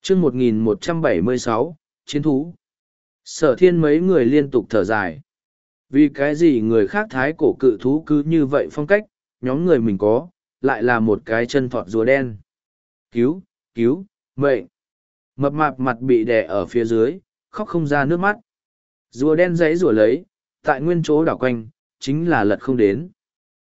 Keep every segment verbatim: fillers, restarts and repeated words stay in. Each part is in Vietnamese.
chương một nghìn một trăm bảy mươi sáu, chiến thú. Sở thiên mấy người liên tục thở dài. Vì cái gì người khác thái cổ cự thú cứ như vậy phong cách, nhóm người mình có, lại là một cái chân thọt rùa đen. Cứu, cứu, mệnh. Mập mạp mặt bị đè ở phía dưới, khóc không ra nước mắt. Rùa đen giấy rùa lấy, tại nguyên chỗ đảo quanh, chính là lật không đến.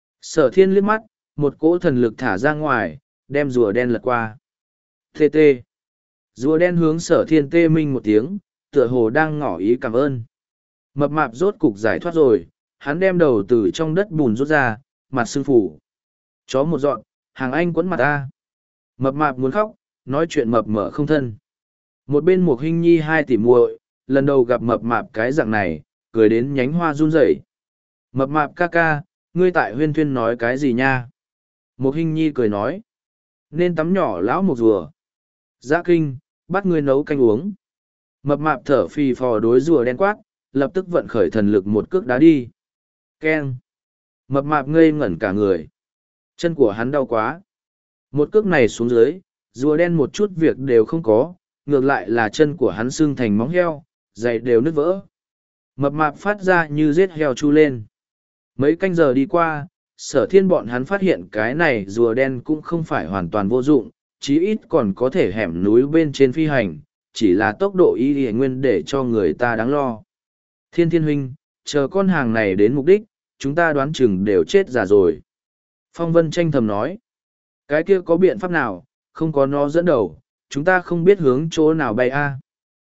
Sở thiên liếc mắt, một cỗ thần lực thả ra ngoài, đem rùa đen lật qua. Tê tê. Rùa đen hướng sở thiên tê minh một tiếng, tựa hồ đang ngỏ ý cảm ơn. Mập mạp rốt cục giải thoát rồi, hắn đem đầu từ trong đất bùn rút ra, mặt sưng phủ. Chó một dọn, hàng anh quấn mặt ta. Mập mạp muốn khóc, nói chuyện mập mở không thân. Một bên một hình nhi hai tỷ muội, lần đầu gặp mập mạp cái dạng này, cười đến nhánh hoa run rẩy. Mập mạp ca ca, ngươi tại huyên thuyên nói cái gì nha? Một hình nhi cười nói. Nên tắm nhỏ lão một rùa. Giã kinh, bắt ngươi nấu canh uống. Mập mạp thở phì phò đối rùa đen quát, lập tức vận khởi thần lực một cước đá đi. Keng. Mập mạp ngây ngẩn cả người. Chân của hắn đau quá. Một cước này xuống dưới, rùa đen một chút việc đều không có, ngược lại là chân của hắn sưng thành móng heo, giày đều nứt vỡ. Mập mạp phát ra như giết heo chu lên. Mấy canh giờ đi qua, sở thiên bọn hắn phát hiện cái này rùa đen cũng không phải hoàn toàn vô dụng, chí ít còn có thể hẻm núi bên trên phi hành, chỉ là tốc độ y y nguyên để cho người ta đáng lo. Thiên thiên huynh, chờ con hàng này đến mục đích, chúng ta đoán chừng đều chết già rồi. Phong Vân tranh thầm nói, cái kia có biện pháp nào, không có nó dẫn đầu, chúng ta không biết hướng chỗ nào bay a.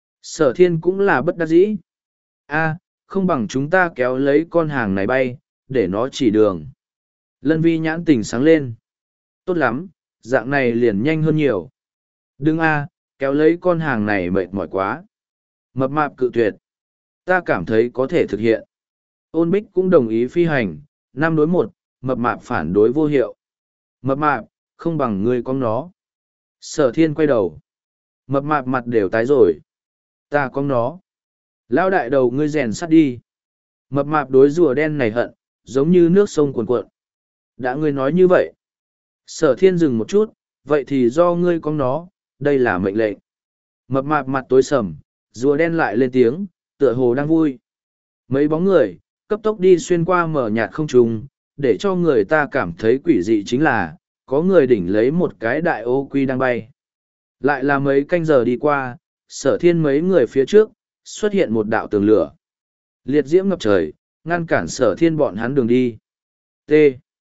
Sở thiên cũng là bất đắc dĩ. A, không bằng chúng ta kéo lấy con hàng này bay, để nó chỉ đường. Lân vi nhãn tỉnh sáng lên. Tốt lắm, dạng này liền nhanh hơn nhiều. Đừng a, kéo lấy con hàng này mệt mỏi quá. Mập mạp cự tuyệt. Ta cảm thấy có thể thực hiện. Ôn bích cũng đồng ý phi hành, năm đối một, mập mạp phản đối vô hiệu. Mập mạp, không bằng ngươi con nó. Sở thiên quay đầu. Mập mạp mặt đều tái rồi. Ta con nó. Lao đại đầu ngươi rèn sắt đi. Mập mạp đối rùa đen này hận, giống như nước sông cuồn cuộn. Đã ngươi nói như vậy. Sở thiên dừng một chút, vậy thì do ngươi con nó, đây là mệnh lệnh. Mập mạp mặt tối sầm, rùa đen lại lên tiếng, tựa hồ đang vui. Mấy bóng người, cấp tốc đi xuyên qua mở nhạt không trùng, để cho người ta cảm thấy quỷ dị chính là, có người đỉnh lấy một cái đại ô quy đang bay. Lại là mấy canh giờ đi qua, sở thiên mấy người phía trước, xuất hiện một đạo tường lửa. Liệt diễm ngập trời, ngăn cản sở thiên bọn hắn đường đi. T.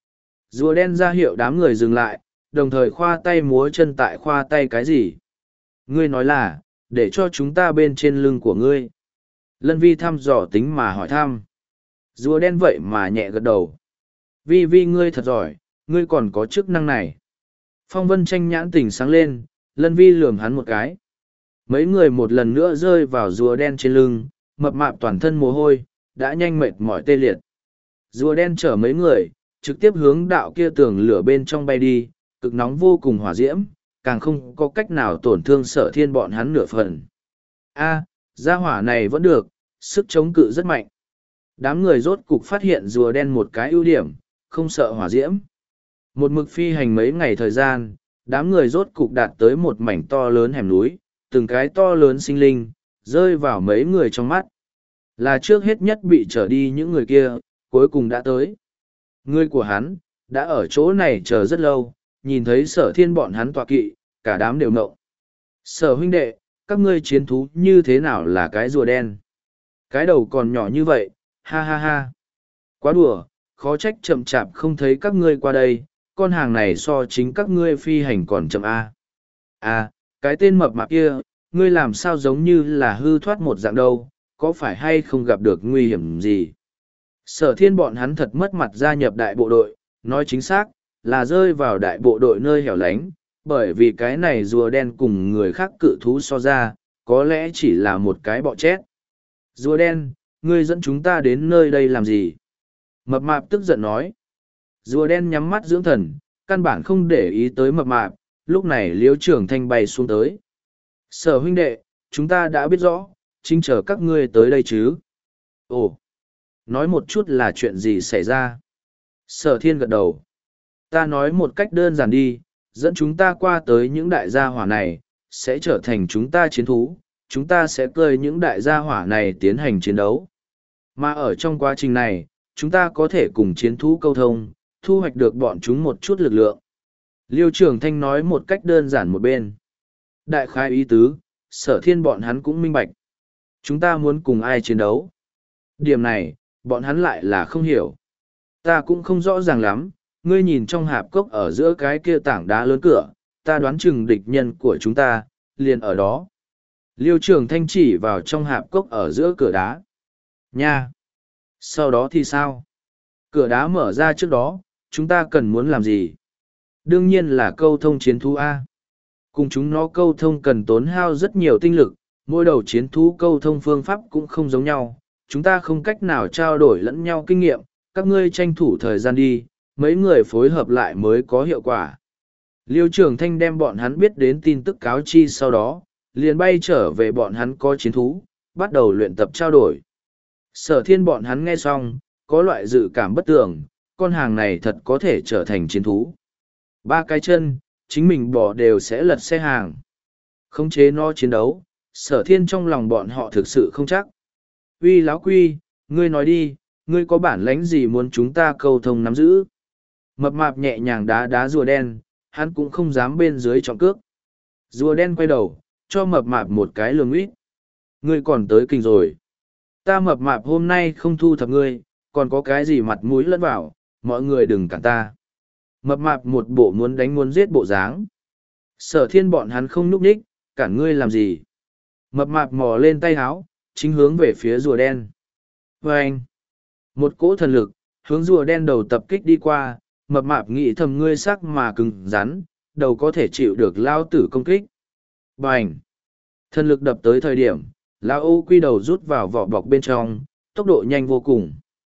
Rùa đen ra hiệu đám người dừng lại, đồng thời khoa tay múa chân tại khoa tay cái gì? Ngươi nói là, để cho chúng ta bên trên lưng của ngươi. Lân vi thăm dò tính mà hỏi thăm. Rùa đen vậy mà nhẹ gật đầu. Vi vi ngươi thật giỏi, ngươi còn có chức năng này. Phong Vân tranh nhãn tỉnh sáng lên, lân vi lườm hắn một cái. Mấy người một lần nữa rơi vào rùa đen trên lưng, mập mạp toàn thân mồ hôi, đã nhanh mệt mỏi tê liệt. Rùa đen chở mấy người, trực tiếp hướng đạo kia tường lửa bên trong bay đi, cực nóng vô cùng hỏa diễm, càng không có cách nào tổn thương sở thiên bọn hắn nửa phần. A, gia hỏa này vẫn được, sức chống cự rất mạnh. Đám người rốt cục phát hiện rùa đen một cái ưu điểm, không sợ hỏa diễm. Một mực phi hành mấy ngày thời gian, đám người rốt cục đạt tới một mảnh to lớn hẻm núi, từng cái to lớn sinh linh, rơi vào mấy người trong mắt. Là trước hết nhất bị trở đi những người kia, cuối cùng đã tới. Người của hắn, đã ở chỗ này chờ rất lâu, nhìn thấy sở thiên bọn hắn tọa kỵ, cả đám đều ngộng. Sở huynh đệ, các ngươi chiến thú như thế nào là cái rùa đen? Cái đầu còn nhỏ như vậy, ha ha ha. Quá đùa, khó trách chậm chạp không thấy các ngươi qua đây, con hàng này so chính các ngươi phi hành còn chậm A. À, cái tên mập mạp kia, ngươi làm sao giống như là hư thoát một dạng đâu, có phải hay không gặp được nguy hiểm gì? Sở thiên bọn hắn thật mất mặt gia nhập đại bộ đội, nói chính xác, là rơi vào đại bộ đội nơi hẻo lánh, bởi vì cái này rùa đen cùng người khác cự thú so ra, có lẽ chỉ là một cái bọ chết. Rùa đen, ngươi dẫn chúng ta đến nơi đây làm gì? Mập mạp tức giận nói. Rùa đen nhắm mắt dưỡng thần, căn bản không để ý tới mập mạp, lúc này liếu trưởng thanh bay xuống tới. Sở huynh đệ, chúng ta đã biết rõ, chính chờ các ngươi tới đây chứ. Ồ, nói một chút là chuyện gì xảy ra? Sở thiên gật đầu. Ta nói một cách đơn giản đi, dẫn chúng ta qua tới những đại gia hỏa này, sẽ trở thành chúng ta chiến thú, chúng ta sẽ cơi những đại gia hỏa này tiến hành chiến đấu. Mà ở trong quá trình này, chúng ta có thể cùng chiến thú câu thông, thu hoạch được bọn chúng một chút lực lượng. Liêu Trường Thanh nói một cách đơn giản một bên. Đại khái ý tứ, Sở Thiên bọn hắn cũng minh bạch. Chúng ta muốn cùng ai chiến đấu? Điểm này, bọn hắn lại là không hiểu. Ta cũng không rõ ràng lắm, ngươi nhìn trong hạp cốc ở giữa cái kia tảng đá lớn cửa, ta đoán chừng địch nhân của chúng ta, liền ở đó. Liêu Trường Thanh chỉ vào trong hạp cốc ở giữa cửa đá. Nha! Sau đó thì sao? Cửa đá mở ra trước đó, chúng ta cần muốn làm gì? Đương nhiên là câu thông chiến thú A. Cùng chúng nó câu thông cần tốn hao rất nhiều tinh lực, mỗi đầu chiến thú câu thông phương pháp cũng không giống nhau. Chúng ta không cách nào trao đổi lẫn nhau kinh nghiệm, các ngươi tranh thủ thời gian đi, mấy người phối hợp lại mới có hiệu quả. Liêu Trường Thanh đem bọn hắn biết đến tin tức cáo chi sau đó, liền bay trở về bọn hắn có chiến thú, bắt đầu luyện tập trao đổi. Sở Thiên bọn hắn nghe xong, có loại dự cảm bất tường, con hàng này thật có thể trở thành chiến thú. Ba cái chân, chính mình bỏ đều sẽ lật xe hàng. Khống chế nó chiến đấu, Sở Thiên trong lòng bọn họ thực sự không chắc. Uy Láo Quy, ngươi nói đi, ngươi có bản lãnh gì muốn chúng ta câu thông nắm giữ? Mập mạp nhẹ nhàng đá đá rùa đen, hắn cũng không dám bên dưới trọng cước. Rùa đen quay đầu, cho mập mạp một cái lường uýt. Ngươi còn tới kinh rồi. Ta mập mạp hôm nay không thu thập ngươi, còn có cái gì mặt mũi lẫn vào, mọi người đừng cản ta. Mập mạp một bộ muốn đánh muốn giết bộ dáng. Sở Thiên bọn hắn không núp ních, cản ngươi làm gì? Mập mạp mò lên tay háo, chính hướng về phía rùa đen. Và anh, một cỗ thần lực, hướng rùa đen đầu tập kích đi qua, mập mạp nghĩ thầm ngươi sắc mà cứng rắn, đầu có thể chịu được lao tử công kích. Bành! Thần lực đập tới thời điểm, lao ô quy đầu rút vào vỏ bọc bên trong, tốc độ nhanh vô cùng.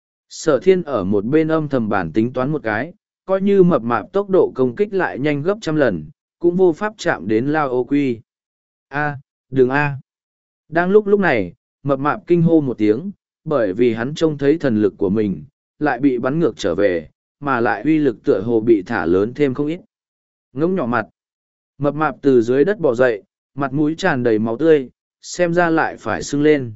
Sở Thiên ở một bên âm thầm bản tính toán một cái, coi như mập mạp tốc độ công kích lại nhanh gấp trăm lần, cũng vô pháp chạm đến lao ô quy. A, đừng A. Đang lúc lúc này, mập mạp kinh hô một tiếng, bởi vì hắn trông thấy thần lực của mình, lại bị bắn ngược trở về, mà lại uy lực tựa hồ bị thả lớn thêm không ít. Ngỗng nhỏ mặt. Mập mạp từ dưới đất bò dậy, mặt mũi tràn đầy máu tươi, xem ra lại phải sưng lên.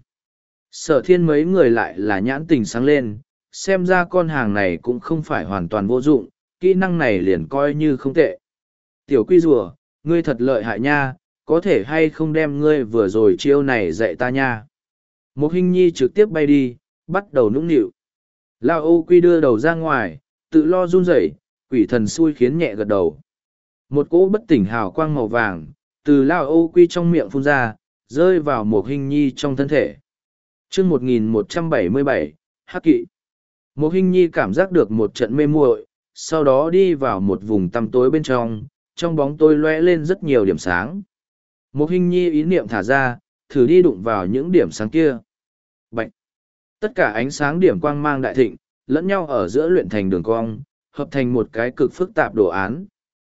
Sở Thiên mấy người lại là nhãn tình sáng lên, xem ra con hàng này cũng không phải hoàn toàn vô dụng, kỹ năng này liền coi như không tệ. Tiểu quy rùa, ngươi thật lợi hại nha, có thể hay không đem ngươi vừa rồi chiêu này dạy ta nha. Một hình nhi trực tiếp bay đi, bắt đầu nũng nịu. Lao ô quy đưa đầu ra ngoài, tự lo run rẩy, quỷ thần xui khiến nhẹ gật đầu. Một cỗ bất tỉnh hào quang màu vàng, từ Lao ô quy trong miệng phun ra, rơi vào một hình nhi trong thân thể. chương một nghìn một trăm bảy mươi bảy, Hắc Kỵ. Một hình nhi cảm giác được một trận mê muội, sau đó đi vào một vùng tăm tối bên trong, trong bóng tối lóe lên rất nhiều điểm sáng. Một hình nhi ý niệm thả ra, thử đi đụng vào những điểm sáng kia. Bạch! Tất cả ánh sáng điểm quang mang đại thịnh, lẫn nhau ở giữa luyện thành đường cong, hợp thành một cái cực phức tạp đồ án.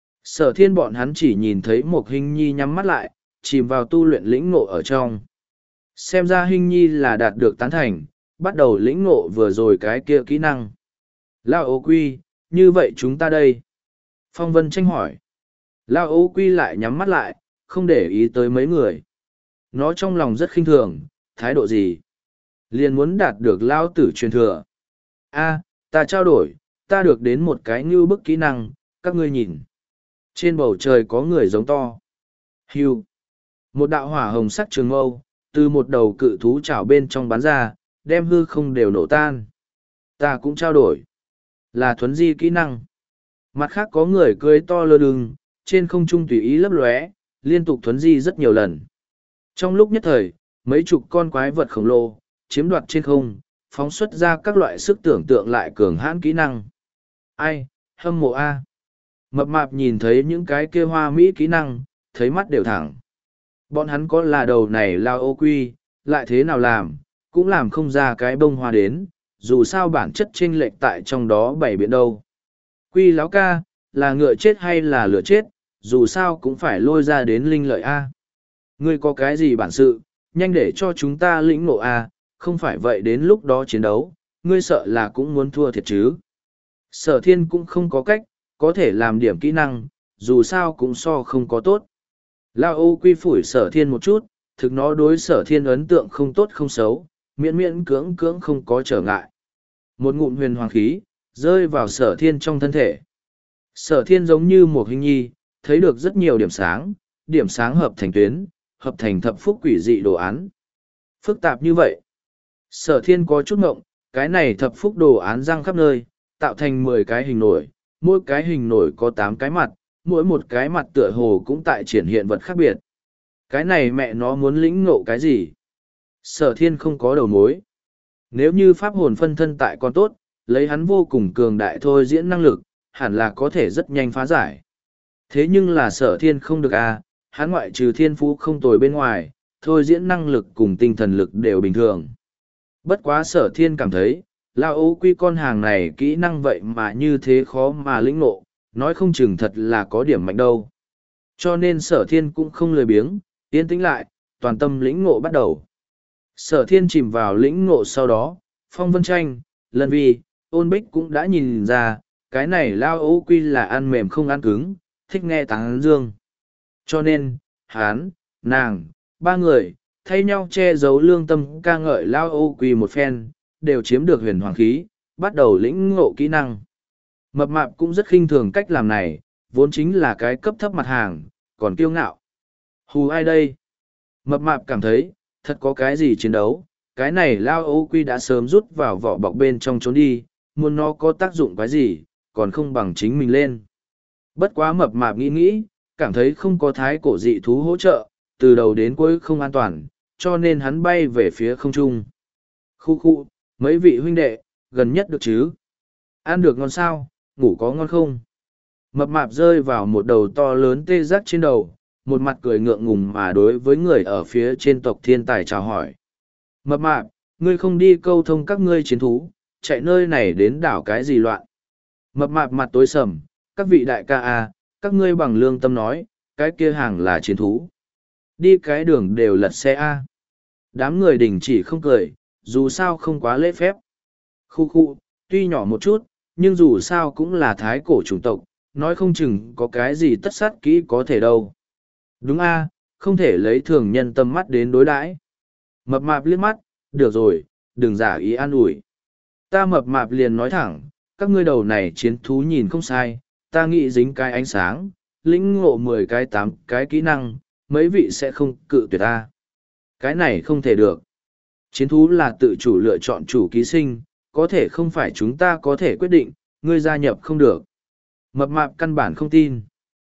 Sở Thiên bọn hắn chỉ nhìn thấy một hình nhi nhắm mắt lại, chìm vào tu luyện lĩnh ngộ ở trong. Xem ra hình nhi là đạt được tán thành, bắt đầu lĩnh ngộ vừa rồi cái kia kỹ năng. Lao ô quy, như vậy chúng ta đây. Phong Vân tranh hỏi. Lao ô quy lại nhắm mắt lại, không để ý tới mấy người. Nó trong lòng rất khinh thường, thái độ gì? Liền muốn đạt được Lao tử truyền thừa. A, ta trao đổi, ta được đến một cái như bức kỹ năng, các ngươi nhìn. Trên bầu trời có người giống to. Hưu. Một đạo hỏa hồng sắc trường mâu, từ một đầu cự thú chảo bên trong bắn ra, đem hư không đều nổ tan. Ta cũng trao đổi. Là thuấn di kỹ năng. Mặt khác có người cưới to lơ lửng, trên không trung tùy ý lấp lóe, liên tục thuấn di rất nhiều lần. Trong lúc nhất thời, mấy chục con quái vật khổng lồ, chiếm đoạt trên không, phóng xuất ra các loại sức tưởng tượng lại cường hãn kỹ năng. Ai, hâm mộ A. Mập mạp nhìn thấy những cái kia hoa mỹ kỹ năng, thấy mắt đều thẳng. Bọn hắn có là đầu này lao ô quy, lại thế nào làm, cũng làm không ra cái bông hoa đến, dù sao bản chất chênh lệch tại trong đó bảy biện đâu. Quy láo ca, là ngựa chết hay là lửa chết, dù sao cũng phải lôi ra đến linh lợi A. Ngươi có cái gì bản sự, nhanh để cho chúng ta lĩnh ngộ A, không phải vậy đến lúc đó chiến đấu, ngươi sợ là cũng muốn thua thiệt chứ. Sở Thiên cũng không có cách, có thể làm điểm kỹ năng, dù sao cũng so không có tốt. Lao ô quy phủi sở thiên một chút, thực nó đối sở thiên ấn tượng không tốt không xấu, miễn miễn cưỡng cưỡng không có trở ngại. Một ngụm huyền hoàng khí, rơi vào sở thiên trong thân thể. Sở thiên giống như một hình nhi, thấy được rất nhiều điểm sáng, điểm sáng hợp thành tuyến, hợp thành thập phúc quỷ dị đồ án. Phức tạp như vậy. Sở thiên có chút ngộng, cái này thập phúc đồ án răng khắp nơi, tạo thành mười cái hình nổi, mỗi cái hình nổi có tám cái mặt, mỗi một cái mặt tựa hồ cũng tại triển hiện vật khác biệt. Cái này mẹ nó muốn lĩnh ngộ cái gì? Sở thiên không có đầu mối. Nếu như pháp hồn phân thân tại còn tốt, lấy hắn vô cùng cường đại thôi diễn năng lực, hẳn là có thể rất nhanh phá giải. Thế nhưng là sở thiên không được à, hắn ngoại trừ thiên phú không tồi bên ngoài, thôi diễn năng lực cùng tinh thần lực đều bình thường. Bất quá sở thiên cảm thấy, lao ô quy con hàng này kỹ năng vậy mà như thế khó mà lĩnh ngộ, nói không chừng thật là có điểm mạnh đâu. Cho nên sở thiên cũng không lười biếng, yên tĩnh lại, toàn tâm lĩnh ngộ bắt đầu. Sở thiên chìm vào lĩnh ngộ sau đó, Phong Vân Tranh, Lân Vi, Ôn Bích cũng đã nhìn ra, cái này lao ô quy là ăn mềm không ăn cứng, thích nghe tán dương. Cho nên, hán, nàng, ba người, thay nhau che giấu lương tâm ca ngợi lao ô quy một phen, đều chiếm được huyền hoàng khí, bắt đầu lĩnh ngộ kỹ năng. Mập mạp cũng rất khinh thường cách làm này, vốn chính là cái cấp thấp mặt hàng, còn kiêu ngạo. Hù ai đây? Mập mạp cảm thấy, thật có cái gì chiến đấu, cái này lao ô quy đã sớm rút vào vỏ bọc bên trong trốn đi, muốn nó có tác dụng cái gì, còn không bằng chính mình lên. Bất quá mập mạp nghĩ nghĩ, cảm thấy không có thái cổ dị thú hỗ trợ, từ đầu đến cuối không an toàn, cho nên hắn bay về phía không trung. Khu khu, mấy vị huynh đệ, gần nhất được chứ? Ăn được ngon sao, ngủ có ngon không? Mập mạp rơi vào một đầu to lớn tê giác trên đầu, một mặt cười ngượng ngùng mà đối với người ở phía trên tộc thiên tài chào hỏi. Mập mạp, ngươi không đi câu thông các ngươi chiến thú, chạy nơi này đến đảo cái gì loạn? Mập mạp mặt tối sầm, các vị đại ca à, các ngươi bằng lương tâm nói, cái kia hàng là chiến thú. Đi cái đường đều lật xe A. Đám người đình chỉ không cười, dù sao không quá lễ phép. Khu khu, tuy nhỏ một chút, nhưng dù sao cũng là thái cổ chủng tộc, nói không chừng có cái gì tất sát kỹ có thể đâu. Đúng A, không thể lấy thường nhân tâm mắt đến đối đãi. Mập mạp liếc mắt, được rồi, đừng giả ý an ủi. Ta mập mạp liền nói thẳng, các ngươi đầu này chiến thú nhìn không sai, ta nghĩ dính cái ánh sáng, lĩnh ngộ mười cái tám cái kỹ năng, mấy vị sẽ không cự tuyệt ta. Cái này không thể được. Chiến thú là tự chủ lựa chọn chủ ký sinh, có thể không phải chúng ta có thể quyết định, ngươi gia nhập không được. Mập mạp căn bản không tin.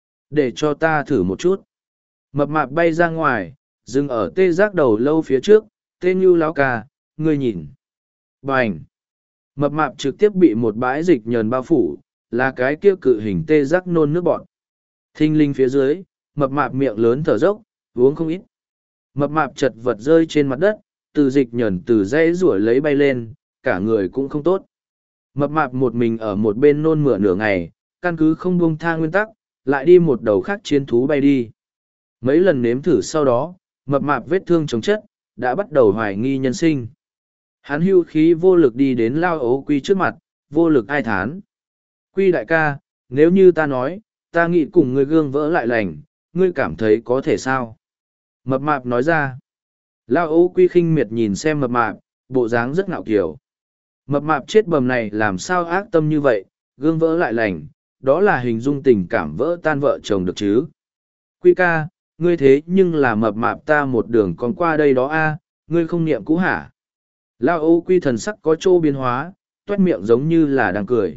Để cho ta thử một chút. Mập mạp bay ra ngoài, dừng ở tê giác đầu lâu phía trước, tê như láo ca, ngươi nhìn. Bành! Mập mạp trực tiếp bị một bãi dịch nhờn bao phủ, là cái kia cự hình tê giác nôn nước bọt. Thinh linh phía dưới, mập mạp miệng lớn thở dốc, uống không ít. Mập mạp chật vật rơi trên mặt đất, từ dịch nhờn từ dãy rủa lấy bay lên, cả người cũng không tốt. Mập mạp một mình ở một bên nôn mửa nửa ngày, căn cứ không buông tha nguyên tắc, lại đi một đầu khác chiến thú bay đi. Mấy lần nếm thử sau đó, mập mạp vết thương chống chất, đã bắt đầu hoài nghi nhân sinh. Hắn hưu khí vô lực đi đến lao ấu quy trước mặt, vô lực ai thán. Quy đại ca, nếu như ta nói, ta nghĩ cùng ngươi gương vỡ lại lành, ngươi cảm thấy có thể sao? Mập mạp nói ra. Lao ấu quy khinh miệt nhìn xem mập mạp, bộ dáng rất ngạo kiều. Mập mạp chết bầm này làm sao ác tâm như vậy, gương vỡ lại lành, đó là hình dung tình cảm vỡ tan vợ chồng được chứ. Quy ca, ngươi thế nhưng là mập mạp ta một đường còn qua đây đó a, ngươi không niệm cũ hả? Lao ô quy thần sắc có chỗ biến hóa, toét miệng giống như là đang cười.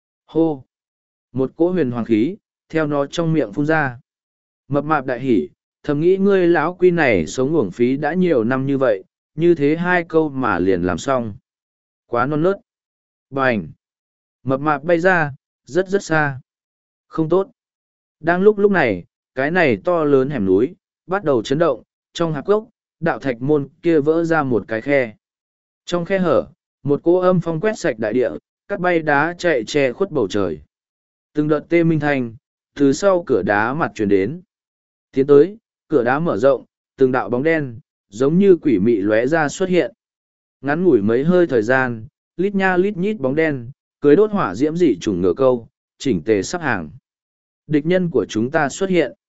Hô! Một cỗ huyền hoàng khí, theo nó trong miệng phun ra. Mập mạp đại hỉ, thầm nghĩ ngươi lão quy này sống uổng phí đã nhiều năm như vậy, như thế hai câu mà liền làm xong. Quá non nớt. Bành! Mập mạp bay ra, rất rất xa. Không tốt. Đang lúc lúc này, cái này to lớn hẻm núi, bắt đầu chấn động, trong hạp gốc, đạo thạch môn kia vỡ ra một cái khe. Trong khe hở, một cỗ âm phong quét sạch đại địa, cắt bay đá chạy che khuất bầu trời. Từng đợt tê minh thành, từ sau cửa đá mặt chuyển đến. Tiến tới, cửa đá mở rộng, từng đạo bóng đen, giống như quỷ mị lóe ra xuất hiện. Ngắn ngủi mấy hơi thời gian, lít nha lít nhít bóng đen, cưới đốt hỏa diễm dị trùng ngựa câu, chỉnh tề sắp hàng. Địch nhân của chúng ta xuất hiện.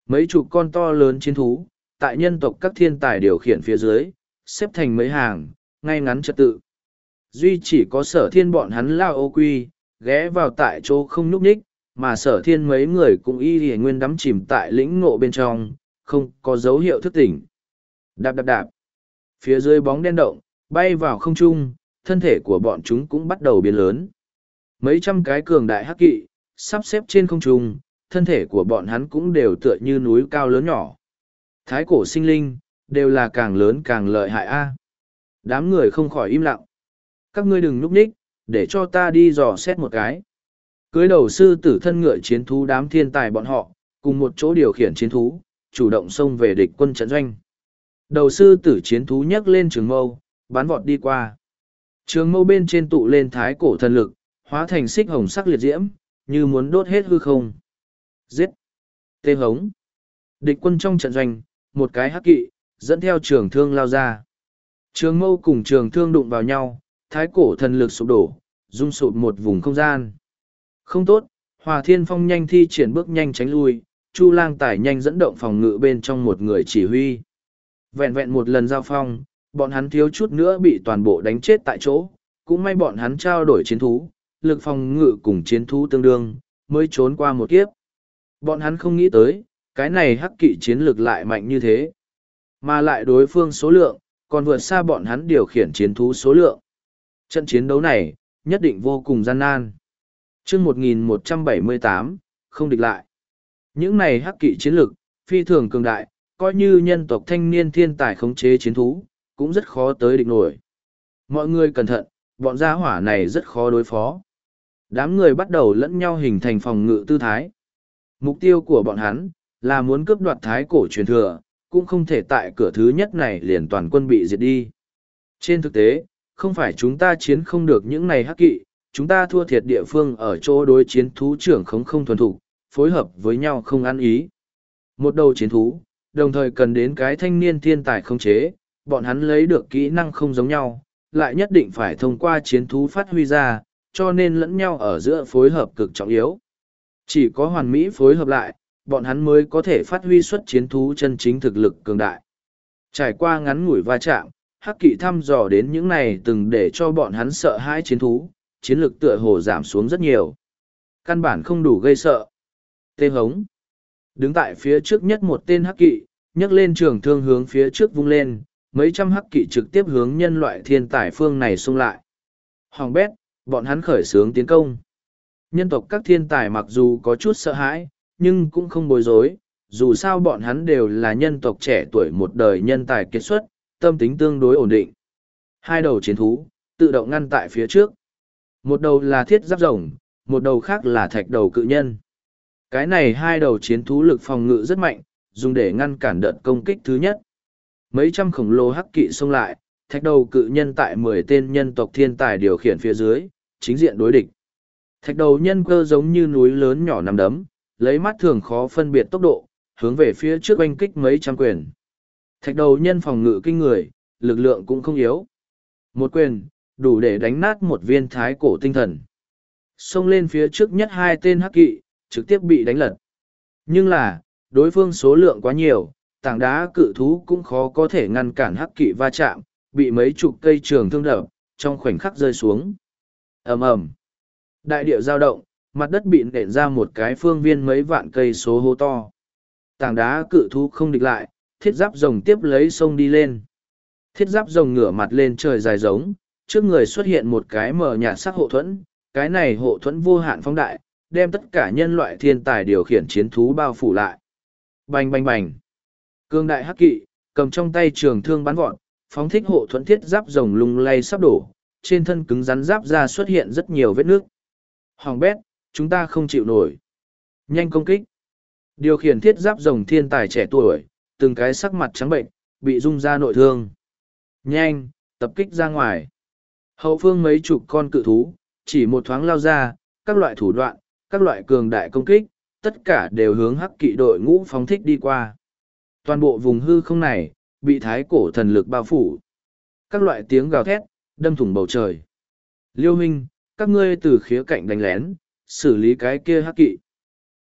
Mấy chục con to lớn chiến thú, tại nhân tộc các thiên tài điều khiển phía dưới, xếp thành mấy hàng, ngay ngắn trật tự. Duy chỉ có sở thiên bọn hắn lao ô quy, ghé vào tại chỗ không nhúc nhích, mà sở thiên mấy người cũng y hề nguyên đắm chìm tại lĩnh ngộ bên trong, không có dấu hiệu thức tỉnh. Đạp đạp đạp. Phía dưới bóng đen động, bay vào không trung, thân thể của bọn chúng cũng bắt đầu biến lớn. Mấy trăm cái cường đại hắc kỵ, sắp xếp trên không trung, thân thể của bọn hắn cũng đều tựa như núi cao lớn nhỏ. Thái cổ sinh linh, đều là càng lớn càng lợi hại a. Đám người không khỏi im lặng. Các ngươi đừng núp ních, để cho ta đi dò xét một cái. Cưới đầu sư tử thân ngựa chiến thú đám thiên tài bọn họ, cùng một chỗ điều khiển chiến thú, chủ động xông về địch quân trận doanh. Đầu sư tử chiến thú nhấc lên trường mâu, bắn vọt đi qua. Trường mâu bên trên tụ lên thái cổ thần lực, hóa thành xích hồng sắc liệt diễm, như muốn đốt hết hư không. Giết! Tê hống! Địch quân trong trận doanh, một cái hắc kỵ, dẫn theo trường thương lao ra. Trường mâu cùng trường thương đụng vào nhau, thái cổ thần lực sụp đổ, rung sụp một vùng không gian. Không tốt, Hòa Thiên Phong nhanh thi triển bước nhanh tránh lui, Chu Lang Tải nhanh dẫn động phòng ngự bên trong một người chỉ huy. Vẹn vẹn một lần giao phong, bọn hắn thiếu chút nữa bị toàn bộ đánh chết tại chỗ, cũng may bọn hắn trao đổi chiến thú, lực phòng ngự cùng chiến thú tương đương, mới trốn qua một kiếp. Bọn hắn không nghĩ tới, cái này hắc kỵ chiến lực lại mạnh như thế, mà lại đối phương số lượng, còn vượt xa bọn hắn điều khiển chiến thú số lượng. Trận chiến đấu này, nhất định vô cùng gian nan. Chương một nghìn một trăm bảy mươi tám, không địch lại. Những này hắc kỵ chiến lực, phi thường cường đại, coi như nhân tộc thanh niên thiên tài khống chế chiến thú, cũng rất khó tới địch nổi. Mọi người cẩn thận, bọn gia hỏa này rất khó đối phó. Đám người bắt đầu lẫn nhau hình thành phòng ngự tư thái. Mục tiêu của bọn hắn, là muốn cướp đoạt thái cổ truyền thừa, cũng không thể tại cửa thứ nhất này liền toàn quân bị diệt đi. Trên thực tế, không phải chúng ta chiến không được những này hắc kỵ, chúng ta thua thiệt địa phương ở chỗ đối chiến thú trưởng không không thuần thục, phối hợp với nhau không ăn ý. Một đầu chiến thú, đồng thời cần đến cái thanh niên thiên tài không chế, bọn hắn lấy được kỹ năng không giống nhau, lại nhất định phải thông qua chiến thú phát huy ra, cho nên lẫn nhau ở giữa phối hợp cực trọng yếu. Chỉ có hoàn mỹ phối hợp lại, bọn hắn mới có thể phát huy xuất chiến thú chân chính thực lực cường đại. Trải qua ngắn ngủi va chạm, hắc kỵ thăm dò đến những này từng để cho bọn hắn sợ hãi chiến thú, chiến lực tựa hồ giảm xuống rất nhiều. Căn bản không đủ gây sợ. Tê hống. Đứng tại phía trước nhất một tên hắc kỵ, nhấc lên trường thương hướng phía trước vung lên, mấy trăm hắc kỵ trực tiếp hướng nhân loại thiên tài phương này xung lại. Hoàng bét, bọn hắn khởi xướng tiến công. Nhân tộc các thiên tài mặc dù có chút sợ hãi, nhưng cũng không bối rối, dù sao bọn hắn đều là nhân tộc trẻ tuổi một đời nhân tài kiệt xuất, tâm tính tương đối ổn định. Hai đầu chiến thú, tự động ngăn tại phía trước. Một đầu là thiết giáp rồng, một đầu khác là thạch đầu cự nhân. Cái này hai đầu chiến thú lực phòng ngự rất mạnh, dùng để ngăn cản đợt công kích thứ nhất. Mấy trăm khổng lồ hắc kỵ xông lại, thạch đầu cự nhân tại mười tên nhân tộc thiên tài điều khiển phía dưới, chính diện đối địch. Thạch đầu nhân cơ giống như núi lớn nhỏ nằm đấm, lấy mắt thường khó phân biệt tốc độ, hướng về phía trước oanh kích mấy trăm quyền. Thạch đầu nhân phòng ngự kinh người, lực lượng cũng không yếu. Một quyền, đủ để đánh nát một viên thái cổ tinh thần. Xông lên phía trước nhất hai tên hắc kỵ, trực tiếp bị đánh lật. Nhưng là, đối phương số lượng quá nhiều, tảng đá cự thú cũng khó có thể ngăn cản hắc kỵ va chạm, bị mấy chục cây trường thương đập, trong khoảnh khắc rơi xuống. Ầm ầm. Đại địa dao động, mặt đất bị nện ra một cái phương viên mấy vạn cây số hố to. Tảng đá cự thú không địch lại, thiết giáp rồng tiếp lấy sông đi lên. Thiết giáp rồng ngửa mặt lên trời dài giống, trước người xuất hiện một cái mờ nhạt sắc hộ thuẫn, cái này hộ thuẫn vô hạn phóng đại, đem tất cả nhân loại thiên tài điều khiển chiến thú bao phủ lại. Bành bành bành. Cương đại hắc kỵ, cầm trong tay trường thương bắn vọt, phóng thích hộ thuẫn thiết giáp rồng lung lay sắp đổ, trên thân cứng rắn giáp ra xuất hiện rất nhiều vết nước. Hoàng bét, chúng ta không chịu nổi. Nhanh công kích. Điều khiển thiết giáp rồng thiên tài trẻ tuổi, từng cái sắc mặt trắng bệnh, bị rung ra nội thương. Nhanh, tập kích ra ngoài. Hậu phương mấy chục con cự thú, chỉ một thoáng lao ra, các loại thủ đoạn, các loại cường đại công kích, tất cả đều hướng hắc kỵ đội ngũ phóng thích đi qua. Toàn bộ vùng hư không này, bị thái cổ thần lực bao phủ. Các loại tiếng gào thét, đâm thủng bầu trời. Liêu huynh, các ngươi từ khía cạnh đánh lén, xử lý cái kia hắc kỵ.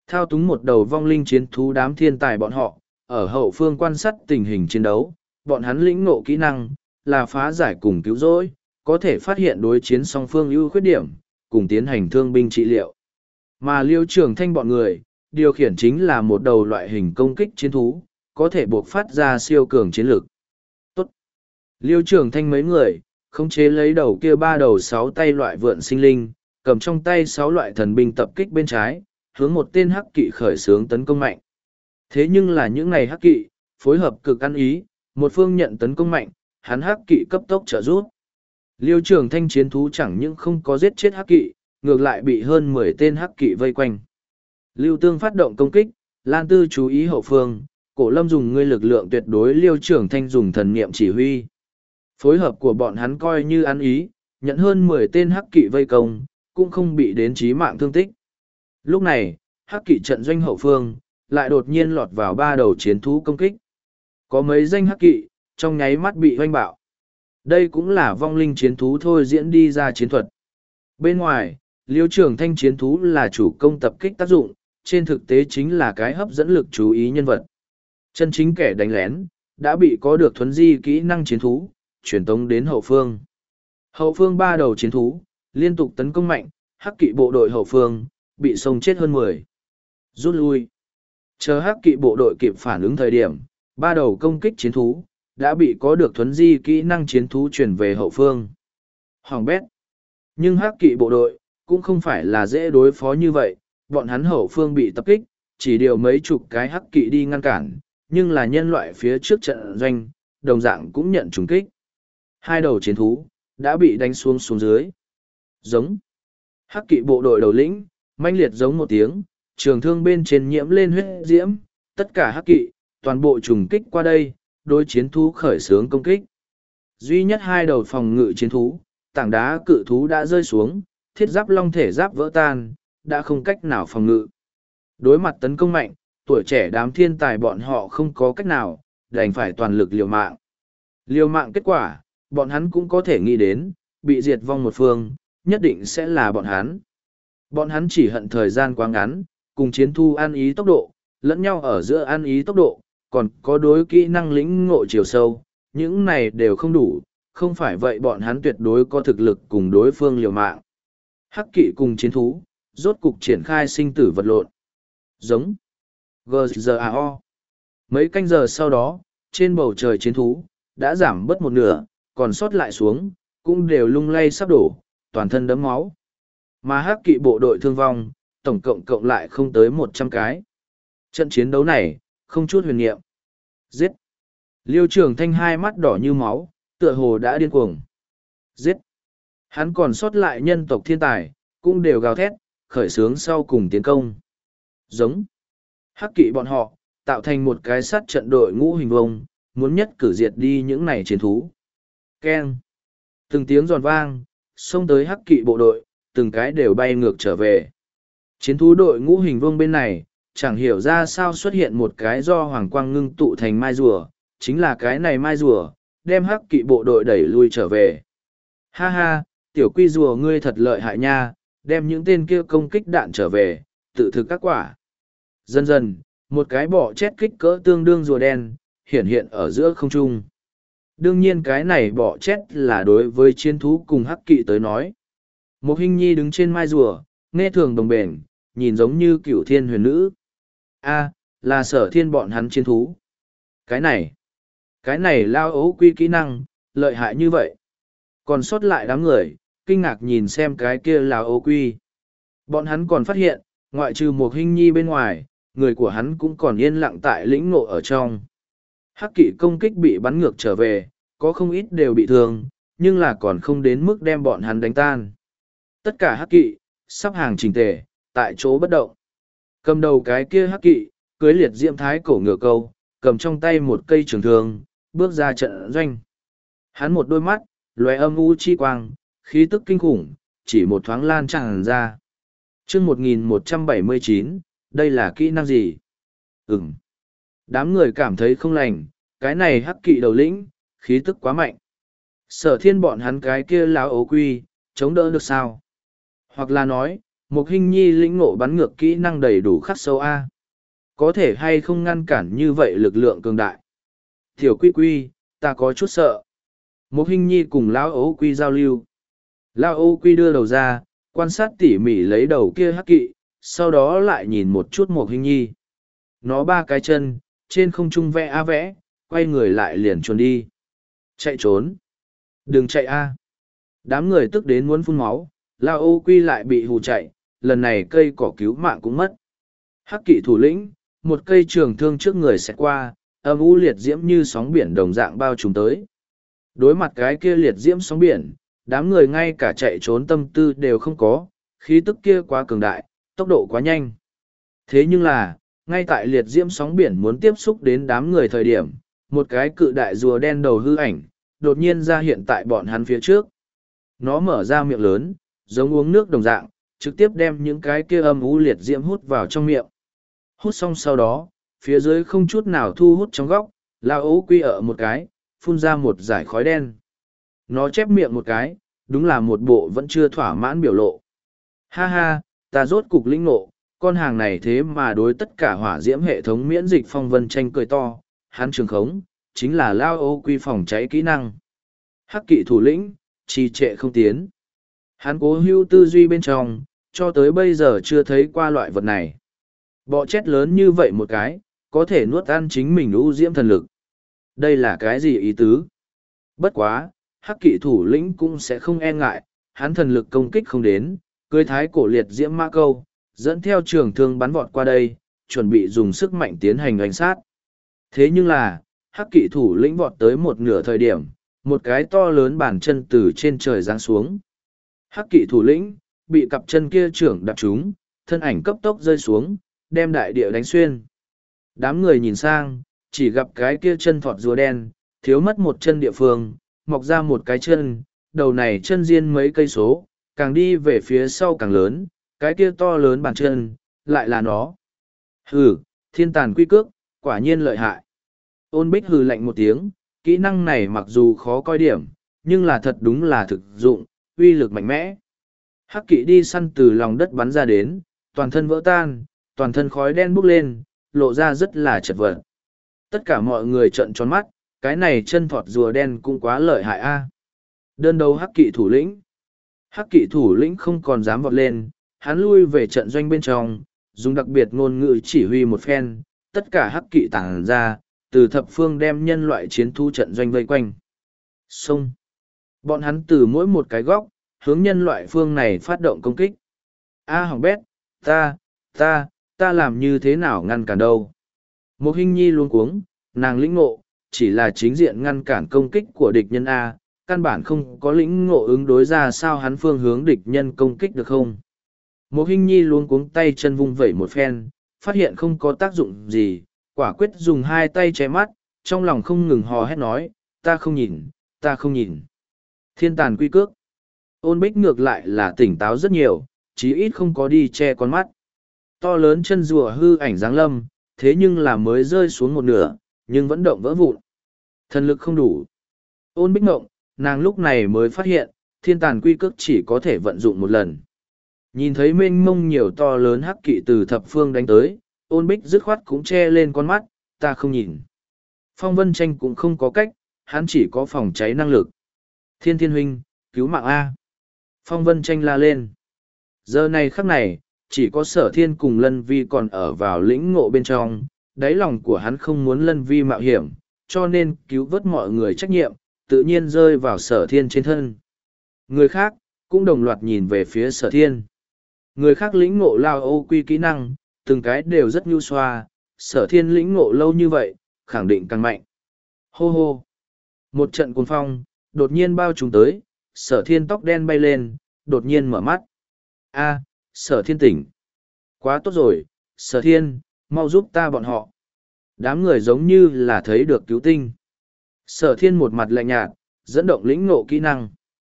Thao túng một đầu vong linh chiến thú đám thiên tài bọn họ, ở hậu phương quan sát tình hình chiến đấu, bọn hắn lĩnh ngộ kỹ năng, là phá giải cùng cứu rỗi, có thể phát hiện đối chiến song phương ưu khuyết điểm, cùng tiến hành thương binh trị liệu. Mà Liêu Trường Thanh bọn người, điều khiển chính là một đầu loại hình công kích chiến thú, có thể buộc phát ra siêu cường chiến lược. Tốt! Liêu Trường Thanh mấy người, khống chế lấy đầu kia ba đầu sáu tay loại vượn sinh linh, cầm trong tay sáu loại thần binh tập kích bên trái, hướng một tên hắc kỵ khởi xướng tấn công mạnh. Thế nhưng là những này hắc kỵ, phối hợp cực ăn ý, một phương nhận tấn công mạnh, hắn hắc kỵ cấp tốc trợ rút. Liêu Trường Thanh chiến thú chẳng những không có giết chết hắc kỵ, ngược lại bị hơn mười tên hắc kỵ vây quanh. Lưu Tương phát động công kích, Lan Tư chú ý hậu phương, Cổ Lâm dùng ngươi lực lượng tuyệt đối, Liêu Trường Thanh dùng thần niệm chỉ huy. Phối hợp của bọn hắn coi như ăn ý, nhận hơn mười tên hắc kỵ vây công, cũng không bị đến chí mạng thương tích. Lúc này, hắc kỵ trận doanh hậu phương, lại đột nhiên lọt vào ba đầu chiến thú công kích. Có mấy danh hắc kỵ, trong nháy mắt bị hoanh bạo. Đây cũng là vong linh chiến thú thôi diễn đi ra chiến thuật. Bên ngoài, Liêu Trường Thanh chiến thú là chủ công tập kích tác dụng, trên thực tế chính là cái hấp dẫn lực chú ý nhân vật. Chân chính kẻ đánh lén, đã bị có được thuấn di kỹ năng chiến thú, truyền tống đến hậu phương. Hậu phương ba đầu chiến thú, liên tục tấn công mạnh, hắc kỵ bộ đội hậu phương, bị xông chết hơn mười. Rút lui. Chờ hắc kỵ bộ đội kịp phản ứng thời điểm, ba đầu công kích chiến thú, đã bị có được thuấn di kỹ năng chiến thú chuyển về hậu phương. Hoàng bét. Nhưng hắc kỵ bộ đội, cũng không phải là dễ đối phó như vậy, bọn hắn hậu phương bị tập kích, chỉ điều mấy chục cái hắc kỵ đi ngăn cản, nhưng là nhân loại phía trước trận doanh, đồng dạng cũng nhận trùng kích. Hai đầu chiến thú, đã bị đánh xuống xuống dưới. Giống. Hắc kỵ bộ đội đầu lĩnh, manh liệt giống một tiếng, trường thương bên trên nhiễm lên huyết diễm, tất cả hắc kỵ, toàn bộ trùng kích qua đây, đối chiến thú khởi xướng công kích. Duy nhất hai đầu phòng ngự chiến thú, tảng đá cự thú đã rơi xuống, thiết giáp long thể giáp vỡ tan, đã không cách nào phòng ngự. Đối mặt tấn công mạnh, tuổi trẻ đám thiên tài bọn họ không có cách nào, đành phải toàn lực liều mạng. Liều mạng kết quả, bọn hắn cũng có thể nghĩ đến, bị diệt vong một phương, nhất định sẽ là bọn hắn. Bọn hắn chỉ hận thời gian quá ngắn, cùng chiến thu ăn ý tốc độ, lẫn nhau ở giữa ăn ý tốc độ, còn có đối kỹ năng lĩnh ngộ chiều sâu, những này đều không đủ, không phải vậy bọn hắn tuyệt đối có thực lực cùng đối phương liều mạng. Hắc kỵ cùng chiến thú, rốt cục triển khai sinh tử vật lộn. Giống. giê giê a o. Mấy canh giờ sau đó, trên bầu trời chiến thú, đã giảm bớt một nửa, còn sót lại xuống, cũng đều lung lay sắp đổ, toàn thân đẫm máu. Mà hắc kỵ bộ đội thương vong, tổng cộng cộng lại không tới một trăm cái. Trận chiến đấu này, không chút huyền niệm. Giết! Liêu Trường Thanh hai mắt đỏ như máu, tựa hồ đã điên cuồng. Giết! Hắn còn sót lại nhân tộc thiên tài, cũng đều gào thét, khởi xướng sau cùng tiến công. Giống! Hắc kỵ bọn họ, tạo thành một cái sát trận đội ngũ hình vông, muốn nhất cử diệt đi những này chiến thú. Keng! Từng tiếng giòn vang, xông tới hắc kỵ bộ đội, từng cái đều bay ngược trở về. Chiến thú đội ngũ hình vuông bên này, chẳng hiểu ra sao xuất hiện một cái do hoàng quang ngưng tụ thành mai rùa, chính là cái này mai rùa, đem hắc kỵ bộ đội đẩy lui trở về. Ha ha, tiểu quy rùa ngươi thật lợi hại nha, đem những tên kia công kích đạn trở về, tự thực các quả. Dần dần, một cái bọ chết kích cỡ tương đương rùa đen, hiện hiện ở giữa không trung. Đương nhiên cái này bọ chết là đối với chiến thú cùng hắc kỵ tới nói. Một hình nhi đứng trên mai rùa, nghe thường đồng bền, nhìn giống như cửu thiên huyền nữ. A, là sở thiên bọn hắn chiến thú. Cái này, cái này lao ấu quy kỹ năng, lợi hại như vậy. Còn sót lại đám người, kinh ngạc nhìn xem cái kia lao ấu quy. Bọn hắn còn phát hiện, ngoại trừ một hình nhi bên ngoài, người của hắn cũng còn yên lặng tại lĩnh ngộ ở trong. Hắc kỵ công kích bị bắn ngược trở về, có không ít đều bị thương, nhưng là còn không đến mức đem bọn hắn đánh tan. Tất cả hắc kỵ, sắp hàng chỉnh tề, tại chỗ bất động. Cầm đầu cái kia hắc kỵ, cưới liệt diễm thái cổ ngựa câu, cầm trong tay một cây trường thương, bước ra trận doanh. Hắn một đôi mắt, lóe âm u chi quang, khí tức kinh khủng, chỉ một thoáng lan tràn ra. chương một nghìn một trăm bảy mươi chín, đây là kỹ năng gì? Ừm. Đám người cảm thấy không lành, cái này hắc kỵ đầu lĩnh, khí tức quá mạnh. Sở thiên bọn hắn cái kia láo ấu quy, chống đỡ được sao? Hoặc là nói, Một hình nhi lĩnh ngộ bắn ngược kỹ năng đầy đủ khắc sâu A. Có thể hay không ngăn cản như vậy lực lượng cường đại. Tiểu quy quy, ta có chút sợ. Một hình nhi cùng lão ấu quy giao lưu. Lão ấu quy đưa đầu ra, quan sát tỉ mỉ lấy đầu kia hắc kỵ, sau đó lại nhìn một chút một hình nhi. Nó ba cái chân, trên không trung vẽ a vẽ, quay người lại liền trốn đi. Chạy trốn. Đừng chạy a. Đám người tức đến muốn phun máu, Lao ô quy lại bị hù chạy, lần này cây cỏ cứu mạng cũng mất. Hắc kỵ thủ lĩnh, một cây trường thương trước người xẹt qua, âm u liệt diễm như sóng biển đồng dạng bao trùm tới. Đối mặt cái kia liệt diễm sóng biển, đám người ngay cả chạy trốn tâm tư đều không có, khí tức kia quá cường đại, tốc độ quá nhanh. Thế nhưng là, ngay tại liệt diễm sóng biển muốn tiếp xúc đến đám người thời điểm, một cái cự đại rùa đen đầu hư ảnh, đột nhiên ra hiện tại bọn hắn phía trước. Nó mở ra miệng lớn, giống uống nước đồng dạng, trực tiếp đem những cái kia âm u liệt diễm hút vào trong miệng. Hút xong sau đó, phía dưới không chút nào thu hút trong góc, lao ấu quy ở một cái, phun ra một dải khói đen. Nó chép miệng một cái, đúng là một bộ vẫn chưa thỏa mãn biểu lộ. Ha ha, ta rốt cục lĩnh ngộ, con hàng này thế mà đối tất cả hỏa diễm hệ thống miễn dịch phong vân tranh cười to, hắn trường khống, chính là lao ấu quy phòng cháy kỹ năng. Hắc kỵ thủ lĩnh, trì trệ không tiến. Hắn cố hưu tư duy bên trong, cho tới bây giờ chưa thấy qua loại vật này. Bọ chết lớn như vậy một cái, có thể nuốt ăn chính mình ưu diễm thần lực. Đây là cái gì ý tứ? Bất quá, hắc kỵ thủ lĩnh cũng sẽ không e ngại, hắn thần lực công kích không đến, cưới thái cổ liệt diễm mã câu, dẫn theo trường thương bắn vọt qua đây, chuẩn bị dùng sức mạnh tiến hành đánh sát. Thế nhưng là, hắc kỵ thủ lĩnh vọt tới một nửa thời điểm, một cái to lớn bàn chân từ trên trời giáng xuống. Hắc kỵ thủ lĩnh, bị cặp chân kia trưởng đạp trúng, thân ảnh cấp tốc rơi xuống, đem đại địa đánh xuyên. Đám người nhìn sang, chỉ gặp cái kia chân thọt rùa đen, thiếu mất một chân địa phương, mọc ra một cái chân, đầu này chân riêng mấy cây số, càng đi về phía sau càng lớn, cái kia to lớn bàn chân, lại là nó. Hừ, thiên tàn quy cước, quả nhiên lợi hại. Ôn bích hừ lạnh một tiếng, kỹ năng này mặc dù khó coi điểm, nhưng là thật đúng là thực dụng, uy lực mạnh mẽ. Hắc kỵ đi săn từ lòng đất bắn ra đến, toàn thân vỡ tan, toàn thân khói đen bốc lên, lộ ra rất là chật vật. Tất cả mọi người trợn tròn mắt, cái này chân thọt rùa đen cũng quá lợi hại a. Đơn đấu hắc kỵ thủ lĩnh. Hắc kỵ thủ lĩnh không còn dám vọt lên, hắn lui về trận doanh bên trong, dùng đặc biệt ngôn ngữ chỉ huy một phen, tất cả hắc kỵ tản ra, từ thập phương đem nhân loại chiến thu trận doanh vây quanh. Xông. Bọn hắn từ mỗi một cái góc, hướng nhân loại phương này phát động công kích. A hỏng bét, ta, ta, ta làm như thế nào ngăn cản đâu. Một hình nhi luống cuống, nàng lĩnh ngộ, chỉ là chính diện ngăn cản công kích của địch nhân A, căn bản không có lĩnh ngộ ứng đối ra sao hắn phương hướng địch nhân công kích được không. Một hình nhi luống cuống tay chân vung vẩy một phen, phát hiện không có tác dụng gì, quả quyết dùng hai tay che mắt, trong lòng không ngừng hò hét nói, ta không nhìn, ta không nhìn. Thiên tàn quy cước. Ôn bích ngược lại là tỉnh táo rất nhiều, chí ít không có đi che con mắt. To lớn chân rùa hư ảnh dáng lâm, thế nhưng là mới rơi xuống một nửa, nhưng vẫn động vỡ vụn. Thần lực không đủ. Ôn bích ngộng, nàng lúc này mới phát hiện, thiên tàn quy cước chỉ có thể vận dụng một lần. Nhìn thấy mênh mông nhiều to lớn hắc kỵ từ thập phương đánh tới, ôn bích dứt khoát cũng che lên con mắt, ta không nhìn. Phong vân tranh cũng không có cách, hắn chỉ có phòng cháy năng lực. Thiên thiên huynh, cứu mạng A. Phong vân tranh la lên. Giờ này khắc này, chỉ có sở thiên cùng lân vi còn ở vào lĩnh ngộ bên trong, đáy lòng của hắn không muốn lân vi mạo hiểm, cho nên cứu vớt mọi người trách nhiệm, tự nhiên rơi vào sở thiên trên thân. Người khác, cũng đồng loạt nhìn về phía sở thiên. Người khác lĩnh ngộ lao ô quy kỹ năng, từng cái đều rất nhu xoa, sở thiên lĩnh ngộ lâu như vậy, khẳng định càng mạnh. Hô hô! Một trận cuồng phong, đột nhiên bao trùm tới, sở thiên tóc đen bay lên, đột nhiên mở mắt. A, sở thiên tỉnh. Quá tốt rồi, sở thiên, mau giúp ta bọn họ. Đám người giống như là thấy được cứu tinh. Sở thiên một mặt lạnh nhạt, dẫn động lĩnh ngộ kỹ năng.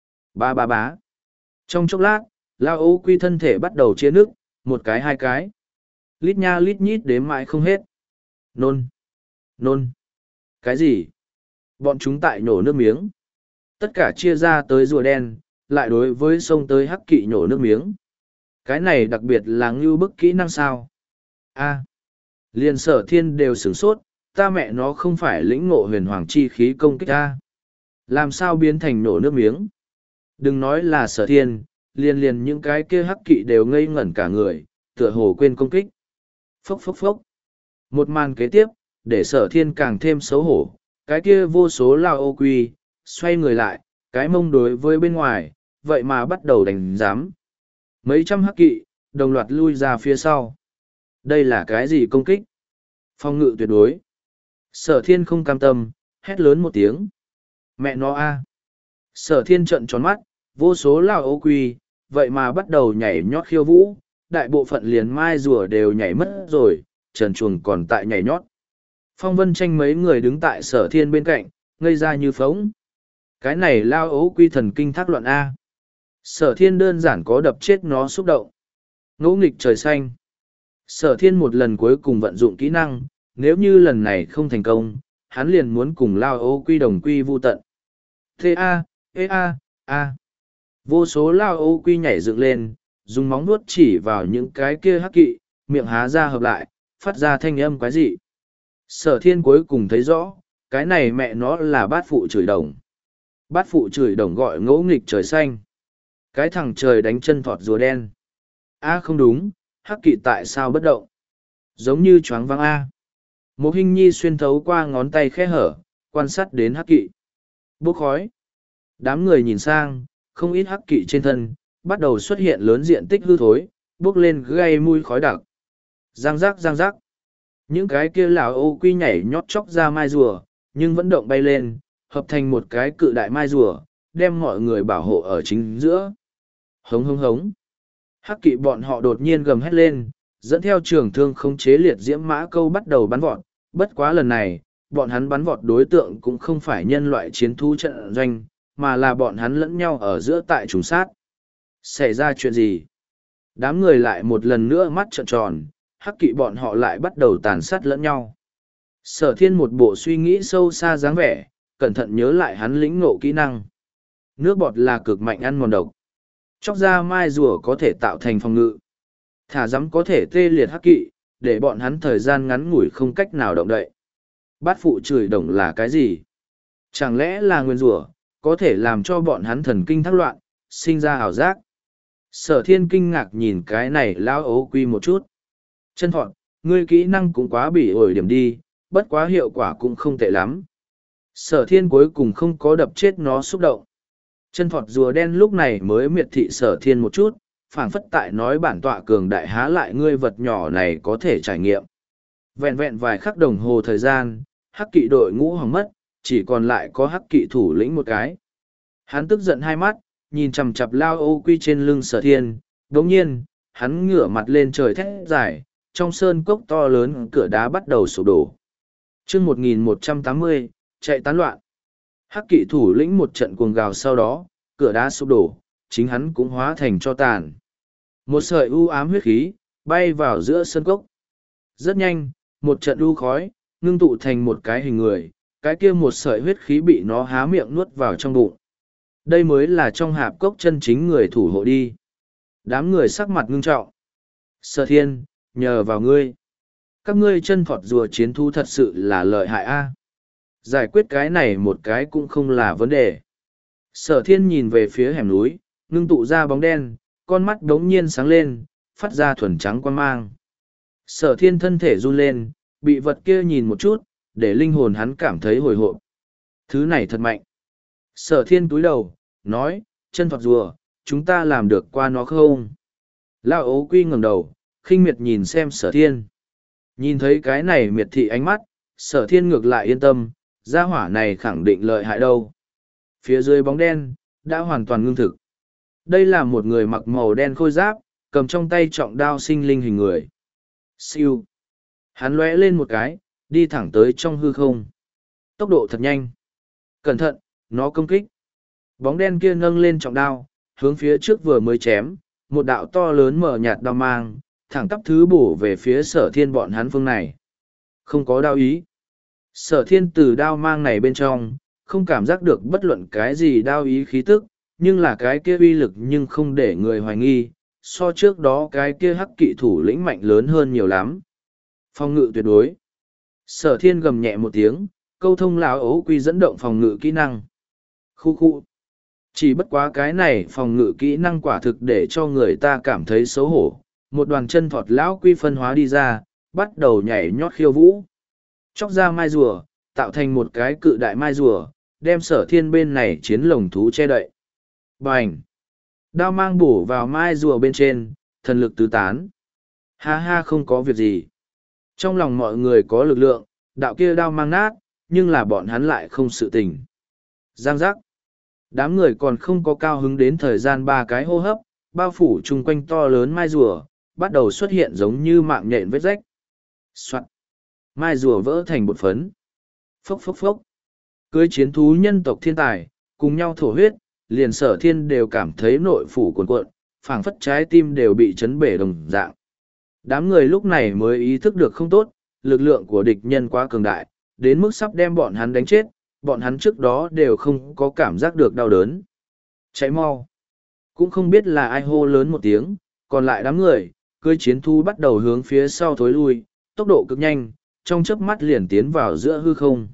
Ba ba bá. Trong chốc lát, lao ô quy thân thể bắt đầu chia nước, một cái hai cái. Lít nha lít nhít đếm mãi không hết. Nôn. Nôn. Cái gì? Bọn chúng tại nổ nước miếng. Tất cả chia ra tới rùa đen, lại đối với sông tới hắc kỵ nhổ nước miếng. Cái này đặc biệt là ngưu bức kỹ năng sao? A. Liền sở thiên đều sửng sốt, ta mẹ nó không phải lĩnh ngộ huyền hoàng chi khí công kích ta. Làm sao biến thành nổ nước miếng? Đừng nói là sở thiên, liền liền những cái kia hắc kỵ đều ngây ngẩn cả người, tựa hồ quên công kích. Phốc phốc phốc. Một màn kế tiếp, để sở thiên càng thêm xấu hổ, cái kia vô số lao ô quy, xoay người lại, cái mông đối với bên ngoài, vậy mà bắt đầu đánh giám. Mấy trăm hắc kỵ, đồng loạt lui ra phía sau. Đây là cái gì công kích? Phong ngự tuyệt đối. Sở thiên không cam tâm, hét lớn một tiếng. Mẹ nó a! Sở thiên trợn tròn mắt, vô số lao ô quy, vậy mà bắt đầu nhảy nhót khiêu vũ, đại bộ phận liền mai rùa đều nhảy mất rồi, trần chuồng còn tại nhảy nhót. Phong vân tranh mấy người đứng tại sở thiên bên cạnh, ngây ra như phóng. Cái này lao ấu quy thần kinh thác loạn A. Sở thiên đơn giản có đập chết nó xúc động. Ngỗ nghịch trời xanh. Sở thiên một lần cuối cùng vận dụng kỹ năng, nếu như lần này không thành công, hắn liền muốn cùng lao ấu quy đồng quy vu tận. Thế A, ê A, A. Vô số lao ấu quy nhảy dựng lên, dùng móng vuốt chỉ vào những cái kia hắc kỵ, miệng há ra hợp lại, phát ra thanh âm quái dị. Sở thiên cuối cùng thấy rõ, cái này mẹ nó là bát phụ chửi đồng. Bát phụ chửi đồng gọi ngỗ nghịch trời xanh. Cái thằng trời đánh chân thọt rùa đen. A không đúng, hắc kỵ tại sao bất động? Giống như choáng váng A. Một hình nhi xuyên thấu qua ngón tay khe hở, quan sát đến hắc kỵ. Bốc khói. Đám người nhìn sang, không ít hắc kỵ trên thân, bắt đầu xuất hiện lớn diện tích hư thối, bốc lên gây mùi khói đặc. Giang giác giang giác. Những cái kia lão ô quy nhảy nhót chóc ra mai rùa, nhưng vẫn động bay lên, hợp thành một cái cự đại mai rùa, đem mọi người bảo hộ ở chính giữa. Hống hống hống. Hắc kỵ bọn họ đột nhiên gầm hét lên, dẫn theo trường thương khống chế liệt diễm mã câu bắt đầu bắn vọt. Bất quá lần này, bọn hắn bắn vọt đối tượng cũng không phải nhân loại chiến thu trận doanh, mà là bọn hắn lẫn nhau ở giữa tại trùng sát. Xảy ra chuyện gì? Đám người lại một lần nữa mắt trợn tròn, hắc kỵ bọn họ lại bắt đầu tàn sát lẫn nhau. Sở thiên một bộ suy nghĩ sâu xa dáng vẻ, cẩn thận nhớ lại hắn lĩnh ngộ kỹ năng. Nước bọt là cực mạnh ăn mòn độc. Chóc ra mai rùa có thể tạo thành phòng ngự. Thả rắm có thể tê liệt hắc kỵ, để bọn hắn thời gian ngắn ngủi không cách nào động đậy. Bát phụ chửi đồng là cái gì? Chẳng lẽ là nguyên rùa, có thể làm cho bọn hắn thần kinh thác loạn, sinh ra ảo giác? Sở thiên kinh ngạc nhìn cái này lão ấu quy một chút. Chân thọn, ngươi kỹ năng cũng quá bỉ ổi điểm đi, bất quá hiệu quả cũng không tệ lắm. Sở thiên cuối cùng không có đập chết nó xúc động. Chân thọt rùa đen lúc này mới miệt thị sở thiên một chút, phảng phất tại nói bản tọa cường đại há lại ngươi vật nhỏ này có thể trải nghiệm. Vẹn vẹn vài khắc đồng hồ thời gian, hắc kỵ đội ngũ hỏng mất, chỉ còn lại có hắc kỵ thủ lĩnh một cái. Hắn tức giận hai mắt, nhìn chằm chằm lao ô quy trên lưng sở thiên, đồng nhiên, hắn ngửa mặt lên trời thét dài, trong sơn cốc to lớn cửa đá bắt đầu sụp đổ. chương một nghìn một trăm tám mươi, chạy tán loạn. Hắc kỵ thủ lĩnh một trận cuồng gào sau đó, cửa đá sụp đổ, chính hắn cũng hóa thành cho tàn. Một sợi u ám huyết khí, bay vào giữa sơn cốc. Rất nhanh, một trận u khói, ngưng tụ thành một cái hình người, cái kia một sợi huyết khí bị nó há miệng nuốt vào trong bụng. Đây mới là trong hạp cốc chân chính người thủ hộ đi. Đám người sắc mặt ngưng trọng. Sở thiên, nhờ vào ngươi. Các ngươi chân thọt rùa chiến thu thật sự là lợi hại a. Giải quyết cái này một cái cũng không là vấn đề. Sở thiên nhìn về phía hẻm núi, ngưng tụ ra bóng đen, con mắt đống nhiên sáng lên, phát ra thuần trắng quan mang. Sở thiên thân thể run lên, bị vật kia nhìn một chút, để linh hồn hắn cảm thấy hồi hộp. Thứ này thật mạnh. Sở thiên túi đầu, nói, chân thọt rùa, chúng ta làm được qua nó không? Lao ấu quy ngẩng đầu, khinh miệt nhìn xem sở thiên. Nhìn thấy cái này miệt thị ánh mắt, sở thiên ngược lại yên tâm, gia hỏa này khẳng định lợi hại đâu. Phía dưới bóng đen, đã hoàn toàn ngưng thực. Đây là một người mặc màu đen khôi giáp, cầm trong tay trọng đao sinh linh hình người. Siêu. Hắn lóe lên một cái, đi thẳng tới trong hư không. Tốc độ thật nhanh. Cẩn thận, nó công kích. Bóng đen kia nâng lên trọng đao, hướng phía trước vừa mới chém, một đạo to lớn mở nhạt đao mang, thẳng tắp thứ bổ về phía sở thiên bọn hắn phương này. Không có đao ý. Sở thiên từ đao mang này bên trong, không cảm giác được bất luận cái gì đao ý khí tức, nhưng là cái kia uy lực nhưng không để người hoài nghi. so trước đó cái kia hắc kỵ thủ lĩnh mạnh lớn hơn nhiều lắm. Phòng ngự tuyệt đối. Sở thiên gầm nhẹ một tiếng, câu thông lão ấu quy dẫn động phòng ngự kỹ năng. Khu khu. Chỉ bất quá cái này phòng ngự kỹ năng quả thực để cho người ta cảm thấy xấu hổ. Một đoàn chân thọt lão quy phân hóa đi ra, bắt đầu nhảy nhót khiêu vũ. Chóc ra mai rùa, tạo thành một cái cự đại mai rùa, đem sở thiên bên này chiến lồng thú che đậy. Bành! Đao mang bổ vào mai rùa bên trên, thần lực tứ tán. Ha ha, không có việc gì. Trong lòng mọi người có lực lượng, đạo kia đao mang nát, nhưng là bọn hắn lại không sự tình. Giang giác! Đám người còn không có cao hứng đến thời gian ba cái hô hấp, bao phủ chung quanh to lớn mai rùa, bắt đầu xuất hiện giống như mạng nhện vết rách. Soạn! Mai rùa vỡ thành bột phấn. Phốc phốc phốc! Cưới chiến thú nhân tộc thiên tài, cùng nhau thổ huyết, liền sở thiên đều cảm thấy nội phủ cuồn cuộn, phảng phất trái tim đều bị chấn bể đồng dạng. Đám người lúc này mới ý thức được không tốt, lực lượng của địch nhân quá cường đại, đến mức sắp đem bọn hắn đánh chết, bọn hắn trước đó đều không có cảm giác được đau đớn. Chạy mau! Cũng không biết là ai hô lớn một tiếng, còn lại đám người, cưới chiến thú bắt đầu hướng phía sau thối lui, tốc độ cực nhanh, trong chớp mắt liền tiến vào giữa hư không.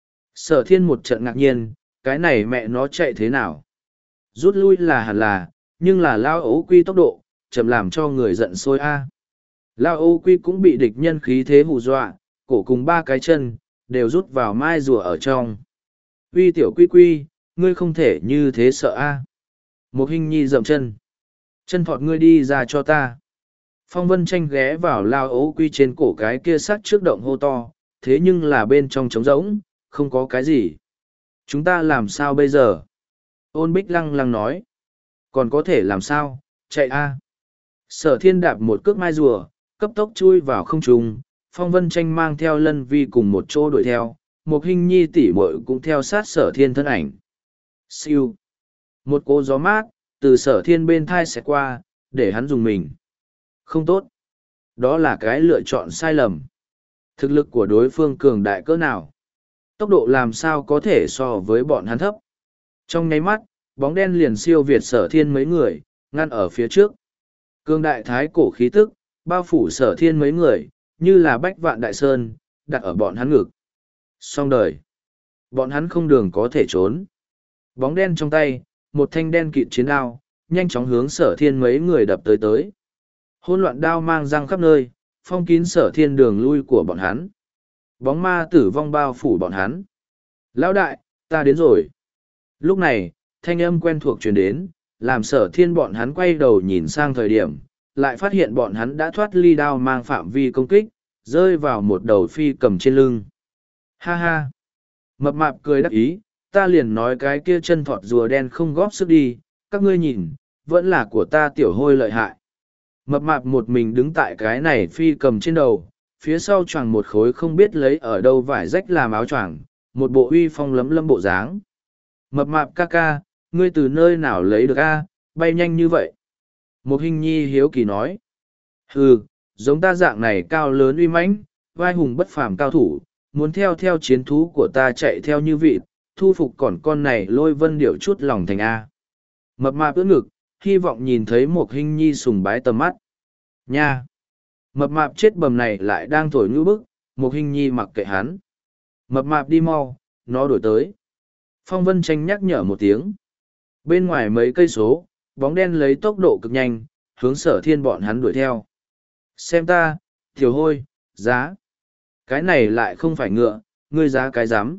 Sở thiên một trận ngạc nhiên, cái này mẹ nó chạy thế nào? Rút lui là hẳn là, nhưng là lao ấu quy tốc độ, chậm làm cho người giận sôi a. À. Lao ấu quy cũng bị địch nhân khí thế hù dọa, cổ cùng ba cái chân, đều rút vào mai rùa ở trong. Uy tiểu quy quy, ngươi không thể như thế sợ a. Một hình nhi dậm chân. Chân thọt ngươi đi ra cho ta. Phong Vân Tranh ghé vào lao ấu quy trên cổ cái kia sắt trước động hô to, thế nhưng là bên trong trống rỗng, không có cái gì. Chúng ta làm sao bây giờ? Ôn Bích lăng lăng nói. Còn có thể làm sao? Chạy a! Sở thiên đạp một cước mai rùa, cấp tốc chui vào không trung. Phong Vân Tranh mang theo Lân Vi cùng một chỗ đuổi theo. Một hình nhi tỉ muội cũng theo sát sở thiên thân ảnh. Siêu! Một cỗ gió mát, từ sở thiên bên thai xẹt qua, để hắn dùng mình. Không tốt. Đó là cái lựa chọn sai lầm. Thực lực của đối phương cường đại cỡ nào? Tốc độ làm sao có thể so với bọn hắn thấp. Trong nháy mắt, bóng đen liền siêu việt sở thiên mấy người, ngăn ở phía trước. Cương đại thái cổ khí tức, bao phủ sở thiên mấy người, như là bách vạn đại sơn, đặt ở bọn hắn ngực. Xong đời. Bọn hắn không đường có thể trốn. Bóng đen trong tay, một thanh đen kịt chiến đao, nhanh chóng hướng sở thiên mấy người đập tới tới. Hôn loạn đao mang răng khắp nơi, phong kín sở thiên đường lui của bọn hắn. Bóng ma tử vong bao phủ bọn hắn. Lão đại, ta đến rồi. Lúc này, thanh âm quen thuộc truyền đến, làm sở thiên bọn hắn quay đầu nhìn sang thời điểm, lại phát hiện bọn hắn đã thoát ly đao mang phạm vi công kích, rơi vào một đầu phi cầm trên lưng. Ha ha! Mập mạp cười đắc ý, ta liền nói cái kia chân thọt rùa đen không góp sức đi, các ngươi nhìn, vẫn là của ta tiểu hôi lợi hại. Mập mạp một mình đứng tại cái này phi cầm trên đầu, phía sau choàng một khối không biết lấy ở đâu vải rách làm áo choàng, một bộ uy phong lấm lâm bộ dáng. Mập mạp ca ca, ngươi từ nơi nào lấy được a, bay nhanh như vậy? Một hình nhi hiếu kỳ nói. Hừ, giống ta dạng này cao lớn uy mãnh, vai hùng bất phàm cao thủ, muốn theo theo chiến thú của ta chạy theo như vịt, thu phục còn con này lôi vân điệu chút lòng thành A. Mập mạp ưỡn ngực, hy vọng nhìn thấy một hình nhi sùng bái tầm mắt. Nha! Mập mạp chết bầm này lại đang thổi ngữ bức, một hình nhi mặc kệ hắn. Mập mạp đi mau, nó đổi tới. Phong Vân Tranh nhắc nhở một tiếng. Bên ngoài mấy cây số, bóng đen lấy tốc độ cực nhanh, hướng sở thiên bọn hắn đuổi theo. Xem ta, tiểu hôi, giá. Cái này lại không phải ngựa, ngươi giá cái dám.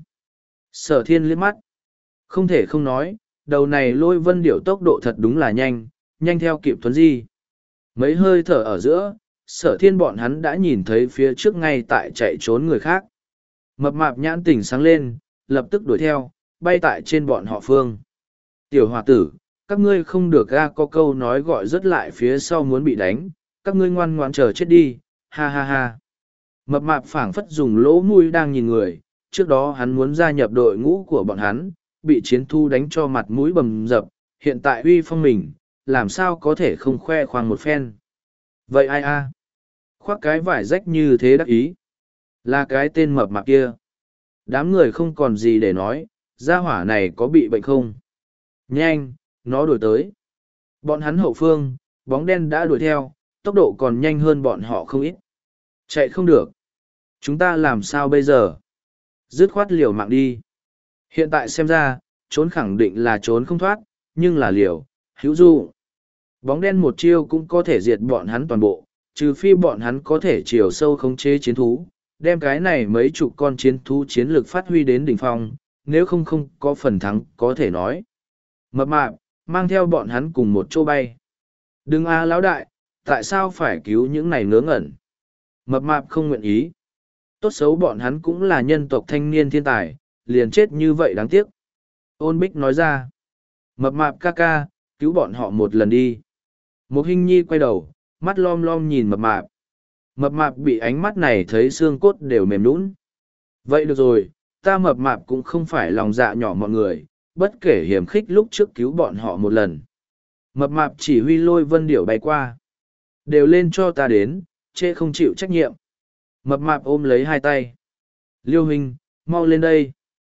Sở thiên liếc mắt. Không thể không nói, đầu này lôi vân điểu tốc độ thật đúng là nhanh, nhanh theo kịp thuấn di. Mấy hơi thở ở giữa, sở thiên bọn hắn đã nhìn thấy phía trước ngay tại chạy trốn người khác. Mập mạp nhãn tỉnh sáng lên, lập tức đuổi theo, bay tại trên bọn họ phương. Tiểu hòa tử, các ngươi không được ga có câu nói gọi rất lại phía sau muốn bị đánh, các ngươi ngoan ngoan chờ chết đi, ha ha ha. Mập mạp phảng phất dùng lỗ mũi đang nhìn người, trước đó hắn muốn gia nhập đội ngũ của bọn hắn, bị chiến thu đánh cho mặt mũi bầm dập, hiện tại uy phong mình, làm sao có thể không khoe khoang một phen. Vậy ai a? Khoác cái vải rách như thế đắc ý. Là cái tên mập mạp kia. Đám người không còn gì để nói, gia hỏa này có bị bệnh không? Nhanh, nó đổi tới. Bọn hắn hậu phương, bóng đen đã đuổi theo, tốc độ còn nhanh hơn bọn họ không ít. Chạy không được. Chúng ta làm sao bây giờ? Dứt khoát liều mạng đi. Hiện tại xem ra, trốn khẳng định là trốn không thoát, nhưng là liều, hữu du. Bóng đen một chiêu cũng có thể diệt bọn hắn toàn bộ, trừ phi bọn hắn có thể chiều sâu khống chế chiến thú, đem cái này mấy chục con chiến thú chiến lực phát huy đến đỉnh phong, nếu không không có phần thắng có thể nói. Mập mạp, mang theo bọn hắn cùng một chỗ bay. Đừng a lão đại, tại sao phải cứu những này ngớ ngẩn? Mập mạp không nguyện ý. Tốt xấu bọn hắn cũng là nhân tộc thanh niên thiên tài, liền chết như vậy đáng tiếc. Ôn Bích nói ra. Mập mạp ca ca, cứu bọn họ một lần đi. Một hình nhi quay đầu, mắt lom lom nhìn mập mạp. Mập mạp bị ánh mắt này thấy xương cốt đều mềm nũng. Vậy được rồi, ta mập mạp cũng không phải lòng dạ nhỏ mọi người, bất kể hiểm khích lúc trước cứu bọn họ một lần. Mập mạp chỉ huy lôi vân điểu bay qua. Đều lên cho ta đến, chê không chịu trách nhiệm. Mập mạp ôm lấy hai tay. Liêu huynh, mau lên đây.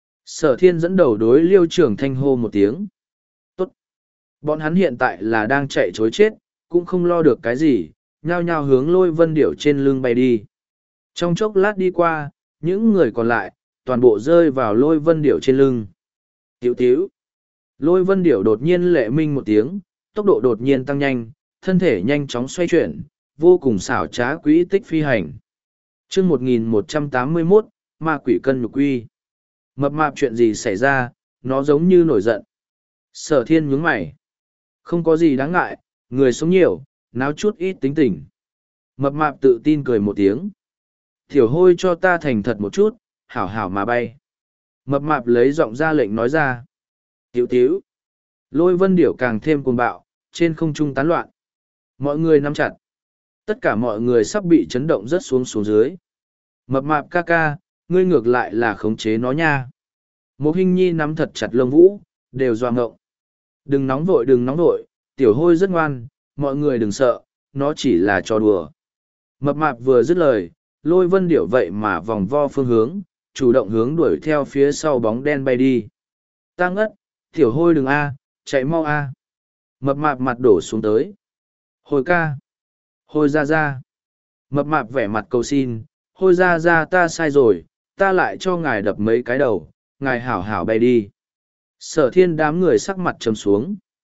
Sở thiên dẫn đầu đối liêu trưởng thanh hô một tiếng. Tốt. Bọn hắn hiện tại là đang chạy chối chết, cũng không lo được cái gì, nhao nhao hướng lôi vân điểu trên lưng bay đi. Trong chốc lát đi qua, những người còn lại, toàn bộ rơi vào lôi vân điểu trên lưng. Tiểu tiểu. Lôi vân điểu đột nhiên lệ minh một tiếng, tốc độ đột nhiên tăng nhanh, thân thể nhanh chóng xoay chuyển, vô cùng xảo trá quỹ tích phi hành. chương một nghìn một trăm tám mươi mốt, ma quỷ cân nhục quy. Mập mạp chuyện gì xảy ra, nó giống như nổi giận. Sở thiên nhướng mày. Không có gì đáng ngại, người sống nhiều, náo chút ít tính tình. Mập mạp tự tin cười một tiếng. Tiểu hôi cho ta thành thật một chút, hảo hảo mà bay. Mập mạp lấy giọng ra lệnh nói ra. Tiểu tiểu. Lôi vân điểu càng thêm cuồng bạo, trên không trung tán loạn. Mọi người nắm chặt. Tất cả mọi người sắp bị chấn động rất xuống xuống dưới. Mập mạp ca ca, ngươi ngược lại là khống chế nó nha. Một hình nhi nắm thật chặt lông vũ, đều doa ngộng. Đừng nóng vội đừng nóng vội, tiểu hôi rất ngoan, mọi người đừng sợ, nó chỉ là trò đùa. Mập mạp vừa dứt lời, lôi vân điểu vậy mà vòng vo phương hướng, chủ động hướng đuổi theo phía sau bóng đen bay đi. Ta ngất, tiểu hôi đừng a, chạy mau a. Mập mạp mặt đổ xuống tới. Hồi ca. Hôi ra ra. Mập mạp vẻ mặt cầu xin, hôi ra ra ta sai rồi, ta lại cho ngài đập mấy cái đầu, ngài hảo hảo bay đi. Sở thiên đám người sắc mặt trầm xuống.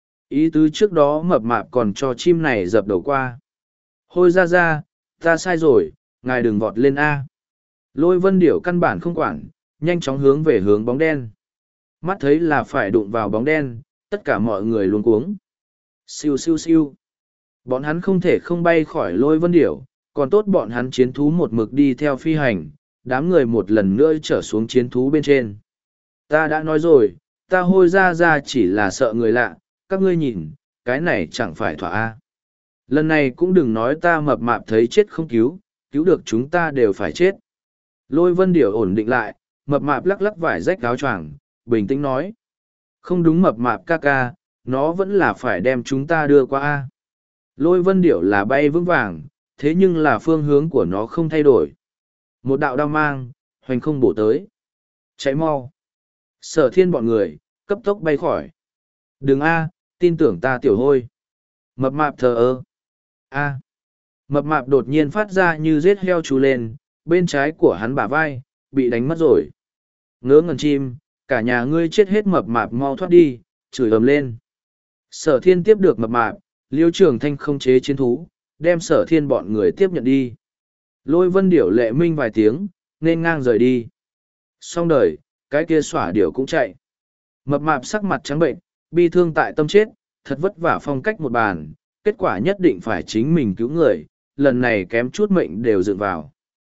Ý tứ trước đó mập mạp còn cho chim này dập đầu qua. Hôi ra ra, ta sai rồi, ngài đừng vọt lên A. Lôi vân điểu căn bản không quản, nhanh chóng hướng về hướng bóng đen. Mắt thấy là phải đụng vào bóng đen, tất cả mọi người luống cuống. Siêu siêu siêu. Bọn hắn không thể không bay khỏi lôi vân điểu, còn tốt bọn hắn chiến thú một mực đi theo phi hành, đám người một lần nữa trở xuống chiến thú bên trên. Ta đã nói rồi, ta hôi ra ra chỉ là sợ người lạ, các ngươi nhìn, cái này chẳng phải thỏa a. Lần này cũng đừng nói ta mập mạp thấy chết không cứu, cứu được chúng ta đều phải chết. Lôi vân điểu ổn định lại, mập mạp lắc lắc vải rách áo choàng, bình tĩnh nói. Không đúng mập mạp ca ca, nó vẫn là phải đem chúng ta đưa qua a. Lôi vân điểu là bay vững vàng, thế nhưng là phương hướng của nó không thay đổi. Một đạo đao mang, hoành không bổ tới. Chạy mau. Sở thiên bọn người, cấp tốc bay khỏi. Đừng a, tin tưởng ta tiểu hôi. Mập mạp thờ ơ. A. Mập mạp đột nhiên phát ra như giết heo chú lên, bên trái của hắn bả vai, bị đánh mất rồi. Ngớ ngẩn chim, cả nhà ngươi chết hết mập mạp mau thoát đi, chửi ầm lên. Sở thiên tiếp được mập mạp, liêu trường thanh không chế chiến thú, đem sở thiên bọn người tiếp nhận đi. Lôi vân điểu lệ minh vài tiếng, nên ngang rời đi. Xong đời, cái kia xỏa điểu cũng chạy. Mập mạp sắc mặt trắng bệnh, bi thương tại tâm chết, thật vất vả phong cách một bàn, kết quả nhất định phải chính mình cứu người, lần này kém chút mệnh đều dựng vào.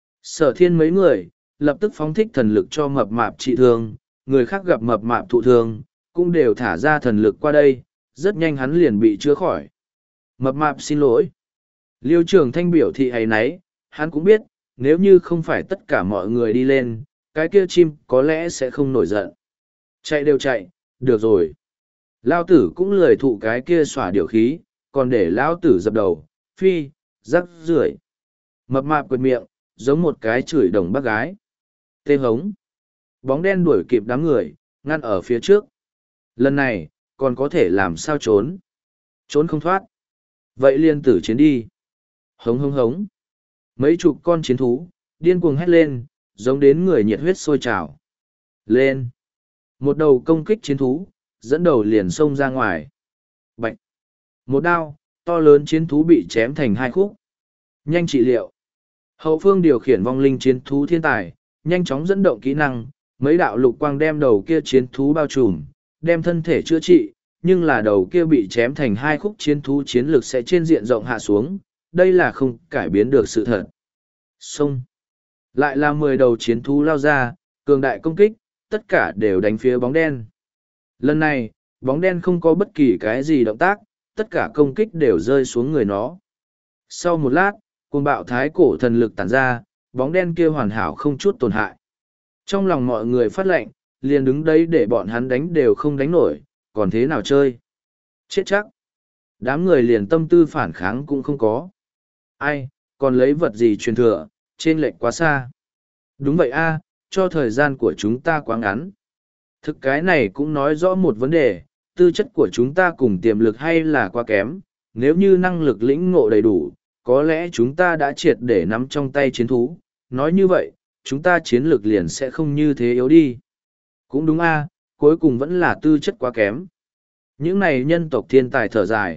Sở thiên mấy người, lập tức phóng thích thần lực cho mập mạp trị thương, người khác gặp mập mạp thụ thương, cũng đều thả ra thần lực qua đây, rất nhanh hắn liền bị chữa khỏi. Mập mạp xin lỗi. Liêu trường thanh biểu thị ấy nấy, hắn cũng biết, nếu như không phải tất cả mọi người đi lên, cái kia chim có lẽ sẽ không nổi giận. Chạy đều chạy, được rồi. Lao tử cũng lười thụ cái kia xỏa điều khí, còn để lao tử dập đầu, phi, rắc rưởi. Mập mạp quệt miệng, giống một cái chửi đồng bác gái. Tê hống. Bóng đen đuổi kịp đám người, ngăn ở phía trước. Lần này, còn có thể làm sao trốn. Trốn không thoát. Vậy liên tử chiến đi. Hống hống hống. Mấy chục con chiến thú, điên cuồng hét lên, giống đến người nhiệt huyết sôi trào. Lên. Một đầu công kích chiến thú, dẫn đầu liền xông ra ngoài. Bạch. Một đao, to lớn chiến thú bị chém thành hai khúc. Nhanh trị liệu. Hậu phương điều khiển vong linh chiến thú thiên tài, nhanh chóng dẫn động kỹ năng, mấy đạo lục quang đem đầu kia chiến thú bao trùm, đem thân thể chữa trị, nhưng là đầu kia bị chém thành hai khúc chiến thú chiến lực sẽ trên diện rộng hạ xuống, đây là không cải biến được sự thật. Xông. Lại là mười đầu chiến thú lao ra, cường đại công kích, tất cả đều đánh phía bóng đen. Lần này, bóng đen không có bất kỳ cái gì động tác, tất cả công kích đều rơi xuống người nó. Sau một lát, cuồng bạo thái cổ thần lực tản ra, bóng đen kia hoàn hảo không chút tổn hại. Trong lòng mọi người phát lệnh, liền đứng đấy để bọn hắn đánh đều không đánh nổi, còn thế nào chơi? Chết chắc. Đám người liền tâm tư phản kháng cũng không có. Ai, còn lấy vật gì truyền thừa, trên lệch quá xa. Đúng vậy a, cho thời gian của chúng ta quá ngắn. Thực cái này cũng nói rõ một vấn đề, tư chất của chúng ta cùng tiềm lực hay là quá kém, nếu như năng lực lĩnh ngộ đầy đủ, có lẽ chúng ta đã triệt để nắm trong tay chiến thú, nói như vậy, chúng ta chiến lược liền sẽ không như thế yếu đi. Cũng đúng a, cuối cùng vẫn là tư chất quá kém. Những này nhân tộc thiên tài thở dài.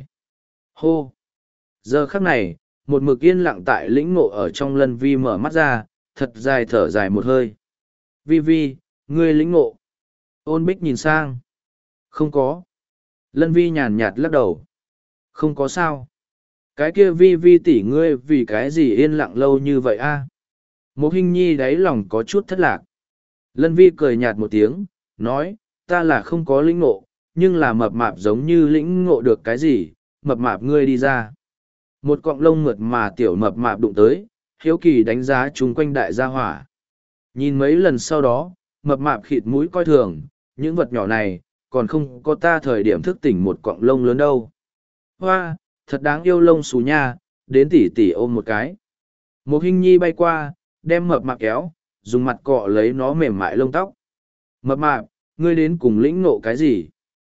Hô! Giờ khắc này, một mực yên lặng tại lĩnh ngộ ở trong Lân Vi mở mắt ra, thật dài thở dài một hơi. Vi Vi, ngươi lĩnh ngộ. Ôn Bích nhìn sang. Không có. Lân Vi nhàn nhạt lắc đầu. Không có sao. Cái kia Vi Vi tỷ ngươi vì cái gì yên lặng lâu như vậy a? Một hình nhi đáy lòng có chút thất lạc. Lân Vi cười nhạt một tiếng, nói, ta là không có lĩnh ngộ, nhưng là mập mạp giống như lĩnh ngộ được cái gì, mập mạp ngươi đi ra. Một cọng lông mượt mà tiểu mập mạp đụng tới, hiếu kỳ đánh giá chung quanh đại gia hỏa. Nhìn mấy lần sau đó, mập mạp khịt mũi coi thường, những vật nhỏ này, còn không có ta thời điểm thức tỉnh một cọng lông lớn đâu. Hoa, thật đáng yêu lông xù nha, đến tỉ tỉ ôm một cái. Một hình nhi bay qua, đem mập mạp kéo, dùng mặt cọ lấy nó mềm mại lông tóc. Mập mạp, ngươi đến cùng lĩnh ngộ cái gì?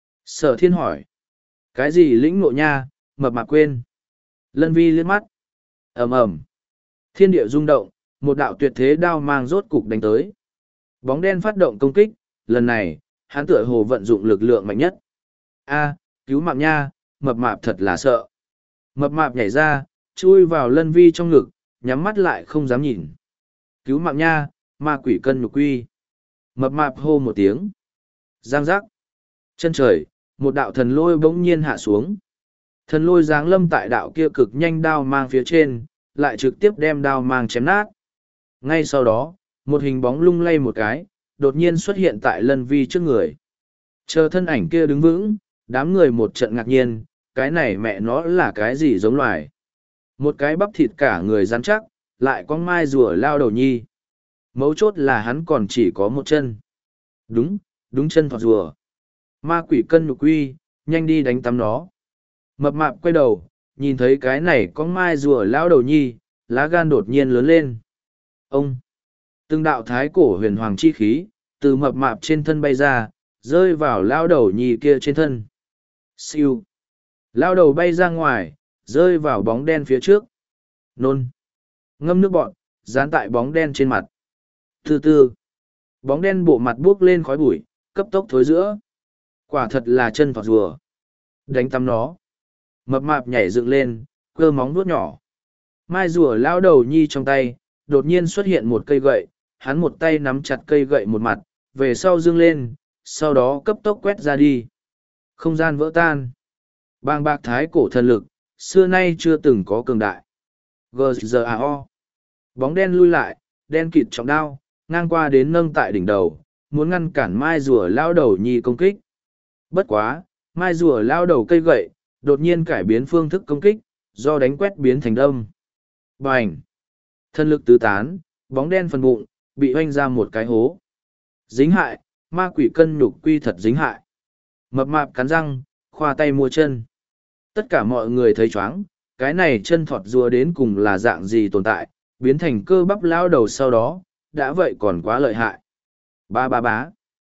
Sở thiên hỏi. Cái gì lĩnh ngộ nha, mập mạp quên. Lân Vi liếc mắt. Ầm ầm. Thiên địa rung động, một đạo tuyệt thế đao mang rốt cục đánh tới. Bóng đen phát động công kích, lần này, hắn tựa hồ vận dụng lực lượng mạnh nhất. A, cứu mạng nha, mập mạp thật là sợ. Mập mạp nhảy ra, chui vào Lân Vi trong ngực, nhắm mắt lại không dám nhìn. Cứu mạng nha, ma quỷ cân nhục quy. Mập mạp hô một tiếng. Giang giác. Chân trời, một đạo thần lôi bỗng nhiên hạ xuống. Thần lôi giáng lâm tại đạo kia cực nhanh đao mang phía trên, lại trực tiếp đem đao mang chém nát. Ngay sau đó, một hình bóng lung lay một cái, đột nhiên xuất hiện tại Lân Vi trước người. Chờ thân ảnh kia đứng vững, đám người một trận ngạc nhiên, cái này mẹ nó là cái gì giống loài. Một cái bắp thịt cả người rắn chắc, lại có mai rùa lao đầu nhi. Mấu chốt là hắn còn chỉ có một chân. Đúng, đúng chân thọt rùa. Ma quỷ cân nhục quy, nhanh đi đánh tắm nó. Mập mạp quay đầu, nhìn thấy cái này có mai rùa lao đầu nhi, lá gan đột nhiên lớn lên. Ông! Từng đạo thái cổ huyền hoàng chi khí, từ mập mạp trên thân bay ra, rơi vào lao đầu nhi kia trên thân. Siêu! Lao đầu bay ra ngoài, rơi vào bóng đen phía trước. Nôn! Ngâm nước bọn, dán tại bóng đen trên mặt. Từ từ, bóng đen bộ mặt buốc lên khói bụi, cấp tốc thối giữa. Quả thật là chân thọt rùa. Đánh tắm nó. Mập mạp nhảy dựng lên, cơ móng vuốt nhỏ. Mai rùa lao đầu nhi trong tay, đột nhiên xuất hiện một cây gậy, hắn một tay nắm chặt cây gậy một mặt, về sau dương lên, sau đó cấp tốc quét ra đi. Không gian vỡ tan. Bang bạc thái cổ thần lực, xưa nay chưa từng có cường đại. giê giê a o. Bóng đen lui lại, đen kịt trọng đao, ngang qua đến nâng tại đỉnh đầu, muốn ngăn cản mai rùa lao đầu nhi công kích. Bất quá, mai rùa lao đầu cây gậy, đột nhiên cải biến phương thức công kích, do đánh quét biến thành đâm. Bành! Thân lực tứ tán, bóng đen phần bụng, bị hoanh ra một cái hố. Dính hại, ma quỷ cân nhục quy thật dính hại. Mập mạp cắn răng, khoa tay mua chân. Tất cả mọi người thấy chóng, cái này chân thọt rùa đến cùng là dạng gì tồn tại, biến thành cơ bắp lao đầu sau đó, đã vậy còn quá lợi hại. Ba ba bá.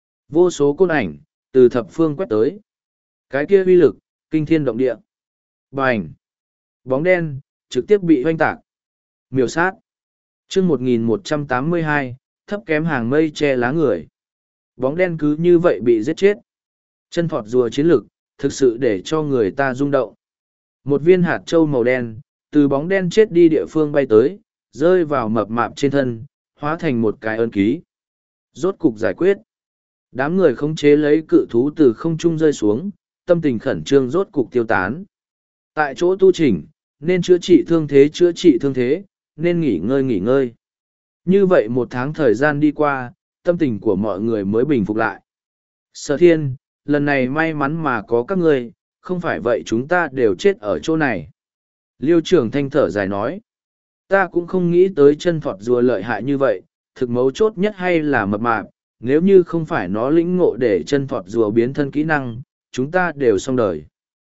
Vô số côn ảnh, từ thập phương quét tới. Cái kia uy lực, kinh thiên động địa. Bành. Bóng đen, trực tiếp bị hoanh tạc. Miểu sát. chương một nghìn một trăm tám mươi hai, thấp kém hàng mây che lá người. Bóng đen cứ như vậy bị giết chết. Chân thọt rùa chiến lực, thực sự để cho người ta rung động. Một viên hạt trâu màu đen, từ bóng đen chết đi địa phương bay tới, rơi vào mập mạp trên thân, hóa thành một cái ấn ký. Rốt cục giải quyết. Đám người khống chế lấy cự thú từ không trung rơi xuống, tâm tình khẩn trương rốt cục tiêu tán. Tại chỗ tu chỉnh, nên chữa trị thương thế chữa trị thương thế, nên nghỉ ngơi nghỉ ngơi. Như vậy một tháng thời gian đi qua, tâm tình của mọi người mới bình phục lại. Sở thiên, lần này may mắn mà có các ngươi, không phải vậy chúng ta đều chết ở chỗ này. Liêu trưởng thanh thở dài nói. Ta cũng không nghĩ tới chân thọt rùa lợi hại như vậy, thực mấu chốt nhất hay là mập mạp, nếu như không phải nó lĩnh ngộ để chân thọt rùa biến thân kỹ năng, chúng ta đều xong đời.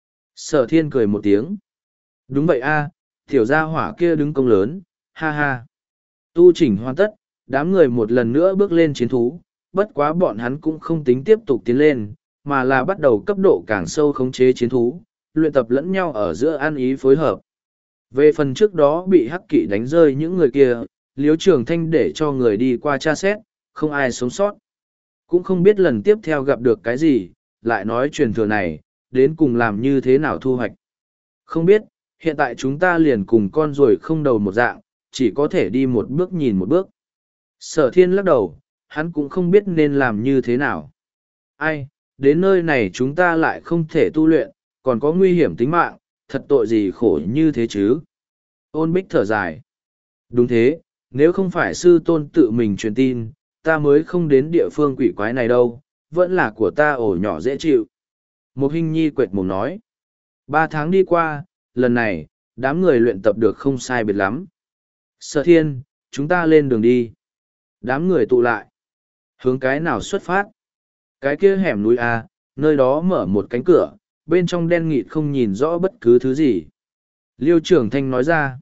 Sở thiên cười một tiếng. Đúng vậy a, tiểu gia hỏa kia đứng công lớn, ha ha. Tu chỉnh hoàn tất, đám người một lần nữa bước lên chiến thú, bất quá bọn hắn cũng không tính tiếp tục tiến lên, mà là bắt đầu cấp độ càng sâu khống chế chiến thú, luyện tập lẫn nhau ở giữa ăn ý phối hợp. Về phần trước đó bị hắc kỵ đánh rơi những người kia, Liếu Trường Thanh để cho người đi qua tra xét, không ai sống sót. Cũng không biết lần tiếp theo gặp được cái gì, lại nói truyền thừa này, đến cùng làm như thế nào thu hoạch. Không biết, hiện tại chúng ta liền cùng con ruồi không đầu một dạng, chỉ có thể đi một bước nhìn một bước. Sở thiên lắc đầu, hắn cũng không biết nên làm như thế nào. Ai, đến nơi này chúng ta lại không thể tu luyện, còn có nguy hiểm tính mạng, thật tội gì khổ như thế chứ. Ôn Bích thở dài. Đúng thế, nếu không phải sư tôn tự mình truyền tin, ta mới không đến địa phương quỷ quái này đâu, vẫn là của ta ổ nhỏ dễ chịu. Một hình nhi quệt mồm nói. Ba tháng đi qua, lần này, đám người luyện tập được không sai biệt lắm. Sở thiên, chúng ta lên đường đi. Đám người tụ lại. Hướng cái nào xuất phát? Cái kia hẻm núi A, nơi đó mở một cánh cửa, bên trong đen nghịt không nhìn rõ bất cứ thứ gì. Liêu trưởng thanh nói ra.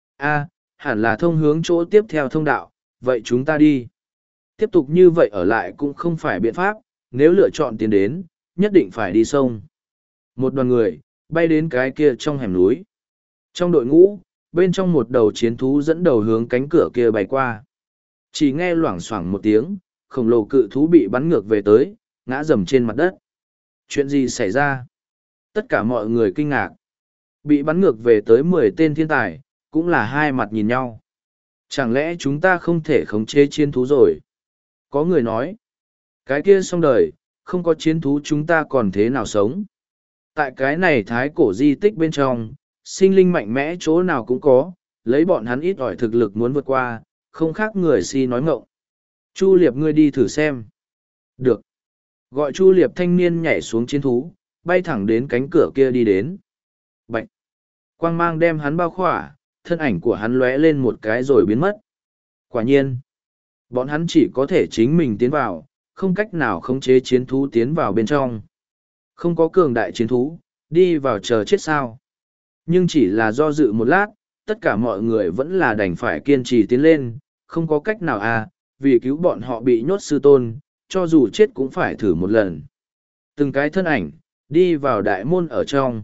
A, hẳn là thông hướng chỗ tiếp theo thông đạo, vậy chúng ta đi. Tiếp tục như vậy ở lại cũng không phải biện pháp, nếu lựa chọn tiến đến, nhất định phải đi sông. Một đoàn người, bay đến cái kia trong hẻm núi. Trong đội ngũ, bên trong một đầu chiến thú dẫn đầu hướng cánh cửa kia bay qua. Chỉ nghe loảng xoảng một tiếng, khổng lồ cự thú bị bắn ngược về tới, ngã rầm trên mặt đất. Chuyện gì xảy ra? Tất cả mọi người kinh ngạc. Bị bắn ngược về tới mười tên thiên tài, cũng là hai mặt nhìn nhau. Chẳng lẽ chúng ta không thể khống chế chiến thú rồi? Có người nói. Cái kia xong đời, không có chiến thú chúng ta còn thế nào sống? Tại cái này thái cổ di tích bên trong, sinh linh mạnh mẽ chỗ nào cũng có, lấy bọn hắn ít ỏi thực lực muốn vượt qua, không khác người si nói ngọng. Chu Liệp ngươi đi thử xem. Được. Gọi Chu Liệp thanh niên nhảy xuống chiến thú, bay thẳng đến cánh cửa kia đi đến. Bạch. Quang mang đem hắn bao khỏa, thân ảnh của hắn lóe lên một cái rồi biến mất. Quả nhiên, bọn hắn chỉ có thể chính mình tiến vào, không cách nào khống chế chiến thú tiến vào bên trong. Không có cường đại chiến thú, đi vào chờ chết sao. Nhưng chỉ là do dự một lát, tất cả mọi người vẫn là đành phải kiên trì tiến lên, không có cách nào à, vì cứu bọn họ bị nhốt sư tôn, cho dù chết cũng phải thử một lần. Từng cái thân ảnh, đi vào đại môn ở trong.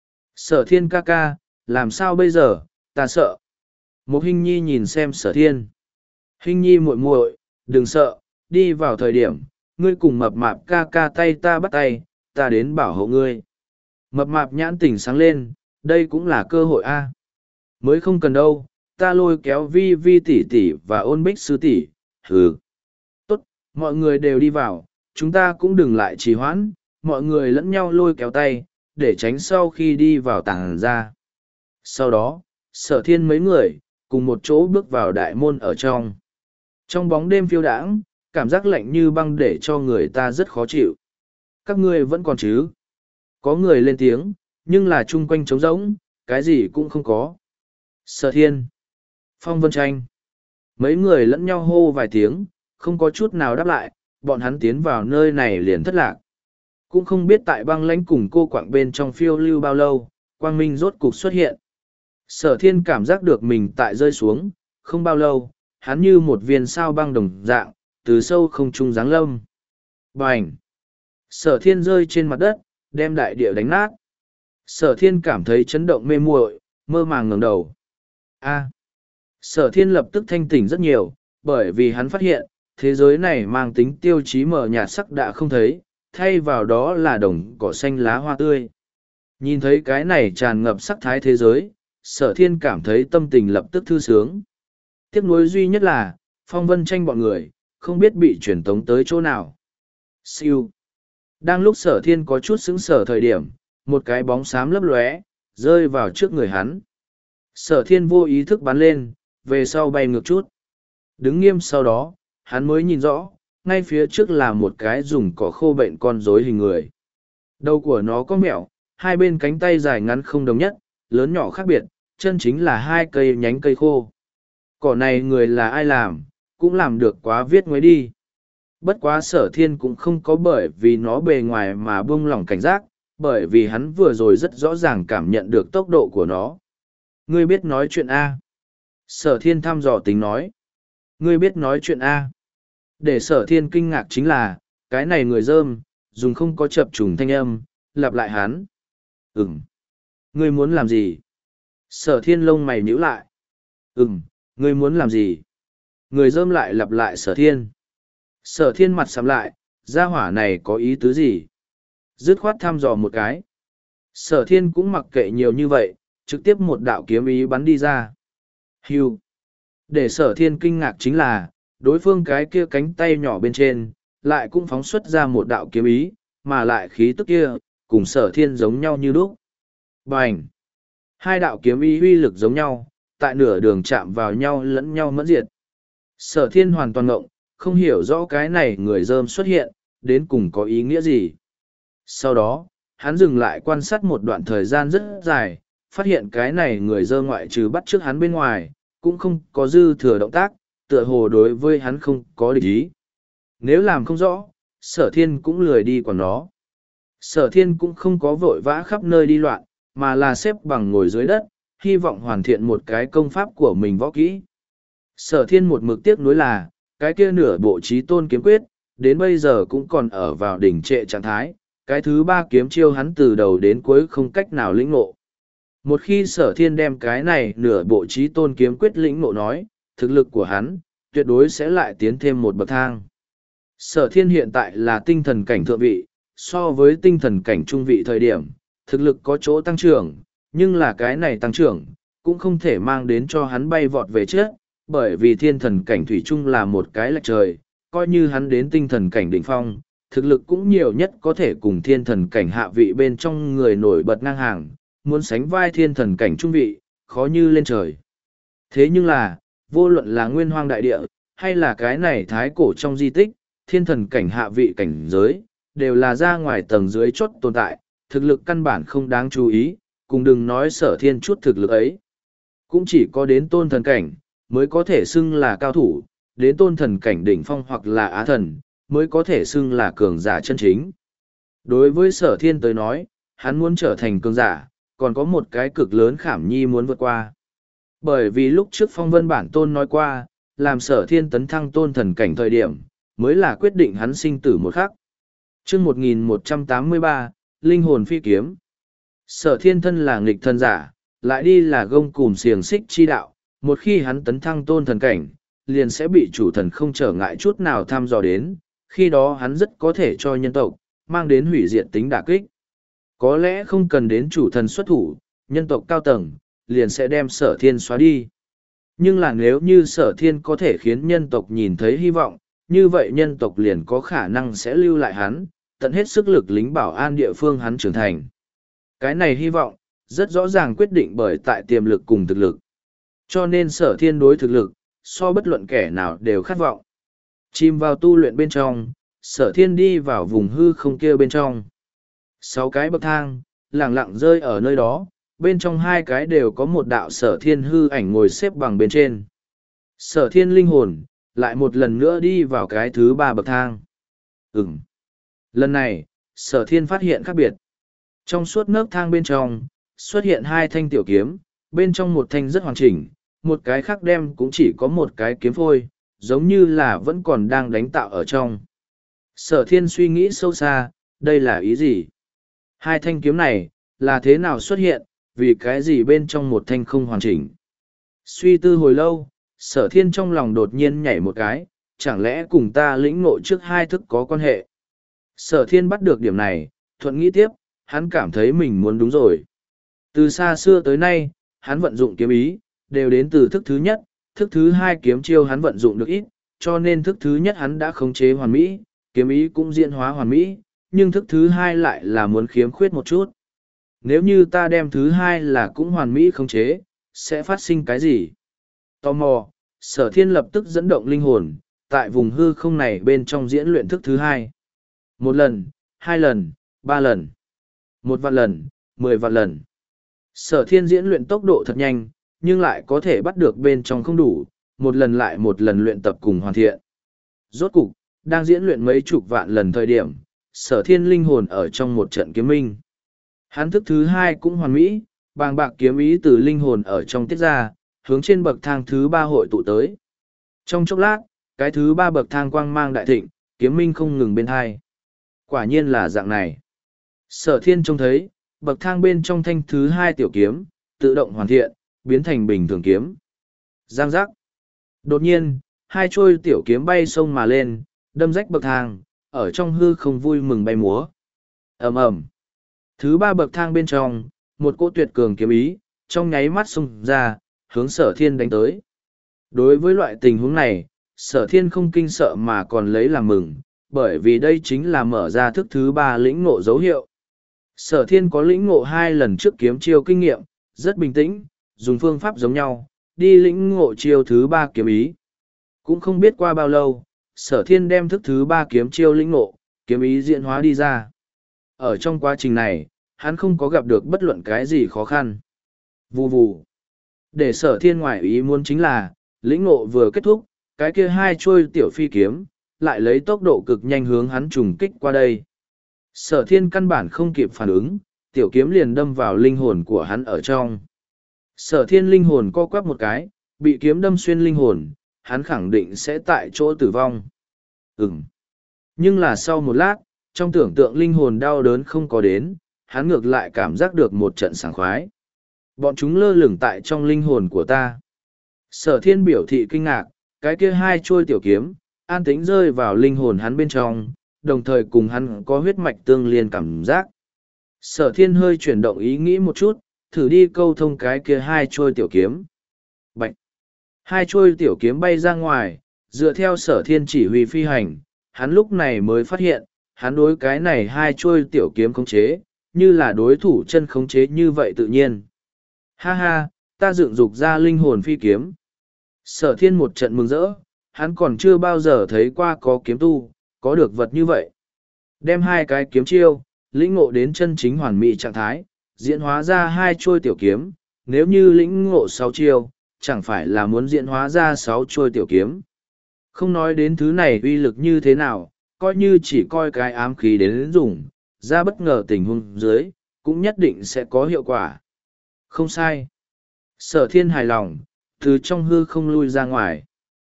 Sở thiên ca ca, làm sao bây giờ, ta sợ. Một hình nhi nhìn xem sở thiên. Hình nhi muội muội, đừng sợ, đi vào thời điểm, ngươi cùng mập mạp ca ca tay ta bắt tay, ta đến bảo hộ ngươi. Mập mạp nhãn tỉnh sáng lên, đây cũng là cơ hội a. Mới không cần đâu, ta lôi kéo vi vi tỷ tỷ và ôn bích sư tỷ. Hừ. Tốt, mọi người đều đi vào, chúng ta cũng đừng lại trì hoãn, mọi người lẫn nhau lôi kéo tay, để tránh sau khi đi vào tàng ra. Sau đó, sở thiên mấy người, cùng một chỗ bước vào đại môn ở trong. Trong bóng đêm phiêu đãng, cảm giác lạnh như băng để cho người ta rất khó chịu. Các ngươi vẫn còn chứ? Có người lên tiếng, nhưng là chung quanh trống rỗng, cái gì cũng không có. Sở thiên, Phong Vân Tranh. Mấy người lẫn nhau hô vài tiếng, không có chút nào đáp lại, bọn hắn tiến vào nơi này liền thất lạc. Cũng không biết tại băng lãnh cùng cô quạng bên trong phiêu lưu bao lâu, quang minh rốt cục xuất hiện. Sở thiên cảm giác được mình tại rơi xuống, không bao lâu, hắn như một viên sao băng đồng dạng, từ sâu không trung giáng lâm. Bành! Sở thiên rơi trên mặt đất, đem đại địa đánh nát. Sở thiên cảm thấy chấn động mê muội, mơ màng ngẩng đầu. A. Sở thiên lập tức thanh tỉnh rất nhiều, bởi vì hắn phát hiện, thế giới này mang tính tiêu chí mờ nhạt sắc đã không thấy, thay vào đó là đồng cỏ xanh lá hoa tươi. Nhìn thấy cái này tràn ngập sắc thái thế giới, sở thiên cảm thấy tâm tình lập tức thư sướng. Tiếc nuối duy nhất là, phong vân tranh bọn người, không biết bị truyền tống tới chỗ nào. Siêu. Đang lúc sở thiên có chút sững sờ thời điểm, một cái bóng xám lấp lóe, rơi vào trước người hắn. Sở thiên vô ý thức bắn lên, về sau bay ngược chút. Đứng nghiêm sau đó, hắn mới nhìn rõ, ngay phía trước là một cái dùng cỏ khô bệnh con rối hình người. Đầu của nó có mẹo, hai bên cánh tay dài ngắn không đồng nhất, lớn nhỏ khác biệt, chân chính là hai cây nhánh cây khô. Cỏ này người là ai làm, cũng làm được quá viết ngoáy đi. Bất quá sở thiên cũng không có bởi vì nó bề ngoài mà buông lỏng cảnh giác, bởi vì hắn vừa rồi rất rõ ràng cảm nhận được tốc độ của nó. Ngươi biết nói chuyện A. Sở thiên thăm dò tính nói. Ngươi biết nói chuyện A. Để sở thiên kinh ngạc chính là, cái này người dơm, dùng không có chập trùng thanh âm, lặp lại hắn. Ừm. Ngươi muốn làm gì? Sở thiên lông mày nhíu lại. Ừm, ngươi muốn làm gì? Người dơm lại lặp lại sở thiên. Sở thiên mặt sắm lại, gia hỏa này có ý tứ gì? Dứt khoát thăm dò một cái. Sở thiên cũng mặc kệ nhiều như vậy, trực tiếp một đạo kiếm ý bắn đi ra. Hưu. Để sở thiên kinh ngạc chính là, đối phương cái kia cánh tay nhỏ bên trên, lại cũng phóng xuất ra một đạo kiếm ý, mà lại khí tức kia, cùng sở thiên giống nhau như lúc. Bành! Hai đạo kiếm ý uy lực giống nhau, tại nửa đường chạm vào nhau lẫn nhau mẫn diệt. Sở thiên hoàn toàn ngộng, không hiểu rõ cái này người dơm xuất hiện, đến cùng có ý nghĩa gì. Sau đó, hắn dừng lại quan sát một đoạn thời gian rất dài, phát hiện cái này người dơ ngoại trừ bắt trước hắn bên ngoài, cũng không có dư thừa động tác, tựa hồ đối với hắn không có địch ý. Nếu làm không rõ, sở thiên cũng lười đi quản nó. Sở thiên cũng không có vội vã khắp nơi đi loạn, mà là xếp bằng ngồi dưới đất, hy vọng hoàn thiện một cái công pháp của mình võ kỹ. Sở thiên một mực tiếc nuối là, cái kia nửa bộ trí tôn kiếm quyết, đến bây giờ cũng còn ở vào đỉnh trệ trạng thái, cái thứ ba kiếm chiêu hắn từ đầu đến cuối không cách nào lĩnh ngộ. Một khi sở thiên đem cái này nửa bộ trí tôn kiếm quyết lĩnh ngộ nói, thực lực của hắn, tuyệt đối sẽ lại tiến thêm một bậc thang. Sở thiên hiện tại là tinh thần cảnh thượng vị, so với tinh thần cảnh trung vị thời điểm, thực lực có chỗ tăng trưởng, nhưng là cái này tăng trưởng, cũng không thể mang đến cho hắn bay vọt về trước, bởi vì thiên thần cảnh thủy chung là một cái lệch trời, coi như hắn đến tinh thần cảnh đỉnh phong, thực lực cũng nhiều nhất có thể cùng thiên thần cảnh hạ vị bên trong người nổi bật ngang hàng, muốn sánh vai thiên thần cảnh trung vị, khó như lên trời. Thế nhưng là, vô luận là nguyên hoang đại địa, hay là cái này thái cổ trong di tích, thiên thần cảnh hạ vị cảnh giới, đều là ra ngoài tầng dưới chốt tồn tại, thực lực căn bản không đáng chú ý, cùng đừng nói sở thiên chút thực lực ấy. Cũng chỉ có đến tôn thần cảnh, mới có thể xưng là cao thủ, đến tôn thần cảnh đỉnh phong hoặc là á thần, mới có thể xưng là cường giả chân chính. Đối với sở thiên tới nói, hắn muốn trở thành cường giả, còn có một cái cực lớn khảm nhi muốn vượt qua. Bởi vì lúc trước phong vân bản tôn nói qua, làm sở thiên tấn thăng tôn thần cảnh thời điểm, mới là quyết định hắn sinh tử một khắc. chương một nghìn một trăm tám mươi ba, Linh hồn phi kiếm. Sở thiên thân là nghịch thân giả, lại đi là gông cùm xiềng xích chi đạo, một khi hắn tấn thăng tôn thần cảnh, liền sẽ bị chủ thần không trở ngại chút nào thăm dò đến, khi đó hắn rất có thể cho nhân tộc, mang đến hủy diệt tính đả kích. Có lẽ không cần đến chủ thần xuất thủ, nhân tộc cao tầng, liền sẽ đem sở thiên xóa đi. Nhưng là nếu như sở thiên có thể khiến nhân tộc nhìn thấy hy vọng, như vậy nhân tộc liền có khả năng sẽ lưu lại hắn, tận hết sức lực lính bảo an địa phương hắn trưởng thành. Cái này hy vọng, rất rõ ràng quyết định bởi tại tiềm lực cùng thực lực. Cho nên sở thiên đối thực lực, so bất luận kẻ nào đều khát vọng. Chìm vào tu luyện bên trong, sở thiên đi vào vùng hư không kia bên trong. Sáu cái bậc thang, lẳng lặng rơi ở nơi đó, bên trong hai cái đều có một đạo sở thiên hư ảnh ngồi xếp bằng bên trên. Sở thiên linh hồn, lại một lần nữa đi vào cái thứ ba bậc thang. Ừm. Lần này, sở thiên phát hiện khác biệt. Trong suốt nấc thang bên trong, xuất hiện hai thanh tiểu kiếm, bên trong một thanh rất hoàn chỉnh, một cái khác đem cũng chỉ có một cái kiếm phôi, giống như là vẫn còn đang đánh tạo ở trong. Sở thiên suy nghĩ sâu xa, đây là ý gì? Hai thanh kiếm này, là thế nào xuất hiện, vì cái gì bên trong một thanh không hoàn chỉnh. Suy tư hồi lâu, sở thiên trong lòng đột nhiên nhảy một cái, chẳng lẽ cùng ta lĩnh ngộ trước hai thức có quan hệ. Sở thiên bắt được điểm này, thuận nghĩ tiếp, hắn cảm thấy mình muốn đúng rồi. Từ xa xưa tới nay, hắn vận dụng kiếm ý, đều đến từ thức thứ nhất, thức thứ hai kiếm chiêu hắn vận dụng được ít, cho nên thức thứ nhất hắn đã khống chế hoàn mỹ, kiếm ý cũng diễn hóa hoàn mỹ, nhưng thức thứ hai lại là muốn khiếm khuyết một chút. Nếu như ta đem thứ hai là cũng hoàn mỹ khống chế, sẽ phát sinh cái gì? Tò mò, sở thiên lập tức dẫn động linh hồn, tại vùng hư không này bên trong diễn luyện thức thứ hai. Một lần, hai lần, ba lần, một vạn lần, mười vạn lần. Sở thiên diễn luyện tốc độ thật nhanh, nhưng lại có thể bắt được bên trong không đủ, một lần lại một lần luyện tập cùng hoàn thiện. Rốt cục, đang diễn luyện mấy chục vạn lần thời điểm, sở thiên linh hồn ở trong một trận kiếm minh. Hắn thức thứ hai cũng hoàn mỹ, bàng bạc kiếm ý từ linh hồn ở trong tiết ra, hướng trên bậc thang thứ ba hội tụ tới. Trong chốc lát, cái thứ ba bậc thang quang mang đại thịnh, kiếm minh không ngừng bên hai. Quả nhiên là dạng này. Sở thiên trông thấy, bậc thang bên trong thanh thứ hai tiểu kiếm, tự động hoàn thiện, biến thành bình thường kiếm. Giang giác. Đột nhiên, hai trôi tiểu kiếm bay sông mà lên, đâm rách bậc thang, ở trong hư không vui mừng bay múa. Ầm ầm. Thứ ba bậc thang bên trong, một cỗ tuyệt cường kiếm ý, trong nháy mắt xông ra, hướng sở thiên đánh tới. Đối với loại tình huống này, sở thiên không kinh sợ mà còn lấy làm mừng, bởi vì đây chính là mở ra thức thứ ba lĩnh ngộ dấu hiệu. Sở thiên có lĩnh ngộ hai lần trước kiếm chiêu kinh nghiệm, rất bình tĩnh, dùng phương pháp giống nhau, đi lĩnh ngộ chiêu thứ ba kiếm ý. Cũng không biết qua bao lâu, sở thiên đem thức thứ ba kiếm chiêu lĩnh ngộ, kiếm ý diễn hóa đi ra. Ở trong quá trình này, hắn không có gặp được bất luận cái gì khó khăn. Vù vù. Để sở thiên ngoại ý muốn chính là, lĩnh ngộ vừa kết thúc, cái kia hai trôi tiểu phi kiếm, lại lấy tốc độ cực nhanh hướng hắn trùng kích qua đây. Sở thiên căn bản không kịp phản ứng, tiểu kiếm liền đâm vào linh hồn của hắn ở trong. Sở thiên linh hồn co quắp một cái, bị kiếm đâm xuyên linh hồn, hắn khẳng định sẽ tại chỗ tử vong. Ừm. Nhưng là sau một lát, trong tưởng tượng linh hồn đau đớn không có đến, hắn ngược lại cảm giác được một trận sảng khoái. Bọn chúng lơ lửng tại trong linh hồn của ta. Sở thiên biểu thị kinh ngạc, cái kia hai trôi tiểu kiếm, an tĩnh rơi vào linh hồn hắn bên trong, đồng thời cùng hắn có huyết mạch tương liên cảm giác. Sở thiên hơi chuyển động ý nghĩ một chút, thử đi câu thông cái kia hai trôi tiểu kiếm. Bạch! Hai trôi tiểu kiếm bay ra ngoài, dựa theo sở thiên chỉ huy phi hành, hắn lúc này mới phát hiện, hắn đối cái này hai trôi tiểu kiếm khống chế, như là đối thủ chân khống chế như vậy tự nhiên. Ha ha, ta dựng dục ra linh hồn phi kiếm. Sở thiên một trận mừng rỡ, hắn còn chưa bao giờ thấy qua có kiếm tu, có được vật như vậy. Đem hai cái kiếm chiêu, lĩnh ngộ đến chân chính hoàn mỹ trạng thái, diễn hóa ra hai trôi tiểu kiếm, nếu như lĩnh ngộ sáu chiêu, chẳng phải là muốn diễn hóa ra sáu trôi tiểu kiếm. Không nói đến thứ này uy lực như thế nào, coi như chỉ coi cái ám khí đến dùng, ra bất ngờ tình huống dưới, cũng nhất định sẽ có hiệu quả. Không sai. Sở thiên hài lòng, từ trong hư không lui ra ngoài.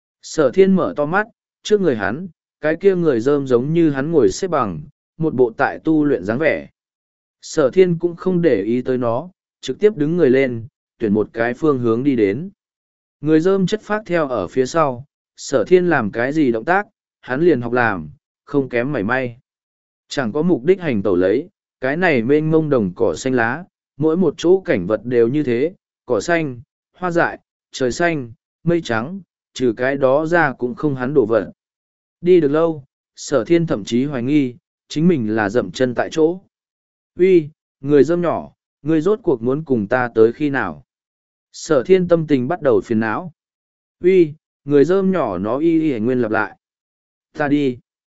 Sở thiên mở to mắt, trước người hắn, cái kia người rơm giống như hắn ngồi xếp bằng, một bộ tại tu luyện dáng vẻ. Sở thiên cũng không để ý tới nó, trực tiếp đứng người lên, tuyển một cái phương hướng đi đến. Người rơm chất phác theo ở phía sau, sở thiên làm cái gì động tác, hắn liền học làm, không kém mảy may. Chẳng có mục đích hành tẩu lấy, cái này mênh mông đồng cỏ xanh lá, mỗi một chỗ cảnh vật đều như thế, cỏ xanh, hoa dại, trời xanh, mây trắng, trừ cái đó ra cũng không hắn đổ vật. Đi được lâu, sở thiên thậm chí hoài nghi, chính mình là dậm chân tại chỗ. Uy, người dơm nhỏ, người rốt cuộc muốn cùng ta tới khi nào? Sở thiên tâm tình bắt đầu phiền não. Uy, người dơm nhỏ nó y y nguyên lặp lại. Ta đi.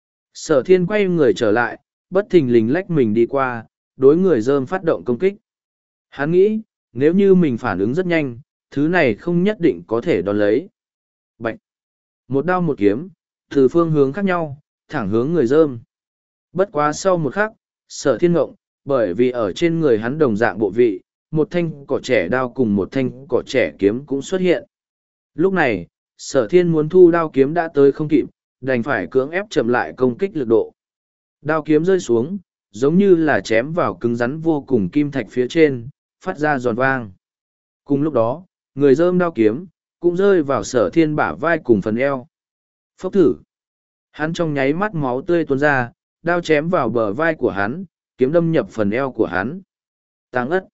Sở thiên quay người trở lại, bất thình lình lách mình đi qua, đối người dơm phát động công kích. Hắn nghĩ, nếu như mình phản ứng rất nhanh, thứ này không nhất định có thể đón lấy. Bạch! Một đao một kiếm, từ phương hướng khác nhau, thẳng hướng người dơm. Bất quá sau một khắc, sở thiên ngộng, bởi vì ở trên người hắn đồng dạng bộ vị, một thanh cỏ trẻ đao cùng một thanh cỏ trẻ kiếm cũng xuất hiện. Lúc này, sở thiên muốn thu đao kiếm đã tới không kịp, đành phải cưỡng ép chậm lại công kích lực độ. Đao kiếm rơi xuống, giống như là chém vào cứng rắn vô cùng kim thạch phía trên, phát ra giòn vang. Cùng lúc đó, người rơm đao kiếm, cũng rơi vào sở thiên bả vai cùng phần eo. Phốc thử. Hắn trong nháy mắt máu tươi tuôn ra, đao chém vào bờ vai của hắn, kiếm đâm nhập phần eo của hắn. Tàng ất.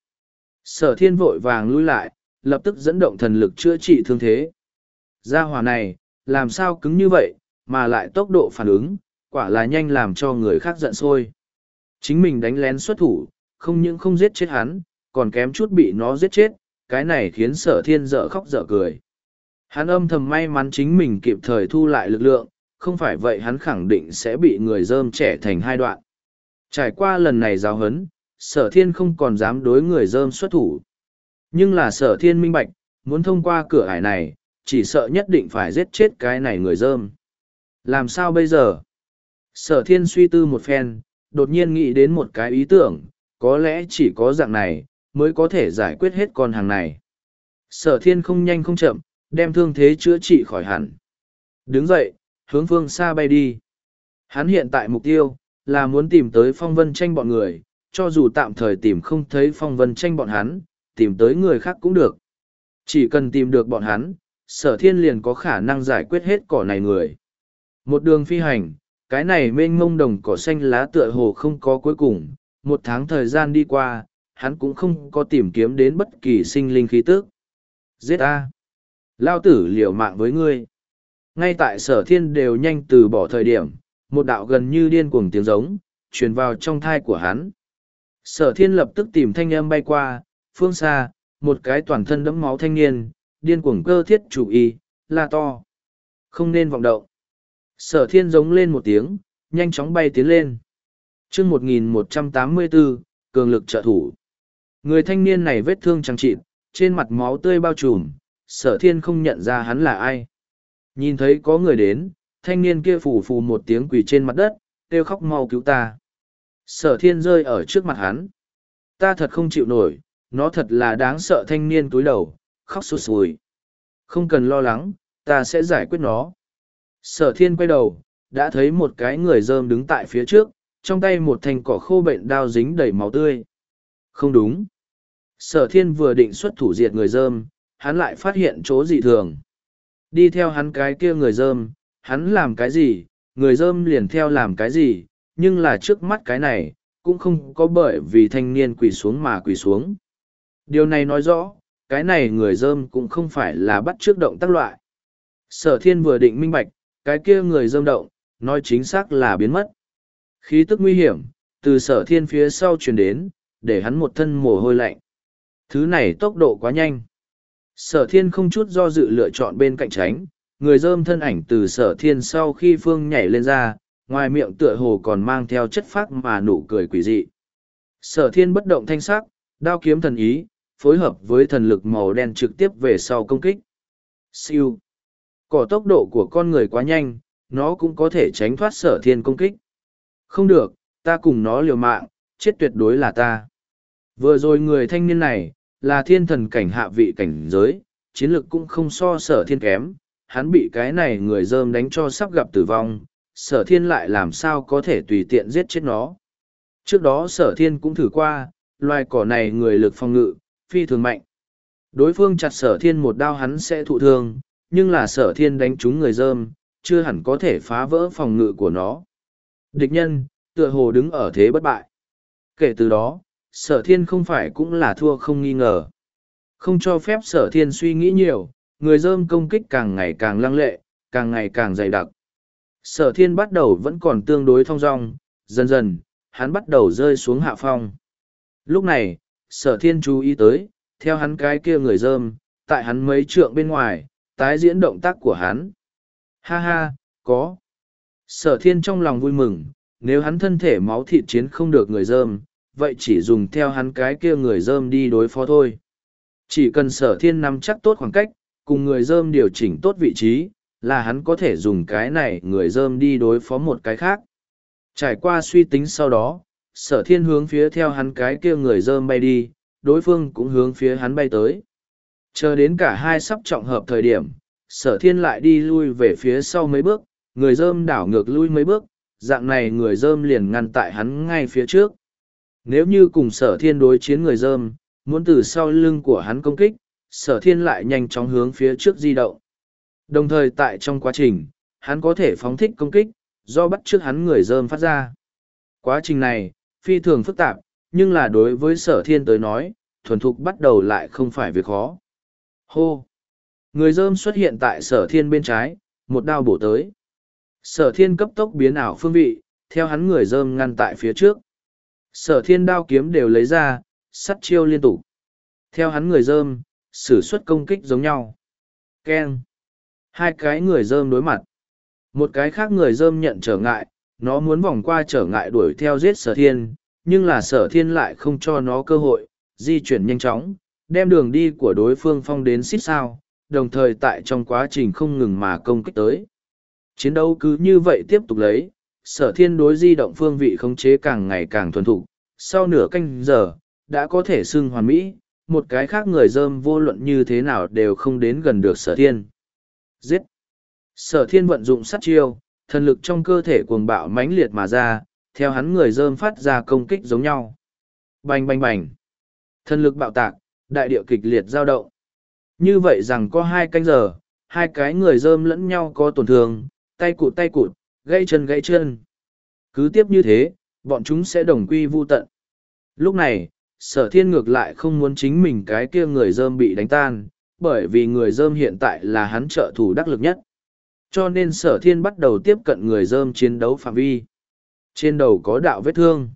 Sở thiên vội vàng lui lại, lập tức dẫn động thần lực chữa trị thương thế. Gia hỏa này, làm sao cứng như vậy, mà lại tốc độ phản ứng, quả là nhanh làm cho người khác giận sôi. Chính mình đánh lén xuất thủ, không những không giết chết hắn, còn kém chút bị nó giết chết, cái này khiến sở thiên dở khóc dở cười. Hắn âm thầm may mắn chính mình kịp thời thu lại lực lượng, không phải vậy hắn khẳng định sẽ bị người rơm trẻ thành hai đoạn. Trải qua lần này giáo hấn, sở thiên không còn dám đối người rơm xuất thủ. Nhưng là sở thiên minh bạch, muốn thông qua cửa ải này, chỉ sợ nhất định phải giết chết cái này người rơm. Làm sao bây giờ? Sở thiên suy tư một phen, đột nhiên nghĩ đến một cái ý tưởng, có lẽ chỉ có dạng này, mới có thể giải quyết hết con hàng này. Sở thiên không nhanh không chậm, đem thương thế chữa trị khỏi hẳn. Đứng dậy, hướng phương xa bay đi. Hắn hiện tại mục tiêu, là muốn tìm tới phong vân tranh bọn người, cho dù tạm thời tìm không thấy phong vân tranh bọn hắn, tìm tới người khác cũng được. Chỉ cần tìm được bọn hắn, sở thiên liền có khả năng giải quyết hết cỏ này người. Một đường phi hành, cái này mênh mông đồng cỏ xanh lá tựa hồ không có cuối cùng, một tháng thời gian đi qua, hắn cũng không có tìm kiếm đến bất kỳ sinh linh khí tức. Giết a! Lao tử liều mạng với ngươi. Ngay tại sở thiên đều nhanh từ bỏ thời điểm, một đạo gần như điên cuồng tiếng giống, truyền vào trong thai của hắn. Sở thiên lập tức tìm thanh âm bay qua, phương xa, một cái toàn thân đẫm máu thanh niên, điên cuồng cơ thiết chủ y, la to. Không nên vọng động. Sở thiên giống lên một tiếng, nhanh chóng bay tiến lên. chương một nghìn một trăm tám mươi bốn, cường lực trợ thủ. Người thanh niên này vết thương chẳng chịt, trên mặt máu tươi bao trùm, sở thiên không nhận ra hắn là ai. Nhìn thấy có người đến, thanh niên kia phù phù một tiếng quỳ trên mặt đất, kêu khóc mau cứu ta. Sở thiên rơi ở trước mặt hắn. Ta thật không chịu nổi, nó thật là đáng sợ. Thanh niên túi đầu, khóc sụt sùi. Không cần lo lắng, ta sẽ giải quyết nó. Sở thiên quay đầu, đã thấy một cái người rơm đứng tại phía trước, trong tay một thanh cỏ khô bệnh đao dính đầy máu tươi. Không đúng. Sở thiên vừa định xuất thủ diệt người rơm, hắn lại phát hiện chỗ dị thường. Đi theo hắn cái kia người rơm, hắn làm cái gì, người rơm liền theo làm cái gì, nhưng là trước mắt cái này, cũng không có bởi vì thanh niên quỳ xuống mà quỳ xuống. Điều này nói rõ, cái này người rơm cũng không phải là bắt chước động tác loại. Sở thiên vừa định minh bạch, cái kia người rơm động, nói chính xác là biến mất. Khí tức nguy hiểm, từ sở thiên phía sau truyền đến, để hắn một thân mồ hôi lạnh. Thứ này tốc độ quá nhanh. Sở thiên không chút do dự lựa chọn bên cạnh tránh, người rơm thân ảnh từ sở thiên sau khi phương nhảy lên ra, ngoài miệng tựa hồ còn mang theo chất phác mà nụ cười quỷ dị. Sở thiên bất động thanh sắc, đao kiếm thần ý, phối hợp với thần lực màu đen trực tiếp về sau công kích. Siêu. Cỏ tốc độ của con người quá nhanh, nó cũng có thể tránh thoát sở thiên công kích. Không được, ta cùng nó liều mạng, chết tuyệt đối là ta. Vừa rồi người thanh niên này, là thiên thần cảnh hạ vị cảnh giới, chiến lực cũng không so sở thiên kém, hắn bị cái này người rơm đánh cho sắp gặp tử vong, sở thiên lại làm sao có thể tùy tiện giết chết nó. Trước đó sở thiên cũng thử qua, loài cỏ này người lực phòng ngự, phi thường mạnh. Đối phương chặt sở thiên một đao hắn sẽ thụ thương, nhưng là sở thiên đánh trúng người rơm, chưa hẳn có thể phá vỡ phòng ngự của nó. Địch nhân, tựa hồ đứng ở thế bất bại. Kể từ đó, sở thiên không phải cũng là thua không nghi ngờ. Không cho phép sở thiên suy nghĩ nhiều, người rơm công kích càng ngày càng lăng lệ, càng ngày càng dày đặc. Sở thiên bắt đầu vẫn còn tương đối thong dong, dần dần, hắn bắt đầu rơi xuống hạ phong. Lúc này, sở thiên chú ý tới, theo hắn cái kia người rơm, tại hắn mấy trượng bên ngoài, tái diễn động tác của hắn. Ha ha, có. Sở thiên trong lòng vui mừng, nếu hắn thân thể máu thịt chiến không được người rơm, vậy chỉ dùng theo hắn cái kia người rơm đi đối phó thôi. Chỉ cần sở thiên nắm chắc tốt khoảng cách, cùng người rơm điều chỉnh tốt vị trí, là hắn có thể dùng cái này người rơm đi đối phó một cái khác. Trải qua suy tính sau đó, sở thiên hướng phía theo hắn cái kia người rơm bay đi, đối phương cũng hướng phía hắn bay tới. Chờ đến cả hai sắp trọng hợp thời điểm, sở thiên lại đi lui về phía sau mấy bước, người rơm đảo ngược lui mấy bước, dạng này người rơm liền ngăn tại hắn ngay phía trước. Nếu như cùng sở thiên đối chiến người rơm, muốn từ sau lưng của hắn công kích, sở thiên lại nhanh chóng hướng phía trước di động. Đồng thời tại trong quá trình, hắn có thể phóng thích công kích, do bắt trước hắn người dơm phát ra. Quá trình này, phi thường phức tạp, nhưng là đối với sở thiên tới nói, thuần thục bắt đầu lại không phải việc khó. Hô! Người dơm xuất hiện tại sở thiên bên trái, một đao bổ tới. Sở thiên cấp tốc biến ảo phương vị, theo hắn người dơm ngăn tại phía trước. Sở thiên đao kiếm đều lấy ra, sắt chiêu liên tục. Theo hắn người dơm, sử xuất công kích giống nhau. Keng! Hai cái người dơm đối mặt. Một cái khác người dơm nhận trở ngại, nó muốn vòng qua trở ngại đuổi theo giết sở thiên, nhưng là sở thiên lại không cho nó cơ hội, di chuyển nhanh chóng, đem đường đi của đối phương phong đến xít sao, đồng thời tại trong quá trình không ngừng mà công kích tới. Chiến đấu cứ như vậy tiếp tục lấy, sở thiên đối di động phương vị khống chế càng ngày càng thuần thục, sau nửa canh giờ, đã có thể xưng hoàn mỹ, một cái khác người dơm vô luận như thế nào đều không đến gần được sở thiên. Giết! Sở thiên vận dụng sát chiêu, thần lực trong cơ thể cuồng bạo mãnh liệt mà ra, theo hắn người dơm phát ra công kích giống nhau. Bành bành bành! Thần lực bạo tạc, đại địa kịch liệt dao động. Như vậy rằng có hai canh giờ, hai cái người dơm lẫn nhau có tổn thương, tay cụt tay cụt, gãy chân gãy chân. Cứ tiếp như thế, bọn chúng sẽ đồng quy vu tận. Lúc này, sở thiên ngược lại không muốn chính mình cái kia người dơm bị đánh tan, bởi vì người dơm hiện tại là hắn trợ thủ đắc lực nhất. Cho nên sở thiên bắt đầu tiếp cận người dơm chiến đấu phạm vi. Trên đầu có đạo vết thương.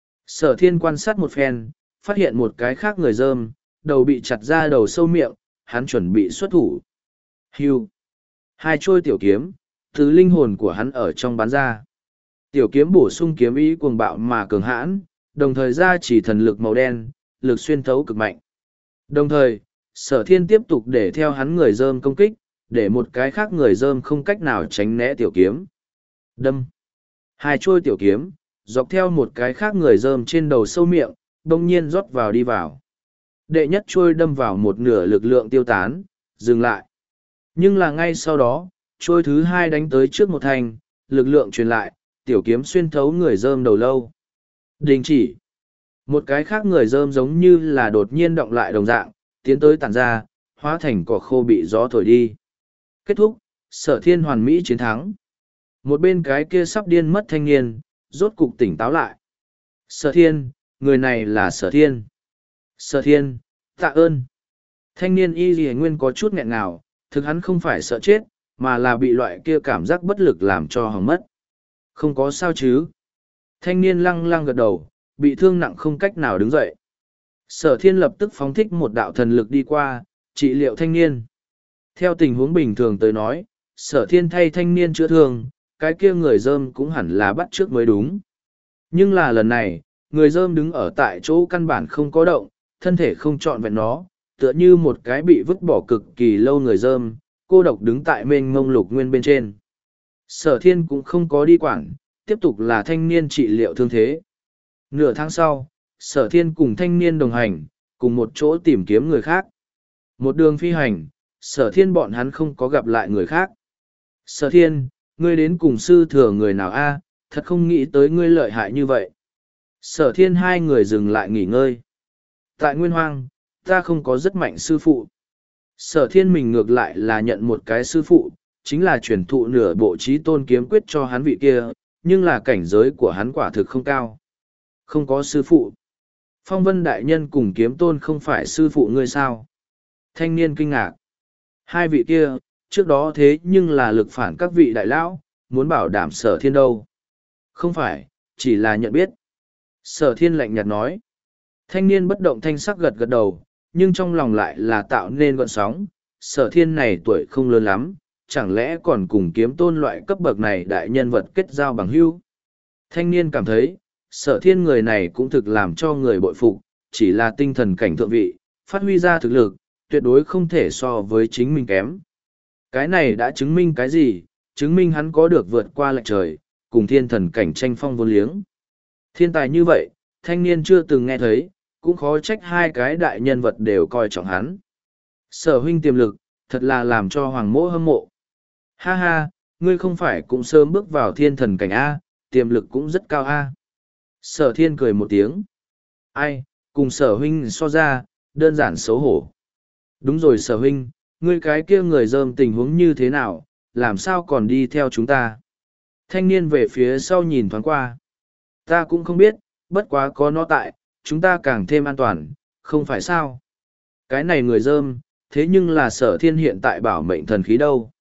Sở thiên quan sát một phen, phát hiện một cái khác người dơm, đầu bị chặt ra đầu sâu miệng, hắn chuẩn bị xuất thủ. Hưu. Hai trôi tiểu kiếm, từ linh hồn của hắn ở trong bắn ra. Tiểu kiếm bổ sung kiếm ý cuồng bạo mà cường hãn, đồng thời ra chỉ thần lực màu đen, lực xuyên thấu cực mạnh. Đồng thời, sở thiên tiếp tục để theo hắn người dơm công kích, để một cái khác người dơm không cách nào tránh né tiểu kiếm. Đâm. Hai trôi tiểu kiếm, dọc theo một cái khác người dơm trên đầu sâu miệng, đông nhiên rót vào đi vào. Đệ nhất trôi đâm vào một nửa lực lượng tiêu tán, dừng lại. Nhưng là ngay sau đó, trôi thứ hai đánh tới trước một thành, lực lượng truyền lại, tiểu kiếm xuyên thấu người dơm đầu lâu. Đình chỉ. Một cái khác người dơm giống như là đột nhiên động lại đồng dạng, tiến tới tản ra, hóa thành cỏ khô bị gió thổi đi. Kết thúc, sở thiên hoàn mỹ chiến thắng. Một bên cái kia sắp điên mất thanh niên, rốt cục tỉnh táo lại. Sở thiên, người này là sở thiên. Sở thiên, tạ ơn. Thanh niên y ghi nguyên có chút nghẹn ngào, thực hắn không phải sợ chết, mà là bị loại kia cảm giác bất lực làm cho hỏng mất. Không có sao chứ. Thanh niên lăng lăng gật đầu, bị thương nặng không cách nào đứng dậy. Sở thiên lập tức phóng thích một đạo thần lực đi qua, trị liệu thanh niên. Theo tình huống bình thường tới nói, sở thiên thay thanh niên chữa thương, cái kia người dơm cũng hẳn là bắt trước mới đúng. Nhưng là lần này, người dơm đứng ở tại chỗ căn bản không có động, thân thể không trọn vẹn nó, tựa như một cái bị vứt bỏ cực kỳ lâu người dơm, cô độc đứng tại mênh mông lục nguyên bên trên. Sở thiên cũng không có đi quản, tiếp tục là thanh niên trị liệu thương thế. Nửa tháng sau, sở thiên cùng thanh niên đồng hành, cùng một chỗ tìm kiếm người khác. Một đường phi hành, sở thiên bọn hắn không có gặp lại người khác. Sở thiên, ngươi đến cùng sư thừa người nào a? Thật không nghĩ tới ngươi lợi hại như vậy. Sở thiên hai người dừng lại nghỉ ngơi. Tại Nguyên Hoang, ta không có rất mạnh sư phụ. Sở thiên mình ngược lại là nhận một cái sư phụ, chính là truyền thụ nửa bộ trí tôn kiếm quyết cho hắn vị kia, nhưng là cảnh giới của hắn quả thực không cao. Không có sư phụ. Phong Vân Đại Nhân cùng kiếm tôn không phải sư phụ ngươi sao? Thanh niên kinh ngạc. Hai vị kia, trước đó thế nhưng là lực phản các vị đại lão, muốn bảo đảm sở thiên đâu. Không phải, chỉ là nhận biết. Sở thiên lạnh nhạt nói. Thanh niên bất động thanh sắc gật gật đầu, nhưng trong lòng lại là tạo nên gọn sóng. Sở thiên này tuổi không lớn lắm, chẳng lẽ còn cùng kiếm tôn loại cấp bậc này đại nhân vật kết giao bằng hữu. Thanh niên cảm thấy, sở thiên người này cũng thực làm cho người bội phục, chỉ là tinh thần cảnh thượng vị, phát huy ra thực lực, tuyệt đối không thể so với chính mình kém. Cái này đã chứng minh cái gì? Chứng minh hắn có được vượt qua lệch trời, cùng thiên thần cảnh tranh phong vô liếng. Thiên tài như vậy, thanh niên chưa từng nghe thấy, cũng khó trách hai cái đại nhân vật đều coi trọng hắn. Sở huynh tiềm lực, thật là làm cho hoàng mỗ hâm mộ. Ha ha, ngươi không phải cũng sớm bước vào thiên thần cảnh A, tiềm lực cũng rất cao A. Sở thiên cười một tiếng. Ai, cùng sở huynh so ra, đơn giản xấu hổ. Đúng rồi Sở huynh, ngươi cái kia người dơm tình huống như thế nào, làm sao còn đi theo chúng ta? Thanh niên về phía sau nhìn thoáng qua. Ta cũng không biết, bất quá có nó tại, chúng ta càng thêm an toàn, không phải sao? Cái này người dơm, thế nhưng là Sở Thiên hiện tại bảo mệnh thần khí đâu.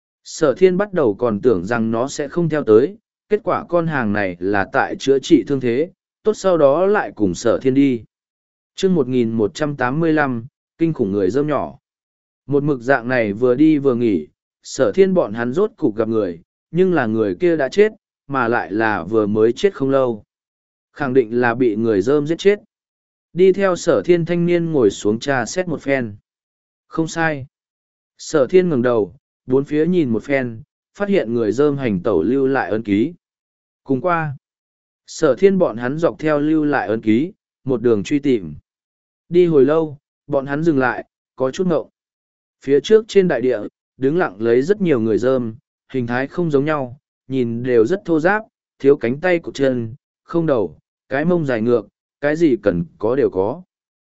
Sở Thiên bắt đầu còn tưởng rằng nó sẽ không theo tới, kết quả con hàng này là tại chữa trị thương thế, tốt sau đó lại cùng Sở Thiên đi. Chương một nghìn một trăm tám mươi lăm, kinh khủng người dơm nhỏ. Một mực dạng này vừa đi vừa nghỉ, Sở Thiên bọn hắn rốt cục gặp người, nhưng là người kia đã chết, mà lại là vừa mới chết không lâu. Khẳng định là bị người dơm giết chết. Đi theo Sở Thiên thanh niên ngồi xuống tra xét một phen. Không sai. Sở Thiên ngẩng đầu, bốn phía nhìn một phen, phát hiện người dơm hành tẩu lưu lại ấn ký. Cùng qua, Sở Thiên bọn hắn dọc theo lưu lại ấn ký, một đường truy tìm. Đi hồi lâu, bọn hắn dừng lại, có chút ngộng. Phía trước trên đại địa, đứng lặng lấy rất nhiều người dơm, hình thái không giống nhau, nhìn đều rất thô ráp, thiếu cánh tay cụt chân, không đầu, cái mông dài ngược, cái gì cần có đều có.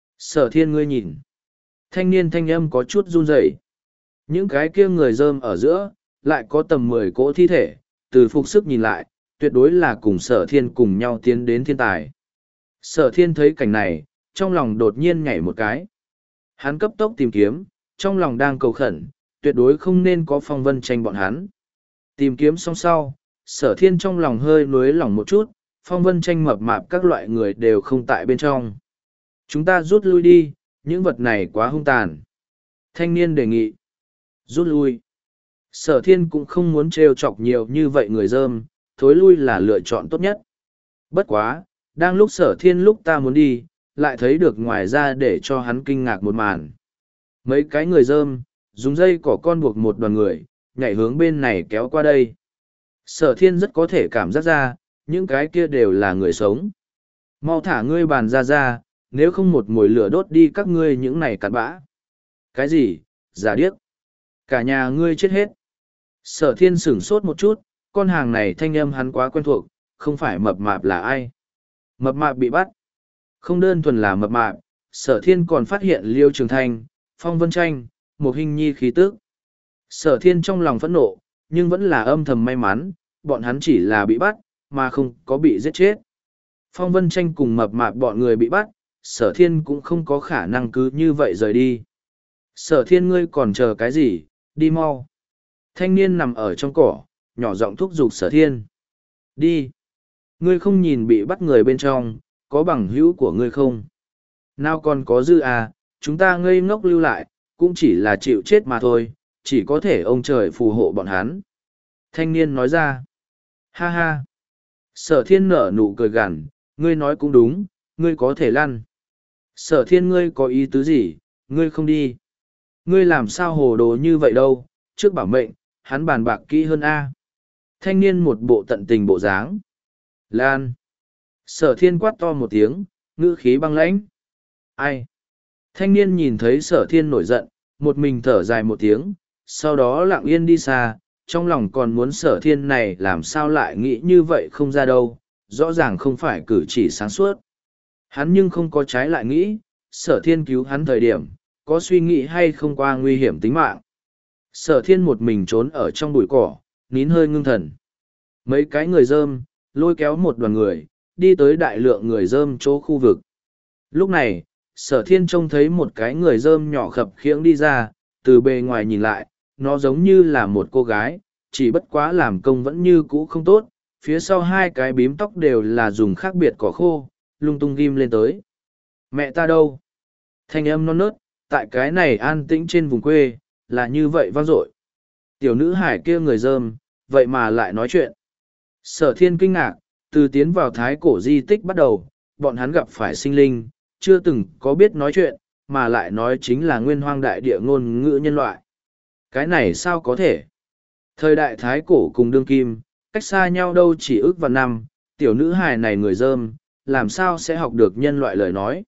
Sở Thiên ngươi nhìn. Thanh niên thanh âm có chút run rẩy. Những cái kia người dơm ở giữa, lại có tầm mười cỗ thi thể, từ phục sức nhìn lại, tuyệt đối là cùng Sở Thiên cùng nhau tiến đến thiên tài. Sở Thiên thấy cảnh này, trong lòng đột nhiên nhảy một cái. Hắn cấp tốc tìm kiếm, trong lòng đang cầu khẩn, tuyệt đối không nên có Phong Vân Tranh bọn hắn. Tìm kiếm xong sau, Sở Thiên trong lòng hơi nuối lòng một chút, Phong Vân Tranh mập mạp các loại người đều không tại bên trong. Chúng ta rút lui đi, những vật này quá hung tàn. Thanh niên đề nghị. Rút lui. Sở Thiên cũng không muốn trêu chọc nhiều như vậy người dơm, thối lui là lựa chọn tốt nhất. Bất quá, đang lúc Sở Thiên lúc ta muốn đi, lại thấy được ngoài ra để cho hắn kinh ngạc một màn. Mấy cái người dơm, dùng dây cỏ con buộc một đoàn người, nhảy hướng bên này kéo qua đây. Sở Thiên rất có thể cảm giác ra, những cái kia đều là người sống. Mau thả ngươi bàn ra ra, nếu không một mồi lửa đốt đi các ngươi những này cặn bã. Cái gì, giả điếc. Cả nhà ngươi chết hết. Sở Thiên sửng sốt một chút, con hàng này thanh âm hắn quá quen thuộc, không phải mập mạp là ai. Mập mạp bị bắt. Không đơn thuần là mập mạp, Sở Thiên còn phát hiện Liêu Trường Thanh, Phong Vân Tranh, một hình nhi khí tức. Sở Thiên trong lòng phẫn nộ, nhưng vẫn là âm thầm may mắn, bọn hắn chỉ là bị bắt, mà không có bị giết chết. Phong Vân Tranh cùng mập mạp bọn người bị bắt, Sở Thiên cũng không có khả năng cứ như vậy rời đi. Sở Thiên ngươi còn chờ cái gì, đi mau. Thanh niên nằm ở trong cỏ, nhỏ giọng thúc giục Sở Thiên. Đi. Ngươi không nhìn bị bắt người bên trong, có bằng hữu của ngươi không? Nào còn có dư à, chúng ta ngây ngốc lưu lại, cũng chỉ là chịu chết mà thôi, chỉ có thể ông trời phù hộ bọn hắn. Thanh niên nói ra. Ha ha. Sở Thiên nở nụ cười gằn, ngươi nói cũng đúng, ngươi có thể lăn. Sở Thiên ngươi có ý tứ gì, ngươi không đi. Ngươi làm sao hồ đồ như vậy đâu, trước bảo mệnh, hắn bàn bạc kỹ hơn A. Thanh niên một bộ tận tình bộ dáng. Lan. Sở Thiên quát to một tiếng, ngữ khí băng lãnh. Ai? Thanh niên nhìn thấy Sở Thiên nổi giận, một mình thở dài một tiếng, sau đó lặng yên đi xa, trong lòng còn muốn Sở Thiên này làm sao lại nghĩ như vậy không ra đâu, rõ ràng không phải cử chỉ sáng suốt. Hắn nhưng không có trái lại nghĩ, Sở Thiên cứu hắn thời điểm, có suy nghĩ hay không qua nguy hiểm tính mạng. Sở Thiên một mình trốn ở trong bụi cỏ, nín hơi ngưng thần. Mấy cái người dơm, lôi kéo một đoàn người, đi tới đại lượng người dơm chỗ khu vực. Lúc này, Sở Thiên trông thấy một cái người dơm nhỏ khập khiễng đi ra, từ bề ngoài nhìn lại, nó giống như là một cô gái, chỉ bất quá làm công vẫn như cũ không tốt, phía sau hai cái bím tóc đều là dùng khác biệt cỏ khô, lung tung ghim lên tới. Mẹ ta đâu? Thanh âm non nớt, tại cái này an tĩnh trên vùng quê, là như vậy vang dội. Tiểu nữ hải kia người dơm, vậy mà lại nói chuyện. Sở Thiên kinh ngạc, từ tiến vào thái cổ di tích bắt đầu, bọn hắn gặp phải sinh linh, chưa từng có biết nói chuyện, mà lại nói chính là nguyên hoang đại địa ngôn ngữ nhân loại. Cái này sao có thể? Thời đại thái cổ cùng đương kim, cách xa nhau đâu chỉ ước vạn năm, tiểu nữ hài này người dơm, làm sao sẽ học được nhân loại lời nói.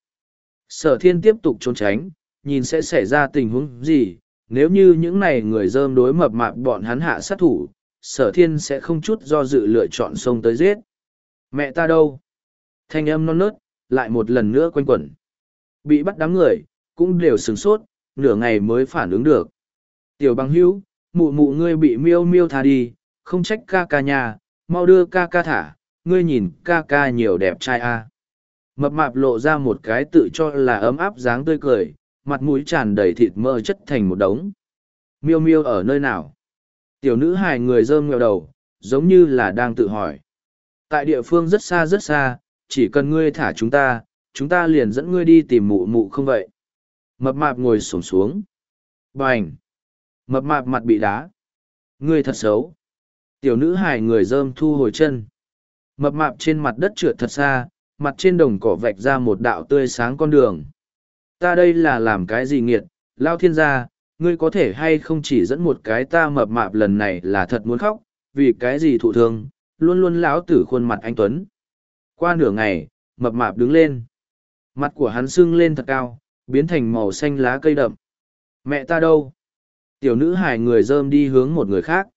Sở Thiên tiếp tục trốn tránh, nhìn sẽ xảy ra tình huống gì, nếu như những này người dơm đối mập mạp bọn hắn hạ sát thủ, Sở Thiên sẽ không chút do dự lựa chọn xông tới giết. Mẹ ta đâu? Thanh âm non nớt, lại một lần nữa quanh quẩn. Bị bắt đám người, cũng đều sửng sốt, nửa ngày mới phản ứng được. Tiểu bằng hữu, mụ mụ ngươi bị miêu miêu tha đi, không trách ca ca nhà, mau đưa ca ca thả, ngươi nhìn ca ca nhiều đẹp trai a. À. Mập mạp lộ ra một cái tự cho là ấm áp dáng tươi cười, mặt mũi tràn đầy thịt mỡ chất thành một đống. Miêu miêu ở nơi nào? Tiểu nữ hài người rơm nghèo đầu, giống như là đang tự hỏi. Tại địa phương rất xa rất xa, chỉ cần ngươi thả chúng ta, chúng ta liền dẫn ngươi đi tìm mụ mụ không vậy? Mập mạp ngồi xổm xuống. Bành! Mập mạp mặt bị đá. Ngươi thật xấu. Tiểu nữ hài người rơm thu hồi chân. Mập mạp trên mặt đất trượt thật xa, mặt trên đồng cỏ vạch ra một đạo tươi sáng con đường. Ta đây là làm cái gì nghiệt, lao thiên gia, ngươi có thể hay không chỉ dẫn một cái ta mập mạp lần này là thật muốn khóc, vì cái gì thụ thương, luôn luôn lão tử khuôn mặt anh Tuấn. Qua nửa ngày, mập mạp đứng lên. Mặt của hắn sưng lên thật cao, biến thành màu xanh lá cây đậm. Mẹ ta đâu? Tiểu nữ hài người rơm đi hướng một người khác.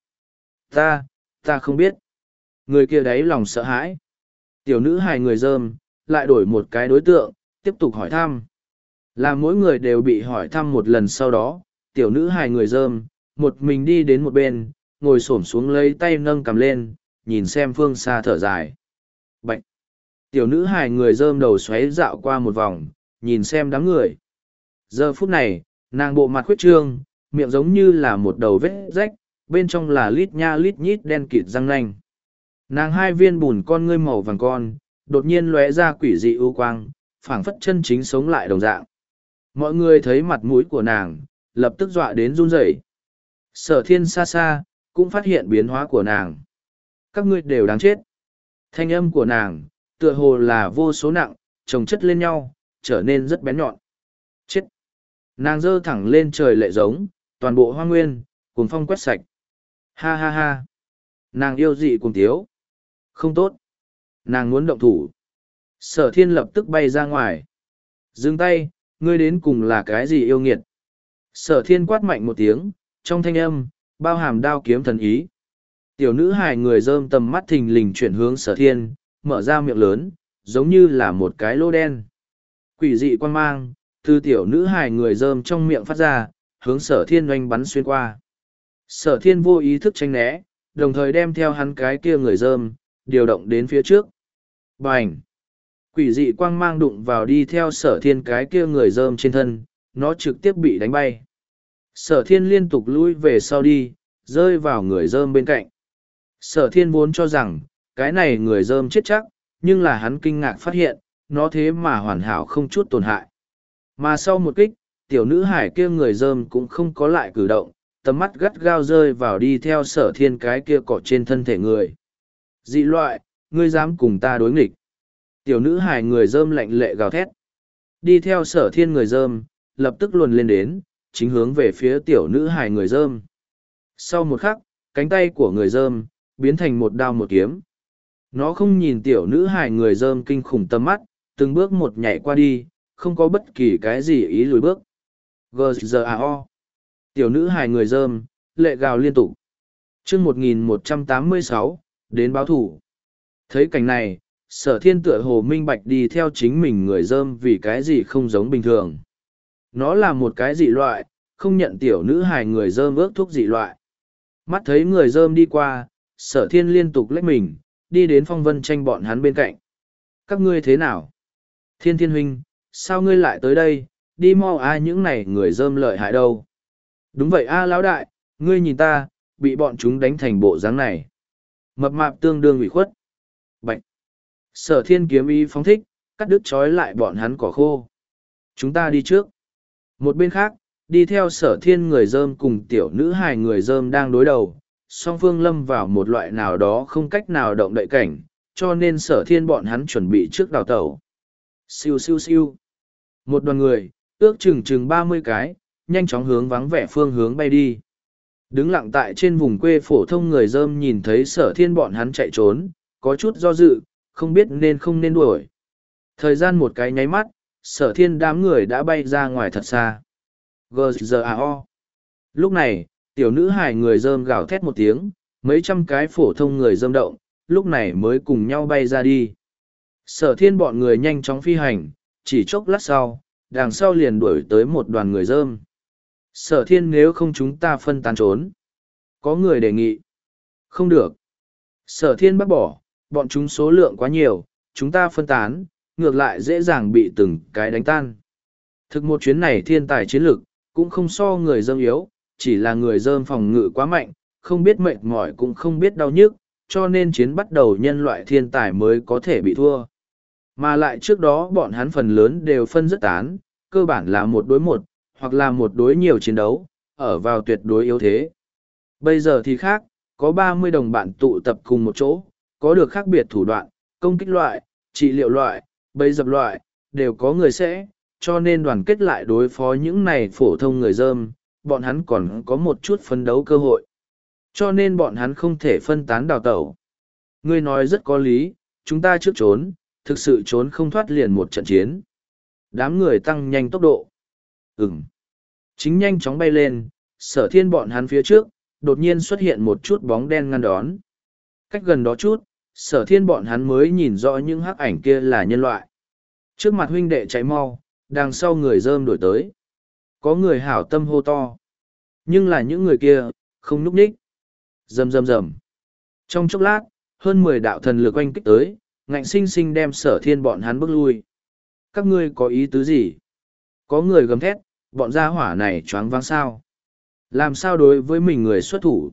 Ta, ta không biết. Người kia đấy lòng sợ hãi. Tiểu nữ hài người rơm, lại đổi một cái đối tượng, tiếp tục hỏi thăm. Là mỗi người đều bị hỏi thăm một lần sau đó, tiểu nữ hài người rơm, một mình đi đến một bên, ngồi xổm xuống lấy tay nâng cầm lên, nhìn xem phương xa thở dài. Bạch! Tiểu nữ hài người rơm đầu xoáy dạo qua một vòng, nhìn xem đám người. Giờ phút này, nàng bộ mặt khuyết trương, miệng giống như là một đầu vết rách, bên trong là lít nha lít nhít đen kịt răng nanh. Nàng hai viên bùn con ngươi màu vàng con, đột nhiên lóe ra quỷ dị ưu quang, phảng phất chân chính sống lại đồng dạng. Mọi người thấy mặt mũi của nàng, lập tức dọa đến run rẩy. Sở thiên xa xa, cũng phát hiện biến hóa của nàng. Các ngươi đều đáng chết. Thanh âm của nàng, tựa hồ là vô số nặng, chồng chất lên nhau, trở nên rất bén nhọn. Chết. Nàng giơ thẳng lên trời lệ giống, toàn bộ hoa nguyên, cuồng phong quét sạch. Ha ha ha. Nàng yêu dị cuồng tiếu. Không tốt. Nàng muốn động thủ. Sở thiên lập tức bay ra ngoài. Dừng tay, ngươi đến cùng là cái gì yêu nghiệt? Sở thiên quát mạnh một tiếng, trong thanh âm, bao hàm đao kiếm thần ý. Tiểu nữ hài người rơm tầm mắt thình lình chuyển hướng sở thiên, mở ra miệng lớn, giống như là một cái lô đen. Quỷ dị quan mang, từ tiểu nữ hài người rơm trong miệng phát ra, hướng sở thiên oanh bắn xuyên qua. Sở thiên vô ý thức tránh né, đồng thời đem theo hắn cái kia người rơm, điều động đến phía trước. Bành! Quỷ dị quang mang đụng vào đi theo sở thiên cái kia người rơm trên thân, nó trực tiếp bị đánh bay. Sở thiên liên tục lui về sau đi, rơi vào người rơm bên cạnh. Sở thiên vốn cho rằng, cái này người rơm chết chắc, nhưng là hắn kinh ngạc phát hiện, nó thế mà hoàn hảo không chút tổn hại. Mà sau một kích, tiểu nữ hải kia người rơm cũng không có lại cử động, tầm mắt gắt gao rơi vào đi theo sở thiên cái kia cọ trên thân thể người. Dị loại, ngươi dám cùng ta đối nghịch. Tiểu nữ hải người rơm lạnh lệ gào thét. Đi theo sở thiên người rơm, lập tức luồn lên đến, chính hướng về phía tiểu nữ hải người rơm. Sau một khắc, cánh tay của người rơm, biến thành một đao một kiếm. Nó không nhìn tiểu nữ hải người rơm kinh khủng tầm mắt, từng bước một nhảy qua đi, không có bất kỳ cái gì ý lùi bước. G G A O. Tiểu nữ hải người rơm, lệ gào liên tục. chương một nghìn một trăm tám mươi sáu, đến báo thủ. Thấy cảnh này, sở thiên tựa hồ minh bạch đi theo chính mình người rơm vì cái gì không giống bình thường. Nó là một cái dị loại, không nhận tiểu nữ hài người rơm ước thúc dị loại. Mắt thấy người rơm đi qua, sở thiên liên tục lách mình, đi đến phong vân tranh bọn hắn bên cạnh. Các ngươi thế nào? Thiên thiên huynh, sao ngươi lại tới đây, đi mau ai những này người rơm lợi hại đâu? Đúng vậy a lão đại, ngươi nhìn ta, bị bọn chúng đánh thành bộ dáng này. Mập mạp tương đương ủy khuất. Bạch. Sở thiên kiếm ý phóng thích, cắt đứt trói lại bọn hắn cỏ khô. Chúng ta đi trước. Một bên khác, đi theo sở thiên người rơm cùng tiểu nữ hài người rơm đang đối đầu, song phương lâm vào một loại nào đó không cách nào động đậy cảnh, cho nên sở thiên bọn hắn chuẩn bị trước đào tẩu. Siêu siêu siêu. Một đoàn người, ước chừng chừng ba mươi cái, nhanh chóng hướng vắng vẻ phương hướng bay đi. Đứng lặng tại trên vùng quê phổ thông người rơm nhìn thấy sở thiên bọn hắn chạy trốn, có chút do dự, không biết nên không nên đuổi. Thời gian một cái nháy mắt, sở thiên đám người đã bay ra ngoài thật xa. G G A O. Lúc này, tiểu nữ hài người rơm gào thét một tiếng, mấy trăm cái phổ thông người rơm động, lúc này mới cùng nhau bay ra đi. Sở thiên bọn người nhanh chóng phi hành, chỉ chốc lát sau, đằng sau liền đuổi tới một đoàn người rơm. Sở thiên nếu không chúng ta phân tán trốn. Có người đề nghị. Không được. Sở thiên bác bỏ, bọn chúng số lượng quá nhiều, chúng ta phân tán, ngược lại dễ dàng bị từng cái đánh tan. Thực một chuyến này thiên tài chiến lực, cũng không so người dơm yếu, chỉ là người dơm phòng ngự quá mạnh, không biết mệt mỏi cũng không biết đau nhức, cho nên chiến bắt đầu nhân loại thiên tài mới có thể bị thua. Mà lại trước đó bọn hắn phần lớn đều phân rất tán, cơ bản là một đối một, hoặc là một đối nhiều chiến đấu, ở vào tuyệt đối yếu thế. Bây giờ thì khác, có ba mươi đồng bạn tụ tập cùng một chỗ, có được khác biệt thủ đoạn, công kích loại, trị liệu loại, bấy dập loại, đều có người sẽ, cho nên đoàn kết lại đối phó những này phổ thông người dơm, bọn hắn còn có một chút phấn đấu cơ hội. Cho nên bọn hắn không thể phân tán đào tẩu. Ngươi nói rất có lý, chúng ta trước trốn, thực sự trốn không thoát liền một trận chiến. Đám người tăng nhanh tốc độ. Ừm. Chính nhanh chóng bay lên, sở thiên bọn hắn phía trước, đột nhiên xuất hiện một chút bóng đen ngăn đón. Cách gần đó chút, sở thiên bọn hắn mới nhìn rõ những hắc ảnh kia là nhân loại. Trước mặt huynh đệ cháy mau, đằng sau người rơm đổi tới. Có người hảo tâm hô to. Nhưng là những người kia, không núp ních. Rầm rầm rầm. Trong chốc lát, hơn mười đạo thần lực oanh kích tới, ngạnh sinh sinh đem sở thiên bọn hắn bước lui. Các ngươi có ý tứ gì? Có người gầm thét, bọn gia hỏa này choáng váng sao? Làm sao đối với mình người xuất thủ?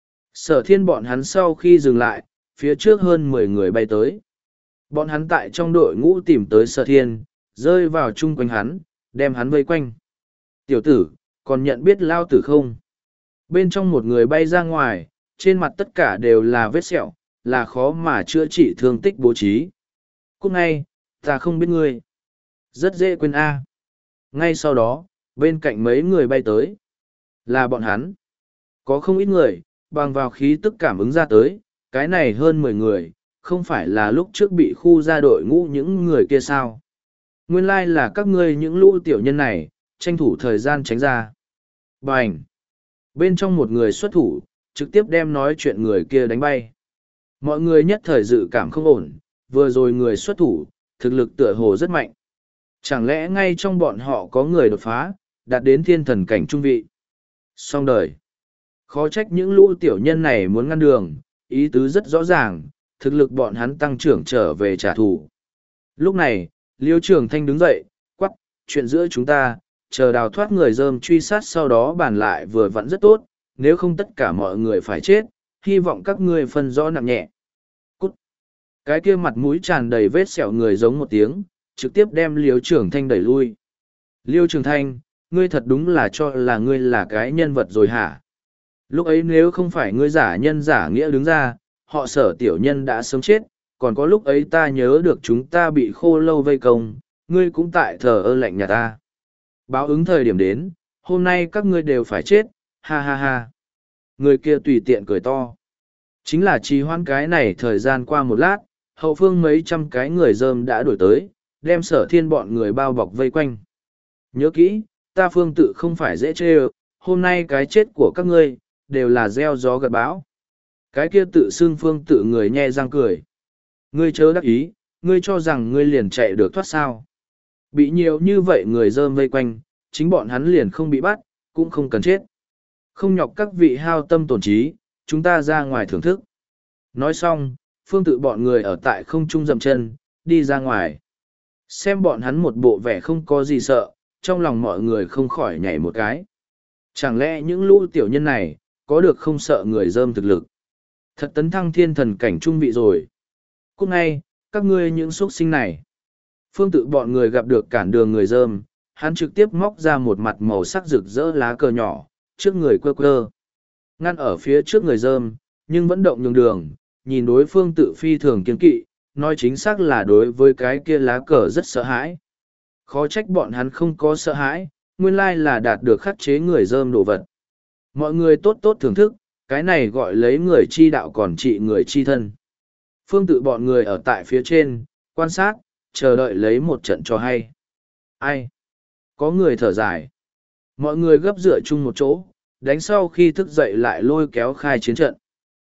Sở thiên bọn hắn sau khi dừng lại, phía trước hơn mười người bay tới. Bọn hắn tại trong đội ngũ tìm tới sở thiên, rơi vào chung quanh hắn, đem hắn vây quanh. Tiểu tử, còn nhận biết lao tử không? Bên trong một người bay ra ngoài, trên mặt tất cả đều là vết sẹo, là khó mà chữa trị thương tích bố trí. Cút ngay, ta không biết ngươi. Rất dễ quên A. Ngay sau đó, bên cạnh mấy người bay tới. Là bọn hắn. Có không ít người, bằng vào khí tức cảm ứng ra tới, cái này hơn mười người, không phải là lúc trước bị khu ra đội ngũ những người kia sao. Nguyên lai là các ngươi những lũ tiểu nhân này, tranh thủ thời gian tránh ra. Bành! Bên trong một người xuất thủ, trực tiếp đem nói chuyện người kia đánh bay. Mọi người nhất thời dự cảm không ổn, vừa rồi người xuất thủ, thực lực tựa hồ rất mạnh. Chẳng lẽ ngay trong bọn họ có người đột phá, đạt đến thiên thần cảnh trung vị. Xong đời. Khó trách những lũ tiểu nhân này muốn ngăn đường, ý tứ rất rõ ràng, thực lực bọn hắn tăng trưởng trở về trả thù. Lúc này, Liêu Trường Thanh đứng dậy, quắc, chuyện giữa chúng ta, chờ đào thoát người dơm truy sát sau đó bàn lại vừa vặn rất tốt, nếu không tất cả mọi người phải chết, hy vọng các ngươi phân rõ nặng nhẹ. Cút. Cái kia mặt mũi tràn đầy vết sẹo người giống một tiếng, trực tiếp đem Liêu Trường Thanh đẩy lui. Liêu Trường Thanh, ngươi thật đúng là cho là ngươi là cái nhân vật rồi hả? Lúc ấy nếu không phải ngươi giả nhân giả nghĩa đứng ra, họ sở tiểu nhân đã sớm chết, còn có lúc ấy ta nhớ được chúng ta bị khô lâu vây công, ngươi cũng tại thờ ơ lạnh nhà ta. Báo ứng thời điểm đến, hôm nay các ngươi đều phải chết, ha ha ha. Người kia tùy tiện cười to. Chính là trì hoãn cái này thời gian qua một lát, hậu phương mấy trăm cái người dơm đã đổi tới, đem sở thiên bọn người bao bọc vây quanh. Nhớ kỹ, ta phương tự không phải dễ chê ơ, hôm nay cái chết của các ngươi, đều là gieo gió gặt bão. Cái kia tự xưng phương tự người nhe răng cười. Ngươi chớ đắc ý, ngươi cho rằng ngươi liền chạy được thoát sao. Bị nhiều như vậy người dơm vây quanh, chính bọn hắn liền không bị bắt, cũng không cần chết. Không nhọc các vị hao tâm tổn trí, chúng ta ra ngoài thưởng thức. Nói xong, phương tự bọn người ở tại không trung dậm chân, đi ra ngoài. Xem bọn hắn một bộ vẻ không có gì sợ, trong lòng mọi người không khỏi nhảy một cái. Chẳng lẽ những lũ tiểu nhân này, có được không sợ người dơm thực lực? Thật tấn thăng thiên thần cảnh trung vị rồi. Cút ngay, các ngươi những xuất sinh này. Phương tự bọn người gặp được cản đường người dơm, hắn trực tiếp móc ra một mặt màu sắc rực rỡ lá cờ nhỏ, trước người quơ quơ. Ngăn ở phía trước người dơm, nhưng vẫn động nhường đường, nhìn đối phương tự phi thường kiên kỵ, nói chính xác là đối với cái kia lá cờ rất sợ hãi. Khó trách bọn hắn không có sợ hãi, nguyên lai là đạt được khắc chế người dơm đồ vật. Mọi người tốt tốt thưởng thức, cái này gọi lấy người chi đạo còn trị người chi thân. Phương tự bọn người ở tại phía trên, quan sát, chờ đợi lấy một trận cho hay. Ai? Có người thở dài. Mọi người gấp dựa chung một chỗ, đánh sau khi thức dậy lại lôi kéo khai chiến trận.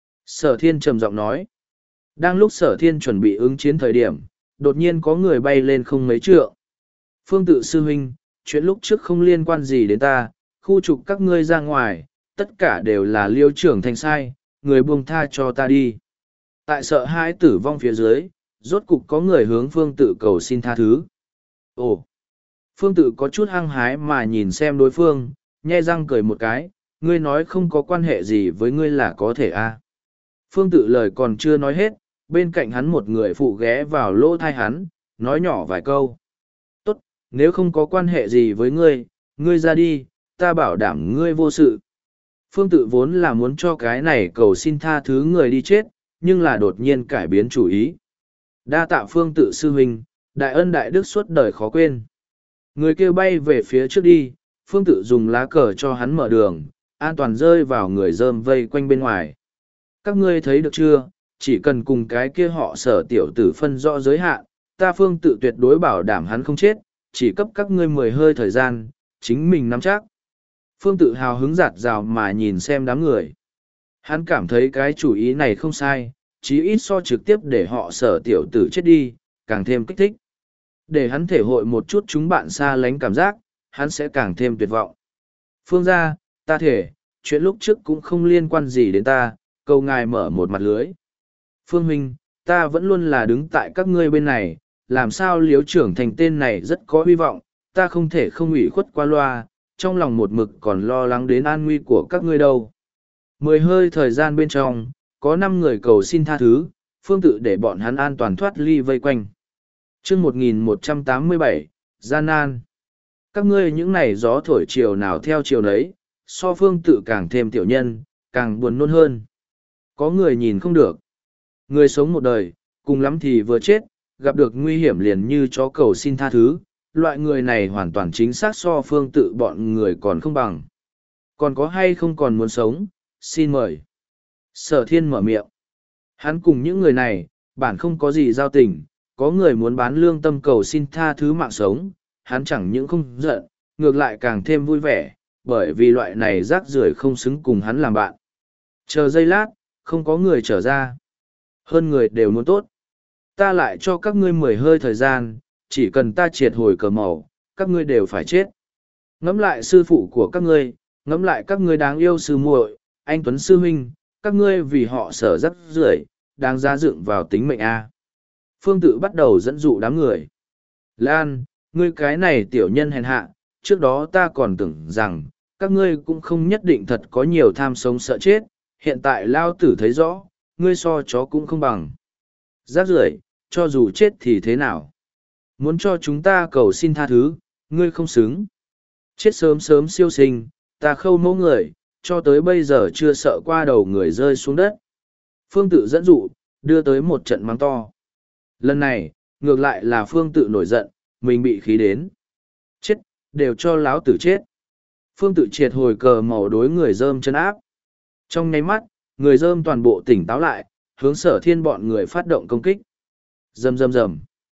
Sở thiên trầm giọng nói. Đang lúc sở thiên chuẩn bị ứng chiến thời điểm, đột nhiên có người bay lên không mấy trượng. Phương tự sư huynh, chuyện lúc trước không liên quan gì đến ta, khu trục các ngươi ra ngoài, tất cả đều là liêu trưởng thành sai, người buông tha cho ta đi. Tại sợ hãi tử vong phía dưới, rốt cục có người hướng phương tự cầu xin tha thứ. Ồ! Phương tự có chút hăng hái mà nhìn xem đối phương, nhe răng cười một cái, ngươi nói không có quan hệ gì với ngươi là có thể a. Phương tự lời còn chưa nói hết, bên cạnh hắn một người phụ ghé vào lỗ thai hắn, nói nhỏ vài câu. Tốt, nếu không có quan hệ gì với ngươi, ngươi ra đi, ta bảo đảm ngươi vô sự. Phương tự vốn là muốn cho cái này cầu xin tha thứ người đi chết, nhưng là đột nhiên cải biến chủ ý. Đa tạ phương tự sư huynh, đại ân đại đức suốt đời khó quên. Người kêu bay về phía trước đi, phương tự dùng lá cờ cho hắn mở đường, an toàn rơi vào người rơm vây quanh bên ngoài. Các ngươi thấy được chưa, chỉ cần cùng cái kia họ sở tiểu tử phân rõ giới hạn, ta phương tự tuyệt đối bảo đảm hắn không chết, chỉ cấp các ngươi mười hơi thời gian, chính mình nắm chắc. Phương tự hào hứng giạt rào mà nhìn xem đám người. Hắn cảm thấy cái chủ ý này không sai, chí ít so trực tiếp để họ sở tiểu tử chết đi, càng thêm kích thích. Để hắn thể hội một chút chúng bạn xa lánh cảm giác, hắn sẽ càng thêm tuyệt vọng. Phương gia, ta thể, chuyện lúc trước cũng không liên quan gì đến ta, cầu ngài mở một mặt lưới. Phương huynh, ta vẫn luôn là đứng tại các ngươi bên này, làm sao liếu trưởng thành tên này rất có hy vọng, ta không thể không ủy khuất qua loa, trong lòng một mực còn lo lắng đến an nguy của các ngươi đâu. Mười hơi thời gian bên trong, có năm người cầu xin tha thứ, phương tự để bọn hắn an toàn thoát ly vây quanh. chương một nghìn một trăm tám mươi bảy, gian nan. Các ngươi những này gió thổi chiều nào theo chiều nấy, so phương tự càng thêm tiểu nhân, càng buồn nôn hơn. Có người nhìn không được. Người sống một đời, cùng lắm thì vừa chết, gặp được nguy hiểm liền như chó cầu xin tha thứ, loại người này hoàn toàn chính xác so phương tự bọn người còn không bằng. Còn có hay không còn muốn sống, xin mời. Sở thiên mở miệng. Hắn cùng những người này, bản không có gì giao tình, có người muốn bán lương tâm cầu xin tha thứ mạng sống, hắn chẳng những không giận, ngược lại càng thêm vui vẻ, bởi vì loại này rác rưởi không xứng cùng hắn làm bạn. Chờ giây lát, không có người trở ra. Hơn người đều muốn tốt. Ta lại cho các ngươi mười hơi thời gian, chỉ cần ta triệt hồi cờ màu, các ngươi đều phải chết. Ngẫm lại sư phụ của các ngươi, ngẫm lại các ngươi đáng yêu sư muội, anh Tuấn sư huynh, các ngươi vì họ sở rắc rưởi, đáng giá dựng vào tính mệnh a. Phương tự bắt đầu dẫn dụ đám người. Lan, ngươi cái này tiểu nhân hèn hạ, trước đó ta còn tưởng rằng, các ngươi cũng không nhất định thật có nhiều tham sống sợ chết, hiện tại lao tử thấy rõ, ngươi so chó cũng không bằng. Rác rưởi, cho dù chết thì thế nào? Muốn cho chúng ta cầu xin tha thứ, ngươi không xứng. Chết sớm sớm siêu sinh, ta khâu mẫu người, cho tới bây giờ chưa sợ qua đầu người rơi xuống đất. Phương tự dẫn dụ, đưa tới một trận mắng to. Lần này, ngược lại là phương tự nổi giận, mình bị khí đến. Chết, đều cho láo tử chết. Phương tự triệt hồi cờ màu đối người dơm chân áp. Trong nháy mắt, người dơm toàn bộ tỉnh táo lại, hướng sở thiên bọn người phát động công kích. Rầm rầm rầm.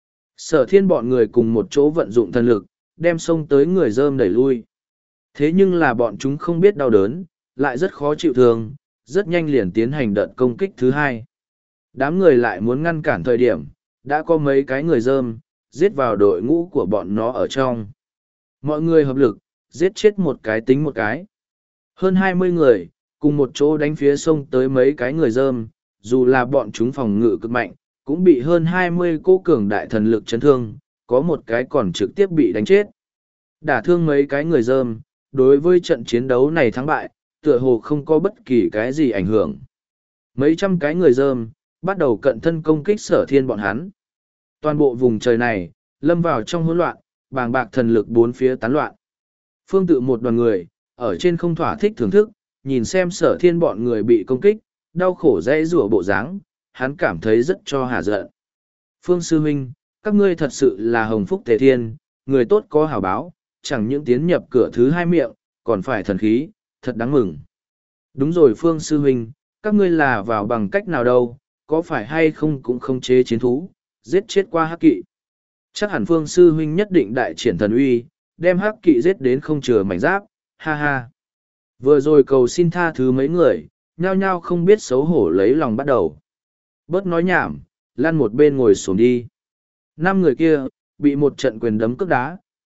Sở thiên bọn người cùng một chỗ vận dụng thần lực, đem sông tới người dơm đẩy lui. Thế nhưng là bọn chúng không biết đau đớn, lại rất khó chịu thương, rất nhanh liền tiến hành đợt công kích thứ hai. Đám người lại muốn ngăn cản thời điểm, đã có mấy cái người dơm, giết vào đội ngũ của bọn nó ở trong. Mọi người hợp lực, giết chết một cái tính một cái. Hơn hai mươi người, cùng một chỗ đánh phía sông tới mấy cái người dơm, dù là bọn chúng phòng ngự cực mạnh, cũng bị hơn hai mươi cô cường đại thần lực chấn thương, có một cái còn trực tiếp bị đánh chết. Đả thương mấy cái người dơm, đối với trận chiến đấu này thắng bại, tựa hồ không có bất kỳ cái gì ảnh hưởng. Mấy trăm cái người dơm, bắt đầu cận thân công kích sở thiên bọn hắn. Toàn bộ vùng trời này, lâm vào trong hỗn loạn, bàng bạc thần lực bốn phía tán loạn. Phương tự một đoàn người, ở trên không thỏa thích thưởng thức, nhìn xem sở thiên bọn người bị công kích, đau khổ dãy rủa bộ dáng, hắn cảm thấy rất cho hả giận. Phương sư huynh, các ngươi thật sự là hồng phúc tề thiên, người tốt có hảo báo, chẳng những tiến nhập cửa thứ hai miệng, còn phải thần khí, thật đáng mừng. Đúng rồi Phương sư huynh, các ngươi là vào bằng cách nào đâu, có phải hay không cũng không chế chiến thú, giết chết qua hắc kỵ. Chắc hẳn Phương sư huynh nhất định đại triển thần uy, đem hắc kỵ giết đến không chừa mảnh giáp, ha ha. Vừa rồi cầu xin tha thứ mấy người, nhao nhao không biết xấu hổ lấy lòng bắt đầu. Bớt nói nhảm, lăn một bên ngồi xuống đi. Năm người kia, bị một trận quyền đấm cước đá,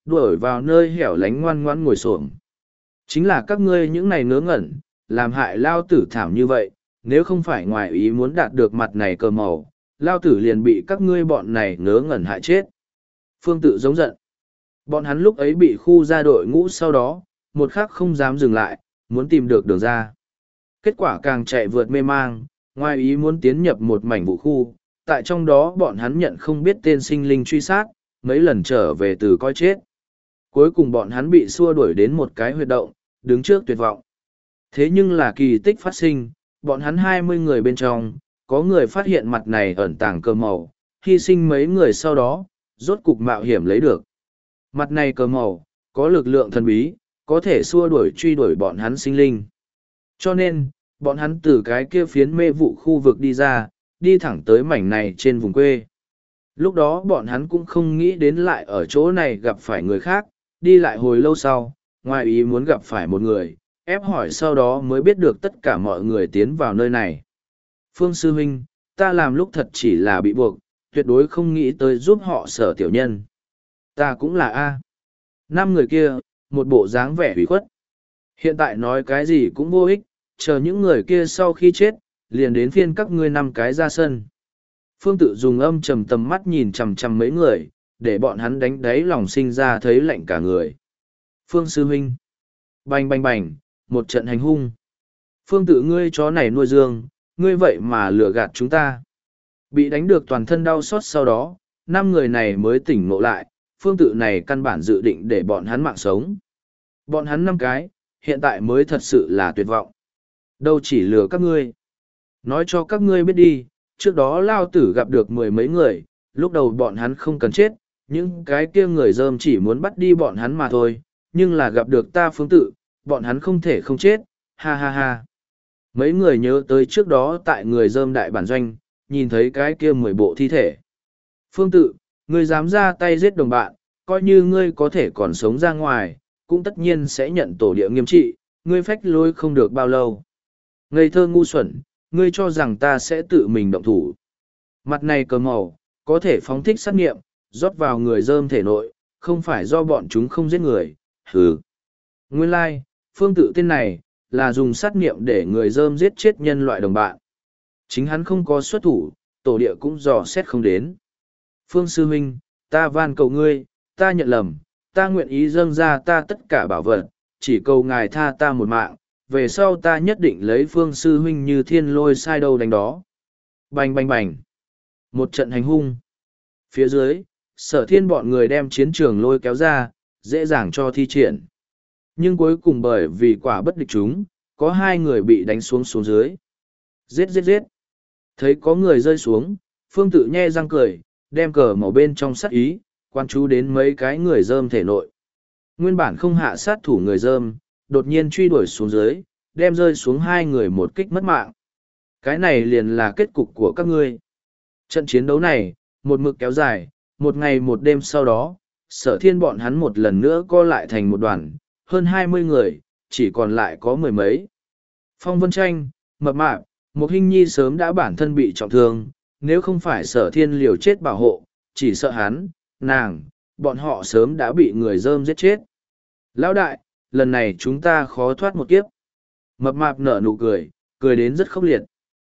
đuổi vào nơi hẻo lánh ngoan ngoãn ngồi xổm. Chính là các ngươi những này ngớ ngẩn, làm hại lao tử thảm như vậy, nếu không phải ngoài ý muốn đạt được mặt này cờ màu, lao tử liền bị các ngươi bọn này ngớ ngẩn hại chết. Phương Tự giống giận. Bọn hắn lúc ấy bị khu ra đội ngũ sau đó, một khắc không dám dừng lại, muốn tìm được đường ra. Kết quả càng chạy vượt mê mang, ngoài ý muốn tiến nhập một mảnh vũ khu, tại trong đó bọn hắn nhận không biết tên sinh linh truy sát, mấy lần trở về từ coi chết. Cuối cùng bọn hắn bị xua đuổi đến một cái huyệt động, đứng trước tuyệt vọng. Thế nhưng là kỳ tích phát sinh, bọn hắn hai mươi người bên trong, có người phát hiện mặt này ẩn tàng cờ màu, hy sinh mấy người sau đó, rốt cục mạo hiểm lấy được. Mặt này cờ màu, có lực lượng thần bí, có thể xua đuổi truy đuổi bọn hắn sinh linh. Cho nên, bọn hắn từ cái kia phiến mê vụ khu vực đi ra, đi thẳng tới mảnh này trên vùng quê. Lúc đó bọn hắn cũng không nghĩ đến lại ở chỗ này gặp phải người khác, đi lại hồi lâu sau, ngoài ý muốn gặp phải một người, ép hỏi sau đó mới biết được tất cả mọi người tiến vào nơi này. Phương Sư Huynh, ta làm lúc thật chỉ là bị buộc, tuyệt đối không nghĩ tới giúp họ Sở tiểu nhân. Ta cũng là A. Năm người kia, một bộ dáng vẻ hủy khuất. Hiện tại nói cái gì cũng vô ích, chờ những người kia sau khi chết, liền đến phiên các ngươi năm cái ra sân. Phương Tự dùng âm trầm tầm mắt nhìn chằm chằm mấy người, để bọn hắn đánh đáy lòng sinh ra thấy lạnh cả người. Phương Sư Huynh. Bành bành bành, một trận hành hung. Phương Tự ngươi chó này nuôi dương, ngươi vậy mà lừa gạt chúng ta. Bị đánh được toàn thân đau xót sau đó, năm người này mới tỉnh ngộ lại, Phương Tự này căn bản dự định để bọn hắn mạng sống. Bọn hắn năm cái, hiện tại mới thật sự là tuyệt vọng. Đâu chỉ lừa các ngươi. Nói cho các ngươi biết đi, trước đó lao tử gặp được mười mấy người, lúc đầu bọn hắn không cần chết, những cái kia người dơm chỉ muốn bắt đi bọn hắn mà thôi, nhưng là gặp được ta Phương Tự, bọn hắn không thể không chết, ha ha ha. Mấy người nhớ tới trước đó tại người dơm đại bản doanh, nhìn thấy cái kia mười bộ thi thể. Phương Tự, ngươi dám ra tay giết đồng bạn, coi như ngươi có thể còn sống ra ngoài, cũng tất nhiên sẽ nhận tổ địa nghiêm trị, ngươi phách lối không được bao lâu. Ngây thơ ngu xuẩn, ngươi cho rằng ta sẽ tự mình động thủ. Mặt này cờ màu, có thể phóng thích sát nghiệm, rót vào người dơm thể nội, không phải do bọn chúng không giết người, hừ. Nguyên lai, like, Phương Tự tên này, là dùng sát nghiệm để người dơm giết chết nhân loại đồng bạn. Chính hắn không có xuất thủ, tổ địa cũng dò xét không đến. Phương Sư Huynh, ta van cầu ngươi, ta nhận lầm, ta nguyện ý dâng ra ta tất cả bảo vật, chỉ cầu ngài tha ta một mạng, về sau ta nhất định lấy Phương Sư Huynh như thiên lôi sai đâu đánh đó. Bành bành bành. Một trận hành hung. Phía dưới, Sở Thiên bọn người đem chiến trường lôi kéo ra, dễ dàng cho thi triển. Nhưng cuối cùng bởi vì quả bất địch chúng, có hai người bị đánh xuống xuống dưới. Giết giết giết. Thấy có người rơi xuống, Phương Tự nhe răng cười, đem cờ màu bên trong sát ý, quan chú đến mấy cái người dơm thể nội. Nguyên bản không hạ sát thủ người dơm, đột nhiên truy đuổi xuống dưới, đem rơi xuống hai người một kích mất mạng. Cái này liền là kết cục của các ngươi. Trận chiến đấu này, một mực kéo dài, một ngày một đêm sau đó, Sở Thiên bọn hắn một lần nữa co lại thành một đoàn, hơn hai mươi người, chỉ còn lại có mười mấy. Phong Vân Tranh, Mập Mạp, Một Hinh Nhi sớm đã bản thân bị trọng thương, nếu không phải Sở Thiên liều chết bảo hộ, chỉ sợ hắn, nàng, bọn họ sớm đã bị người dơm giết chết. Lão đại, lần này chúng ta khó thoát một kiếp. Mập Mạp nở nụ cười, cười đến rất khốc liệt.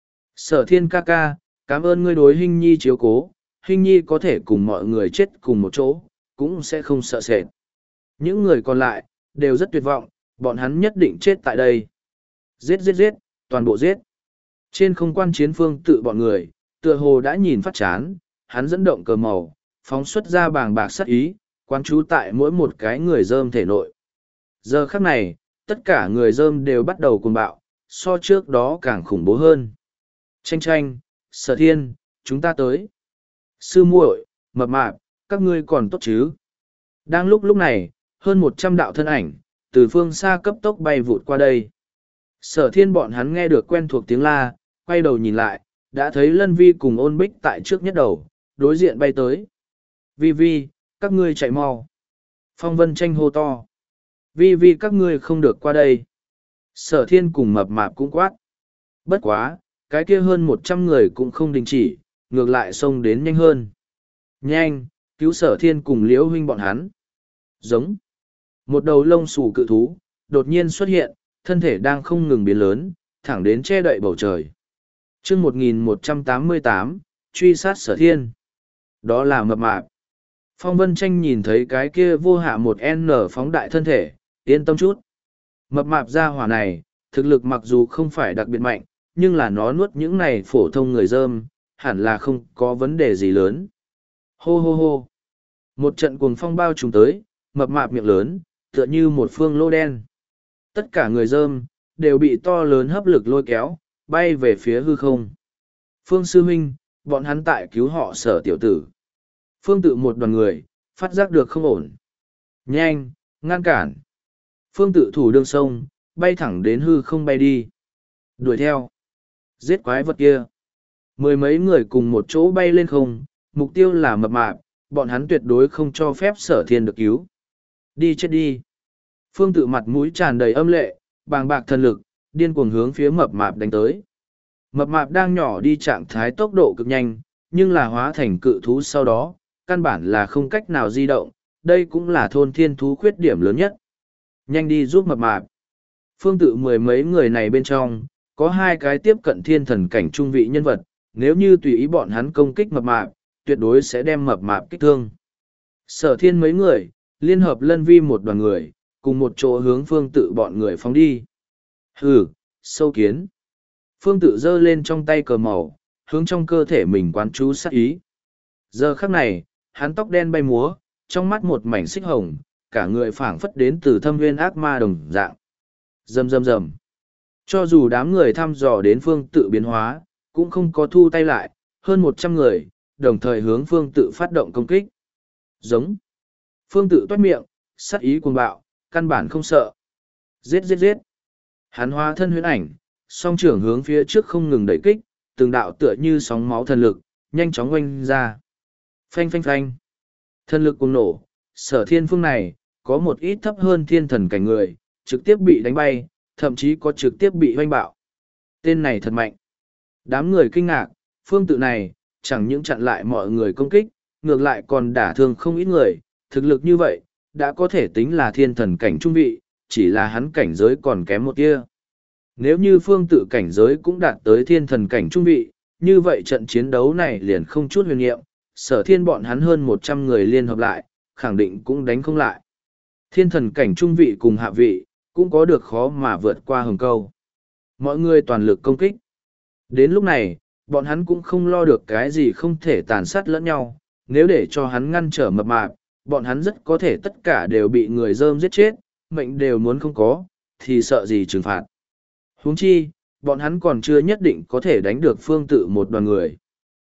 Sở Thiên ca ca, cảm ơn ngươi đối Hinh Nhi chiếu cố, Hinh Nhi có thể cùng mọi người chết cùng một chỗ, cũng sẽ không sợ sệt. Những người còn lại, đều rất tuyệt vọng, bọn hắn nhất định chết tại đây. Giết giết giết, toàn bộ giết. Trên không quan chiến Phương Tự bọn người, tựa hồ đã nhìn phát chán, hắn dẫn động cờ màu, phóng xuất ra bàng bạc sát ý, quán trú tại mỗi một cái người dơm thể nội. Giờ khắc này, tất cả người dơm đều bắt đầu cuồng bạo, so trước đó càng khủng bố hơn. Tranh tranh, Sở Thiên, chúng ta tới. Sư muội, Mập Mạp, các ngươi còn tốt chứ? Đang lúc lúc này, hơn một trăm đạo thân ảnh, từ phương xa cấp tốc bay vụt qua đây. Sở Thiên bọn hắn nghe được quen thuộc tiếng la, quay đầu nhìn lại, đã thấy Lân Vi cùng Ôn Bích tại trước nhất đầu, đối diện bay tới. Vi Vi, các ngươi chạy mau. Phong Vân Tranh hô to. Vi Vi các ngươi không được qua đây. Sở Thiên cùng Mập Mạp cũng quát. Bất quá, cái kia hơn một trăm người cũng không đình chỉ, ngược lại xông đến nhanh hơn. Nhanh, cứu Sở Thiên cùng Liễu huynh bọn hắn. Giống. Một đầu lông xù cự thú, đột nhiên xuất hiện, thân thể đang không ngừng biến lớn, thẳng đến che đậy bầu trời. chương một nghìn một trăm tám mươi tám, truy sát Sở Thiên. Đó là mập mạp. Phong Vân Tranh nhìn thấy cái kia vô hạ một N phóng đại thân thể, yên tâm chút. Mập mạp ra hỏa này, thực lực mặc dù không phải đặc biệt mạnh, nhưng là nó nuốt những này phổ thông người dơm, hẳn là không có vấn đề gì lớn. Hô hô hô. Một trận cuồng phong bao trùm tới, mập mạp miệng lớn, tựa như một phương lô đen. Tất cả người dơm, đều bị to lớn hấp lực lôi kéo, bay về phía hư không. Phương Sư Huynh, bọn hắn tại cứu họ Sở tiểu tử. Phương Tự một đoàn người, phát giác được không ổn. Nhanh, ngăn cản. Phương Tự thủ đương sông, bay thẳng đến hư không bay đi. Đuổi theo. Giết quái vật kia. Mười mấy người cùng một chỗ bay lên không, mục tiêu là mập mạp, bọn hắn tuyệt đối không cho phép Sở Thiên được cứu. Đi chết đi. Phương Tự mặt mũi tràn đầy âm lệ, bàng bạc thần lực, điên cuồng hướng phía mập mạp đánh tới. Mập mạp đang nhỏ đi trạng thái tốc độ cực nhanh, nhưng là hóa thành cự thú sau đó, căn bản là không cách nào di động, đây cũng là thôn thiên thú khuyết điểm lớn nhất. Nhanh đi giúp mập mạp. Phương Tự mười mấy người này bên trong, có hai cái tiếp cận thiên thần cảnh trung vị nhân vật, nếu như tùy ý bọn hắn công kích mập mạp, tuyệt đối sẽ đem mập mạp kích thương. Sở Thiên mấy người, liên hợp lân vi một đoàn người, cùng một chỗ hướng Phương Tự bọn người phóng đi. Hừ, sâu kiến. Phương Tự giơ lên trong tay cờ màu, hướng trong cơ thể mình quán chú sát ý. Giờ khắc này, hắn tóc đen bay múa, trong mắt một mảnh xích hồng, cả người phảng phất đến từ thâm nguyên ác ma đồng dạng. Rầm rầm rầm. Cho dù đám người thăm dò đến Phương Tự biến hóa, cũng không có thu tay lại, hơn một trăm người, đồng thời hướng Phương Tự phát động công kích. Giống. Phương Tự toát miệng, sát ý cuồng bạo, căn bản không sợ. Giết giết giết. Hắn hóa thân huyễn ảnh, song trưởng hướng phía trước không ngừng đẩy kích, từng đạo tựa như sóng máu thần lực, nhanh chóng oanh ra. Phanh phanh phanh. Thần lực cuồng nổ, Sở Thiên phương này, có một ít thấp hơn thiên thần cảnh người, trực tiếp bị đánh bay, thậm chí có trực tiếp bị oanh bạo. Tên này thật mạnh. Đám người kinh ngạc, Phương Tự này, chẳng những chặn lại mọi người công kích, ngược lại còn đả thương không ít người, thực lực như vậy, đã có thể tính là thiên thần cảnh trung vị, chỉ là hắn cảnh giới còn kém một tia. Nếu như Phương Tự cảnh giới cũng đạt tới thiên thần cảnh trung vị, như vậy trận chiến đấu này liền không chút huyền nhiệm, Sở Thiên bọn hắn hơn một trăm người liên hợp lại, khẳng định cũng đánh không lại. Thiên thần cảnh trung vị cùng hạ vị, cũng có được khó mà vượt qua hừng câu. Mọi người toàn lực công kích. Đến lúc này, bọn hắn cũng không lo được cái gì không thể tàn sát lẫn nhau, nếu để cho hắn ngăn trở mập mạp, bọn hắn rất có thể tất cả đều bị người dơm giết chết, mệnh đều muốn không có, thì sợ gì trừng phạt. Huống chi, bọn hắn còn chưa nhất định có thể đánh được Phương Tự một đoàn người.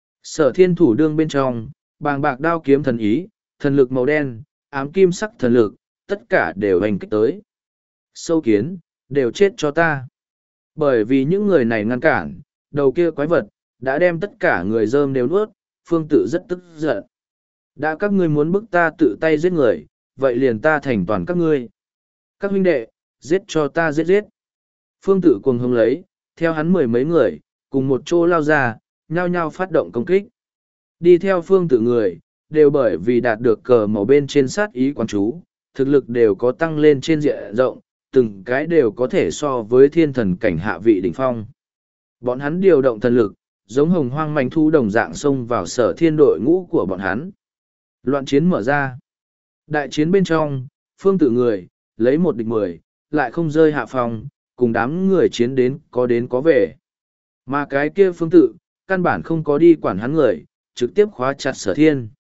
Sở Thiên thủ đương bên trong, bàng bạc đao kiếm thần ý, thần lực màu đen, ám kim sắc thần lực, tất cả đều hành kích tới. Sâu kiến, đều chết cho ta. Bởi vì những người này ngăn cản, đầu kia quái vật, đã đem tất cả người dơm đều nuốt, Phương Tự rất tức giận. Đã các ngươi muốn bức ta tự tay giết người, vậy liền ta thành toàn các ngươi. Các huynh đệ, giết cho ta giết giết. Phương Tự cuồng hống lấy, theo hắn mười mấy người, cùng một chỗ lao ra, nhao nhao phát động công kích. Đi theo Phương Tự người, đều bởi vì đạt được cờ màu bên trên sát ý quán chú, thực lực đều có tăng lên trên diện rộng, từng cái đều có thể so với thiên thần cảnh hạ vị đỉnh phong. Bọn hắn điều động thần lực, giống hồng hoang manh thu đồng dạng xông vào Sở Thiên đội ngũ của bọn hắn. Loạn chiến mở ra. Đại chiến bên trong, Phương Tự người, lấy một địch mười, lại không rơi hạ phòng, cùng đám người chiến đến có đến có về. Mà cái kia Phương Tự, căn bản không có đi quản hắn người, trực tiếp khóa chặt Sở Thiên.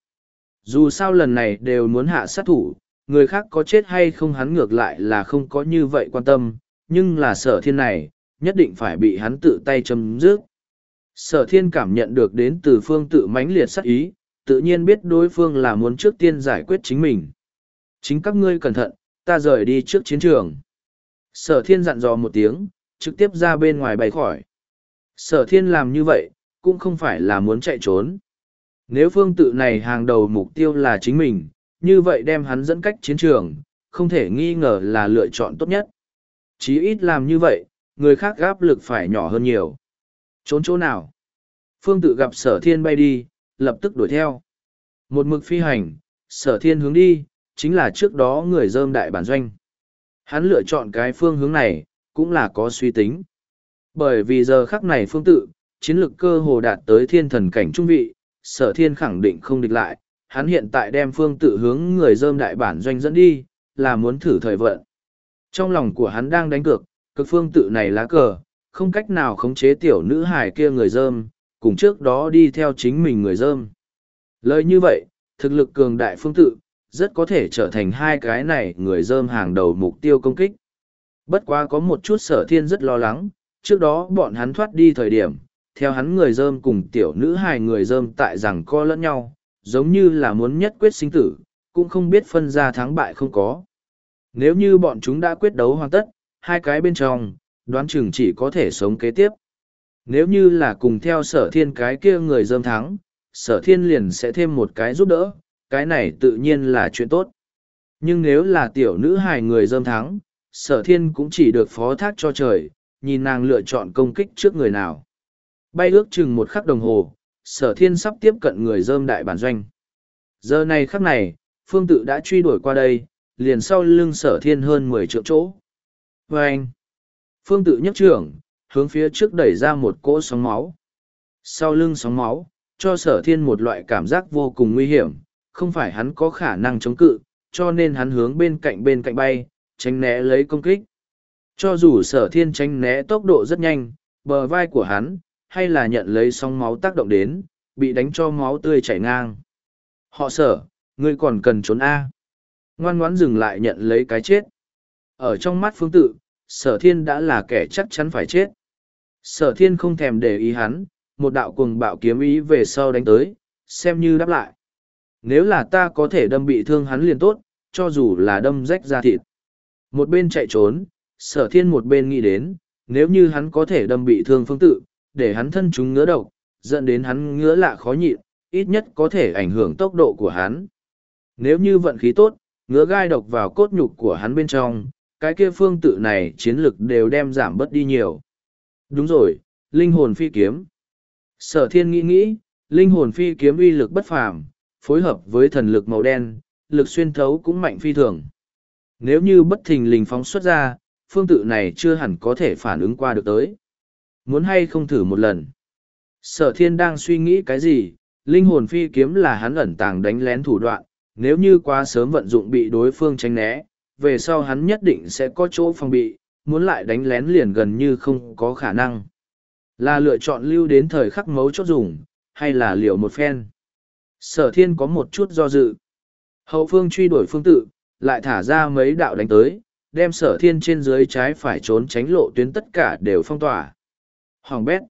Dù sao lần này đều muốn hạ sát thủ, người khác có chết hay không hắn ngược lại là không có như vậy quan tâm, nhưng là Sở Thiên này, nhất định phải bị hắn tự tay chấm dứt. Sở Thiên cảm nhận được đến từ Phương Tự mãnh liệt sát ý, tự nhiên biết đối phương là muốn trước tiên giải quyết chính mình. Chính các ngươi cẩn thận, ta rời đi trước chiến trường. Sở Thiên dặn dò một tiếng, trực tiếp ra bên ngoài bay khỏi. Sở Thiên làm như vậy, cũng không phải là muốn chạy trốn. Nếu Phương Tự này hàng đầu mục tiêu là chính mình, như vậy đem hắn dẫn cách chiến trường, không thể nghi ngờ là lựa chọn tốt nhất. Chí ít làm như vậy, người khác áp lực phải nhỏ hơn nhiều. Trốn chỗ nào? Phương Tự gặp Sở Thiên bay đi, lập tức đuổi theo. Một mực phi hành, Sở Thiên hướng đi, chính là trước đó người dơm đại bản doanh. Hắn lựa chọn cái phương hướng này, cũng là có suy tính. Bởi vì giờ khắc này phương tự, chiến lực cơ hồ đạt tới thiên thần cảnh trung vị, sở thiên khẳng định không địch lại, hắn hiện tại đem phương tự hướng người dơm đại bản doanh dẫn đi, là muốn thử thời vận. Trong lòng của hắn đang đánh cược, cực phương tự này lá cờ, không cách nào khống chế tiểu nữ hài kia người dơm, cùng trước đó đi theo chính mình người dơm. Lời như vậy, thực lực cường đại phương tự, rất có thể trở thành hai cái này người dơm hàng đầu mục tiêu công kích. Bất quá có một chút sở thiên rất lo lắng, trước đó bọn hắn thoát đi thời điểm, theo hắn người dơm cùng tiểu nữ hài người dơm tại rằng co lẫn nhau, giống như là muốn nhất quyết sinh tử, cũng không biết phân ra thắng bại không có. Nếu như bọn chúng đã quyết đấu hoàn tất, hai cái bên trong, đoán chừng chỉ có thể sống kế tiếp. Nếu như là cùng theo sở thiên cái kia người dơm thắng, sở thiên liền sẽ thêm một cái giúp đỡ, cái này tự nhiên là chuyện tốt. Nhưng nếu là tiểu nữ hài người dơm thắng, sở thiên cũng chỉ được phó thác cho trời, nhìn nàng lựa chọn công kích trước người nào. Bay ước chừng một khắc đồng hồ, sở thiên sắp tiếp cận người dơm đại bản doanh. Giờ này khắc này, phương tự đã truy đuổi qua đây, liền sau lưng sở thiên hơn mười trượng chỗ. Và anh, phương tự nhấc trưởng, hướng phía trước đẩy ra một cỗ sóng máu. Sau lưng sóng máu, cho sở thiên một loại cảm giác vô cùng nguy hiểm, không phải hắn có khả năng chống cự, cho nên hắn hướng bên cạnh bên cạnh bay, tránh né lấy công kích. Cho dù sở thiên tránh né tốc độ rất nhanh, bờ vai của hắn, hay là nhận lấy sóng máu tác động đến, bị đánh cho máu tươi chảy ngang. Họ sở, ngươi còn cần trốn A. Ngoan ngoãn dừng lại nhận lấy cái chết. Ở trong mắt phương tự, sở thiên đã là kẻ chắc chắn phải chết. Sở thiên không thèm để ý hắn, một đạo cuồng bạo kiếm ý về sau đánh tới, xem như đáp lại. Nếu là ta có thể đâm bị thương hắn liền tốt, cho dù là đâm rách da thịt. Một bên chạy trốn, sở thiên một bên nghĩ đến, nếu như hắn có thể đâm bị thương phương tự, để hắn thân chúng ngứa độc, dẫn đến hắn ngứa lạ khó nhịn, ít nhất có thể ảnh hưởng tốc độ của hắn. Nếu như vận khí tốt, ngứa gai độc vào cốt nhục của hắn bên trong, cái kia phương tự này chiến lực đều đem giảm bớt đi nhiều. Đúng rồi, linh hồn phi kiếm. Sở thiên nghĩ nghĩ, linh hồn phi kiếm uy lực bất phàm, phối hợp với thần lực màu đen, lực xuyên thấu cũng mạnh phi thường. Nếu như bất thình lình phóng xuất ra, phương tự này chưa hẳn có thể phản ứng qua được tới. Muốn hay không thử một lần. Sở thiên đang suy nghĩ cái gì, linh hồn phi kiếm là hắn ẩn tàng đánh lén thủ đoạn, nếu như quá sớm vận dụng bị đối phương tránh né, về sau hắn nhất định sẽ có chỗ phòng bị, muốn lại đánh lén liền gần như không có khả năng. Là lựa chọn lưu đến thời khắc mấu chốt dùng, hay là liều một phen. Sở thiên có một chút do dự. Hậu phương truy đuổi phương tự, lại thả ra mấy đạo đánh tới, đem sở thiên trên dưới trái phải trốn tránh lộ tuyến tất cả đều phong tỏa. Hoàng bét.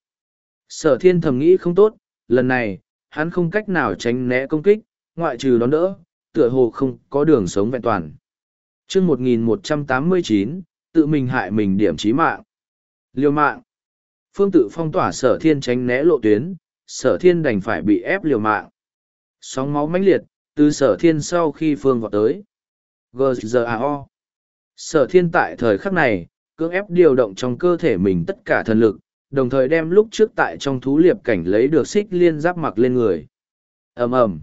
Sở thiên thầm nghĩ không tốt, lần này, hắn không cách nào tránh né công kích, ngoại trừ đón đỡ, tựa hồ không có đường sống vẹn toàn. chương một nghìn một trăm tám mươi chín, tự mình hại mình điểm chí mạng. Liều mạng. Phương tự phong tỏa sở thiên tránh né lộ tuyến, sở thiên đành phải bị ép liều mạng. Sóng máu mãnh liệt, từ sở thiên sau khi phương vọt tới. giê giê a o. Sở thiên tại thời khắc này, cưỡng ép điều động trong cơ thể mình tất cả thần lực, đồng thời đem lúc trước tại trong thú liệp cảnh lấy được xích liên giáp mặc lên người. ầm ầm.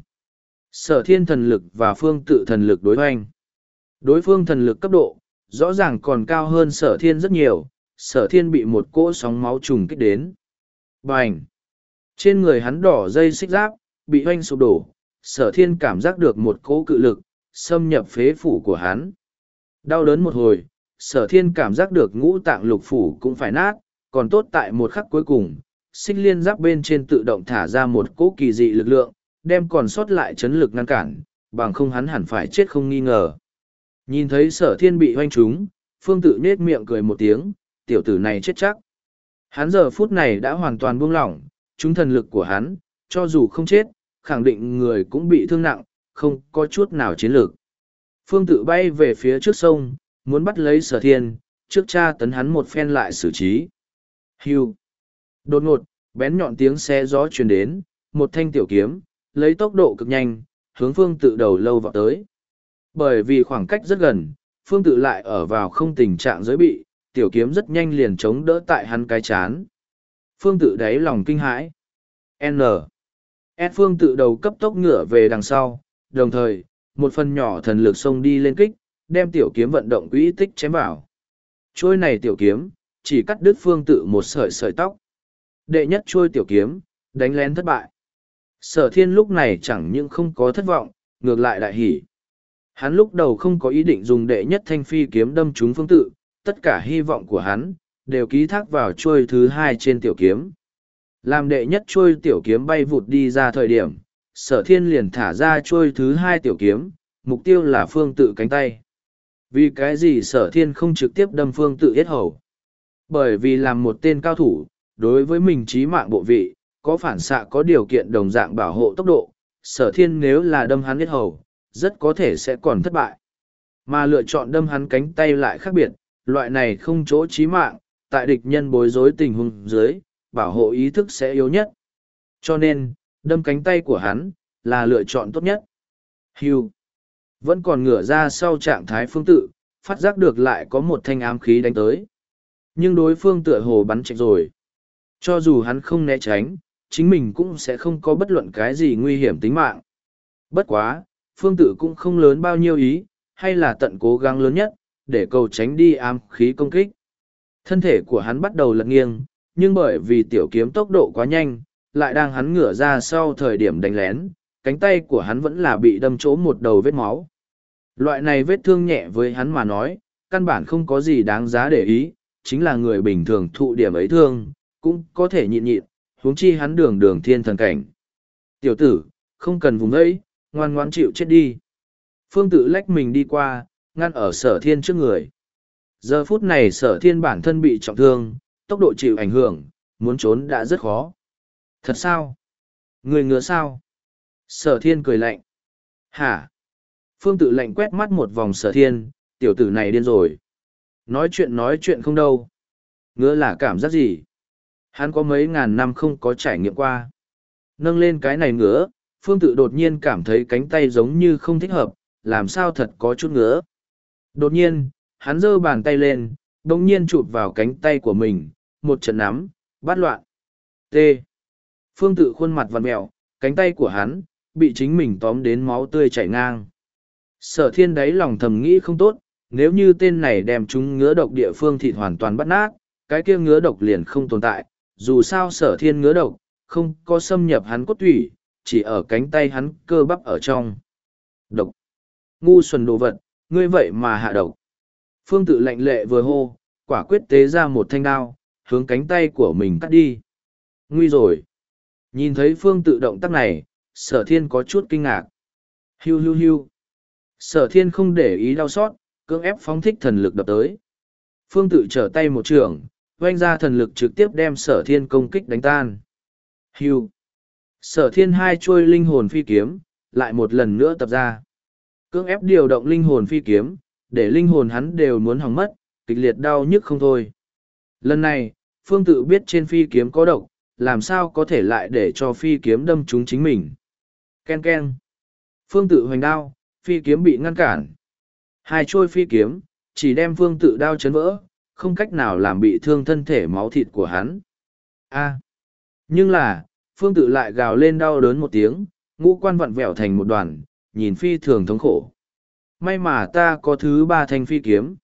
Sở thiên thần lực và phương tự thần lực đối hoành. Đối phương thần lực cấp độ, rõ ràng còn cao hơn sở thiên rất nhiều, sở thiên bị một cỗ sóng máu trùng kích đến. Bành! Trên người hắn đỏ dây xích giáp, bị hoanh sụp đổ, sở thiên cảm giác được một cỗ cự lực, xâm nhập phế phủ của hắn. Đau đớn một hồi, sở thiên cảm giác được ngũ tạng lục phủ cũng phải nát, còn tốt tại một khắc cuối cùng, xích liên giáp bên trên tự động thả ra một cỗ kỳ dị lực lượng, đem còn sót lại chấn lực ngăn cản, bằng không hắn hẳn phải chết không nghi ngờ. Nhìn thấy sở thiên bị hoanh trúng, phương tự nết miệng cười một tiếng, tiểu tử này chết chắc. Hắn giờ phút này đã hoàn toàn buông lỏng, chúng thần lực của hắn, cho dù không chết, khẳng định người cũng bị thương nặng, không có chút nào chiến lược. Phương tự bay về phía trước sông, muốn bắt lấy sở thiên, trước cha tấn hắn một phen lại xử trí. Hưu. Đột ngột, bén nhọn tiếng xe gió truyền đến, một thanh tiểu kiếm, lấy tốc độ cực nhanh, hướng phương tự đầu lâu vào tới. Bởi vì khoảng cách rất gần, phương tự lại ở vào không tình trạng giới bị, tiểu kiếm rất nhanh liền chống đỡ tại hắn cái chán. Phương tự đáy lòng kinh hãi. N. S phương tự đầu cấp tốc ngựa về đằng sau, đồng thời, một phần nhỏ thần lực xông đi lên kích, đem tiểu kiếm vận động quỹ tích chém vào. Trôi này tiểu kiếm, chỉ cắt đứt phương tự một sợi sợi tóc. Đệ nhất trôi tiểu kiếm, đánh lén thất bại. Sở thiên lúc này chẳng những không có thất vọng, ngược lại đại hỉ. Hắn lúc đầu không có ý định dùng đệ nhất thanh phi kiếm đâm trúng phương tự, tất cả hy vọng của hắn, đều ký thác vào trôi thứ hai trên tiểu kiếm. Làm đệ nhất trôi tiểu kiếm bay vụt đi ra thời điểm, sở thiên liền thả ra trôi thứ hai tiểu kiếm, mục tiêu là phương tự cánh tay. Vì cái gì sở thiên không trực tiếp đâm phương tự yết hầu? Bởi vì làm một tên cao thủ, đối với mình trí mạng bộ vị, có phản xạ có điều kiện đồng dạng bảo hộ tốc độ, sở thiên nếu là đâm hắn yết hầu, rất có thể sẽ còn thất bại. Mà lựa chọn đâm hắn cánh tay lại khác biệt, loại này không chỗ chí mạng, tại địch nhân bối rối tình huống dưới, bảo hộ ý thức sẽ yếu nhất. Cho nên, đâm cánh tay của hắn, là lựa chọn tốt nhất. Hưu. Vẫn còn ngửa ra sau trạng thái phương tự, phát giác được lại có một thanh ám khí đánh tới. Nhưng đối phương tựa hồ bắn chạy rồi. Cho dù hắn không né tránh, chính mình cũng sẽ không có bất luận cái gì nguy hiểm tính mạng. Bất quá, phương tự cũng không lớn bao nhiêu ý, hay là tận cố gắng lớn nhất, để cầu tránh đi ám khí công kích. Thân thể của hắn bắt đầu lật nghiêng, nhưng bởi vì tiểu kiếm tốc độ quá nhanh, lại đang hắn ngửa ra sau thời điểm đánh lén, cánh tay của hắn vẫn là bị đâm chỗ một đầu vết máu. Loại này vết thương nhẹ với hắn mà nói, căn bản không có gì đáng giá để ý, chính là người bình thường thụ điểm ấy thương, cũng có thể nhịn nhịn, huống chi hắn đường đường thiên thần cảnh. Tiểu tử, không cần vùng ấy, ngoan ngoãn chịu chết đi. Phương tự lách mình đi qua, ngăn ở sở thiên trước người. Giờ phút này sở thiên bản thân bị trọng thương, tốc độ chịu ảnh hưởng, muốn trốn đã rất khó. Thật sao? Người ngứa sao? Sở thiên cười lạnh. Hả? Phương tự lạnh quét mắt một vòng sở thiên, tiểu tử này điên rồi. Nói chuyện nói chuyện không đâu. Ngứa là cảm giác gì? Hắn có mấy ngàn năm không có trải nghiệm qua. Nâng lên cái này ngứa, phương tự đột nhiên cảm thấy cánh tay giống như không thích hợp, làm sao thật có chút ngứa. Đột nhiên, hắn giơ bàn tay lên, đồng nhiên chụp vào cánh tay của mình, một trận nắm, bát loạn. T. Phương tự khuôn mặt vặn mẹo, cánh tay của hắn, bị chính mình tóm đến máu tươi chảy ngang. Sở thiên đáy lòng thầm nghĩ không tốt, nếu như tên này đem chúng ngứa độc địa phương thịt hoàn toàn bắt nát, cái kia ngứa độc liền không tồn tại, dù sao sở thiên ngứa độc, không có xâm nhập hắn cốt tủy, chỉ ở cánh tay hắn cơ bắp ở trong. Độc. Ngu xuẩn đồ vật, ngươi vậy mà hạ độc. Phương tự lạnh lệ vừa hô, quả quyết tế ra một thanh đao, hướng cánh tay của mình cắt đi. Nguy rồi. Nhìn thấy phương tự động tác này, sở thiên có chút kinh ngạc. Hiu hiu hiu. Sở thiên không để ý đau xót, cưỡng ép phóng thích thần lực đập tới. Phương tự trở tay một trường, oanh ra thần lực trực tiếp đem sở thiên công kích đánh tan. Hiu. Sở thiên hai chuôi linh hồn phi kiếm, lại một lần nữa tập ra. Cưỡng ép điều động linh hồn phi kiếm, để linh hồn hắn đều muốn hỏng mất, kịch liệt đau nhức không thôi. Lần này, phương tự biết trên phi kiếm có độc, làm sao có thể lại để cho phi kiếm đâm trúng chính mình. Ken ken. Phương tự hoành đao, phi kiếm bị ngăn cản. Hai trôi phi kiếm, chỉ đem phương tự đao chấn vỡ, không cách nào làm bị thương thân thể máu thịt của hắn. A. Nhưng là, phương tự lại gào lên đau đớn một tiếng, ngũ quan vặn vẹo thành một đoàn, nhìn phi thường thống khổ. May mà ta có thứ ba thanh phi kiếm.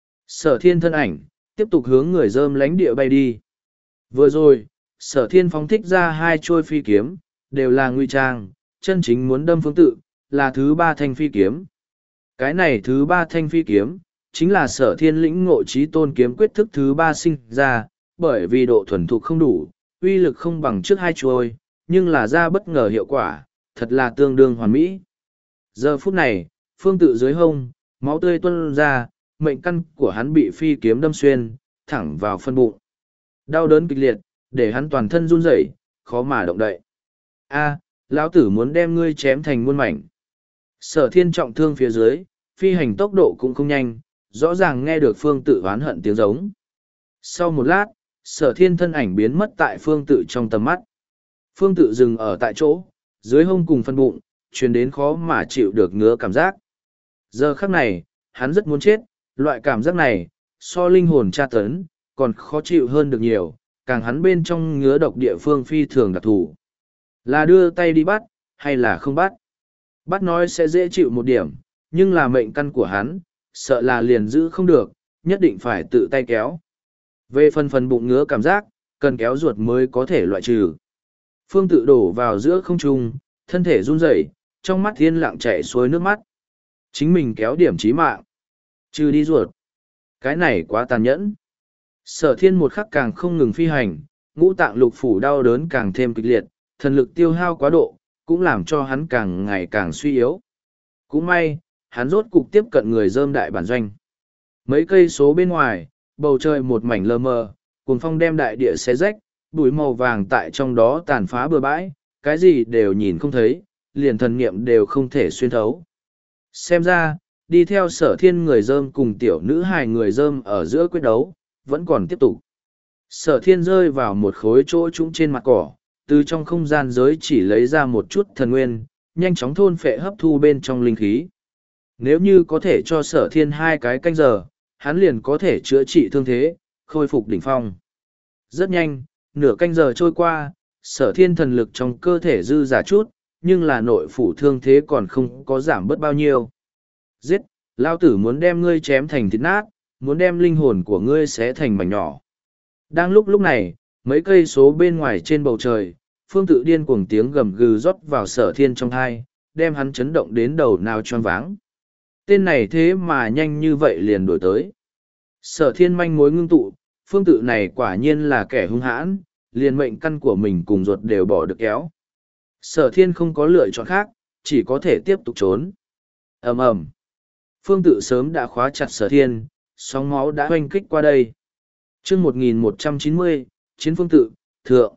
Sở thiên thân ảnh, tiếp tục hướng người dơm lánh địa bay đi. Vừa rồi, sở thiên phóng thích ra hai trôi phi kiếm, đều là nguy trang, chân chính muốn đâm phương tự, là thứ ba thanh phi kiếm. Cái này thứ ba thanh phi kiếm, chính là sở thiên lĩnh ngộ trí tôn kiếm quyết thức thứ ba sinh ra, bởi vì độ thuần thục không đủ, uy lực không bằng trước hai trôi, nhưng là ra bất ngờ hiệu quả, thật là tương đương hoàn mỹ. Giờ phút này, phương tự dưới hông, máu tươi tuôn ra, mệnh căn của hắn bị phi kiếm đâm xuyên, thẳng vào phân bụng. Đau đớn kịch liệt, để hắn toàn thân run rẩy, khó mà động đậy. A, lão tử muốn đem ngươi chém thành muôn mảnh. Sở thiên trọng thương phía dưới, phi hành tốc độ cũng không nhanh, rõ ràng nghe được phương tự oán hận tiếng giống. Sau một lát, sở thiên thân ảnh biến mất tại phương tự trong tầm mắt. Phương tự dừng ở tại chỗ, dưới hông cùng phân bụng, truyền đến khó mà chịu được ngứa cảm giác. Giờ khắc này, hắn rất muốn chết, loại cảm giác này, so linh hồn tra tấn, còn khó chịu hơn được nhiều, càng hắn bên trong ngứa độc địa phương phi thường đặc thù. Là đưa tay đi bắt, hay là không bắt? Bắt nói sẽ dễ chịu một điểm, nhưng là mệnh căn của hắn, sợ là liền giữ không được, nhất định phải tự tay kéo. Về phần phần bụng ngứa cảm giác, cần kéo ruột mới có thể loại trừ. Phương tự đổ vào giữa không trung, thân thể run rẩy, trong mắt thiên lặng chảy xuôi nước mắt. Chính mình kéo điểm chí mạng. Trừ đi ruột. Cái này quá tàn nhẫn. Sở thiên một khắc càng không ngừng phi hành, ngũ tạng lục phủ đau đớn càng thêm kịch liệt, thần lực tiêu hao quá độ, cũng làm cho hắn càng ngày càng suy yếu. Cũng may, hắn rốt cục tiếp cận người dơm đại bản doanh. Mấy cây số bên ngoài, bầu trời một mảnh lờ mờ, cuồng phong đem đại địa xé rách, bụi màu vàng tại trong đó tàn phá bừa bãi, cái gì đều nhìn không thấy, liền thần niệm đều không thể xuyên thấu. Xem ra, đi theo sở thiên người dơm cùng tiểu nữ hài người dơm ở giữa quyết đấu, vẫn còn tiếp tục. Sở thiên rơi vào một khối chỗ trũng trên mặt cỏ, từ trong không gian giới chỉ lấy ra một chút thần nguyên, nhanh chóng thôn phệ hấp thu bên trong linh khí. Nếu như có thể cho sở thiên hai cái canh giờ, hắn liền có thể chữa trị thương thế, khôi phục đỉnh phong. Rất nhanh, nửa canh giờ trôi qua, sở thiên thần lực trong cơ thể dư giả chút, nhưng là nội phủ thương thế còn không có giảm bớt bao nhiêu. Giết, lao tử muốn đem ngươi chém thành thịt nát, muốn đem linh hồn của ngươi xé thành mảnh nhỏ. Đang lúc lúc này, mấy cây số bên ngoài trên bầu trời, phương tự điên cuồng tiếng gầm gừ rót vào sở thiên trong thai, đem hắn chấn động đến đầu nào choáng váng. Tên này thế mà nhanh như vậy liền đổi tới. Sở thiên manh mối ngưng tụ, phương tự này quả nhiên là kẻ hung hãn, liền mệnh căn của mình cùng ruột đều bỏ được kéo. Sở thiên không có lựa chọn khác, chỉ có thể tiếp tục trốn. ầm ầm, phương tự sớm đã khóa chặt sở thiên, sóng máu đã hoanh kích qua đây. chương một nghìn một trăm chín mươi, chiến phương tự, thượng.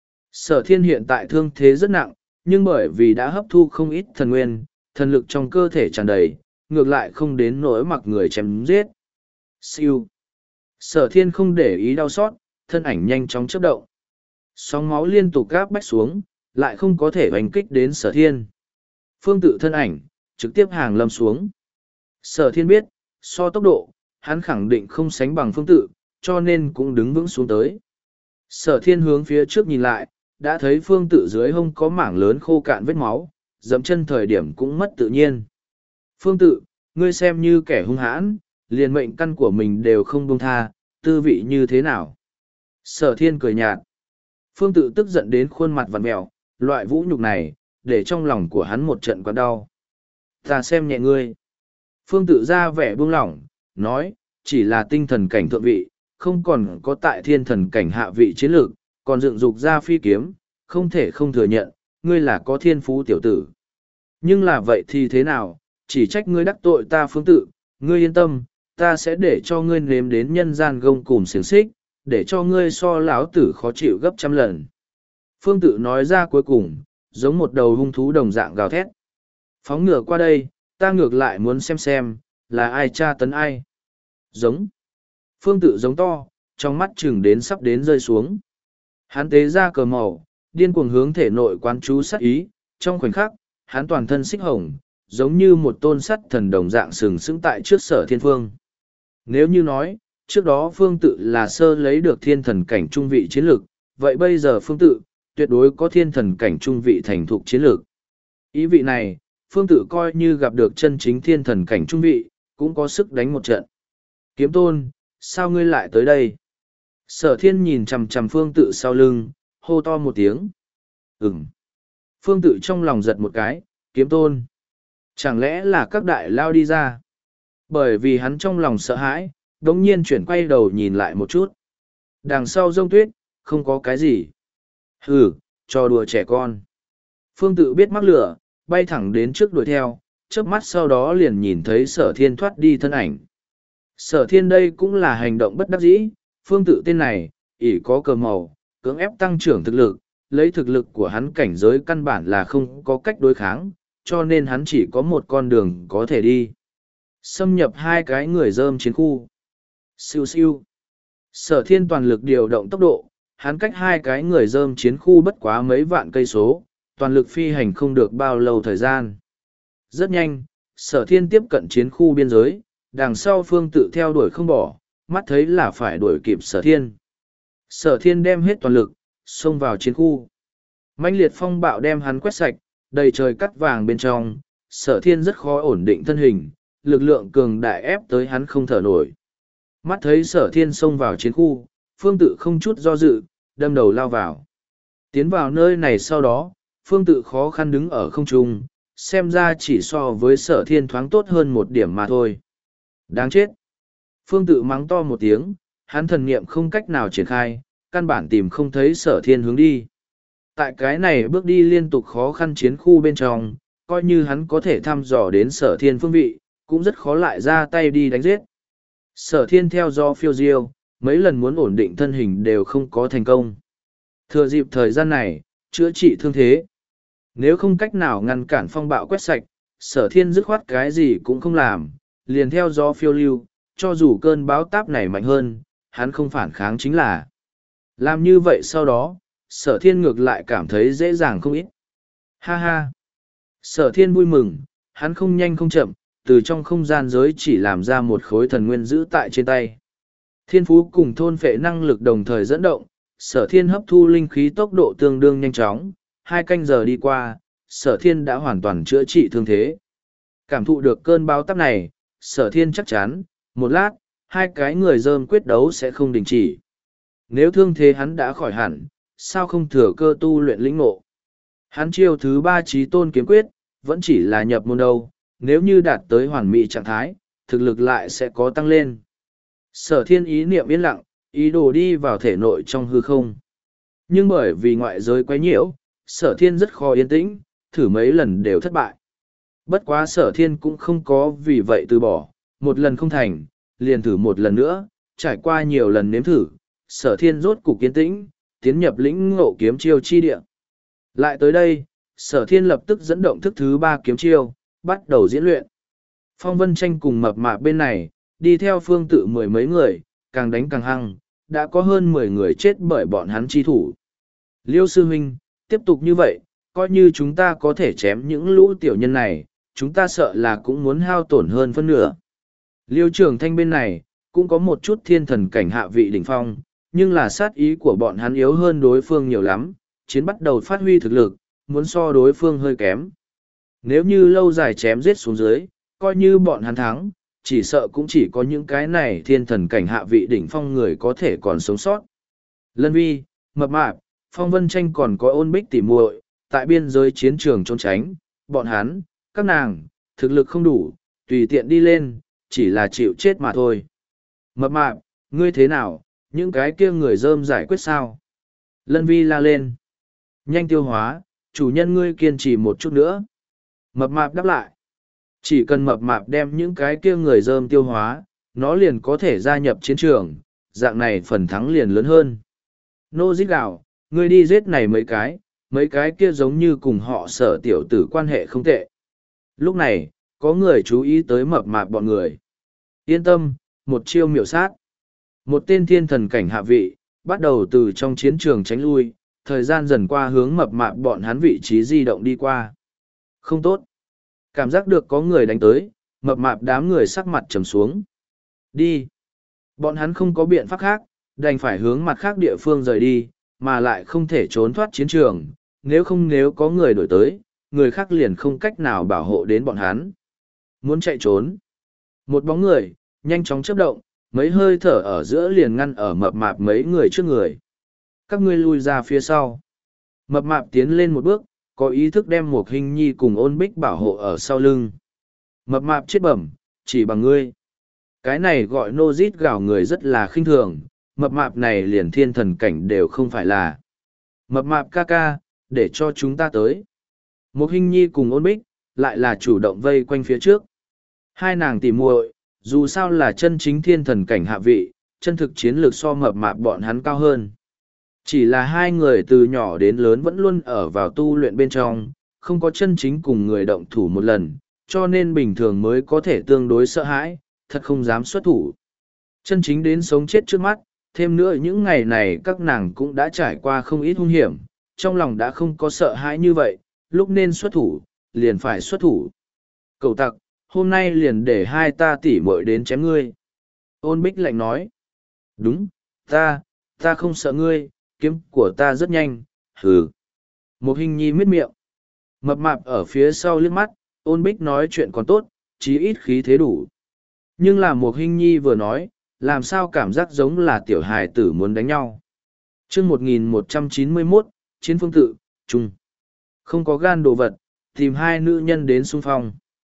Sở thiên hiện tại thương thế rất nặng, nhưng bởi vì đã hấp thu không ít thần nguyên, thần lực trong cơ thể tràn đầy, ngược lại không đến nỗi mặc người chém giết. Siêu. Sở thiên không để ý đau xót, thân ảnh nhanh chóng chớp động. Sóng máu liên tục gáp bách xuống, lại không có thể hoành kích đến sở thiên. Phương tự thân ảnh, trực tiếp hàng lâm xuống. Sở thiên biết, so tốc độ, hắn khẳng định không sánh bằng phương tự, cho nên cũng đứng vững xuống tới. Sở thiên hướng phía trước nhìn lại, đã thấy phương tự dưới hông có mảng lớn khô cạn vết máu, dẫm chân thời điểm cũng mất tự nhiên. Phương tự, ngươi xem như kẻ hung hãn, liền mệnh căn của mình đều không buông tha, tư vị như thế nào? Sở thiên cười nhạt. Phương tự tức giận đến khuôn mặt vặn mẹo, loại vũ nhục này, để trong lòng của hắn một trận quặn đau. Ta xem nhẹ ngươi. Phương tự ra vẻ buông lỏng, nói, chỉ là tinh thần cảnh thượng vị, không còn có tại thiên thần cảnh hạ vị chiến lược, còn dựng dục ra phi kiếm, không thể không thừa nhận, ngươi là có thiên phú tiểu tử. Nhưng là vậy thì thế nào, chỉ trách ngươi đắc tội ta phương tự, ngươi yên tâm, ta sẽ để cho ngươi nếm đến nhân gian gông cùm xiềng xích, để cho ngươi so láo tử khó chịu gấp trăm lần. Phương tự nói ra cuối cùng, giống một đầu hung thú đồng dạng gào thét. Phóng ngựa qua đây, ta ngược lại muốn xem xem, là ai tra tấn ai. Giống. Phương tự giống to, trong mắt chừng đến sắp đến rơi xuống. Hắn tế ra cờ màu, điên cuồng hướng thể nội quán chú sát ý, trong khoảnh khắc, hắn toàn thân xích hồng, giống như một tôn sắt thần đồng dạng sừng sững tại trước sở thiên phương. Nếu như nói, trước đó phương tự là sơ lấy được thiên thần cảnh trung vị chiến lược, vậy bây giờ phương tự, tuyệt đối có thiên thần cảnh trung vị thành thục chiến lược. Ý vị này, phương tự coi như gặp được chân chính thiên thần cảnh trung vị, cũng có sức đánh một trận. Kiếm tôn, sao ngươi lại tới đây? Sở thiên nhìn chằm chằm phương tự sau lưng, hô to một tiếng. Ừm. Phương tự trong lòng giật một cái, kiếm tôn. Chẳng lẽ là các đại lao đi ra? Bởi vì hắn trong lòng sợ hãi, đống nhiên chuyển quay đầu nhìn lại một chút. Đằng sau rông tuyết, không có cái gì. Hừ, trò đùa trẻ con. Phương tự biết mắc lửa, bay thẳng đến trước đuổi theo, chớp mắt sau đó liền nhìn thấy sở thiên thoát đi thân ảnh. Sở thiên đây cũng là hành động bất đắc dĩ, phương tự tên này, ỷ có cờ màu, cưỡng ép tăng trưởng thực lực, lấy thực lực của hắn cảnh giới căn bản là không có cách đối kháng, cho nên hắn chỉ có một con đường có thể đi. Xâm nhập hai cái người dơm chiến khu. Siêu siêu. Sở thiên toàn lực điều động tốc độ, hắn cách hai cái người dơm chiến khu bất quá mấy vạn cây số, toàn lực phi hành không được bao lâu thời gian. Rất nhanh, sở thiên tiếp cận chiến khu biên giới, đằng sau phương tự theo đuổi không bỏ, mắt thấy là phải đuổi kịp sở thiên. Sở thiên đem hết toàn lực, xông vào chiến khu. Mãnh liệt phong bạo đem hắn quét sạch, đầy trời cắt vàng bên trong, sở thiên rất khó ổn định thân hình, lực lượng cường đại ép tới hắn không thở nổi. Mắt thấy sở thiên xông vào chiến khu, phương tự không chút do dự, đâm đầu lao vào. Tiến vào nơi này sau đó, phương tự khó khăn đứng ở không trung, xem ra chỉ so với sở thiên thoáng tốt hơn một điểm mà thôi. Đáng chết! Phương tự mắng to một tiếng, hắn thần niệm không cách nào triển khai, căn bản tìm không thấy sở thiên hướng đi. Tại cái này bước đi liên tục khó khăn chiến khu bên trong, coi như hắn có thể thăm dò đến sở thiên phương vị, cũng rất khó lại ra tay đi đánh giết. Sở thiên theo do phiêu diêu, mấy lần muốn ổn định thân hình đều không có thành công. Thừa dịp thời gian này, chữa trị thương thế. Nếu không cách nào ngăn cản phong bạo quét sạch, sở thiên dứt khoát cái gì cũng không làm, liền theo do phiêu lưu, cho dù cơn bão táp này mạnh hơn, hắn không phản kháng chính là. Làm như vậy sau đó, sở thiên ngược lại cảm thấy dễ dàng không ít. Ha ha! Sở thiên vui mừng, hắn không nhanh không chậm, từ trong không gian giới chỉ làm ra một khối thần nguyên giữ tại trên tay. Thiên phú cùng thôn phệ năng lực đồng thời dẫn động, sở thiên hấp thu linh khí tốc độ tương đương nhanh chóng, hai canh giờ đi qua, sở thiên đã hoàn toàn chữa trị thương thế. Cảm thụ được cơn bão táp này, sở thiên chắc chắn, một lát, hai cái người dơm quyết đấu sẽ không đình chỉ. Nếu thương thế hắn đã khỏi hẳn, sao không thừa cơ tu luyện lĩnh ngộ? Hắn chiêu thứ ba trí tôn kiếm quyết, vẫn chỉ là nhập môn đâu, nếu như đạt tới hoàn mỹ trạng thái, thực lực lại sẽ có tăng lên. Sở thiên ý niệm yên lặng, ý đồ đi vào thể nội trong hư không. Nhưng bởi vì ngoại giới quấy nhiễu, sở thiên rất khó yên tĩnh, thử mấy lần đều thất bại. Bất quá sở thiên cũng không có vì vậy từ bỏ, một lần không thành, liền thử một lần nữa, trải qua nhiều lần nếm thử, sở thiên rốt cục yên tĩnh, tiến nhập lĩnh ngộ kiếm chiêu chi địa. Lại tới đây, sở thiên lập tức dẫn động thức thứ ba kiếm chiêu, bắt đầu diễn luyện. Phong Vân Tranh cùng mập mạp bên này, đi theo phương tự mười mấy người, càng đánh càng hăng, đã có hơn mười người chết bởi bọn hắn chi thủ. Liêu sư huynh, tiếp tục như vậy, coi như chúng ta có thể chém những lũ tiểu nhân này, chúng ta sợ là cũng muốn hao tổn hơn phân nửa. Liêu Trường Thanh bên này, cũng có một chút thiên thần cảnh hạ vị đỉnh phong, nhưng là sát ý của bọn hắn yếu hơn đối phương nhiều lắm, chiến bắt đầu phát huy thực lực, muốn so đối phương hơi kém. Nếu như lâu dài chém giết xuống dưới, coi như bọn hắn thắng, chỉ sợ cũng chỉ có những cái này thiên thần cảnh hạ vị đỉnh phong người có thể còn sống sót. Lân Vi, Mập Mạp, Phong Vân Tranh còn có Ôn Bích tỉ muội tại biên giới chiến trường trốn tránh, bọn hắn, các nàng, thực lực không đủ, tùy tiện đi lên, chỉ là chịu chết mà thôi. Mập Mạp, ngươi thế nào, những cái kia người dơm giải quyết sao? Lân Vi la lên. Nhanh tiêu hóa, chủ nhân ngươi kiên trì một chút nữa. Mập Mạp đáp lại. Chỉ cần Mập Mạp đem những cái kia người dơm tiêu hóa, nó liền có thể gia nhập chiến trường, dạng này phần thắng liền lớn hơn. Nô giết gạo, ngươi đi giết này mấy cái, mấy cái kia giống như cùng họ sở tiểu tử quan hệ không tệ. Lúc này, có người chú ý tới Mập Mạp bọn người. Yên tâm, một chiêu miểu sát. Một tên thiên thần cảnh hạ vị, bắt đầu từ trong chiến trường tránh lui, thời gian dần qua hướng Mập Mạp bọn hắn vị trí di động đi qua. Không tốt. Cảm giác được có người đánh tới, Mập Mạp đám người sắc mặt trầm xuống. Đi. Bọn hắn không có biện pháp khác, đành phải hướng mặt khác địa phương rời đi, mà lại không thể trốn thoát chiến trường. Nếu không nếu có người đổi tới, người khác liền không cách nào bảo hộ đến bọn hắn. Muốn chạy trốn. Một bóng người, nhanh chóng chớp động, mấy hơi thở ở giữa liền ngăn ở Mập Mạp mấy người trước người. Các ngươi lui ra phía sau. Mập Mạp tiến lên một bước, có ý thức đem một hình nhi cùng Ôn Bích bảo hộ ở sau lưng. Mập Mạp chết bẩm, chỉ bằng ngươi. Cái này gọi nô rít gào người rất là khinh thường, Mập Mạp này liền thiên thần cảnh đều không phải là. Mập Mạp ca ca, để cho chúng ta tới. Một hình nhi cùng Ôn Bích, lại là chủ động vây quanh phía trước. Hai nàng tỉ muội, dù sao là chân chính thiên thần cảnh hạ vị, chân thực chiến lược so Mập Mạp bọn hắn cao hơn. Chỉ là hai người từ nhỏ đến lớn vẫn luôn ở vào tu luyện bên trong, không có chân chính cùng người động thủ một lần, cho nên bình thường mới có thể tương đối sợ hãi, thật không dám xuất thủ. Chân chính đến sống chết trước mắt, thêm nữa những ngày này các nàng cũng đã trải qua không ít hung hiểm, trong lòng đã không có sợ hãi như vậy, lúc nên xuất thủ, liền phải xuất thủ. Cậu tặc, hôm nay liền để hai ta tỉ muội đến chém ngươi. Ôn Bích lạnh nói. Đúng, ta, ta không sợ ngươi, kiếm của ta rất nhanh, hừ. Một hình nhi miết miệng. Mập Mạp ở phía sau liếc mắt, Ôn Bích nói chuyện còn tốt, chí ít khí thế đủ. Nhưng là một Hinh Nhi vừa nói, làm sao cảm giác giống là tiểu hài tử muốn đánh nhau. chương một nghìn một trăm chín mươi mốt, Chiến phương tự, Trung. Không có gan đồ vật, tìm hai nữ nhân đến xung phong.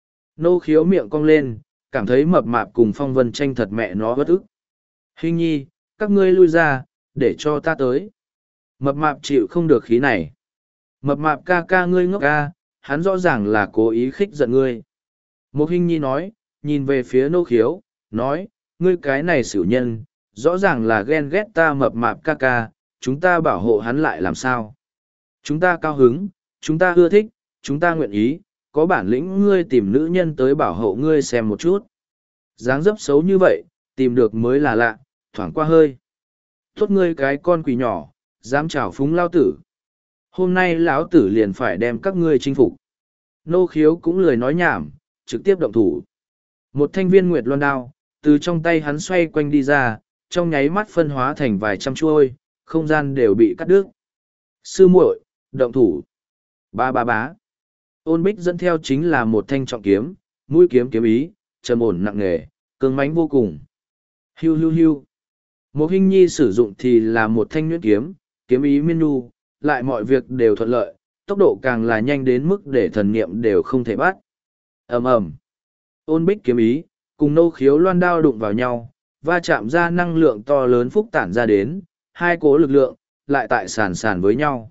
Nô Khiếu miệng cong lên, cảm thấy mập mạp cùng Phong Vân Tranh thật mẹ nó bất ức. Hinh Nhi, các ngươi lui ra, để cho ta tới. Mập mạp chịu không được khí này. Mập mạp ca ca ngươi ngốc ca, hắn rõ ràng là cố ý khích giận ngươi. Một Hinh Nhi nói, nhìn về phía Nô Khiếu, nói, ngươi cái này xỉu nhân, rõ ràng là ghen ghét ta mập mạp ca ca, chúng ta bảo hộ hắn lại làm sao. Chúng ta cao hứng, chúng ta ưa thích, chúng ta nguyện ý, có bản lĩnh ngươi tìm nữ nhân tới bảo hộ ngươi xem một chút. Dáng dấp xấu như vậy, tìm được mới là lạ, thoảng qua hơi. Tốt ngươi cái con quỷ nhỏ, dám chào phúng lao tử. Hôm nay lão tử liền phải đem các ngươi chinh phục. Nô Khiếu cũng lười nói nhảm, trực tiếp động thủ. Một thanh viên nguyệt loan đao, từ trong tay hắn xoay quanh đi ra, trong nháy mắt phân hóa thành vài trăm chuôi, không gian đều bị cắt đứt. Sư muội, động thủ. Ba ba bá. Ôn Bích dẫn theo chính là một thanh trọng kiếm, mũi kiếm kiếm ý, trầm ổn nặng nề, cứng mãnh vô cùng. Hiu hiu hiu. Một Hinh Nhi sử dụng thì là một thanh nhuyễn kiếm, kiếm ý miên nhu, lại mọi việc đều thuận lợi, tốc độ càng là nhanh đến mức để thần niệm đều không thể bắt. Ầm ầm. Ôn Bích kiếm ý, cùng Nô Khiếu loan đao đụng vào nhau, va chạm ra năng lượng to lớn phúc tản ra đến, hai cố lực lượng, lại tại sàn sàn với nhau.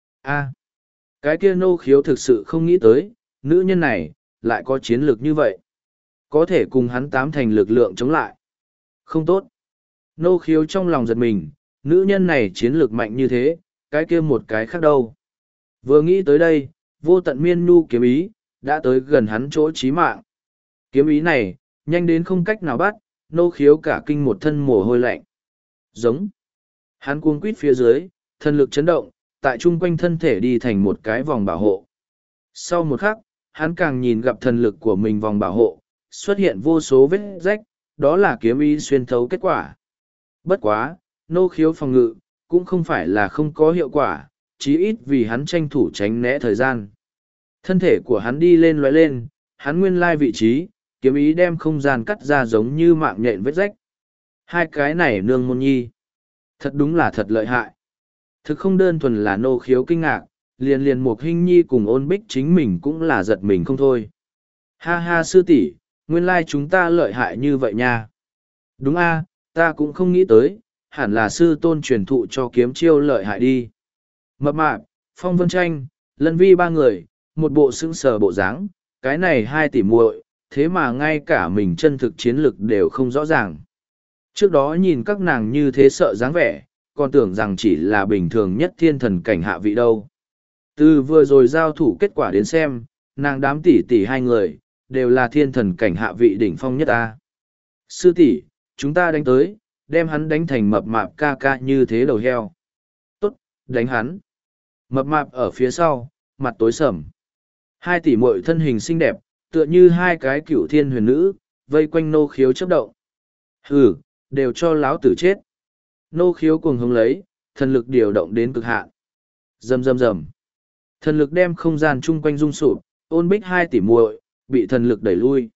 A. Cái kia Nô Khiếu thực sự không nghĩ tới, nữ nhân này, lại có chiến lược như vậy. Có thể cùng hắn tám thành lực lượng chống lại. Không tốt. Nô Khiếu trong lòng giật mình, nữ nhân này chiến lược mạnh như thế, cái kia một cái khác đâu. Vừa nghĩ tới đây, vô tận miên nhu kiếm ý, đã tới gần hắn chỗ chí mạng. Kiếm ý này, nhanh đến không cách nào bắt, Nô Khiếu cả kinh một thân mồ hôi lạnh. Giống. Hắn cuống quýt phía dưới, thân lực chấn động, tại chung quanh thân thể đi thành một cái vòng bảo hộ. Sau một khắc, hắn càng nhìn gặp thần lực của mình vòng bảo hộ, xuất hiện vô số vết rách, đó là kiếm ý xuyên thấu kết quả. Bất quá, Nô Khiếu phòng ngự, cũng không phải là không có hiệu quả, chí ít vì hắn tranh thủ tránh né thời gian. Thân thể của hắn đi lên lóe lên, hắn nguyên lai vị trí, kiếm ý đem không gian cắt ra giống như mạng nhện vết rách. Hai cái này nương môn nhi. Thật đúng là thật lợi hại. Thực không đơn thuần là Nô Khiếu kinh ngạc, liền liền một Hinh Nhi cùng Ôn Bích chính mình cũng là giật mình không thôi. Ha ha sư tỷ, nguyên lai chúng ta lợi hại như vậy nha. Đúng a, ta cũng không nghĩ tới, hẳn là sư tôn truyền thụ cho kiếm chiêu lợi hại đi. Mập mạp, Phong Vân Tranh, Lân Vi ba người, một bộ sững sờ bộ dáng, cái này hai tỷ muội, thế mà ngay cả mình chân thực chiến lực đều không rõ ràng. Trước đó nhìn các nàng như thế sợ dáng vẻ, còn tưởng rằng chỉ là bình thường nhất thiên thần cảnh hạ vị đâu. Từ vừa rồi giao thủ kết quả đến xem, nàng đám tỷ tỷ hai người, đều là thiên thần cảnh hạ vị đỉnh phong nhất a. Sư tỷ, chúng ta đánh tới, đem hắn đánh thành mập mạp ca ca như thế đầu heo. Tốt, đánh hắn. Mập mạp ở phía sau, mặt tối sầm. Hai tỷ muội thân hình xinh đẹp, tựa như hai cái cựu thiên huyền nữ, vây quanh Nô Khiếu chấp động. Hừ, đều cho láo tử chết. Nô Khiếu cuồng hứng lấy, thần lực điều động đến cực hạn. Rầm rầm rầm. Thần lực đem không gian chung quanh rung sụp, Ôn Bích hai tỷ muội bị thần lực đẩy lui.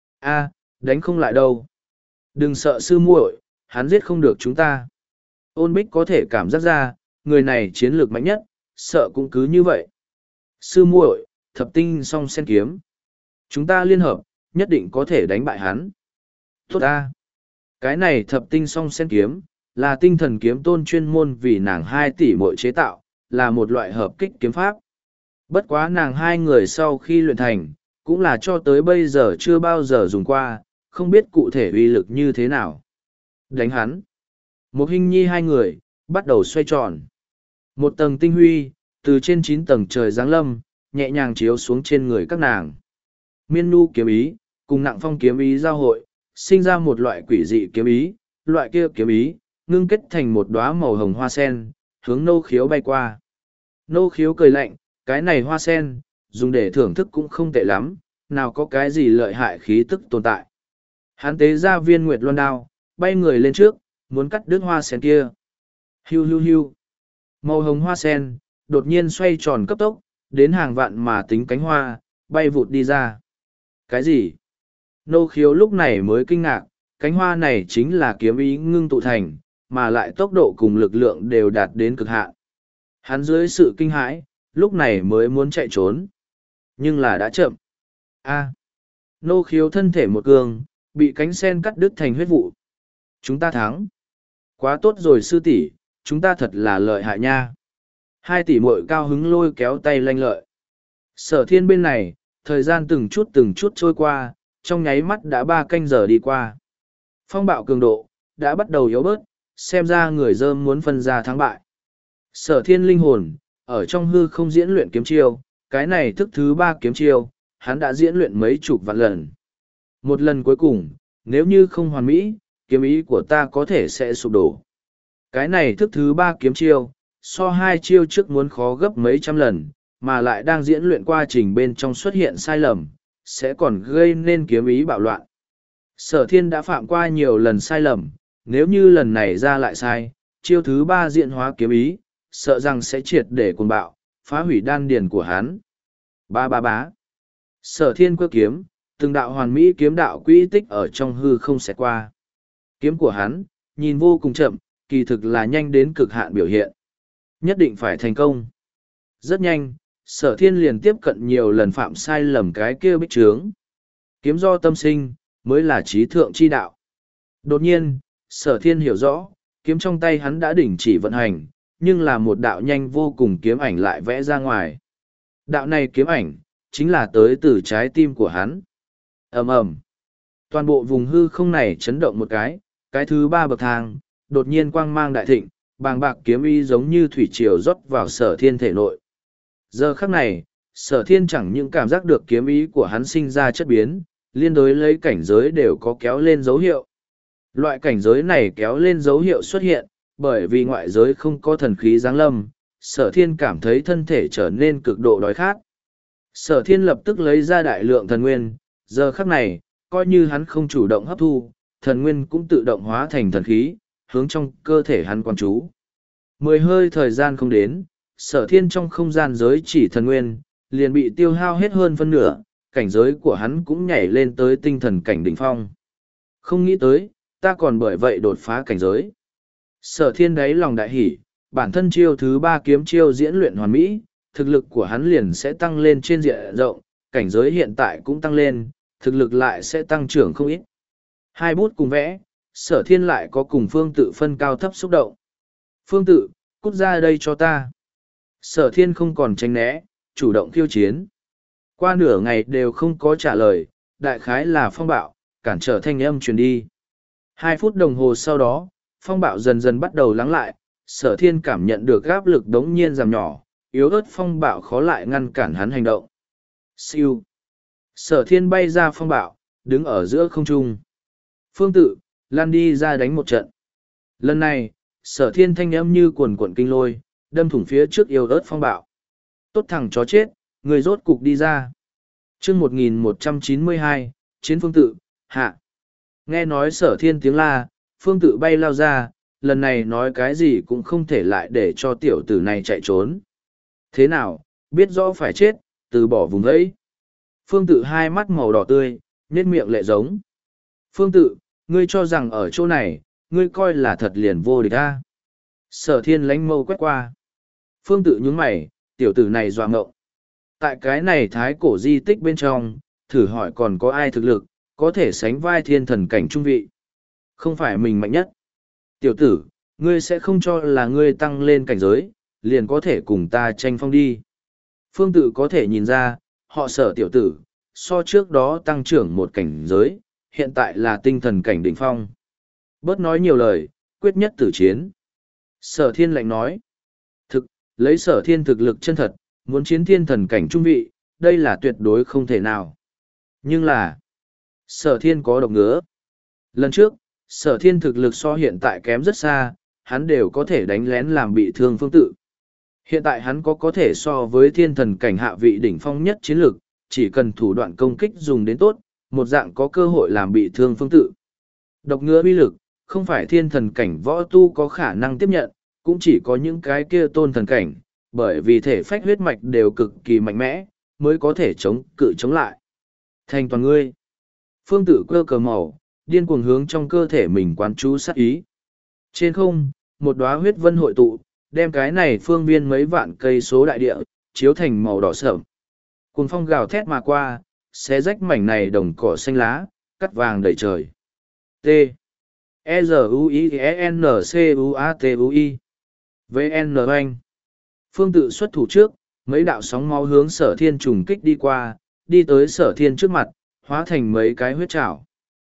A, đánh không lại đâu. Đừng sợ sư muội, hắn giết không được chúng ta. Ôn Bích có thể cảm giác ra, người này chiến lược mạnh nhất, sợ cũng cứ như vậy. Sư muội, thập tinh song sen kiếm. Chúng ta liên hợp, nhất định có thể đánh bại hắn. Tốt a. Cái này thập tinh song sen kiếm, là tinh thần kiếm tôn chuyên môn vì nàng hai tỷ muội chế tạo, là một loại hợp kích kiếm pháp. Bất quá nàng hai người sau khi luyện thành, cũng là cho tới bây giờ chưa bao giờ dùng qua, không biết cụ thể uy lực như thế nào. Đánh hắn. Một Hinh Nhi hai người, bắt đầu xoay tròn. Một tầng tinh huy, từ trên chín tầng trời giáng lâm, nhẹ nhàng chiếu xuống trên người các nàng. Miên nu kiếm ý, cùng nặng phong kiếm ý giao hội, sinh ra một loại quỷ dị kiếm ý, loại kia kiếm ý, ngưng kết thành một đóa màu hồng hoa sen, hướng Nô Khiếu bay qua. Nô Khiếu cười lạnh, cái này hoa sen, dùng để thưởng thức cũng không tệ lắm, nào có cái gì lợi hại khí tức tồn tại. Hắn tế ra viên nguyệt loan đao, bay người lên trước, muốn cắt đứt hoa sen kia. Hiu hiu hiu. Màu hồng hoa sen, đột nhiên xoay tròn cấp tốc, đến hàng vạn mà tính cánh hoa, bay vụt đi ra. Cái gì? Nô khiếu lúc này mới kinh ngạc, cánh hoa này chính là kiếm ý ngưng tụ thành, mà lại tốc độ cùng lực lượng đều đạt đến cực hạn. Hắn dưới sự kinh hãi, lúc này mới muốn chạy trốn. Nhưng là đã chậm. A. Nô khiếu thân thể một cường, bị cánh sen cắt đứt thành huyết vụ. Chúng ta thắng. Quá tốt rồi sư tỷ, chúng ta thật là lợi hại nha. Hai tỷ muội cao hứng lôi kéo tay lanh lợi. Sở thiên bên này, thời gian từng chút từng chút trôi qua, trong nháy mắt đã ba canh giờ đi qua. Phong bạo cường độ, đã bắt đầu yếu bớt, xem ra người dơm muốn phân ra thắng bại. Sở thiên linh hồn, ở trong hư không diễn luyện kiếm chiêu, cái này thức thứ ba kiếm chiêu, hắn đã diễn luyện mấy chục vạn lần. Một lần cuối cùng, nếu như không hoàn mỹ, kiếm ý của ta có thể sẽ sụp đổ. Cái này thức thứ ba kiếm chiêu, so hai chiêu trước muốn khó gấp mấy trăm lần, mà lại đang diễn luyện quá trình bên trong xuất hiện sai lầm, sẽ còn gây nên kiếm ý bạo loạn. Sở thiên đã phạm qua nhiều lần sai lầm, nếu như lần này ra lại sai, chiêu thứ ba diễn hóa kiếm ý, sợ rằng sẽ triệt để cuồng bạo, phá hủy đan điền của hắn. Ba ba bá. Sở thiên quơ kiếm, từng đạo hoàn mỹ kiếm đạo quỹ tích ở trong hư không xẹt qua. Kiếm của hắn, nhìn vô cùng chậm, kỳ thực là nhanh đến cực hạn biểu hiện. Nhất định phải thành công. Rất nhanh, sở thiên liền tiếp cận nhiều lần phạm sai lầm cái kia bích trướng. Kiếm do tâm sinh, mới là trí thượng chi đạo. Đột nhiên, sở thiên hiểu rõ, kiếm trong tay hắn đã đỉnh chỉ vận hành, nhưng là một đạo nhanh vô cùng kiếm ảnh lại vẽ ra ngoài. Đạo này kiếm ảnh, chính là tới từ trái tim của hắn. Ầm ầm. Toàn bộ vùng hư không này chấn động một cái, cái thứ ba bậc thang, đột nhiên quang mang đại thịnh, bàng bạc kiếm ý giống như thủy triều rót vào sở thiên thể nội. Giờ khắc này, sở thiên chẳng những cảm giác được kiếm ý của hắn sinh ra chất biến, liên đối lấy cảnh giới đều có kéo lên dấu hiệu. Loại cảnh giới này kéo lên dấu hiệu xuất hiện, bởi vì ngoại giới không có thần khí giáng lâm, sở thiên cảm thấy thân thể trở nên cực độ đói khát. Sở thiên lập tức lấy ra đại lượng thần nguyên, giờ khắc này, coi như hắn không chủ động hấp thu, thần nguyên cũng tự động hóa thành thần khí, hướng trong cơ thể hắn quan trú. Mười hơi thời gian không đến, sở thiên trong không gian giới chỉ thần nguyên, liền bị tiêu hao hết hơn phân nửa, cảnh giới của hắn cũng nhảy lên tới tinh thần cảnh đỉnh phong. Không nghĩ tới, ta còn bởi vậy đột phá cảnh giới. Sở thiên đáy lòng đại hỉ, bản thân chiêu thứ ba kiếm chiêu diễn luyện hoàn mỹ, thực lực của hắn liền sẽ tăng lên trên diện rộng, cảnh giới hiện tại cũng tăng lên, thực lực lại sẽ tăng trưởng không ít. Hai bút cùng vẽ, sở thiên lại có cùng phương tự phân cao thấp xúc động. Phương tự, cút ra đây cho ta. Sở thiên không còn tránh né, chủ động khiêu chiến. Qua nửa ngày đều không có trả lời, đại khái là phong bạo, cản trở thanh âm truyền đi. Hai phút đồng hồ sau đó, phong bạo dần dần bắt đầu lắng lại, sở thiên cảm nhận được áp lực đống nhiên giảm nhỏ, yếu ớt phong bạo khó lại ngăn cản hắn hành động. Siêu. Sở thiên bay ra phong bạo, đứng ở giữa không trung. Phương tự, lan đi ra đánh một trận. Lần này, sở thiên thanh âm như cuồn cuộn kinh lôi, đâm thủng phía trước yếu ớt phong bạo. Tốt thằng chó chết, người rốt cục đi ra. chương một nghìn một trăm chín mươi hai, chiến phương tự, hạ. Nghe nói sở thiên tiếng la, phương tự bay lao ra, lần này nói cái gì cũng không thể lại để cho tiểu tử này chạy trốn. Thế nào, biết rõ phải chết, từ bỏ vùng ấy. Phương tự hai mắt màu đỏ tươi, nhếch miệng lệ giống. Phương tự, ngươi cho rằng ở chỗ này, ngươi coi là thật liền vô địch a. Sở thiên lánh mâu quét qua. Phương tự nhướng mày, tiểu tử này dọa ngộng. Tại cái này thái cổ di tích bên trong, thử hỏi còn có ai thực lực, có thể sánh vai thiên thần cảnh trung vị. Không phải mình mạnh nhất. Tiểu tử, ngươi sẽ không cho là ngươi tăng lên cảnh giới, liền có thể cùng ta tranh phong đi. Phương tự có thể nhìn ra, họ sở tiểu tử, so trước đó tăng trưởng một cảnh giới, hiện tại là tinh thần cảnh đỉnh phong. Bớt nói nhiều lời, quyết nhất tử chiến. Sở thiên lạnh nói. Thực, lấy sở thiên thực lực chân thật, muốn chiến thiên thần cảnh trung vị, đây là tuyệt đối không thể nào. Nhưng là, sở thiên có độc ngứa. Lần trước, sở thiên thực lực so hiện tại kém rất xa, hắn đều có thể đánh lén làm bị thương phương tự. Hiện tại hắn có có thể so với thiên thần cảnh hạ vị đỉnh phong nhất chiến lực, chỉ cần thủ đoạn công kích dùng đến tốt, một dạng có cơ hội làm bị thương phương tự. Độc ngứa uy lực, không phải thiên thần cảnh võ tu có khả năng tiếp nhận, cũng chỉ có những cái kia tôn thần cảnh, bởi vì thể phách huyết mạch đều cực kỳ mạnh mẽ, mới có thể chống cự chống lại. Thành toàn ngươi. Phương Tự cơ cờ màu, điên cuồng hướng trong cơ thể mình quán chú sát ý. Trên không, một đóa huyết vân hội tụ, đem cái này phương viên mấy vạn cây số đại địa, chiếu thành màu đỏ sợm. Cuồng phong gào thét mà qua, xé rách mảnh này đồng cỏ xanh lá, cắt vàng đầy trời. T. E Z U I E N C U A T U I. V N Anh. Phương Tự xuất thủ trước, mấy đạo sóng máu hướng Sở Thiên trùng kích đi qua, đi tới Sở Thiên trước mặt, hóa thành mấy cái huyết trảo.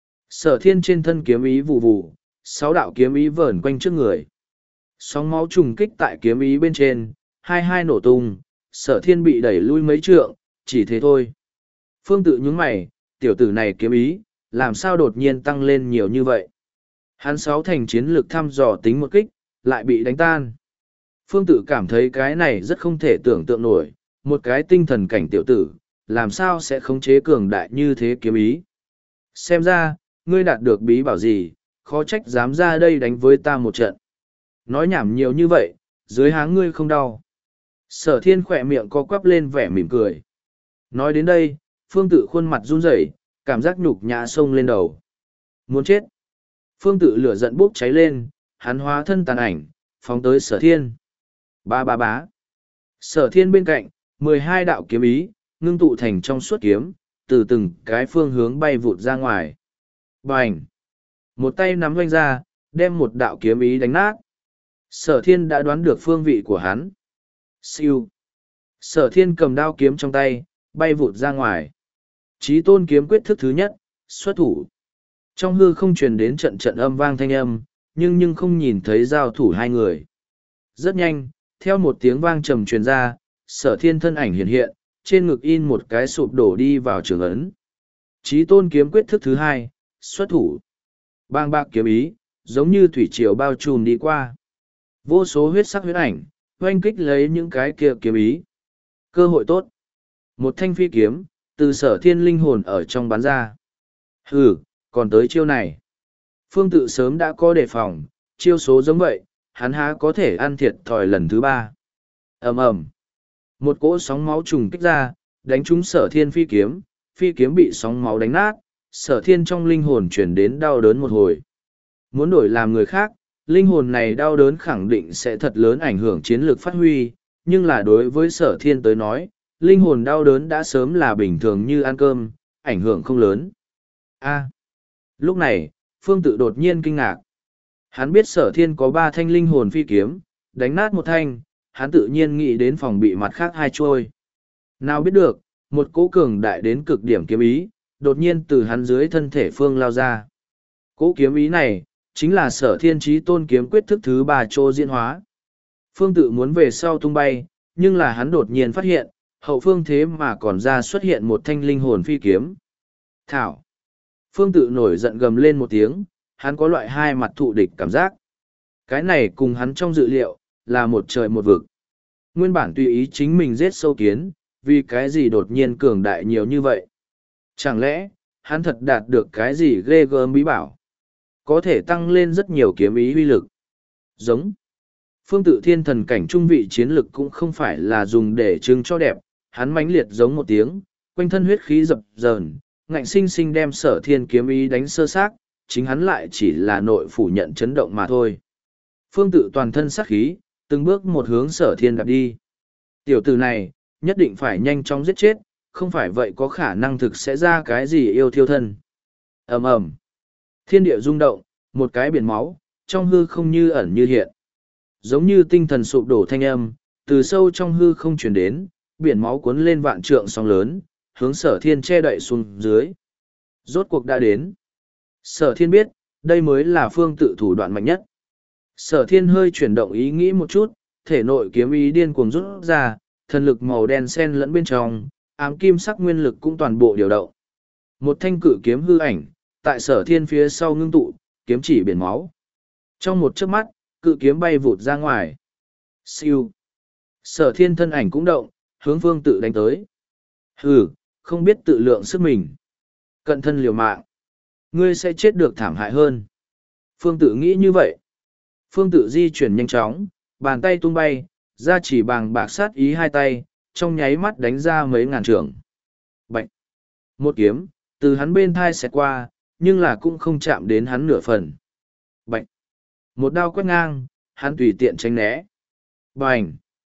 Sở Thiên trên thân kiếm ý vụ vụ, sáu đạo kiếm ý vờn quanh trước người. Sóng máu trùng kích tại kiếm ý bên trên, hai hai nổ tung, Sở Thiên bị đẩy lui mấy trượng, chỉ thế thôi. Phương Tự nhướng mày, tiểu tử này kiếm ý, làm sao đột nhiên tăng lên nhiều như vậy? Hắn sáu thành chiến lực thăm dò tính một kích, lại bị đánh tan. Phương Tự cảm thấy cái này rất không thể tưởng tượng nổi, một cái tinh thần cảnh tiểu tử, làm sao sẽ khống chế cường đại như thế kiếm ý. Xem ra, ngươi đạt được bí bảo gì, khó trách dám ra đây đánh với ta một trận. Nói nhảm nhiều như vậy, dưới háng ngươi không đau. Sở Thiên khỏe miệng co quắp lên vẻ mỉm cười. Nói đến đây, Phương Tự khuôn mặt run rẩy, cảm giác nhục nhã sông lên đầu. Muốn chết. Phương Tự lửa giận bốc cháy lên, hắn hóa thân tàn ảnh, phóng tới Sở Thiên. Ba ba bá. Sở Thiên bên cạnh, mười hai đạo kiếm ý, ngưng tụ thành trong suốt kiếm, từ từng cái phương hướng bay vụt ra ngoài. Bành! Một tay nắm doanh ra, đem một đạo kiếm ý đánh nát. Sở Thiên đã đoán được phương vị của hắn. Siêu! Sở Thiên cầm đao kiếm trong tay, bay vụt ra ngoài. Chí tôn kiếm quyết thức thứ nhất, xuất thủ. Trong hư không truyền đến trận trận âm vang thanh âm, nhưng nhưng không nhìn thấy giao thủ hai người. Rất nhanh, theo một tiếng vang trầm truyền ra, Sở Thiên thân ảnh hiện hiện, trên ngực in một cái sụp đổ đi vào trường ấn. Chí tôn kiếm quyết thức thứ hai, xuất thủ. Bang bạc kiếm ý, giống như thủy triều bao trùm đi qua. Vô số huyết sắc huyết ảnh, oanh kích lấy những cái kia kiếm ý. Cơ hội tốt. Một thanh phi kiếm, từ Sở Thiên linh hồn ở trong bắn ra. Hừ, còn tới chiêu này. Phương Tự sớm đã có đề phòng, chiêu số giống vậy, hắn há có thể ăn thiệt thòi lần thứ ba. Ầm ầm. Một cỗ sóng máu trùng kích ra, đánh trúng Sở Thiên phi kiếm, phi kiếm bị sóng máu đánh nát, Sở Thiên trong linh hồn chuyển đến đau đớn một hồi. Muốn đổi làm người khác, linh hồn này đau đớn khẳng định sẽ thật lớn ảnh hưởng chiến lược phát huy, nhưng là đối với Sở Thiên tới nói, linh hồn đau đớn đã sớm là bình thường như ăn cơm, ảnh hưởng không lớn. A. Lúc này, Phương Tự đột nhiên kinh ngạc. Hắn biết Sở Thiên có ba thanh linh hồn phi kiếm, đánh nát một thanh, hắn tự nhiên nghĩ đến phòng bị mặt khác hai trôi. Nào biết được, một cỗ cường đại đến cực điểm kiếm ý, đột nhiên từ hắn dưới thân thể Phương lao ra. Cỗ kiếm ý này, chính là Sở Thiên Chí tôn kiếm quyết thức thứ ba trô diễn hóa. Phương Tự muốn về sau tung bay, nhưng là hắn đột nhiên phát hiện, hậu phương thế mà còn ra xuất hiện một thanh linh hồn phi kiếm. Thảo! Phương Tự nổi giận gầm lên một tiếng, hắn có loại hai mặt thụ địch cảm giác. Cái này cùng hắn trong dự liệu, là một trời một vực. Nguyên bản tùy ý chính mình giết sâu kiến, vì cái gì đột nhiên cường đại nhiều như vậy? Chẳng lẽ, hắn thật đạt được cái gì ghê gớm bí bảo? Có thể tăng lên rất nhiều kiếm ý uy lực. Giống. Phương Tự thiên thần cảnh trung vị chiến lực cũng không phải là dùng để trưng cho đẹp, hắn mãnh liệt giống một tiếng, quanh thân huyết khí dập dờn, ngạnh sinh sinh đem Sở Thiên kiếm ý đánh sơ xác, chính hắn lại chỉ là nội phủ nhận chấn động mà thôi. Phương Tự toàn thân sát khí, từng bước một hướng Sở Thiên đạp đi. Tiểu tử này, nhất định phải nhanh chóng giết chết, không phải vậy có khả năng thực sẽ ra cái gì yêu thiêu thân. Ầm ầm. Thiên địa rung động, một cái biển máu, trong hư không như ẩn như hiện. Giống như tinh thần sụp đổ thanh âm, từ sâu trong hư không truyền đến, biển máu cuốn lên vạn trượng sóng lớn, hướng Sở Thiên che đậy xuống dưới. Rốt cuộc đã đến. Sở Thiên biết, đây mới là Phương Tự thủ đoạn mạnh nhất. Sở Thiên hơi chuyển động ý nghĩ một chút, thể nội kiếm ý điên cuồng rút ra, thần lực màu đen xen lẫn bên trong, ám kim sắc nguyên lực cũng toàn bộ điều động. Một thanh cử kiếm hư ảnh, tại Sở Thiên phía sau ngưng tụ, kiếm chỉ biển máu. Trong một chớp mắt, cự kiếm bay vụt ra ngoài. Siêu. Sở Thiên thân ảnh cũng động, hướng Phương Tự đánh tới. Hừ, không biết tự lượng sức mình. Cận thân liều mạng. Ngươi sẽ chết được thảm hại hơn. Phương Tự nghĩ như vậy. Phương Tự di chuyển nhanh chóng, bàn tay tung bay, ra chỉ bàng bạc sát ý hai tay, trong nháy mắt đánh ra mấy ngàn trường. Bạch! Một kiếm, từ hắn bên thai xẹt qua, nhưng là cũng không chạm đến hắn nửa phần. Bạch! Một đao quét ngang, hắn tùy tiện tránh né. Bành!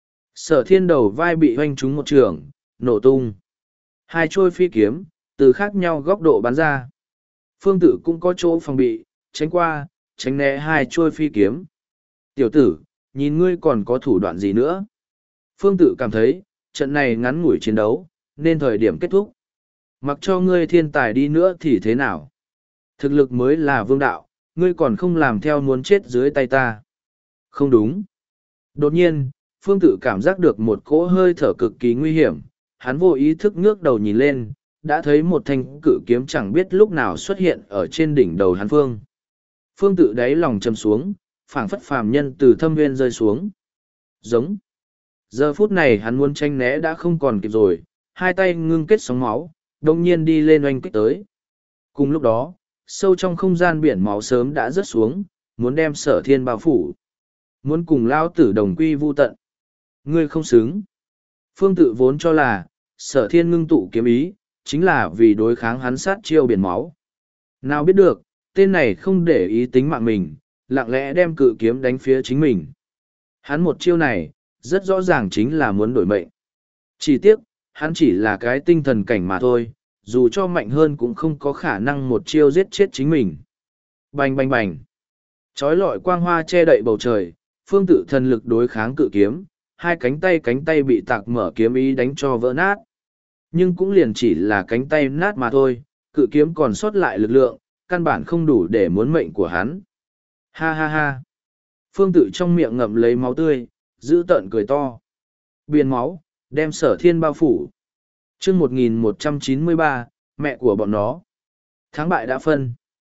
Sở thiên đầu vai bị hoanh trúng một trường, nổ tung. Hai trôi phi kiếm, từ khác nhau góc độ bắn ra. Phương Tự cũng có chỗ phòng bị, tránh qua, tránh né hai trôi phi kiếm. Tiểu tử, nhìn ngươi còn có thủ đoạn gì nữa? Phương Tự cảm thấy, trận này ngắn ngủi chiến đấu, nên thời điểm kết thúc. Mặc cho ngươi thiên tài đi nữa thì thế nào? Thực lực mới là vương đạo, ngươi còn không làm theo muốn chết dưới tay ta. Không đúng. Đột nhiên, Phương Tự cảm giác được một cỗ hơi thở cực kỳ nguy hiểm, hắn vô ý thức ngước đầu nhìn lên, đã thấy một thanh cự kiếm chẳng biết lúc nào xuất hiện ở trên đỉnh đầu hắn Phương. Phương Tự đáy lòng châm xuống, phảng phất phàm nhân từ thâm nguyên rơi xuống. Giống. Giờ phút này hắn muốn tranh né đã không còn kịp rồi, hai tay ngưng kết sóng máu, đồng nhiên đi lên oanh kích tới. Cùng lúc đó, sâu trong không gian biển máu sớm đã rớt xuống, muốn đem Sở Thiên bao phủ. Muốn cùng lao tử đồng quy vu tận. Ngươi không xứng. Phương Tự vốn cho là, Sở Thiên ngưng tụ kiếm ý, chính là vì đối kháng hắn sát chiêu biển máu. Nào biết được, tên này không để ý tính mạng mình, lặng lẽ đem cự kiếm đánh phía chính mình. Hắn một chiêu này, rất rõ ràng chính là muốn đổi mệnh. Chỉ tiếc, hắn chỉ là cái tinh thần cảnh mà thôi, dù cho mạnh hơn cũng không có khả năng một chiêu giết chết chính mình. Bành bành bành. Chói lọi quang hoa che đậy bầu trời, Phương Tự thần lực đối kháng cự kiếm, hai cánh tay cánh tay bị tạc mở kiếm ý đánh cho vỡ nát. Nhưng cũng liền chỉ là cánh tay nát mà thôi, cự kiếm còn sót lại lực lượng, căn bản không đủ để muốn mệnh của hắn. Ha ha ha. Phương Tự trong miệng ngậm lấy máu tươi, giữ tợn cười to. Biển máu, đem Sở Thiên bao phủ. chương một nghìn một trăm chín mươi ba, mẹ của bọn nó. Thắng bại đã phân.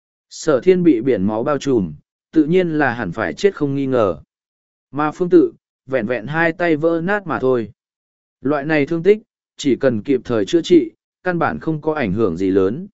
Sở Thiên bị biển máu bao trùm, tự nhiên là hẳn phải chết không nghi ngờ. Mà Phương Tự, vẹn vẹn hai tay vỡ nát mà thôi. Loại này thương tích, chỉ cần kịp thời chữa trị, căn bản không có ảnh hưởng gì lớn.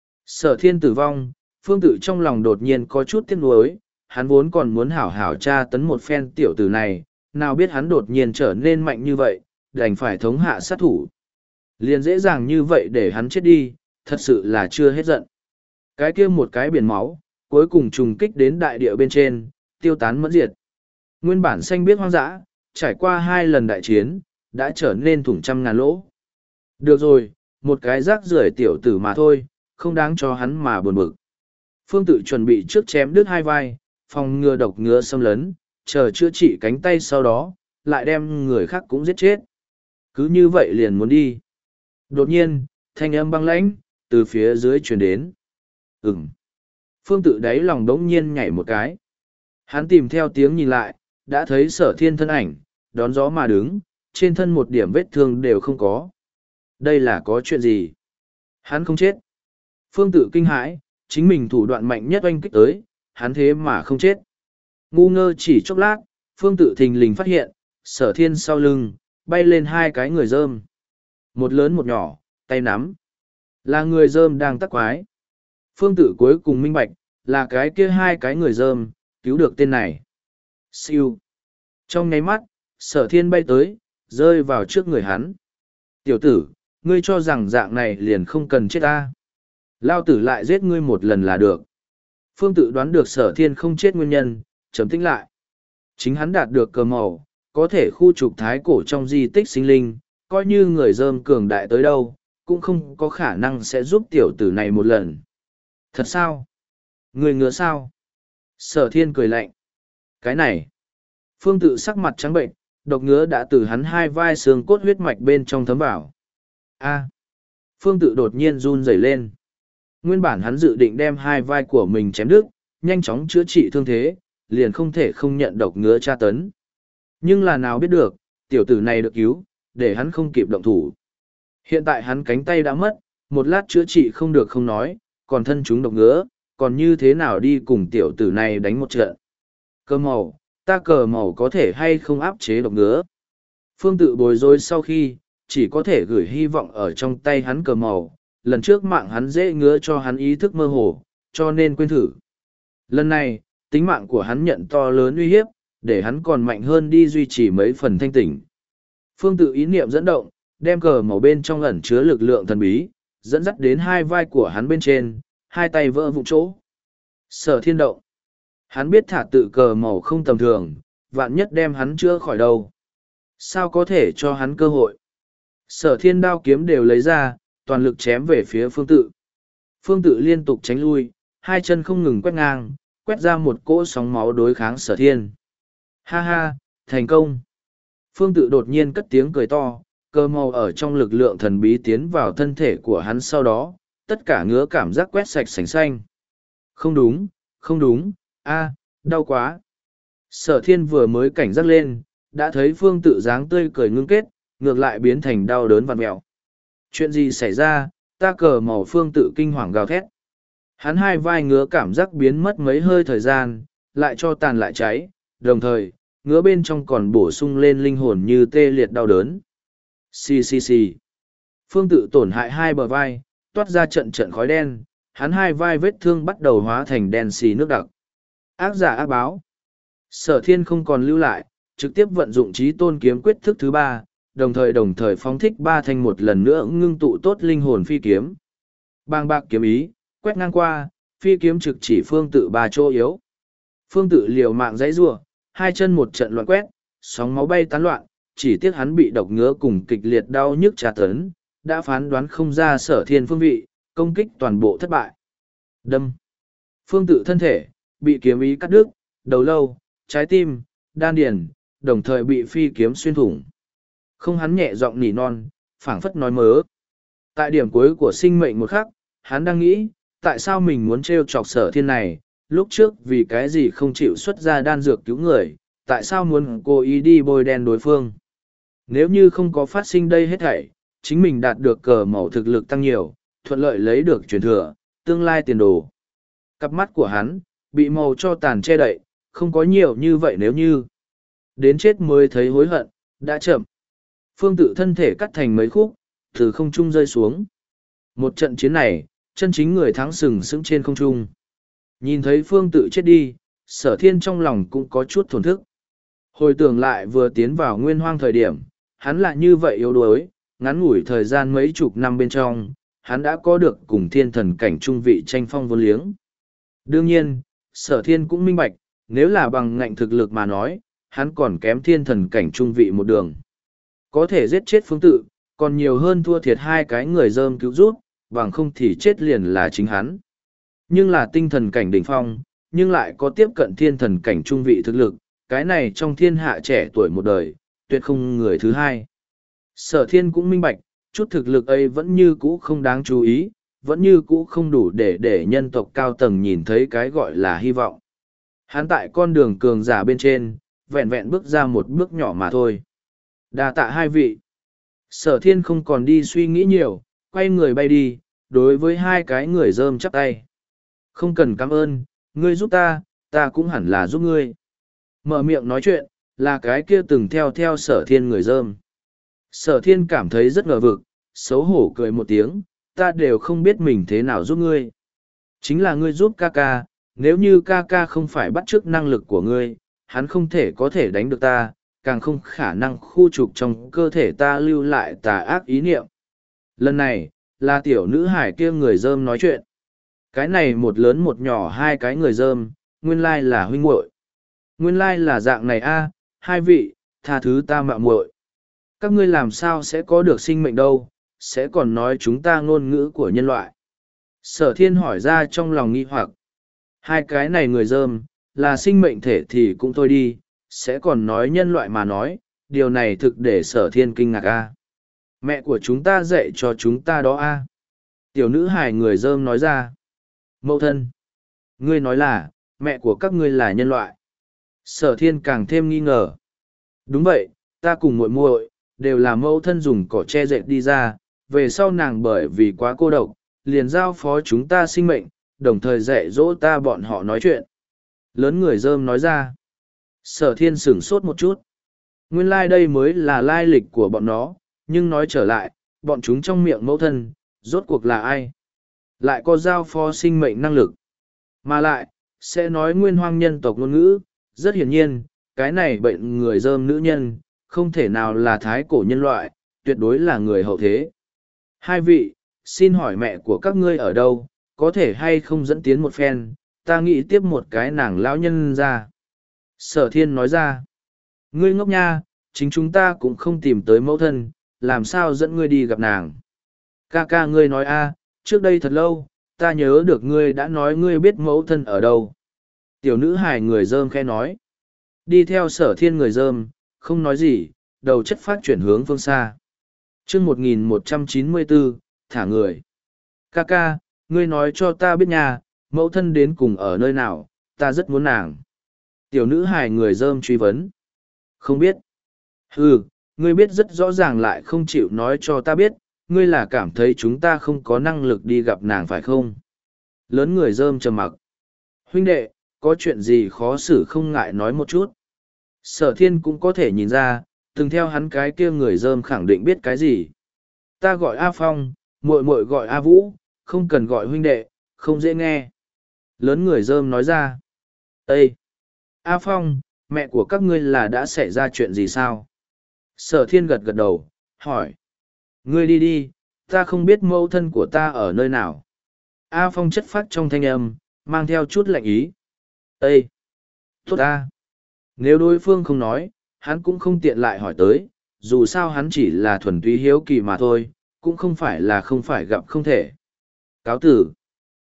Sở Thiên tử vong, Phương Tự trong lòng đột nhiên có chút tiếc nuối, hắn vốn còn muốn hảo hảo tra tấn một phen tiểu tử này, nào biết hắn đột nhiên trở nên mạnh như vậy, đành phải thống hạ sát thủ. Liền dễ dàng như vậy để hắn chết đi, thật sự là chưa hết giận. Cái kia một cái biển máu, cuối cùng trùng kích đến đại địa bên trên, tiêu tán mẫn diệt. Nguyên bản xanh biết hoang dã, trải qua hai lần đại chiến, đã trở nên thủng trăm ngàn lỗ. Được rồi, một cái rác rưởi tiểu tử mà thôi, không đáng cho hắn mà buồn bực. Phương Tự chuẩn bị trước chém đứt hai vai, phòng ngừa độc ngứa xâm lấn, chờ chữa trị cánh tay sau đó, lại đem người khác cũng giết chết. Cứ như vậy liền muốn đi. Đột nhiên, thanh âm băng lãnh, từ phía dưới truyền đến. Ừm. Phương Tự đáy lòng đống nhiên nhảy một cái. Hắn tìm theo tiếng nhìn lại, đã thấy Sở Thiên thân ảnh, đón gió mà đứng, trên thân một điểm vết thương đều không có. Đây là có chuyện gì? Hắn không chết. Phương Tự kinh hãi, chính mình thủ đoạn mạnh nhất oanh kích tới, hắn thế mà không chết. Ngu ngơ chỉ chốc lát, Phương Tự thình lình phát hiện, Sở Thiên sau lưng, bay lên hai cái người rơm. Một lớn một nhỏ, tay nắm. Là người rơm đang tắc quái. Phương Tự cuối cùng minh bạch, là cái kia hai cái người rơm, cứu được tên này. Siêu. Trong nháy mắt, Sở Thiên bay tới, rơi vào trước người hắn. Tiểu tử, ngươi cho rằng dạng này liền không cần chết ta. Lao tử lại giết ngươi một lần là được. Phương Tự đoán được Sở Thiên không chết nguyên nhân, chấm tính lại. Chính hắn đạt được cờ màu, có thể khu trục thái cổ trong di tích sinh linh, coi như người dơm cường đại tới đâu, cũng không có khả năng sẽ giúp tiểu tử này một lần. Thật sao? Người ngứa sao? Sở Thiên cười lạnh. Cái này. Phương Tự sắc mặt trắng bệnh, độc ngứa đã từ hắn hai vai xương cốt huyết mạch bên trong thấm vào. A. Phương Tự đột nhiên run rẩy lên. Nguyên bản hắn dự định đem hai vai của mình chém đứt, nhanh chóng chữa trị thương thế, liền không thể không nhận độc ngứa tra tấn. Nhưng là nào biết được, tiểu tử này được cứu, để hắn không kịp động thủ. Hiện tại hắn cánh tay đã mất, một lát chữa trị không được không nói, còn thân chúng độc ngứa, còn như thế nào đi cùng tiểu tử này đánh một trận. Cơ màu, ta cờ màu có thể hay không áp chế độc ngứa. Phương Tự bối rối sau khi, chỉ có thể gửi hy vọng ở trong tay hắn cờ màu, lần trước mạng hắn dễ ngứa cho hắn ý thức mơ hồ, cho nên quên thử. Lần này, tính mạng của hắn nhận to lớn uy hiếp, để hắn còn mạnh hơn đi duy trì mấy phần thanh tỉnh. Phương Tự ý niệm dẫn động, đem cờ màu bên trong ẩn chứa lực lượng thần bí, dẫn dắt đến hai vai của hắn bên trên, hai tay vỡ vụn chỗ. Sở Thiên động. Hắn biết thả tự cờ màu không tầm thường, vạn nhất đem hắn chữa khỏi đâu. Sao có thể cho hắn cơ hội? Sở Thiên đao kiếm đều lấy ra, toàn lực chém về phía Phương Tự. Phương Tự liên tục tránh lui, hai chân không ngừng quét ngang, quét ra một cỗ sóng máu đối kháng Sở Thiên. Ha ha, thành công. Phương Tự đột nhiên cất tiếng cười to, cơ màu ở trong lực lượng thần bí tiến vào thân thể của hắn, sau đó, tất cả ngứa cảm giác quét sạch sành xanh. Không đúng, không đúng, a, đau quá. Sở Thiên vừa mới cảnh giác lên, đã thấy Phương Tự dáng tươi cười ngưng kết, ngược lại biến thành đau đớn vặn mẹo. Chuyện gì xảy ra? Ta cờ màu Phương Tự kinh hoàng gào thét. Hắn hai vai ngứa cảm giác biến mất mấy hơi thời gian, lại cho tàn lại cháy, đồng thời, ngứa bên trong còn bổ sung lên linh hồn như tê liệt đau đớn. Xì xì xì. Phương Tự tổn hại hai bờ vai, toát ra trận trận khói đen, hắn hai vai vết thương bắt đầu hóa thành đen xì nước đặc. Ác giả ác báo. Sở Thiên không còn lưu lại, trực tiếp vận dụng Chí Tôn kiếm quyết thức thứ ba, đồng thời đồng thời phóng thích ba thanh một lần nữa ngưng tụ tốt linh hồn phi kiếm. Bang bạc kiếm ý, quét ngang qua, phi kiếm trực chỉ Phương Tự ba chỗ yếu. Phương Tự liều mạng dãy rủa, hai chân một trận loạn quét, sóng máu bay tán loạn, chỉ tiếc hắn bị độc ngứa cùng kịch liệt đau nhức tra tấn, đã phán đoán không ra Sở Thiên phương vị, công kích toàn bộ thất bại. Đâm. Phương Tự thân thể, bị kiếm ý cắt đứt, đầu lâu, trái tim, đan điền, đồng thời bị phi kiếm xuyên thủng. Không, hắn nhẹ giọng nỉ non, phảng phất nói mớ. Tại điểm cuối của sinh mệnh một khắc, hắn đang nghĩ, tại sao mình muốn trêu chọc Sở Thiên này, lúc trước vì cái gì không chịu xuất ra đan dược cứu người, tại sao muốn cố ý đi bôi đen đối phương. Nếu như không có phát sinh đây hết thảy, chính mình đạt được cờ màu thực lực tăng nhiều, thuận lợi lấy được truyền thừa, tương lai tiền đồ. Cặp mắt của hắn, bị màu cho tàn che đậy, không có nhiều như vậy nếu như. Đến chết mới thấy hối hận, đã chậm. Phương Tự thân thể cắt thành mấy khúc, từ không trung rơi xuống. Một trận chiến này, chân chính người thắng sừng sững trên không trung. Nhìn thấy Phương Tự chết đi, Sở Thiên trong lòng cũng có chút thổn thức. Hồi tưởng lại vừa tiến vào Nguyên Hoang thời điểm, hắn lại như vậy yếu đuối, ngắn ngủi thời gian mấy chục năm bên trong, hắn đã có được cùng thiên thần cảnh trung vị tranh phong vô liếng. Đương nhiên, Sở Thiên cũng minh bạch, nếu là bằng ngạnh thực lực mà nói, hắn còn kém thiên thần cảnh trung vị một đường. Có thể giết chết Phương Tự, còn nhiều hơn thua thiệt hai cái người dơm cứu rút, bằng không thì chết liền là chính hắn. Nhưng là tinh thần cảnh đỉnh phong, nhưng lại có tiếp cận thiên thần cảnh trung vị thực lực, cái này trong thiên hạ trẻ tuổi một đời, tuyệt không người thứ hai. Sở Thiên cũng minh bạch, chút thực lực ấy vẫn như cũ không đáng chú ý, vẫn như cũ không đủ để để nhân tộc cao tầng nhìn thấy cái gọi là hy vọng. Hắn tại con đường cường giả bên trên, vẹn vẹn bước ra một bước nhỏ mà thôi. Đa tạ hai vị. Sở Thiên không còn đi suy nghĩ nhiều, quay người bay đi, đối với hai cái người dơm chắp tay. Không cần cảm ơn, ngươi giúp ta, ta cũng hẳn là giúp ngươi. Mở miệng nói chuyện, là cái kia từng theo theo Sở Thiên người dơm. Sở Thiên cảm thấy rất ngờ vực, xấu hổ cười một tiếng, ta đều không biết mình thế nào giúp ngươi. Chính là ngươi giúp ca ca, nếu như ca ca không phải bắt chước năng lực của ngươi, hắn không thể có thể đánh được ta, càng không khả năng khu trục trong cơ thể ta lưu lại tà ác ý niệm. Lần này, là tiểu nữ hải kia người dơm nói chuyện. Cái này một lớn một nhỏ hai cái người dơm, nguyên lai là huynh muội. Nguyên lai là dạng này a, hai vị, tha thứ ta mạo muội. Các ngươi làm sao sẽ có được sinh mệnh đâu, sẽ còn nói chúng ta ngôn ngữ của nhân loại. Sở Thiên hỏi ra trong lòng nghi hoặc. Hai cái này người dơm, là sinh mệnh thể thì cũng thôi đi, sẽ còn nói nhân loại mà nói, điều này thực để Sở Thiên kinh ngạc a. Mẹ của chúng ta dạy cho chúng ta đó a. Tiểu nữ hài người dơm nói ra. Mẫu thân. Ngươi nói là, mẹ của các ngươi là nhân loại. Sở Thiên càng thêm nghi ngờ. Đúng vậy, ta cùng muội muội đều là mẫu thân dùng cỏ che dệt đi ra, về sau nàng bởi vì quá cô độc, liền giao phó chúng ta sinh mệnh, đồng thời dạy dỗ ta bọn họ nói chuyện. Lớn người dơm nói ra. Sở Thiên sửng sốt một chút. Nguyên lai like đây mới là lai lịch của bọn nó, nhưng nói trở lại, bọn chúng trong miệng mẫu thân, rốt cuộc là ai? Lại có giao phó sinh mệnh năng lực. Mà lại, sẽ nói nguyên hoang nhân tộc ngôn ngữ, rất hiển nhiên, cái này bệnh người dơm nữ nhân, không thể nào là thái cổ nhân loại, tuyệt đối là người hậu thế. Hai vị, xin hỏi mẹ của các ngươi ở đâu, có thể hay không dẫn tiến một phen, ta nghĩ tiếp một cái nàng lão nhân ra. Sở thiên nói ra, ngươi ngốc nha, chính chúng ta cũng không tìm tới mẫu thân, làm sao dẫn ngươi đi gặp nàng. Ca ca ngươi nói a, trước đây thật lâu, ta nhớ được ngươi đã nói ngươi biết mẫu thân ở đâu. Tiểu nữ hài người dơm khe nói, đi theo sở thiên người dơm, không nói gì, đầu chất phát chuyển hướng phương xa. chương một nghìn một trăm chín mươi bốn, thả người. Ca ca, ngươi nói cho ta biết nhà, mẫu thân đến cùng ở nơi nào, ta rất muốn nàng. Tiểu nữ hài người dơm truy vấn. Không biết. Ừ, ngươi biết rất rõ ràng lại không chịu nói cho ta biết, ngươi là cảm thấy chúng ta không có năng lực đi gặp nàng phải không? Lớn người dơm trầm mặc. Huynh đệ, có chuyện gì khó xử không ngại nói một chút. Sở thiên cũng có thể nhìn ra, từng theo hắn cái kia người dơm khẳng định biết cái gì. Ta gọi A Phong, muội muội gọi A Vũ, không cần gọi huynh đệ, không dễ nghe. Lớn người dơm nói ra. Ê! A Phong, mẹ của các ngươi là đã xảy ra chuyện gì sao? Sở thiên gật gật đầu, hỏi. Ngươi đi đi, ta không biết mẫu thân của ta ở nơi nào. A Phong chất phát trong thanh âm, mang theo chút lạnh ý. Ê! Tốt ta! Nếu đối phương không nói, hắn cũng không tiện lại hỏi tới, dù sao hắn chỉ là thuần túy hiếu kỳ mà thôi, cũng không phải là không phải gặp không thể. Cáo tử!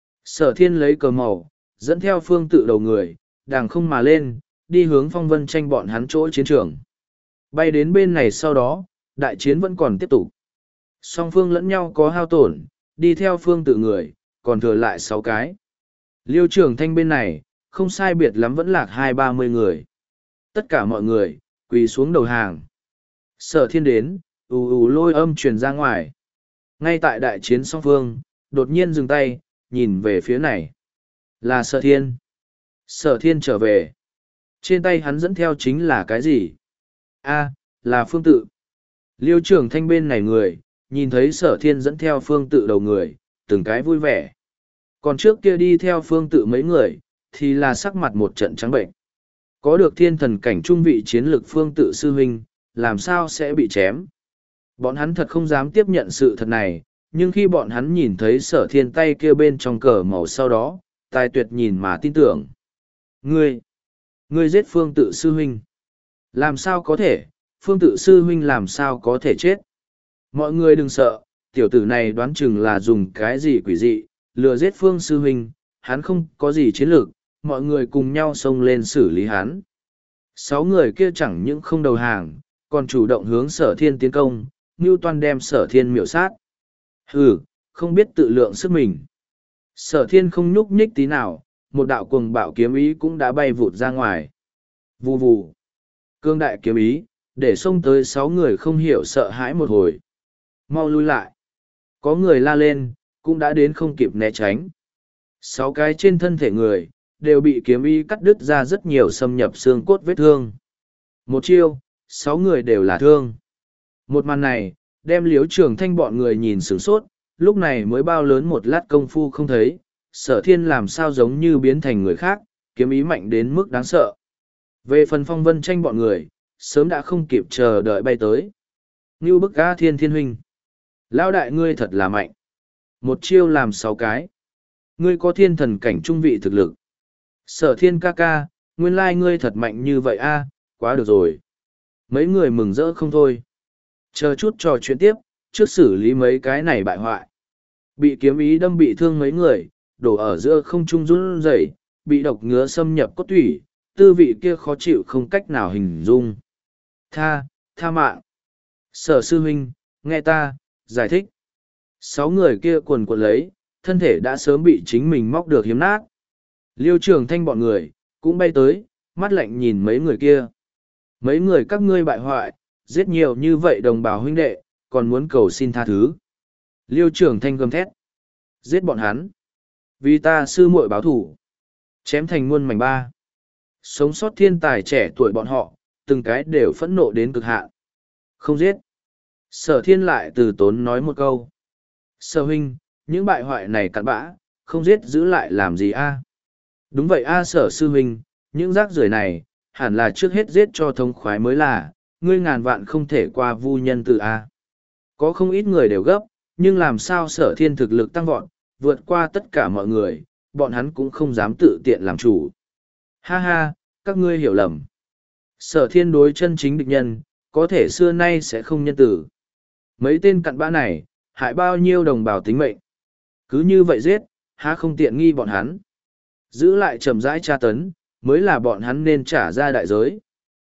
Sở thiên lấy cờ màu, dẫn theo phương tự đầu người, đàng không mà lên, đi hướng phong vân tranh bọn hắn chỗ chiến trường. Bay đến bên này sau đó, đại chiến vẫn còn tiếp tục. Song phương lẫn nhau có hao tổn, đi theo phương tự người, còn thừa lại sáu cái. Liêu trường thanh bên này, không sai biệt lắm vẫn lạc hai ba mươi người. Tất cả mọi người, quỳ xuống đầu hàng. Sở thiên đến, ù ù lôi âm truyền ra ngoài. Ngay tại đại chiến song phương, đột nhiên dừng tay, nhìn về phía này. Là sở thiên. Sở thiên trở về. Trên tay hắn dẫn theo chính là cái gì? A, là phương tự. Liêu trưởng thanh bên này người, nhìn thấy sở thiên dẫn theo phương tự đầu người, từng cái vui vẻ. Còn trước kia đi theo phương tự mấy người, thì là sắc mặt một trận trắng bệnh. Có được thiên thần cảnh trung vị chiến lực phương tự sư huynh, làm sao sẽ bị chém. Bọn hắn thật không dám tiếp nhận sự thật này, nhưng khi bọn hắn nhìn thấy sở thiên tay kia bên trong cờ màu sau đó, tài tuyệt nhìn mà tin tưởng. Ngươi, ngươi giết phương tự sư huynh. Làm sao có thể, phương tự sư huynh làm sao có thể chết. Mọi người đừng sợ, tiểu tử này đoán chừng là dùng cái gì quỷ dị, lừa giết phương sư huynh, hắn không có gì chiến lược, mọi người cùng nhau xông lên xử lý hắn. Sáu người kia chẳng những không đầu hàng, còn chủ động hướng sở thiên tiến công, Ngưu Toan đem sở thiên miểu sát. Hừ, không biết tự lượng sức mình. Sở thiên không nhúc nhích tí nào, một đạo cuồng bạo kiếm ý cũng đã bay vụt ra ngoài. Vù vù. Cương đại kiếm ý, để xông tới sáu người không hiểu sợ hãi một hồi. Mau lui lại. Có người la lên, cũng đã đến không kịp né tránh. Sáu cái trên thân thể người, đều bị kiếm ý cắt đứt ra rất nhiều xâm nhập xương cốt vết thương. Một chiêu, sáu người đều là thương. Một màn này, đem Liếu Trường Thanh bọn người nhìn sửng sốt, lúc này mới bao lớn một lát công phu không thấy, sở thiên làm sao giống như biến thành người khác, kiếm ý mạnh đến mức đáng sợ. Về phần phong vân tranh bọn người, sớm đã không kịp chờ đợi bay tới. Như bức A Thiên Thiên Huynh. Lão đại ngươi thật là mạnh. Một chiêu làm sáu cái. Ngươi có thiên thần cảnh trung vị thực lực. Sở thiên ca ca, nguyên lai ngươi thật mạnh như vậy a, quá được rồi. Mấy người mừng rỡ không thôi. Chờ chút trò chuyện tiếp, trước xử lý mấy cái này bại hoại. Bị kiếm ý đâm bị thương mấy người, đổ ở giữa không trung run rẩy, bị độc ngứa xâm nhập cốt tủy, tư vị kia khó chịu không cách nào hình dung. Tha, tha mạng. Sở sư huynh, nghe ta, giải thích. Sáu người kia quần quần lấy, thân thể đã sớm bị chính mình móc được hiếm nát. Liêu Trường Thanh bọn người, cũng bay tới, mắt lạnh nhìn mấy người kia. Mấy người các ngươi bại hoại, giết nhiều như vậy đồng bào huynh đệ, còn muốn cầu xin tha thứ. Liêu Trường Thanh gầm thét. Giết bọn hắn. Vì ta sư muội báo thủ. Chém thành muôn mảnh ba. Sống sót thiên tài trẻ tuổi bọn họ, từng cái đều phẫn nộ đến cực hạn. Không giết. Sở thiên lại từ tốn nói một câu. Sở huynh, những bại hoại này cặn bã, không giết giữ lại làm gì a? Đúng vậy a Sở sư huynh, những rác rưởi này, hẳn là trước hết giết cho thông khoái mới là, ngươi ngàn vạn không thể qua vu nhân từ A. Có không ít người đều gấp, nhưng làm sao sở thiên thực lực tăng vọt, vượt qua tất cả mọi người, bọn hắn cũng không dám tự tiện làm chủ. Ha ha, các ngươi hiểu lầm. Sở thiên đối chân chính địch nhân, có thể xưa nay sẽ không nhân tử. Mấy tên cặn bã này, hại bao nhiêu đồng bào tính mệnh. Cứ như vậy giết, há không tiện nghi bọn hắn. Giữ lại trầm rãi tra tấn, mới là bọn hắn nên trả ra đại giới.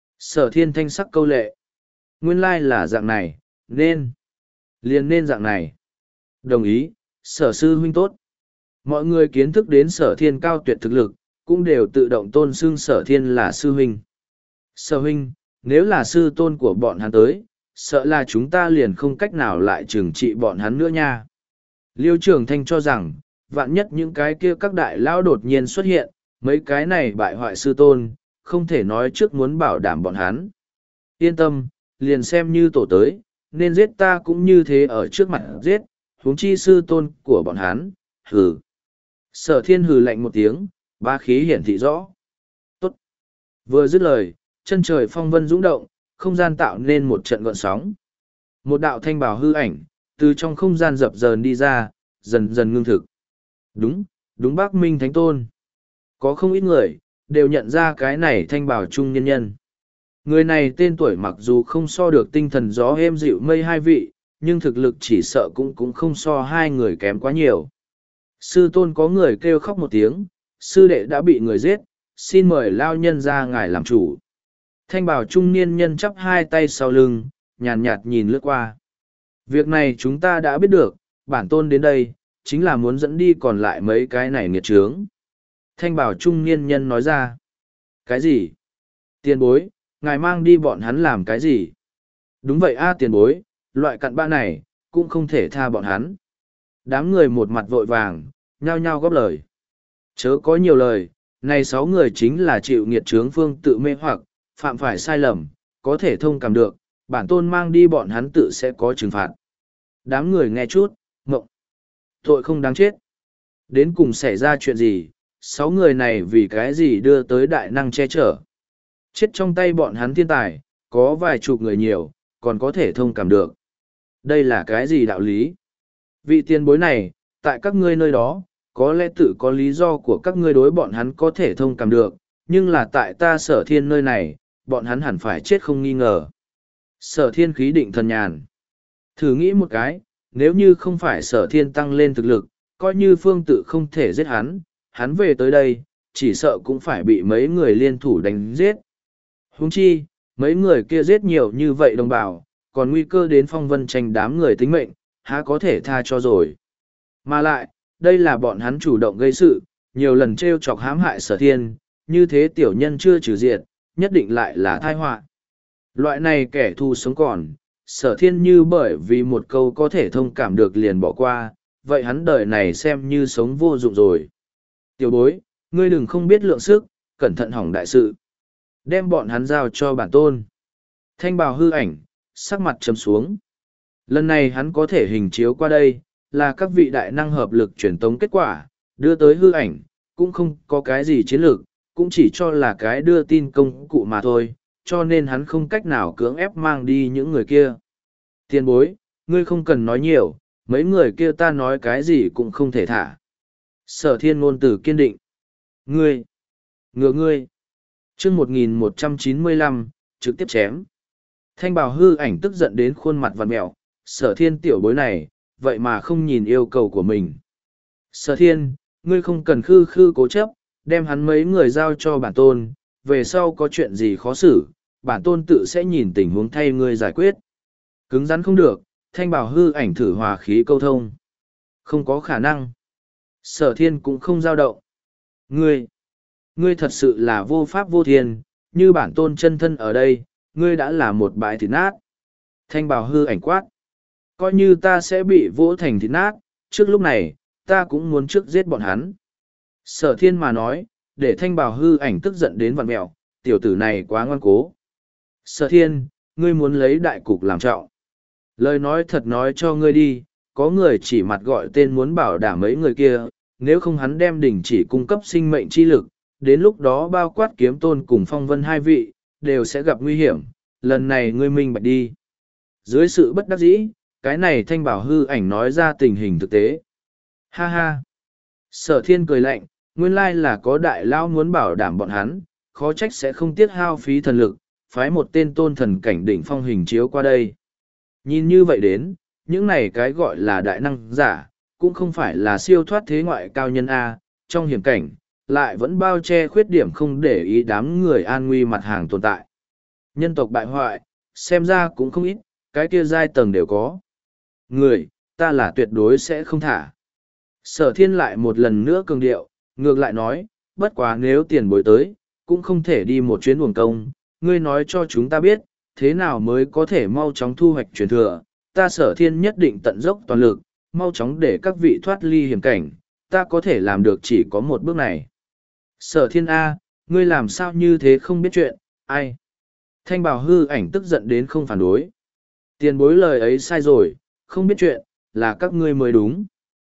Sở thiên thanh sắc câu lệ. Nguyên lai là dạng này, nên. Liền nên dạng này. Đồng ý, sở sư huynh tốt. Mọi người kiến thức đến sở thiên cao tuyệt thực lực, cũng đều tự động tôn xưng sở thiên là sư huynh. Sở huynh, nếu là sư tôn của bọn hắn tới, sợ là chúng ta liền không cách nào lại trừng trị bọn hắn nữa nha. Liêu Trường Thanh cho rằng, vạn nhất những cái kia các đại lão đột nhiên xuất hiện, mấy cái này bại hoại sư tôn, không thể nói trước muốn bảo đảm bọn hắn. Yên tâm, liền xem như tổ tới, nên giết ta cũng như thế ở trước mặt giết, huống chi sư tôn của bọn hắn, hừ. Sở thiên hừ lạnh một tiếng, ba khí hiển thị rõ. Tốt. Vừa dứt lời, chân trời phong vân dũng động, không gian tạo nên một trận gợn sóng. Một đạo thanh bào hư ảnh, từ trong không gian dập dờn đi ra, dần dần ngưng thực. Đúng, đúng Bắc Minh Thánh Tôn. Có không ít người, đều nhận ra cái này thanh bào trung nhân nhân. Người này tên tuổi mặc dù không so được tinh thần gió êm dịu mây hai vị, nhưng thực lực chỉ sợ cũng cũng không so hai người kém quá nhiều. Sư tôn có người kêu khóc một tiếng, sư đệ đã bị người giết, xin mời lao nhân ra ngài làm chủ. Thanh bào trung niên nhân chắp hai tay sau lưng, nhàn nhạt, nhạt nhìn lướt qua. Việc này chúng ta đã biết được, bản tôn đến đây, chính là muốn dẫn đi còn lại mấy cái này nghiệt trướng. Thanh bào trung niên nhân nói ra. Cái gì? Tiền bối, ngài mang đi bọn hắn làm cái gì? Đúng vậy a tiền bối, loại cặn bã này, cũng không thể tha bọn hắn. Đám người một mặt vội vàng, nhao nhao góp lời. Chớ có nhiều lời, này sáu người chính là chịu nghiệt trướng phương tự mê hoặc, phạm phải sai lầm, có thể thông cảm được, bản tôn mang đi bọn hắn tự sẽ có trừng phạt. Đám người nghe chút, mộng. Tội không đáng chết. Đến cùng xảy ra chuyện gì, sáu người này vì cái gì đưa tới đại năng che chở. Chết trong tay bọn hắn thiên tài, có vài chục người nhiều, còn có thể thông cảm được. Đây là cái gì đạo lý? Vị tiền bối này, tại các ngươi nơi đó, có lẽ tự có lý do của các ngươi đối bọn hắn có thể thông cảm được, nhưng là tại ta sở thiên nơi này, bọn hắn hẳn phải chết không nghi ngờ. Sở thiên khí định thần nhàn. Thử nghĩ một cái, nếu như không phải sở thiên tăng lên thực lực, coi như phương tự không thể giết hắn, hắn về tới đây, chỉ sợ cũng phải bị mấy người liên thủ đánh giết. Huống chi, mấy người kia giết nhiều như vậy đồng bào, còn nguy cơ đến phong vân tranh đám người tính mệnh, há có thể tha cho rồi. Mà lại, đây là bọn hắn chủ động gây sự, nhiều lần trêu chọc hãm hại sở thiên, như thế tiểu nhân chưa trừ diệt, nhất định lại là tai họa. Loại này kẻ thù sống còn, sở thiên như bởi vì một câu có thể thông cảm được liền bỏ qua, vậy hắn đời này xem như sống vô dụng rồi. Tiểu bối, ngươi đừng không biết lượng sức, cẩn thận hỏng đại sự. Đem bọn hắn giao cho bản tôn. Thanh bào hư ảnh, sắc mặt trầm xuống. Lần này hắn có thể hình chiếu qua đây, là các vị đại năng hợp lực truyền tống kết quả, đưa tới hư ảnh, cũng không có cái gì chiến lược, cũng chỉ cho là cái đưa tin công cụ mà thôi, cho nên hắn không cách nào cưỡng ép mang đi những người kia. Tiền bối, ngươi không cần nói nhiều, mấy người kia ta nói cái gì cũng không thể thả. Sở thiên ngôn tử kiên định. Ngươi, ngựa ngươi. Chương một nghìn một trăm chín mươi lăm, trực tiếp chém. Thanh bào hư ảnh tức giận đến khuôn mặt vằn mẹo, sở thiên tiểu bối này, vậy mà không nhìn yêu cầu của mình. Sở thiên, ngươi không cần khư khư cố chấp, đem hắn mấy người giao cho bản tôn, về sau có chuyện gì khó xử, bản tôn tự sẽ nhìn tình huống thay ngươi giải quyết. Cứng rắn không được, thanh bào hư ảnh thử hòa khí câu thông. Không có khả năng. Sở thiên cũng không dao động. Ngươi, ngươi thật sự là vô pháp vô thiên, như bản tôn chân thân ở đây, ngươi đã là một bãi thịt nát. Thanh bào hư ảnh quát. Coi như ta sẽ bị vỗ thành thịt nát, trước lúc này, ta cũng muốn trước giết bọn hắn. Sở thiên mà nói, để thanh bào hư ảnh tức giận đến vặn mẹo, tiểu tử này quá ngoan cố. Sở thiên, ngươi muốn lấy đại cục làm trọng. Lời nói thật nói cho ngươi đi, có người chỉ mặt gọi tên muốn bảo đảm mấy người kia, nếu không hắn đem đỉnh chỉ cung cấp sinh mệnh chi lực, đến lúc đó bao quát kiếm tôn cùng phong vân hai vị, đều sẽ gặp nguy hiểm, lần này ngươi minh bạch đi. Dưới sự bất đắc dĩ, cái này thanh bảo hư ảnh nói ra tình hình thực tế. Ha ha! Sở thiên cười lạnh, nguyên lai là có đại lao muốn bảo đảm bọn hắn, khó trách sẽ không tiếc hao phí thần lực, phái một tên tôn thần cảnh đỉnh phong hình chiếu qua đây. Nhìn như vậy đến, những này cái gọi là đại năng giả, cũng không phải là siêu thoát thế ngoại cao nhân A, trong hiểm cảnh, lại vẫn bao che khuyết điểm không để ý đám người an nguy mặt hàng tồn tại. Nhân tộc bại hoại, xem ra cũng không ít, cái kia giai tầng đều có. Người, ta là tuyệt đối sẽ không thả. Sở thiên lại một lần nữa cường điệu, ngược lại nói, bất quá nếu tiền bối tới, cũng không thể đi một chuyến uổng công, ngươi nói cho chúng ta biết, thế nào mới có thể mau chóng thu hoạch truyền thừa, ta sở thiên nhất định tận dốc toàn lực, mau chóng để các vị thoát ly hiểm cảnh, ta có thể làm được chỉ có một bước này. Sở thiên A, ngươi làm sao như thế không biết chuyện, ai? Thanh bảo hư ảnh tức giận đến không phản đối. Tiền bối lời ấy sai rồi, không biết chuyện, là các ngươi mới đúng.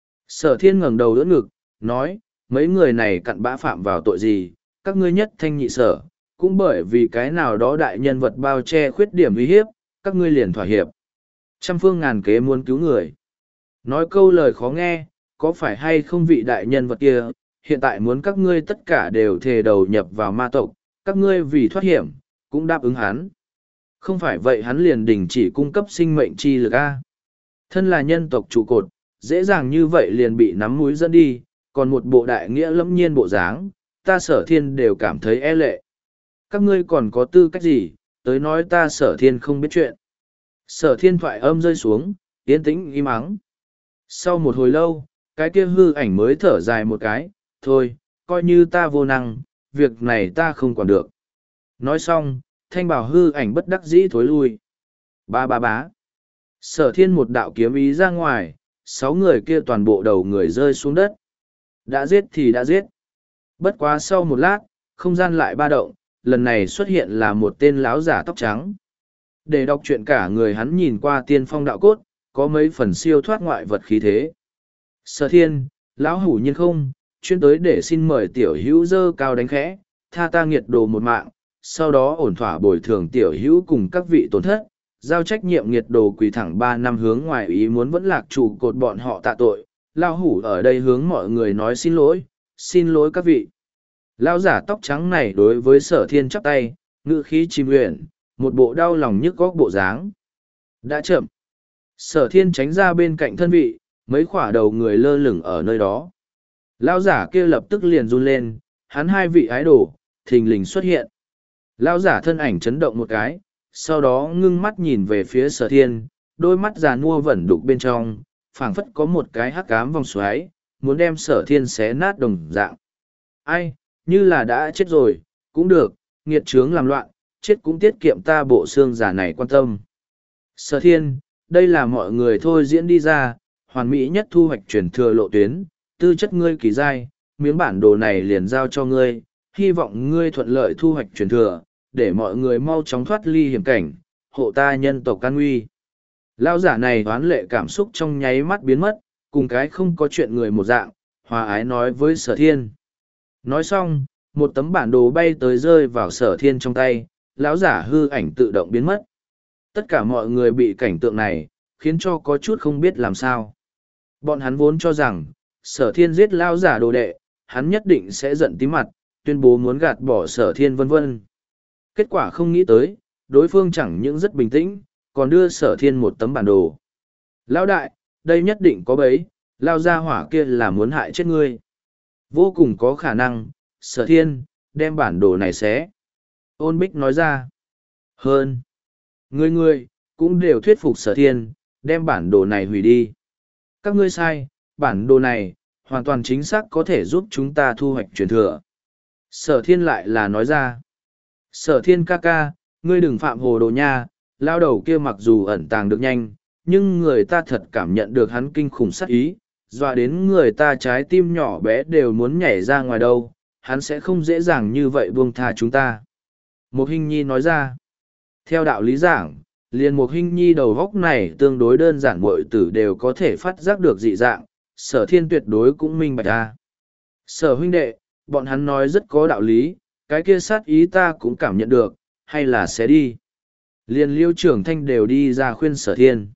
Sở thiên ngẩng đầu đỡ ngực, nói, mấy người này cặn bã phạm vào tội gì, các ngươi nhất thanh nhị sở, cũng bởi vì cái nào đó đại nhân vật bao che khuyết điểm uy hiếp, các ngươi liền thỏa hiệp. Trăm phương ngàn kế muốn cứu người. Nói câu lời khó nghe, có phải hay không vị đại nhân vật kia, hiện tại muốn các ngươi tất cả đều thề đầu nhập vào ma tộc, các ngươi vì thoát hiểm, cũng đáp ứng hắn. Không phải vậy hắn liền đình chỉ cung cấp sinh mệnh chi lực A. Thân là nhân tộc trụ cột, dễ dàng như vậy liền bị nắm mũi dẫn đi, còn một bộ đại nghĩa lẫm nhiên bộ dáng, ta sở thiên đều cảm thấy e lệ. Các ngươi còn có tư cách gì, tới nói ta sở thiên không biết chuyện. Sở thiên thoại âm rơi xuống, yên tĩnh im ắng. Sau một hồi lâu, cái kia hư ảnh mới thở dài một cái, thôi, coi như ta vô năng, việc này ta không quản được. Nói xong, thanh bảo hư ảnh bất đắc dĩ thối lui. Ba ba bá. Sở thiên một đạo kiếm ý ra ngoài, sáu người kia toàn bộ đầu người rơi xuống đất. Đã giết thì đã giết. Bất quá sau một lát, không gian lại ba động, lần này xuất hiện là một tên lão giả tóc trắng. Để đọc chuyện cả người hắn nhìn qua tiên phong đạo cốt, có mấy phần siêu thoát ngoại vật khí thế. Sở thiên, lão hủ nhiên không, chuyên tới để xin mời tiểu hữu dơ cao đánh khẽ, tha ta nghiệt đồ một mạng, sau đó ổn thỏa bồi thường tiểu hữu cùng các vị tổn thất, giao trách nhiệm nghiệt đồ quỳ thẳng ba năm hướng ngoài ý muốn vẫn lạc trụ cột bọn họ tạ tội. Lão hủ ở đây hướng mọi người nói xin lỗi, xin lỗi các vị. Lão giả tóc trắng này đối với sở thiên chắp tay, ngữ khí chim nguyện, một bộ đau lòng nhức góc bộ dáng. Đã chậm. Sở thiên tránh ra bên cạnh thân vị, mấy khỏa đầu người lơ lửng ở nơi đó. Lão giả kia lập tức liền run lên, hắn hai vị ái đồ, thình lình xuất hiện. Lão giả thân ảnh chấn động một cái, sau đó ngưng mắt nhìn về phía sở thiên, đôi mắt già nua vẩn đục bên trong, phảng phất có một cái hắc ám vòng xoáy, muốn đem sở thiên xé nát đồng dạng. Ai, như là đã chết rồi, cũng được, nghiệt trướng làm loạn, chết cũng tiết kiệm ta bộ xương giả này quan tâm. Sở thiên, đây là mọi người thôi diễn đi ra, hoàn mỹ nhất thu hoạch truyền thừa lộ tuyến, tư chất ngươi kỳ giai, miếng bản đồ này liền giao cho ngươi, hy vọng ngươi thuận lợi thu hoạch truyền thừa, để mọi người mau chóng thoát ly hiểm cảnh, hộ ta nhân tộc an nguy. Lão giả này hoán lệ cảm xúc trong nháy mắt biến mất, cùng cái không có chuyện người một dạng, hòa ái nói với sở thiên. Nói xong, một tấm bản đồ bay tới rơi vào sở thiên trong tay, lão giả hư ảnh tự động biến mất. Tất cả mọi người bị cảnh tượng này, khiến cho có chút không biết làm sao. Bọn hắn vốn cho rằng, sở thiên giết lão giả đồ đệ, hắn nhất định sẽ giận tí mặt, tuyên bố muốn gạt bỏ sở thiên vân vân. Kết quả không nghĩ tới, đối phương chẳng những rất bình tĩnh, còn đưa sở thiên một tấm bản đồ. Lão đại, đây nhất định có bấy, lao ra hỏa kia là muốn hại chết ngươi. Vô cùng có khả năng, sở thiên, đem bản đồ này xé. Ôn Bích nói ra. Hơn. Ngươi ngươi, cũng đều thuyết phục sở thiên, đem bản đồ này hủy đi. Các ngươi sai, bản đồ này, hoàn toàn chính xác có thể giúp chúng ta thu hoạch truyền thừa. Sở thiên lại là nói ra. Sở thiên ca ca, ngươi đừng phạm hồ đồ nha, lao đầu kia mặc dù ẩn tàng được nhanh, nhưng người ta thật cảm nhận được hắn kinh khủng sát ý, dọa đến người ta trái tim nhỏ bé đều muốn nhảy ra ngoài đâu, hắn sẽ không dễ dàng như vậy buông tha chúng ta. Một Hinh Nhi nói ra, theo đạo lý giảng, liền một Hinh Nhi đầu góc này tương đối đơn giản muội tử đều có thể phát giác được dị dạng, sở thiên tuyệt đối cũng minh bạch ra. Sở huynh đệ, bọn hắn nói rất có đạo lý, cái kia sát ý ta cũng cảm nhận được, hay là sẽ đi. Liền Liêu Trưởng Thanh đều đi ra khuyên Sở Thiên.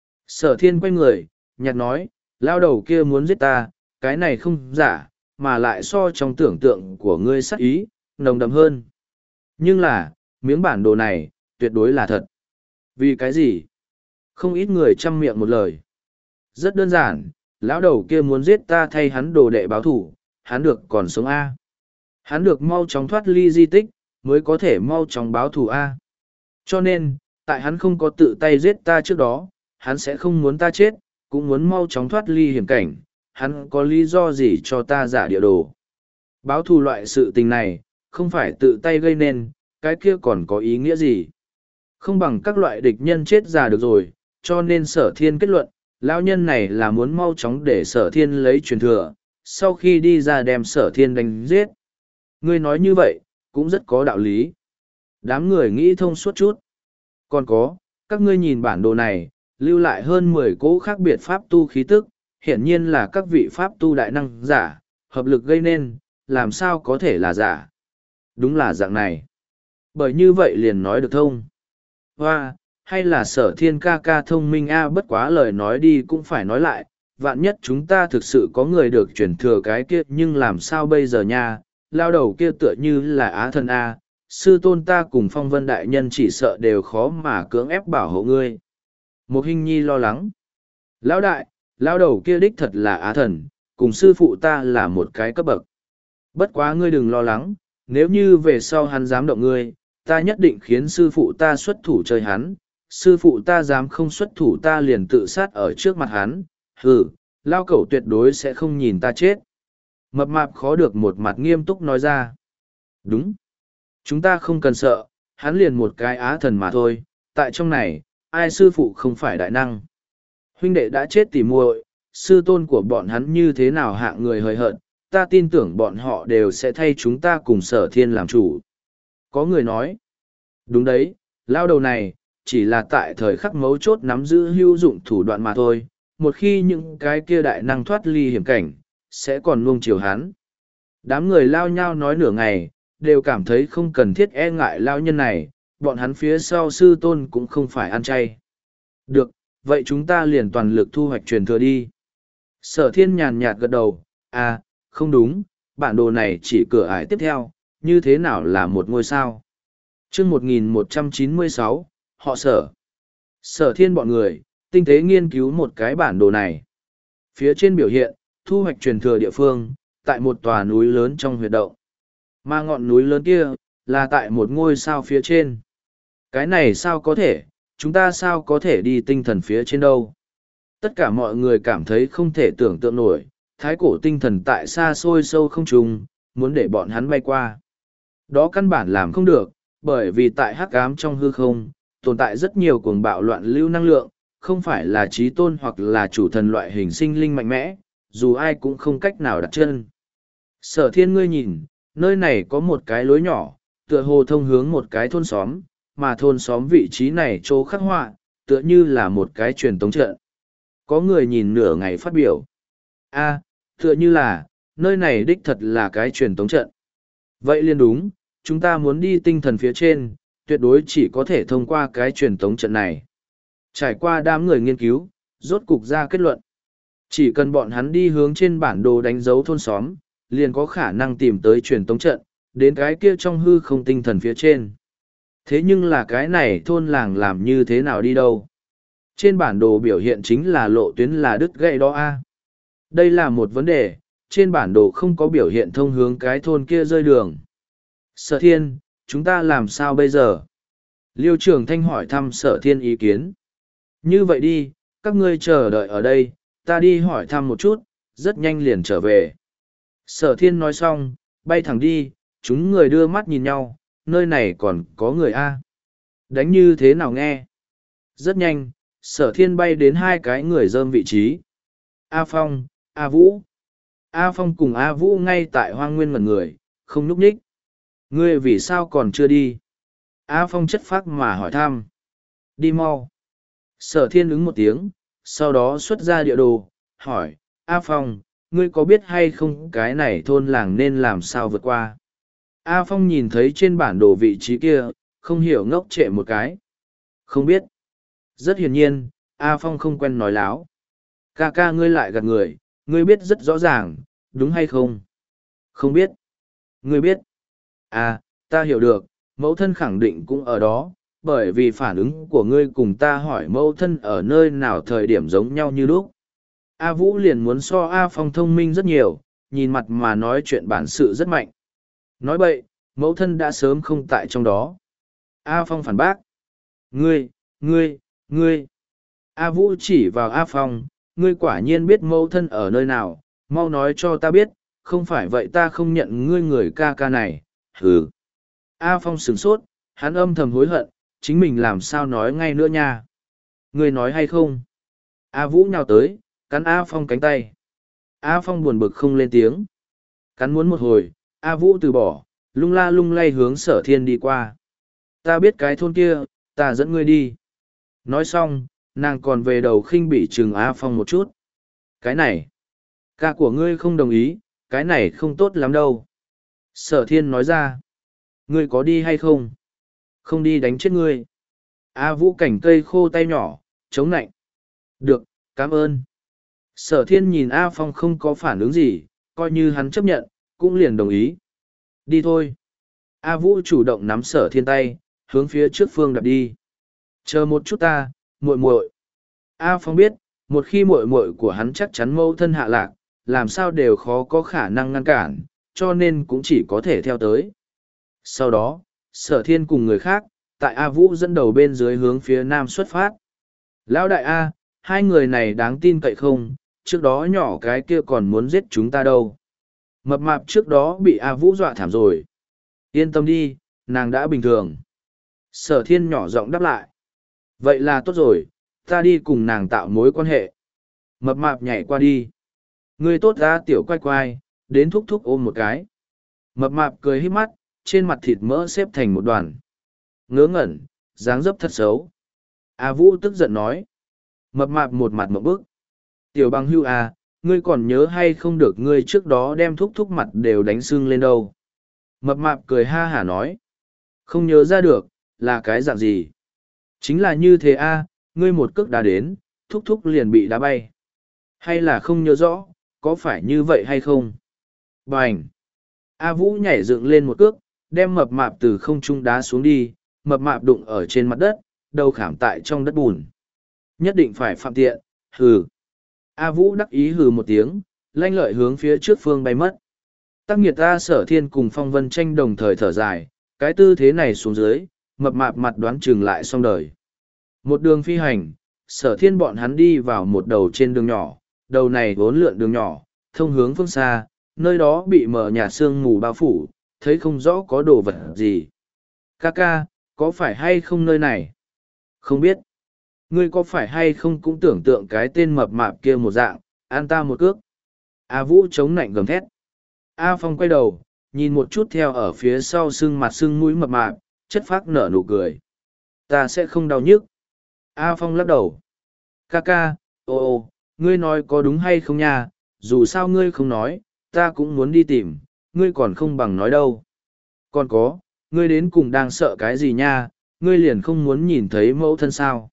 Sở Thiên quay người, nhạt nói, lao đầu kia muốn giết ta, cái này không giả, mà lại so trong tưởng tượng của ngươi sắc ý, nồng đậm hơn. Nhưng là, miếng bản đồ này, tuyệt đối là thật. Vì cái gì? Không ít người chăm miệng một lời. Rất đơn giản, lão đầu kia muốn giết ta thay hắn đồ đệ báo thủ, hắn được còn sống A. Hắn được mau chóng thoát ly di tích, mới có thể mau chóng báo thù A. Cho nên, tại hắn không có tự tay giết ta trước đó, hắn sẽ không muốn ta chết, cũng muốn mau chóng thoát ly hiểm cảnh, hắn có lý do gì cho ta giả địa đồ. Báo thù loại sự tình này, không phải tự tay gây nên, cái kia còn có ý nghĩa gì. Không bằng các loại địch nhân chết già được rồi, cho nên Sở Thiên kết luận, lão nhân này là muốn mau chóng để Sở Thiên lấy truyền thừa, sau khi đi ra đem Sở Thiên đánh giết. Ngươi nói như vậy, cũng rất có đạo lý. Đám người nghĩ thông suốt chút. Còn có, các ngươi nhìn bản đồ này, lưu lại hơn mười cỗ khác biệt pháp tu khí tức, hiển nhiên là các vị pháp tu đại năng giả, hợp lực gây nên, làm sao có thể là giả. Đúng là dạng này. Bởi như vậy liền nói được thông. Hoa, hay là Sở Thiên ca ca thông minh a, bất quá lời nói đi cũng phải nói lại, vạn nhất chúng ta thực sự có người được chuyển thừa cái kia, nhưng làm sao bây giờ nha, lao đầu kia tựa như là Á Thần a, sư tôn ta cùng Phong Vân đại nhân chỉ sợ đều khó mà cưỡng ép bảo hộ ngươi. Một Hinh Nhi lo lắng. Lão đại, lao đầu kia đích thật là Á Thần, cùng sư phụ ta là một cái cấp bậc. Bất quá ngươi đừng lo lắng, nếu như về sau hắn dám động ngươi, ta nhất định khiến sư phụ ta xuất thủ chơi hắn, sư phụ ta dám không xuất thủ ta liền tự sát ở trước mặt hắn, hừ, lao cẩu tuyệt đối sẽ không nhìn ta chết. Mập mạp khó được một mặt nghiêm túc nói ra. Đúng. Chúng ta không cần sợ, hắn liền một cái Á Thần mà thôi, tại trong này, ai sư phụ không phải đại năng. Huynh đệ đã chết tỉ muội, sư tôn của bọn hắn như thế nào hạng người hời hợt, ta tin tưởng bọn họ đều sẽ thay chúng ta cùng Sở Thiên làm chủ. Có người nói, đúng đấy, lao đầu này, chỉ là tại thời khắc mấu chốt nắm giữ hữu dụng thủ đoạn mà thôi, một khi những cái kia đại năng thoát ly hiểm cảnh, sẽ còn nuông chiều hắn. Đám người lao nhau nói nửa ngày, đều cảm thấy không cần thiết e ngại lao nhân này, bọn hắn phía sau sư tôn cũng không phải ăn chay. Được, vậy chúng ta liền toàn lực thu hoạch truyền thừa đi. Sở Thiên nhàn nhạt gật đầu, à, không đúng, bản đồ này chỉ cửa ải tiếp theo, như thế nào là một ngôi sao. Chương một nghìn một trăm chín mươi sáu, họ Sở. Sở Thiên bọn người, tinh tế nghiên cứu một cái bản đồ này. Phía trên biểu hiện, thu hoạch truyền thừa địa phương, tại một tòa núi lớn trong huyệt động. Mà ngọn núi lớn kia, là tại một ngôi sao phía trên. Cái này sao có thể, chúng ta sao có thể đi tinh thần phía trên đâu. Tất cả mọi người cảm thấy không thể tưởng tượng nổi, thái cổ tinh thần tại xa xôi sâu không trùng, muốn để bọn hắn bay qua. Đó căn bản làm không được, bởi vì tại hắc ám trong hư không, tồn tại rất nhiều cuồng bạo loạn lưu năng lượng, không phải là trí tôn hoặc là chủ thần loại hình sinh linh mạnh mẽ, dù ai cũng không cách nào đặt chân. Sở Thiên ngươi nhìn, nơi này có một cái lối nhỏ, tựa hồ thông hướng một cái thôn xóm, mà thôn xóm vị trí này chỗ khắc họa, tựa như là một cái truyền tống trận. Có người nhìn nửa ngày phát biểu. A, tựa như là, nơi này đích thật là cái truyền tống trận. Vậy liền đúng, chúng ta muốn đi tinh thần phía trên, tuyệt đối chỉ có thể thông qua cái truyền tống trận này. Trải qua đám người nghiên cứu, rốt cục ra kết luận. Chỉ cần bọn hắn đi hướng trên bản đồ đánh dấu thôn xóm, liền có khả năng tìm tới truyền tống trận, đến cái kia trong hư không tinh thần phía trên. Thế nhưng là cái này thôn làng làm như thế nào đi đâu? Trên bản đồ biểu hiện chính là lộ tuyến là đứt gãy đó a. Đây là một vấn đề, trên bản đồ không có biểu hiện thông hướng cái thôn kia rơi đường. Sở Thiên, chúng ta làm sao bây giờ? Liêu Trường Thanh hỏi thăm Sở Thiên ý kiến. Như vậy đi, các ngươi chờ đợi ở đây, ta đi hỏi thăm một chút, rất nhanh liền trở về. Sở Thiên nói xong, bay thẳng đi, chúng người đưa mắt nhìn nhau, nơi này còn có người A. Đánh như thế nào nghe? Rất nhanh, Sở Thiên bay đến hai cái người dơm vị trí. A Phong, A Vũ. A Phong cùng A Vũ ngay tại hoang nguyên ngẩn người, không núp ních. Ngươi vì sao còn chưa đi? A Phong chất phác mà hỏi thăm. Đi mau. Sở Thiên ứng một tiếng, sau đó xuất ra địa đồ, hỏi, A Phong, ngươi có biết hay không cái này thôn làng nên làm sao vượt qua? A Phong nhìn thấy trên bản đồ vị trí kia, không hiểu ngốc trệ một cái. Không biết. Rất hiển nhiên, A Phong không quen nói láo. Ca ca ngươi lại gạt người, ngươi biết rất rõ ràng, đúng hay không? Không biết. Ngươi biết. À, ta hiểu được, mẫu thân khẳng định cũng ở đó, bởi vì phản ứng của ngươi cùng ta hỏi mẫu thân ở nơi nào thời điểm giống nhau như lúc. A Vũ liền muốn so A Phong thông minh rất nhiều, nhìn mặt mà nói chuyện bản sự rất mạnh. Nói bậy, mẫu thân đã sớm không tại trong đó. A Phong phản bác. Ngươi, ngươi, ngươi. A Vũ chỉ vào A Phong, ngươi quả nhiên biết mẫu thân ở nơi nào, mau nói cho ta biết, không phải vậy ta không nhận ngươi người ca ca này, hừ. A Phong sửng sốt, hắn âm thầm hối hận, chính mình làm sao nói ngay nữa nha. Ngươi nói hay không? A Vũ nhào tới, cắn A Phong cánh tay. A Phong buồn bực không lên tiếng. Cắn muốn một hồi, A Vũ từ bỏ, lung la lung lay hướng Sở Thiên đi qua. Ta biết cái thôn kia, ta dẫn ngươi đi. Nói xong, nàng còn về đầu khinh bỉ chừng A Phong một chút. Cái này, ca của ngươi không đồng ý, cái này không tốt lắm đâu. Sở Thiên nói ra, ngươi có đi hay không? Không đi đánh chết ngươi. A Vũ cảnh cây khô tay nhỏ, chống nạnh. Được, cảm ơn. Sở Thiên nhìn A Phong không có phản ứng gì, coi như hắn chấp nhận, cũng liền đồng ý. Đi thôi. A Vũ chủ động nắm Sở Thiên tay, hướng phía trước phương đạp đi. Chờ một chút ta, muội muội. A Phong biết, một khi muội muội của hắn chắc chắn mâu thân hạ lạc, làm sao đều khó có khả năng ngăn cản, cho nên cũng chỉ có thể theo tới. Sau đó, Sở Thiên cùng người khác, tại A Vũ dẫn đầu bên dưới hướng phía nam xuất phát. Lão đại A, hai người này đáng tin cậy không, trước đó nhỏ cái kia còn muốn giết chúng ta đâu. Mập mạp trước đó bị A Vũ dọa thảm rồi. Yên tâm đi, nàng đã bình thường. Sở Thiên nhỏ giọng đáp lại. Vậy là tốt rồi, ta đi cùng nàng tạo mối quan hệ. Mập mạp nhảy qua đi. Ngươi tốt ra tiểu quay quay, đến thúc thúc ôm một cái. Mập mạp cười híp mắt, trên mặt thịt mỡ xếp thành một đoàn. Ngớ ngẩn, dáng dấp thật xấu. A Vũ tức giận nói. Mập mạp một mặt mộng bức. Tiểu bằng hưu à, ngươi còn nhớ hay không được ngươi trước đó đem thúc thúc mặt đều đánh sưng lên đâu. Mập mạp cười ha hả nói. Không nhớ ra được, là cái dạng gì. Chính là như thế a, ngươi một cước đá đến, thúc thúc liền bị đá bay. Hay là không nhớ rõ, có phải như vậy hay không? Bành! A Vũ nhảy dựng lên một cước, đem mập mạp từ không trung đá xuống đi, mập mạp đụng ở trên mặt đất, đầu khảm tại trong đất bùn. Nhất định phải phạm tiện, hừ. A Vũ đắc ý hừ một tiếng, lanh lợi hướng phía trước phương bay mất. Tắc nghiệt ta Sở Thiên cùng Phong Vân Tranh đồng thời thở dài, cái tư thế này xuống dưới, mập mạp mặt đoán chừng lại xong đời. Một đường phi hành, Sở Thiên bọn hắn đi vào một đầu trên đường nhỏ, đầu này vốn lượn đường nhỏ, thông hướng phương xa, nơi đó bị mờ nhạt sương mù bao phủ, thấy không rõ có đồ vật gì. Ca ca, có phải hay không nơi này? Không biết. Ngươi có phải hay không cũng tưởng tượng cái tên mập mạp kia một dạng, an ta một cước. A Vũ chống nạnh gầm thét. A Phong quay đầu, nhìn một chút theo ở phía sau sưng mặt sưng mũi mập mạp, chất phác nở nụ cười. Ta sẽ không đau nhức. A Phong lắc đầu. Ca ca, ô ô, ngươi nói có đúng hay không nha, dù sao ngươi không nói, ta cũng muốn đi tìm, ngươi còn không bằng nói đâu. Còn có, ngươi đến cùng đang sợ cái gì nha, ngươi liền không muốn nhìn thấy mẫu thân sao.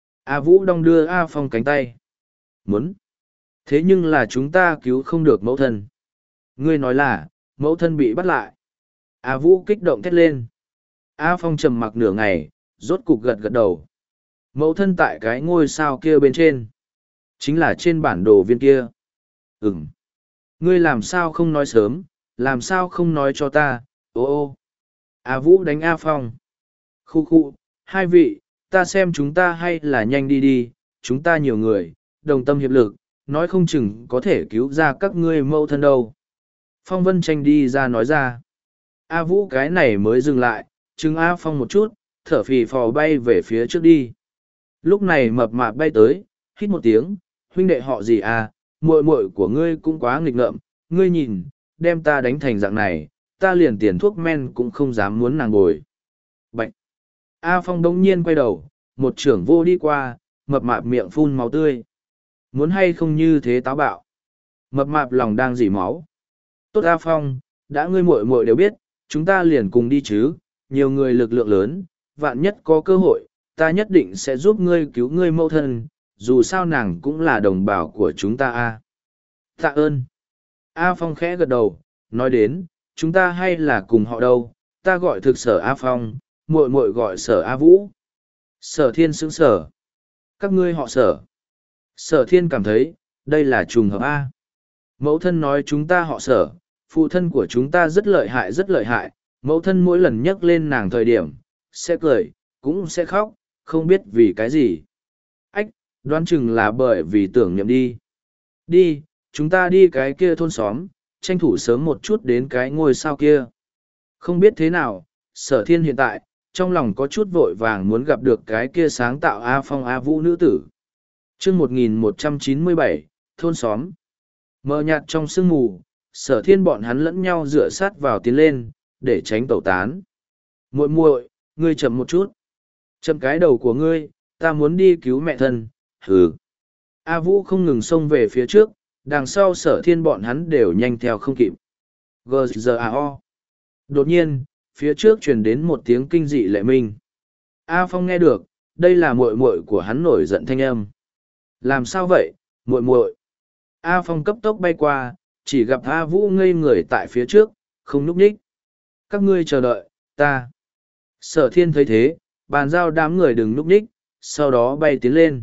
A Vũ đong đưa A Phong cánh tay. Muốn. Thế nhưng là chúng ta cứu không được mẫu thân. Ngươi nói là, mẫu thân bị bắt lại. A Vũ kích động thét lên. A Phong trầm mặc nửa ngày, rốt cục gật gật đầu. Mẫu thân tại cái ngôi sao kia bên trên. Chính là trên bản đồ viên kia. Ừm. Ngươi làm sao không nói sớm, làm sao không nói cho ta, ô ô. A Vũ đánh A Phong. Khu khu, hai vị, ta xem chúng ta hay là nhanh đi đi, chúng ta nhiều người, đồng tâm hiệp lực, nói không chừng có thể cứu ra các ngươi mẫu thân đâu. Phong Vân Tranh đi ra nói ra. A Vũ cái này mới dừng lại, chừng A Phong một chút, thở phì phò bay về phía trước đi. Lúc này mập mạp bay tới, hít một tiếng, huynh đệ họ gì à, muội muội của ngươi cũng quá nghịch ngợm, ngươi nhìn, đem ta đánh thành dạng này, ta liền tiền thuốc men cũng không dám muốn nàng bồi. Bạch! A Phong đống nhiên quay đầu, một trưởng vô đi qua, mập mạp miệng phun máu tươi. Muốn hay không như thế táo bạo. Mập mạp lòng đang dỉ máu. Tốt A Phong, đã ngươi muội muội đều biết, chúng ta liền cùng đi chứ, nhiều người lực lượng lớn, vạn nhất có cơ hội, ta nhất định sẽ giúp ngươi cứu ngươi mẫu thân, dù sao nàng cũng là đồng bào của chúng ta a. Tạ ơn. A Phong khẽ gật đầu, nói đến, chúng ta hay là cùng họ đâu, ta gọi thực sở A Phong, muội muội gọi sở A Vũ. Sở thiên sững sở. Các ngươi họ sở. Sở thiên cảm thấy, đây là trùng hợp A. Mẫu thân nói chúng ta họ sở, phụ thân của chúng ta rất lợi hại rất lợi hại, mẫu thân mỗi lần nhắc lên nàng thời điểm, sẽ cười, cũng sẽ khóc, không biết vì cái gì. Ách, đoán chừng là bởi vì tưởng niệm đi. Đi, chúng ta đi cái kia thôn xóm, tranh thủ sớm một chút đến cái ngôi sao kia. Không biết thế nào, sở thiên hiện tại, trong lòng có chút vội vàng muốn gặp được cái kia sáng tạo A Phong A Vũ nữ tử. chương một nghìn một trăm chín mươi bảy, thôn xóm. Mờ nhạt trong sương mù, sở thiên bọn hắn lẫn nhau dựa sát vào tiến lên, để tránh tẩu tán. Muội muội, ngươi chậm một chút. Chậm cái đầu của ngươi, ta muốn đi cứu mẹ thân, hừ. A Vũ không ngừng xông về phía trước, đằng sau sở thiên bọn hắn đều nhanh theo không kịp. G G A O. Đột nhiên, phía trước truyền đến một tiếng kinh dị lệ minh. A Phong nghe được, đây là muội muội của hắn nổi giận thanh âm. Làm sao vậy, muội muội? A Phong cấp tốc bay qua, chỉ gặp A Vũ ngây người tại phía trước, không núp ních. Các ngươi chờ đợi, ta. Sở thiên thấy thế, bàn giao đám người đừng núp ních, sau đó bay tiến lên.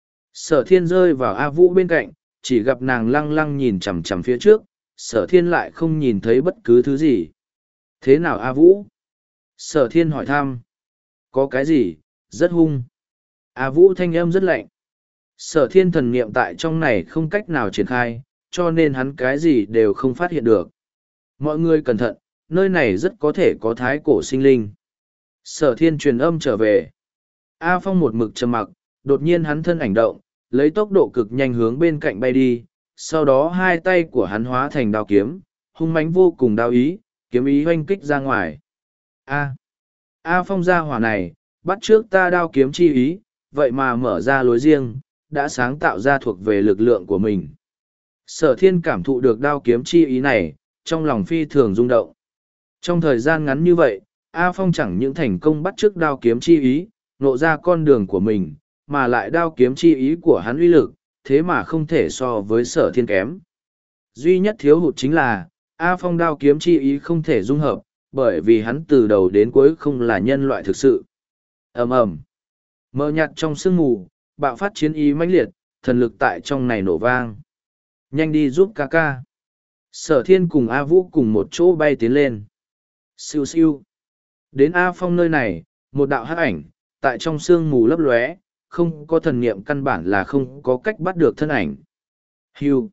Sở thiên rơi vào A Vũ bên cạnh, chỉ gặp nàng lăng lăng nhìn chằm chằm phía trước, sở thiên lại không nhìn thấy bất cứ thứ gì. Thế nào A Vũ? Sở thiên hỏi thăm. Có cái gì, rất hung. A Vũ thanh âm rất lạnh. Sở thiên thần niệm tại trong này không cách nào triển khai, cho nên hắn cái gì đều không phát hiện được. Mọi người cẩn thận, nơi này rất có thể có thái cổ sinh linh. Sở thiên truyền âm trở về. A Phong một mực trầm mặc, đột nhiên hắn thân ảnh động, lấy tốc độ cực nhanh hướng bên cạnh bay đi, sau đó hai tay của hắn hóa thành đao kiếm, hung mãnh vô cùng đao ý, kiếm ý hoanh kích ra ngoài. A. A Phong ra hỏa này, bắt trước ta đao kiếm chi ý, vậy mà mở ra lối riêng, đã sáng tạo ra thuộc về lực lượng của mình. Sở thiên cảm thụ được đao kiếm chi ý này, trong lòng phi thường rung động. Trong thời gian ngắn như vậy, A Phong chẳng những thành công bắt chước đao kiếm chi ý, nộ ra con đường của mình, mà lại đao kiếm chi ý của hắn uy lực, thế mà không thể so với sở thiên kém. Duy nhất thiếu hụt chính là, A Phong đao kiếm chi ý không thể dung hợp, bởi vì hắn từ đầu đến cuối không là nhân loại thực sự. ầm ầm, mờ nhạt trong sương mù, bạo phát chiến ý mãnh liệt, thần lực tại trong này nổ vang. Nhanh đi giúp ca ca. Sở thiên cùng A Vũ cùng một chỗ bay tiến lên. Siêu siêu. Đến A Phong nơi này, một đạo hắc ảnh, tại trong sương mù lấp lóe, không có thần niệm căn bản là không có cách bắt được thân ảnh. Hưu.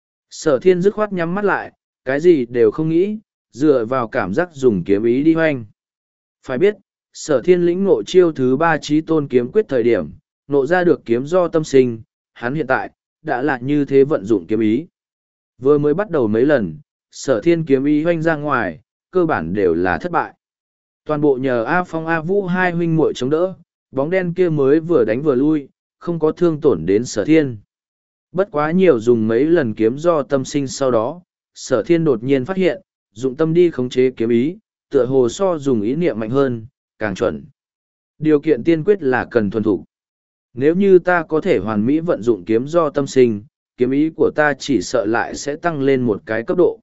Sở thiên dứt khoát nhắm mắt lại, cái gì đều không nghĩ, dựa vào cảm giác dùng kiếm ý đi hoanh. Phải biết, sở thiên lĩnh ngộ chiêu thứ ba trí tôn kiếm quyết thời điểm, nộ ra được kiếm do tâm sinh, hắn hiện tại, đã là như thế vận dụng kiếm ý. Vừa mới bắt đầu mấy lần, sở thiên kiếm ý hoanh ra ngoài, cơ bản đều là thất bại. Toàn bộ nhờ A Phong A Vũ hai huynh muội chống đỡ, bóng đen kia mới vừa đánh vừa lui, không có thương tổn đến sở thiên. Bất quá nhiều dùng mấy lần kiếm do tâm sinh sau đó, sở thiên đột nhiên phát hiện, dụng tâm đi khống chế kiếm ý, tựa hồ so dùng ý niệm mạnh hơn, càng chuẩn. Điều kiện tiên quyết là cần thuần thục. Nếu như ta có thể hoàn mỹ vận dụng kiếm do tâm sinh, kiếm ý của ta chỉ sợ lại sẽ tăng lên một cái cấp độ.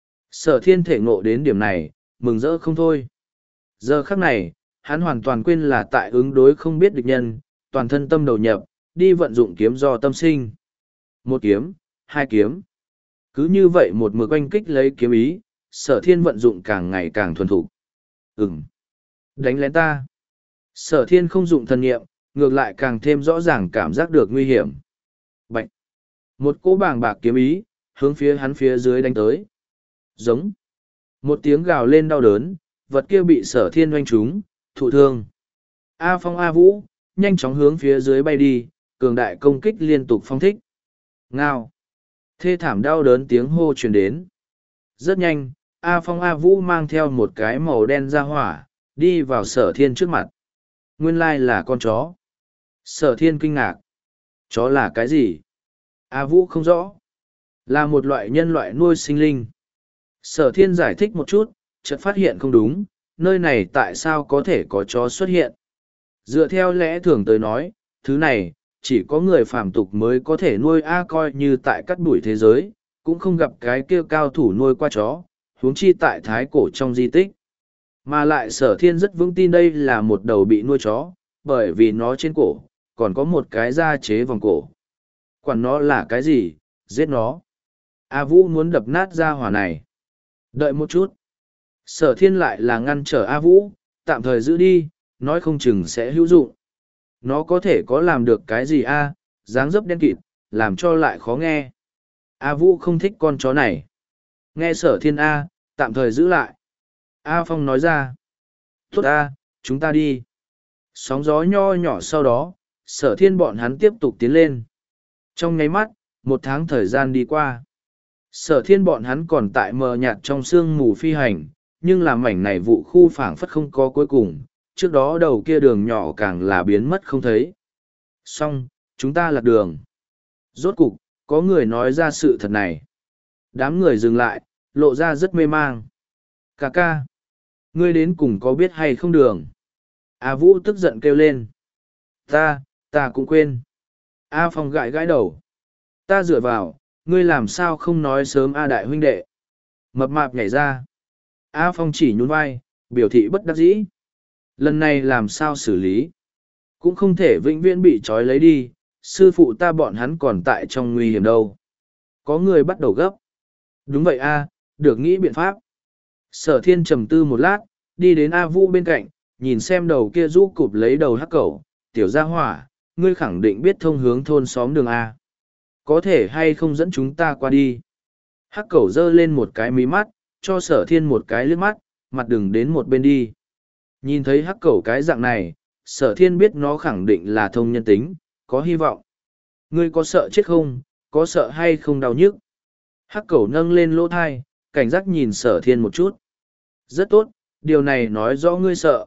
Sở thiên thể ngộ đến điểm này, mừng rỡ không thôi. Giờ khắc này, hắn hoàn toàn quên là tại ứng đối không biết địch nhân, toàn thân tâm đầu nhập, đi vận dụng kiếm do tâm sinh. Một kiếm, hai kiếm. Cứ như vậy một mực oanh kích lấy kiếm ý, sở thiên vận dụng càng ngày càng thuần thục. Ừm. Đánh lén ta. Sở thiên không dụng thần nghiệm, ngược lại càng thêm rõ ràng cảm giác được nguy hiểm. Bạch. Một cỗ bàng bạc kiếm ý, hướng phía hắn phía dưới đánh tới. Giống. Một tiếng gào lên đau đớn, vật kia bị sở thiên oanh trúng, thụ thương. A Phong A Vũ, nhanh chóng hướng phía dưới bay đi, cường đại công kích liên tục phong thích. Ngao. Thê thảm đau đớn tiếng hô truyền đến. Rất nhanh, A Phong A Vũ mang theo một cái màu đen ra hỏa, đi vào sở thiên trước mặt. Nguyên lai là con chó. Sở thiên kinh ngạc. Chó là cái gì? A Vũ không rõ. Là một loại nhân loại nuôi sinh linh. Sở thiên giải thích một chút, chợt phát hiện không đúng, nơi này tại sao có thể có chó xuất hiện. Dựa theo lẽ thường tới nói, thứ này, chỉ có người phàm tục mới có thể nuôi A coi như tại cắt đuổi thế giới, cũng không gặp cái kia cao thủ nuôi qua chó, huống chi tại thái cổ trong di tích. Mà lại sở thiên rất vững tin đây là một đầu bị nuôi chó, bởi vì nó trên cổ, còn có một cái da chế vòng cổ. Quản nó là cái gì, giết nó. A Vũ muốn đập nát ra hỏa này. Đợi một chút. Sở thiên lại là ngăn trở A Vũ, tạm thời giữ đi, nói không chừng sẽ hữu dụng. Nó có thể có làm được cái gì a? Dáng dấp đen kịt, làm cho lại khó nghe. A Vũ không thích con chó này. Nghe sở thiên A, tạm thời giữ lại. A Phong nói ra. Tốt A, chúng ta đi. Sóng gió nho nhỏ sau đó, sở thiên bọn hắn tiếp tục tiến lên. Trong nháy mắt, một tháng thời gian đi qua. Sở thiên bọn hắn còn tại mờ nhạt trong sương mù phi hành, nhưng làm mảnh này vụ khu phảng phất không có cuối cùng, trước đó đầu kia đường nhỏ càng là biến mất không thấy. Xong, chúng ta lạc đường. Rốt cục, có người nói ra sự thật này. Đám người dừng lại, lộ ra rất mê mang. Cà ca, ngươi đến cùng có biết hay không đường? A Vũ tức giận kêu lên. Ta, ta cũng quên. A Phong gãi gãi đầu. Ta dựa vào, ngươi làm sao không nói sớm A đại huynh đệ. Mập mạp nhảy ra. A Phong chỉ nhún vai, biểu thị bất đắc dĩ. Lần này làm sao xử lý? Cũng không thể vĩnh viễn bị trói lấy đi, sư phụ ta bọn hắn còn tại trong nguy hiểm đâu. Có người bắt đầu gấp. Đúng vậy a, được nghĩ biện pháp. Sở thiên trầm tư một lát, đi đến A Vũ bên cạnh, nhìn xem đầu kia rũ cụp lấy đầu hắc cẩu, tiểu gia hỏa, ngươi khẳng định biết thông hướng thôn xóm đường A. Có thể hay không dẫn chúng ta qua đi. Hắc cẩu giơ lên một cái mí mắt, cho sở thiên một cái liếc mắt, mặt đừng đến một bên đi. Nhìn thấy hắc cẩu cái dạng này, sở thiên biết nó khẳng định là thông nhân tính, có hy vọng. Ngươi có sợ chết không, có sợ hay không đau nhức? Hắc cẩu nâng lên lỗ thai, cảnh giác nhìn sở thiên một chút. Rất tốt, điều này nói rõ ngươi sợ.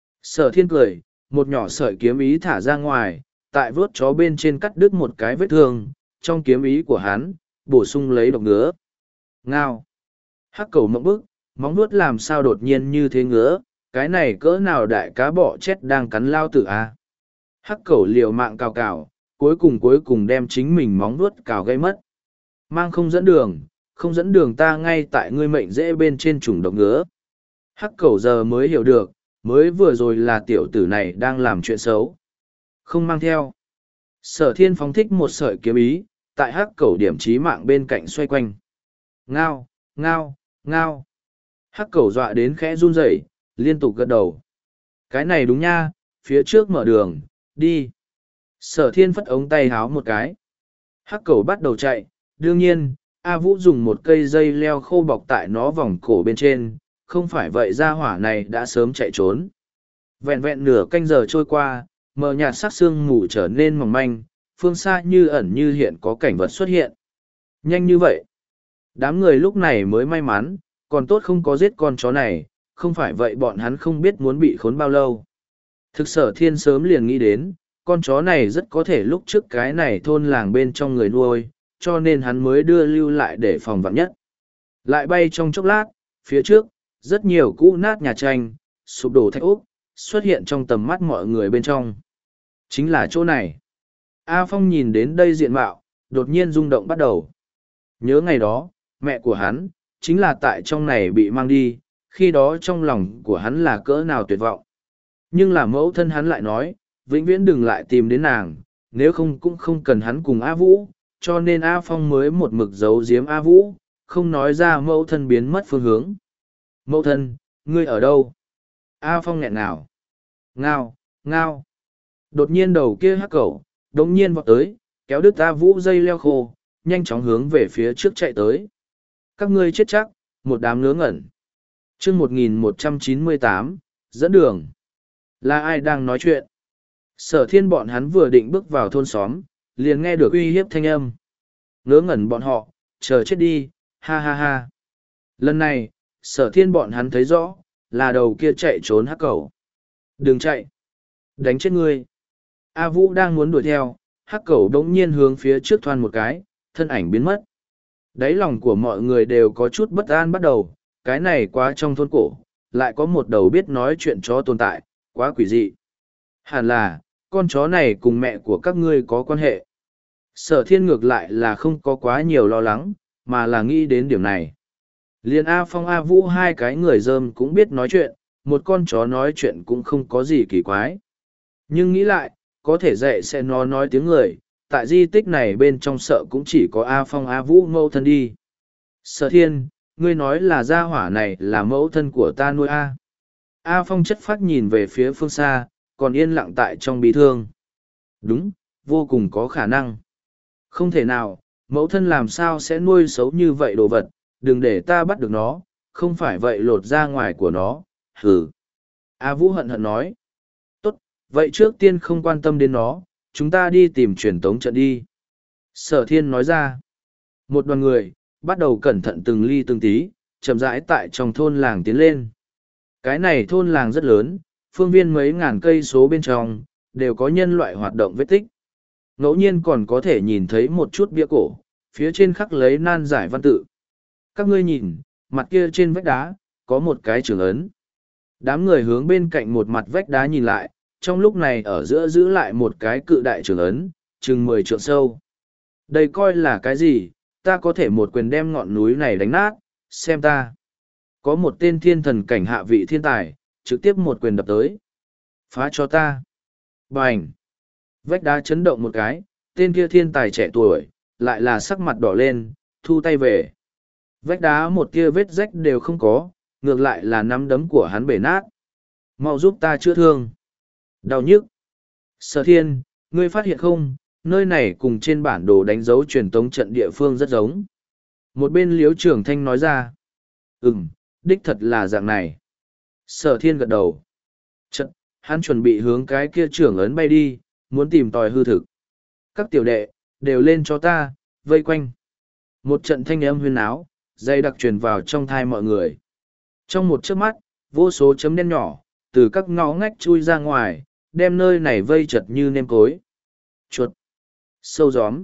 Sở thiên cười, một nhỏ sợi kiếm ý thả ra ngoài, tại vớt chó bên trên cắt đứt một cái vết thương, trong kiếm ý của hắn, bổ sung lấy độc ngứa. Ngao. Hắc cẩu mộng bức, móng nuốt làm sao đột nhiên như thế ngứa, cái này cỡ nào đại cá bọ chết đang cắn lao tử a. Hắc cẩu liều mạng cào cào, cuối cùng cuối cùng đem chính mình móng nuốt cào gây mất. Mang không dẫn đường, không dẫn đường ta ngay tại ngươi mệnh dễ bên trên trùng độc ngứa. Hắc cẩu giờ mới hiểu được, mới vừa rồi là tiểu tử này đang làm chuyện xấu. Không mang theo. Sở thiên phóng thích một sợi kiếm ý, tại hắc cẩu điểm trí mạng bên cạnh xoay quanh. Ngao, ngao, ngao. Hắc cẩu dọa đến khẽ run rẩy, liên tục gật đầu. Cái này đúng nha, phía trước mở đường, đi. Sở thiên phất ống tay háo một cái. Hắc cẩu bắt đầu chạy, đương nhiên, A Vũ dùng một cây dây leo khô bọc tại nó vòng cổ bên trên, không phải vậy ra hỏa này đã sớm chạy trốn. Vẹn vẹn nửa canh giờ trôi qua, mờ nhạt sắc sương mù trở nên mỏng manh, phương xa như ẩn như hiện có cảnh vật xuất hiện. Nhanh như vậy. Đám người lúc này mới may mắn, còn tốt không có giết con chó này, không phải vậy bọn hắn không biết muốn bị khốn bao lâu. Thực sở thiên sớm liền nghĩ đến, con chó này rất có thể lúc trước cái này thôn làng bên trong người nuôi, cho nên hắn mới đưa lưu lại để phòng vạn nhất. Lại bay trong chốc lát, phía trước, rất nhiều cũ nát nhà tranh, sụp đổ thạch úc, xuất hiện trong tầm mắt mọi người bên trong. Chính là chỗ này. A Phong nhìn đến đây diện mạo, đột nhiên rung động bắt đầu. Nhớ ngày đó, mẹ của hắn, chính là tại trong này bị mang đi, khi đó trong lòng của hắn là cỡ nào tuyệt vọng. Nhưng là mẫu thân hắn lại nói, vĩnh viễn đừng lại tìm đến nàng, nếu không cũng không cần hắn cùng A Vũ, cho nên A Phong mới một mực giấu giếm A Vũ, không nói ra mẫu thân biến mất phương hướng. Mẫu thân, ngươi ở đâu? A Phong nghẹn nào. Ngao, ngao. Đột nhiên đầu kia hắc cẩu, đống nhiên vọt tới, kéo đứt A Vũ dây leo khô, nhanh chóng hướng về phía trước chạy tới. Các ngươi chết chắc, một đám ngớ ngẩn. chương một nghìn một trăm chín mươi tám, dẫn đường. Là ai đang nói chuyện? Sở thiên bọn hắn vừa định bước vào thôn xóm, liền nghe được uy hiếp thanh âm. Ngớ ngẩn bọn họ, chờ chết đi, ha ha ha. Lần này, sở thiên bọn hắn thấy rõ, là đầu kia chạy trốn hắc cẩu. Đừng chạy. Đánh chết ngươi. A Vũ đang muốn đuổi theo, hắc cẩu đống nhiên hướng phía trước thoăn một cái, thân ảnh biến mất. Đáy lòng của mọi người đều có chút bất an bắt đầu, cái này quá trong thôn cổ, lại có một đầu biết nói chuyện chó tồn tại, quá quỷ dị. Hẳn là, con chó này cùng mẹ của các ngươi có quan hệ. Sở thiên ngược lại là không có quá nhiều lo lắng, mà là nghĩ đến điểm này. Liên A Phong A Vũ hai cái người dơm cũng biết nói chuyện, một con chó nói chuyện cũng không có gì kỳ quái. Nhưng nghĩ lại, có thể dạy sẽ nó nói tiếng người, tại di tích này bên trong sợ cũng chỉ có A Phong A Vũ mẫu thân đi. Sở thiên, ngươi nói là gia hỏa này là mẫu thân của ta nuôi A. A Phong chất phát nhìn về phía phương xa, còn yên lặng tại trong bí thương. Đúng, vô cùng có khả năng. Không thể nào, mẫu thân làm sao sẽ nuôi xấu như vậy đồ vật, đừng để ta bắt được nó, không phải vậy lột ra ngoài của nó, hừ. A Vũ hận hận nói. Tốt, vậy trước tiên không quan tâm đến nó, chúng ta đi tìm truyền tống trận đi. Sở thiên nói ra. Một đoàn người, bắt đầu cẩn thận từng ly từng tí, chậm rãi tại trong thôn làng tiến lên. Cái này thôn làng rất lớn, phương viên mấy ngàn cây số bên trong, đều có nhân loại hoạt động vết tích. Ngẫu nhiên còn có thể nhìn thấy một chút bia cổ, phía trên khắc lấy nan giải văn tự. Các ngươi nhìn, mặt kia trên vách đá, có một cái trường ấn. Đám người hướng bên cạnh một mặt vách đá nhìn lại, trong lúc này ở giữa giữ lại một cái cự đại trường ấn, chừng mười trượng sâu. Đây coi là cái gì, ta có thể một quyền đem ngọn núi này đánh nát, xem ta. Có một tên thiên thần cảnh hạ vị thiên tài, trực tiếp một quyền đập tới. Phá cho ta. Bành. Vách đá chấn động một cái, tên kia thiên tài trẻ tuổi, lại là sắc mặt đỏ lên, thu tay về. Vách đá một tia vết rách đều không có, ngược lại là nắm đấm của hắn bể nát. Mau giúp ta chữa thương. Đau nhức. Sở thiên, ngươi phát hiện không, nơi này cùng trên bản đồ đánh dấu truyền tống trận địa phương rất giống. Một bên liếu trưởng thanh nói ra. Ừm, đích thật là dạng này. Sở thiên gật đầu. Trận, hắn chuẩn bị hướng cái kia trưởng ấn bay đi, muốn tìm tòi hư thực. Các tiểu đệ, đều lên cho ta, vây quanh. Một trận thanh âm huyên áo, dây đặc truyền vào trong thai mọi người. Trong một chớp mắt, vô số chấm đen nhỏ, từ các ngõ ngách chui ra ngoài, đem nơi này vây chật như nêm cối. Chuột, sâu gióm,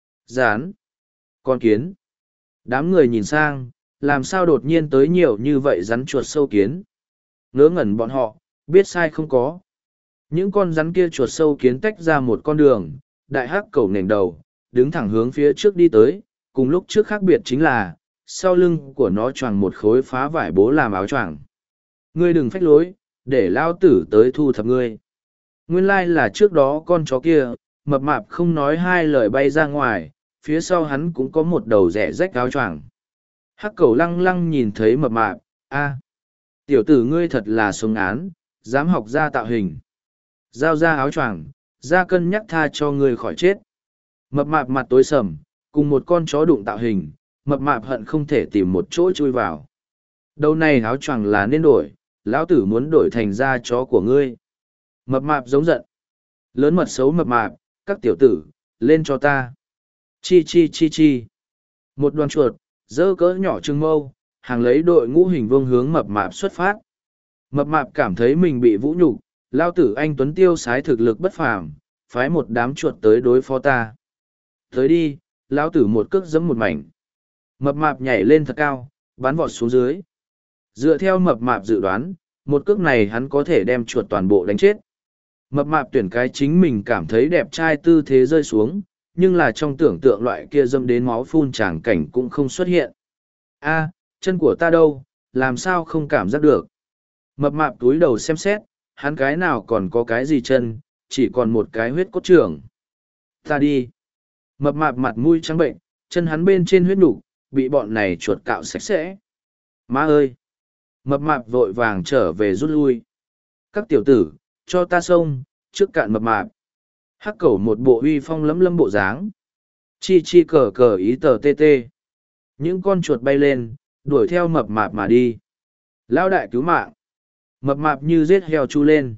rán, con kiến. Đám người nhìn sang, làm sao đột nhiên tới nhiều như vậy rắn chuột sâu kiến. Ngớ ngẩn bọn họ, biết sai không có. Những con rắn kia chuột sâu kiến tách ra một con đường, đại hắc cẩu nền đầu, đứng thẳng hướng phía trước đi tới, cùng lúc trước khác biệt chính là, sau lưng của nó choàng một khối phá vải bố làm áo choàng. Ngươi đừng phách lối, để lao tử tới thu thập ngươi. Nguyên lai là trước đó con chó kia, mập mạp không nói hai lời bay ra ngoài, phía sau hắn cũng có một đầu rẻ rách áo choàng. Hắc cẩu lăng lăng nhìn thấy mập mạp, a, tiểu tử ngươi thật là sống án, dám học ra tạo hình. Giao ra áo choàng, ra cân nhắc tha cho ngươi khỏi chết. Mập mạp mặt tối sầm, cùng một con chó đụng tạo hình, mập mạp hận không thể tìm một chỗ chui vào. Đầu này áo choàng là nên đổi, lão tử muốn đổi thành da chó của ngươi. Mập mạp giống giận. Lớn mật xấu mập mạp, các tiểu tử, lên cho ta. Chi chi chi chi. Một đoàn chuột, dơ cỡ nhỏ trưng mâu, hàng lấy đội ngũ hình vuông hướng mập mạp xuất phát. Mập mạp cảm thấy mình bị vũ nhục, lao tử anh Tuấn tiêu sái thực lực bất phàm, phái một đám chuột tới đối phó ta. Tới đi, lão tử một cước giẫm một mảnh. Mập mạp nhảy lên thật cao, bắn vọt xuống dưới. Dựa theo mập mạp dự đoán, một cước này hắn có thể đem chuột toàn bộ đánh chết. Mập mạp tuyển cái chính mình cảm thấy đẹp trai tư thế rơi xuống, nhưng là trong tưởng tượng loại kia dâm đến máu phun tràng cảnh cũng không xuất hiện. A, chân của ta đâu, làm sao không cảm giác được. Mập mạp túi đầu xem xét, hắn cái nào còn có cái gì chân, chỉ còn một cái huyết cốt trưởng. Ta đi. Mập mạp mặt mũi trắng bệnh, chân hắn bên trên huyết nục bị bọn này chuột cạo sạch sẽ. Má ơi! Mập mạp vội vàng trở về rút lui. Các tiểu tử, cho ta xông, trước cạn mập mạp. Hắc cẩu một bộ uy phong lấm lấm bộ dáng. Chi chi cờ cờ ý tờ tê tê. Những con chuột bay lên, đuổi theo mập mạp mà đi. Lão đại cứu mạng. Mập mạp như giết heo chu lên.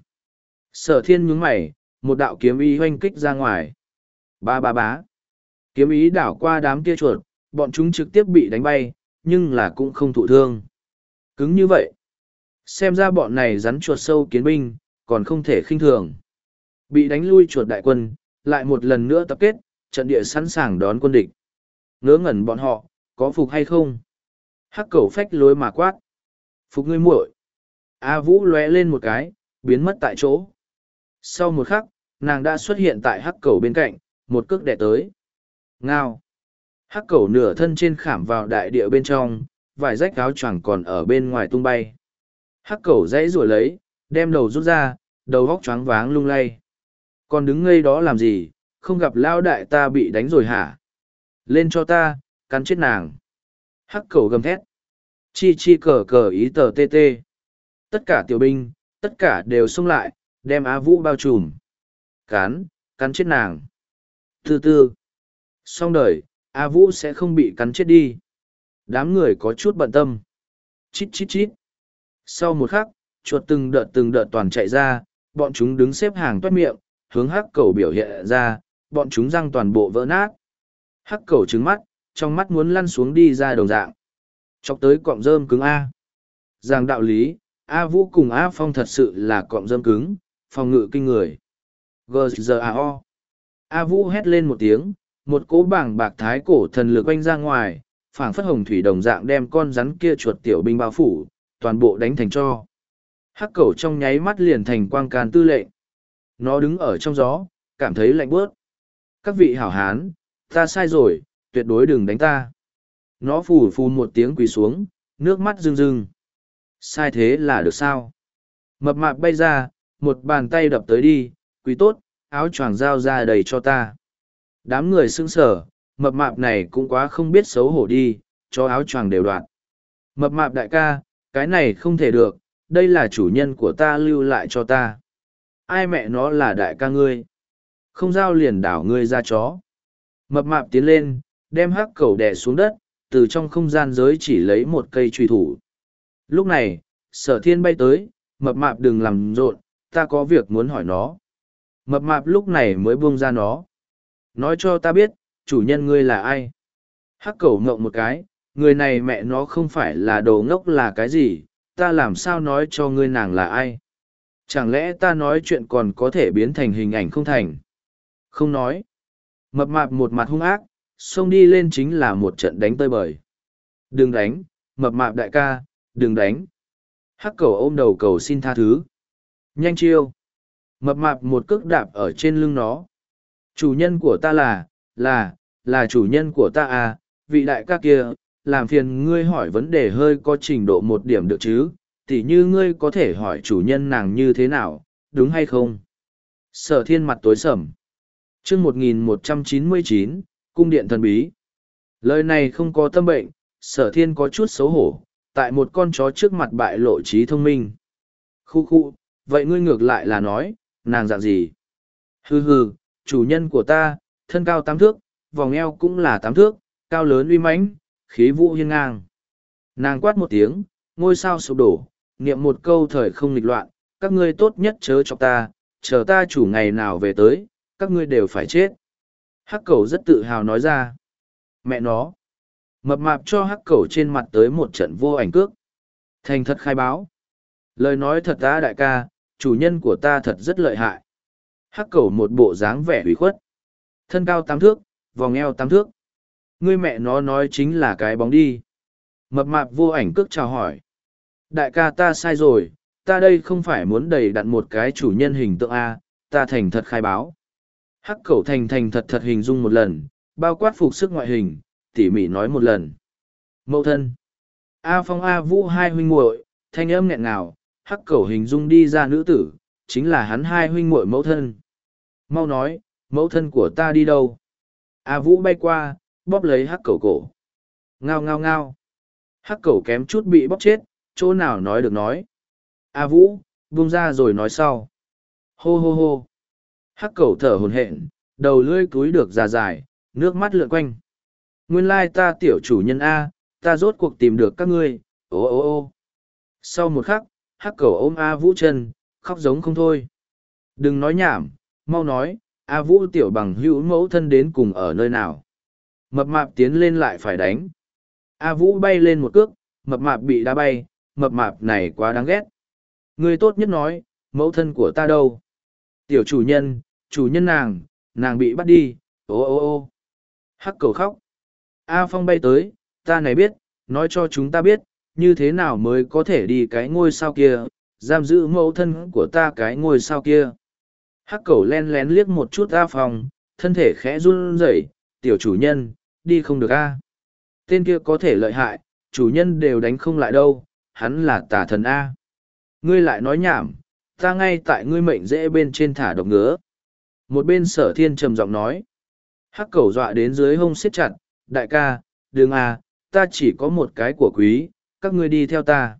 Sở thiên nhướng mày, một đạo kiếm ý hoanh kích ra ngoài. Ba ba bá. Kiếm ý đảo qua đám kia chuột, bọn chúng trực tiếp bị đánh bay, nhưng là cũng không thụ thương. Cứng như vậy. Xem ra bọn này rắn chuột sâu kiến binh, còn không thể khinh thường. Bị đánh lui chuột đại quân, lại một lần nữa tập kết, trận địa sẵn sàng đón quân địch. Ngớ ngẩn bọn họ, có phục hay không? Hắc cẩu phách lối mà quát. Phục ngươi muội. A Vũ lóe lên một cái, biến mất tại chỗ. Sau một khắc, nàng đã xuất hiện tại hắc cầu bên cạnh, một cước đẻ tới. Ngao. Hắc cầu nửa thân trên khảm vào đại địa bên trong, vài rách áo choàng còn ở bên ngoài tung bay. Hắc cầu dãy rủa lấy, đem đầu rút ra, đầu góc choáng váng lung lay. Còn đứng ngây đó làm gì, không gặp lao đại ta bị đánh rồi hả? Lên cho ta, cắn chết nàng. Hắc cầu gầm thét. Chi chi cờ cờ ý tờ tê tê. Tất cả tiểu binh, tất cả đều xông lại, đem Á Vũ bao trùm. Cắn, cắn chết nàng. Tư tư. Xong đời, A Vũ sẽ không bị cắn chết đi. Đám người có chút bận tâm. Chít chít chít. Sau một khắc, chuột từng đợt từng đợt toàn chạy ra, bọn chúng đứng xếp hàng toát miệng, hướng hắc cầu biểu hiện ra, bọn chúng răng toàn bộ vỡ nát. Hắc cầu trứng mắt, trong mắt muốn lăn xuống đi ra đồng dạng. Chọc tới cọng rơm cứng A. Giảng đạo lý, A Vũ cùng A Phong thật sự là cọng rơm cứng, phòng ngự kinh người. G G A O. A Vũ hét lên một tiếng, một cỗ bảng bạc thái cổ thần lực oanh ra ngoài, phảng phất hồng thủy đồng dạng đem con rắn kia chuột tiểu binh bao phủ, toàn bộ đánh thành cho. Hắc cầu trong nháy mắt liền thành quang can tư lệnh. Nó đứng ở trong gió, cảm thấy lạnh bớt. Các vị hảo hán, ta sai rồi, tuyệt đối đừng đánh ta. Nó phù phù một tiếng quỳ xuống, nước mắt rưng rưng. Sai thế là được sao? Mập mạp bay ra, một bàn tay đập tới đi, quỳ tốt, áo choàng dao ra đầy cho ta. Đám người sững sờ, mập mạp này cũng quá không biết xấu hổ đi, cho áo choàng đều đoạn. Mập mạp đại ca, cái này không thể được, đây là chủ nhân của ta lưu lại cho ta. Ai mẹ nó là đại ca ngươi? Không giao liền đảo ngươi ra chó. Mập mạp tiến lên, đem hắc cầu đè xuống đất, từ trong không gian giới chỉ lấy một cây truy thủ. Lúc này, sở thiên bay tới, mập mạp đừng làm rộn, ta có việc muốn hỏi nó. Mập mạp lúc này mới buông ra nó. Nói cho ta biết, chủ nhân ngươi là ai? Hắc cầu ngộng một cái, người này mẹ nó không phải là đồ ngốc là cái gì, ta làm sao nói cho ngươi nàng là ai? Chẳng lẽ ta nói chuyện còn có thể biến thành hình ảnh không thành? Không nói. Mập mạp một mặt hung ác, xông đi lên chính là một trận đánh tơi bời. Đừng đánh, mập mạp đại ca, đừng đánh. Hắc cầu ôm đầu cầu xin tha thứ. Nhanh chiêu. Mập mạp một cước đạp ở trên lưng nó. Chủ nhân của ta là, là, là chủ nhân của ta à, vị đại ca kia, làm phiền ngươi hỏi vấn đề hơi có trình độ một điểm được chứ, tỉ như ngươi có thể hỏi chủ nhân nàng như thế nào, đúng hay không? Sở thiên mặt tối sầm. chương một nghìn một trăm chín mươi chín, Cung điện thần bí. Lời này không có tâm bệnh, sở thiên có chút xấu hổ, tại một con chó trước mặt bại lộ trí thông minh. Khu khu, vậy ngươi ngược lại là nói, nàng dạng gì? Hừ hừ, chủ nhân của ta, thân cao tám thước, vòng eo cũng là tám thước, cao lớn uy mãnh, khí vũ hiên ngang. Nàng quát một tiếng, ngôi sao sụp đổ, niệm một câu thời không nghịch loạn, các ngươi tốt nhất chớ chọc ta, chờ ta chủ ngày nào về tới, các ngươi đều phải chết. Hắc cẩu rất tự hào nói ra. Mẹ nó. Mập mạp cho hắc cẩu trên mặt tới một trận vô ảnh cước. Thành thật khai báo. Lời nói thật ta đại ca, chủ nhân của ta thật rất lợi hại. Hắc cẩu một bộ dáng vẻ ủy khuất. Thân cao tám thước, vòng eo tám thước. Ngươi mẹ nó nói chính là cái bóng đi. Mập mạp vô ảnh cước chào hỏi. Đại ca ta sai rồi, ta đây không phải muốn đầy đặn một cái chủ nhân hình tượng A, ta thành thật khai báo. Hắc cẩu thành thành thật thật hình dung một lần, bao quát phục sức ngoại hình, tỉ mỉ nói một lần. Mẫu thân. A Phong A Vũ hai huynh muội, thanh âm nghẹn ngào, hắc cẩu hình dung đi ra nữ tử, chính là hắn hai huynh muội mẫu thân. Mau nói, mẫu thân của ta đi đâu? A Vũ bay qua, bóp lấy hắc cẩu cổ. Ngao ngao ngao. Hắc cẩu kém chút bị bóp chết, chỗ nào nói được nói. A Vũ, buông ra rồi nói sau. Hô hô hô. Hắc cẩu thở hổn hển, đầu lưỡi cúi được già dài, nước mắt lượn quanh. Nguyên lai ta tiểu chủ nhân A, ta rốt cuộc tìm được các ngươi, ô ô ô. Sau một khắc, hắc cẩu ôm A Vũ chân, khóc giống không thôi. Đừng nói nhảm, mau nói, A Vũ tiểu bằng hữu mẫu thân đến cùng ở nơi nào. Mập mạp tiến lên lại phải đánh. A Vũ bay lên một cước, mập mạp bị đá bay, mập mạp này quá đáng ghét. Ngươi tốt nhất nói, mẫu thân của ta đâu? Tiểu chủ nhân, chủ nhân nàng, nàng bị bắt đi, ô ô ô. Hắc cầu khóc. A Phong bay tới, ta này biết, nói cho chúng ta biết, như thế nào mới có thể đi cái ngôi sao kia, giam giữ mẫu thân của ta cái ngôi sao kia. Hắc cẩu len lén liếc một chút A Phong, thân thể khẽ run rẩy, tiểu chủ nhân, đi không được A. Tên kia có thể lợi hại, chủ nhân đều đánh không lại đâu, hắn là tà thần A. Ngươi lại nói nhảm, ta ngay tại ngươi mệnh dễ bên trên thả độc ngứa. Một bên sở thiên trầm giọng nói. Hắc cẩu dọa đến dưới hông siết chặt, đại ca, đừng à, ta chỉ có một cái của quý, các ngươi đi theo ta.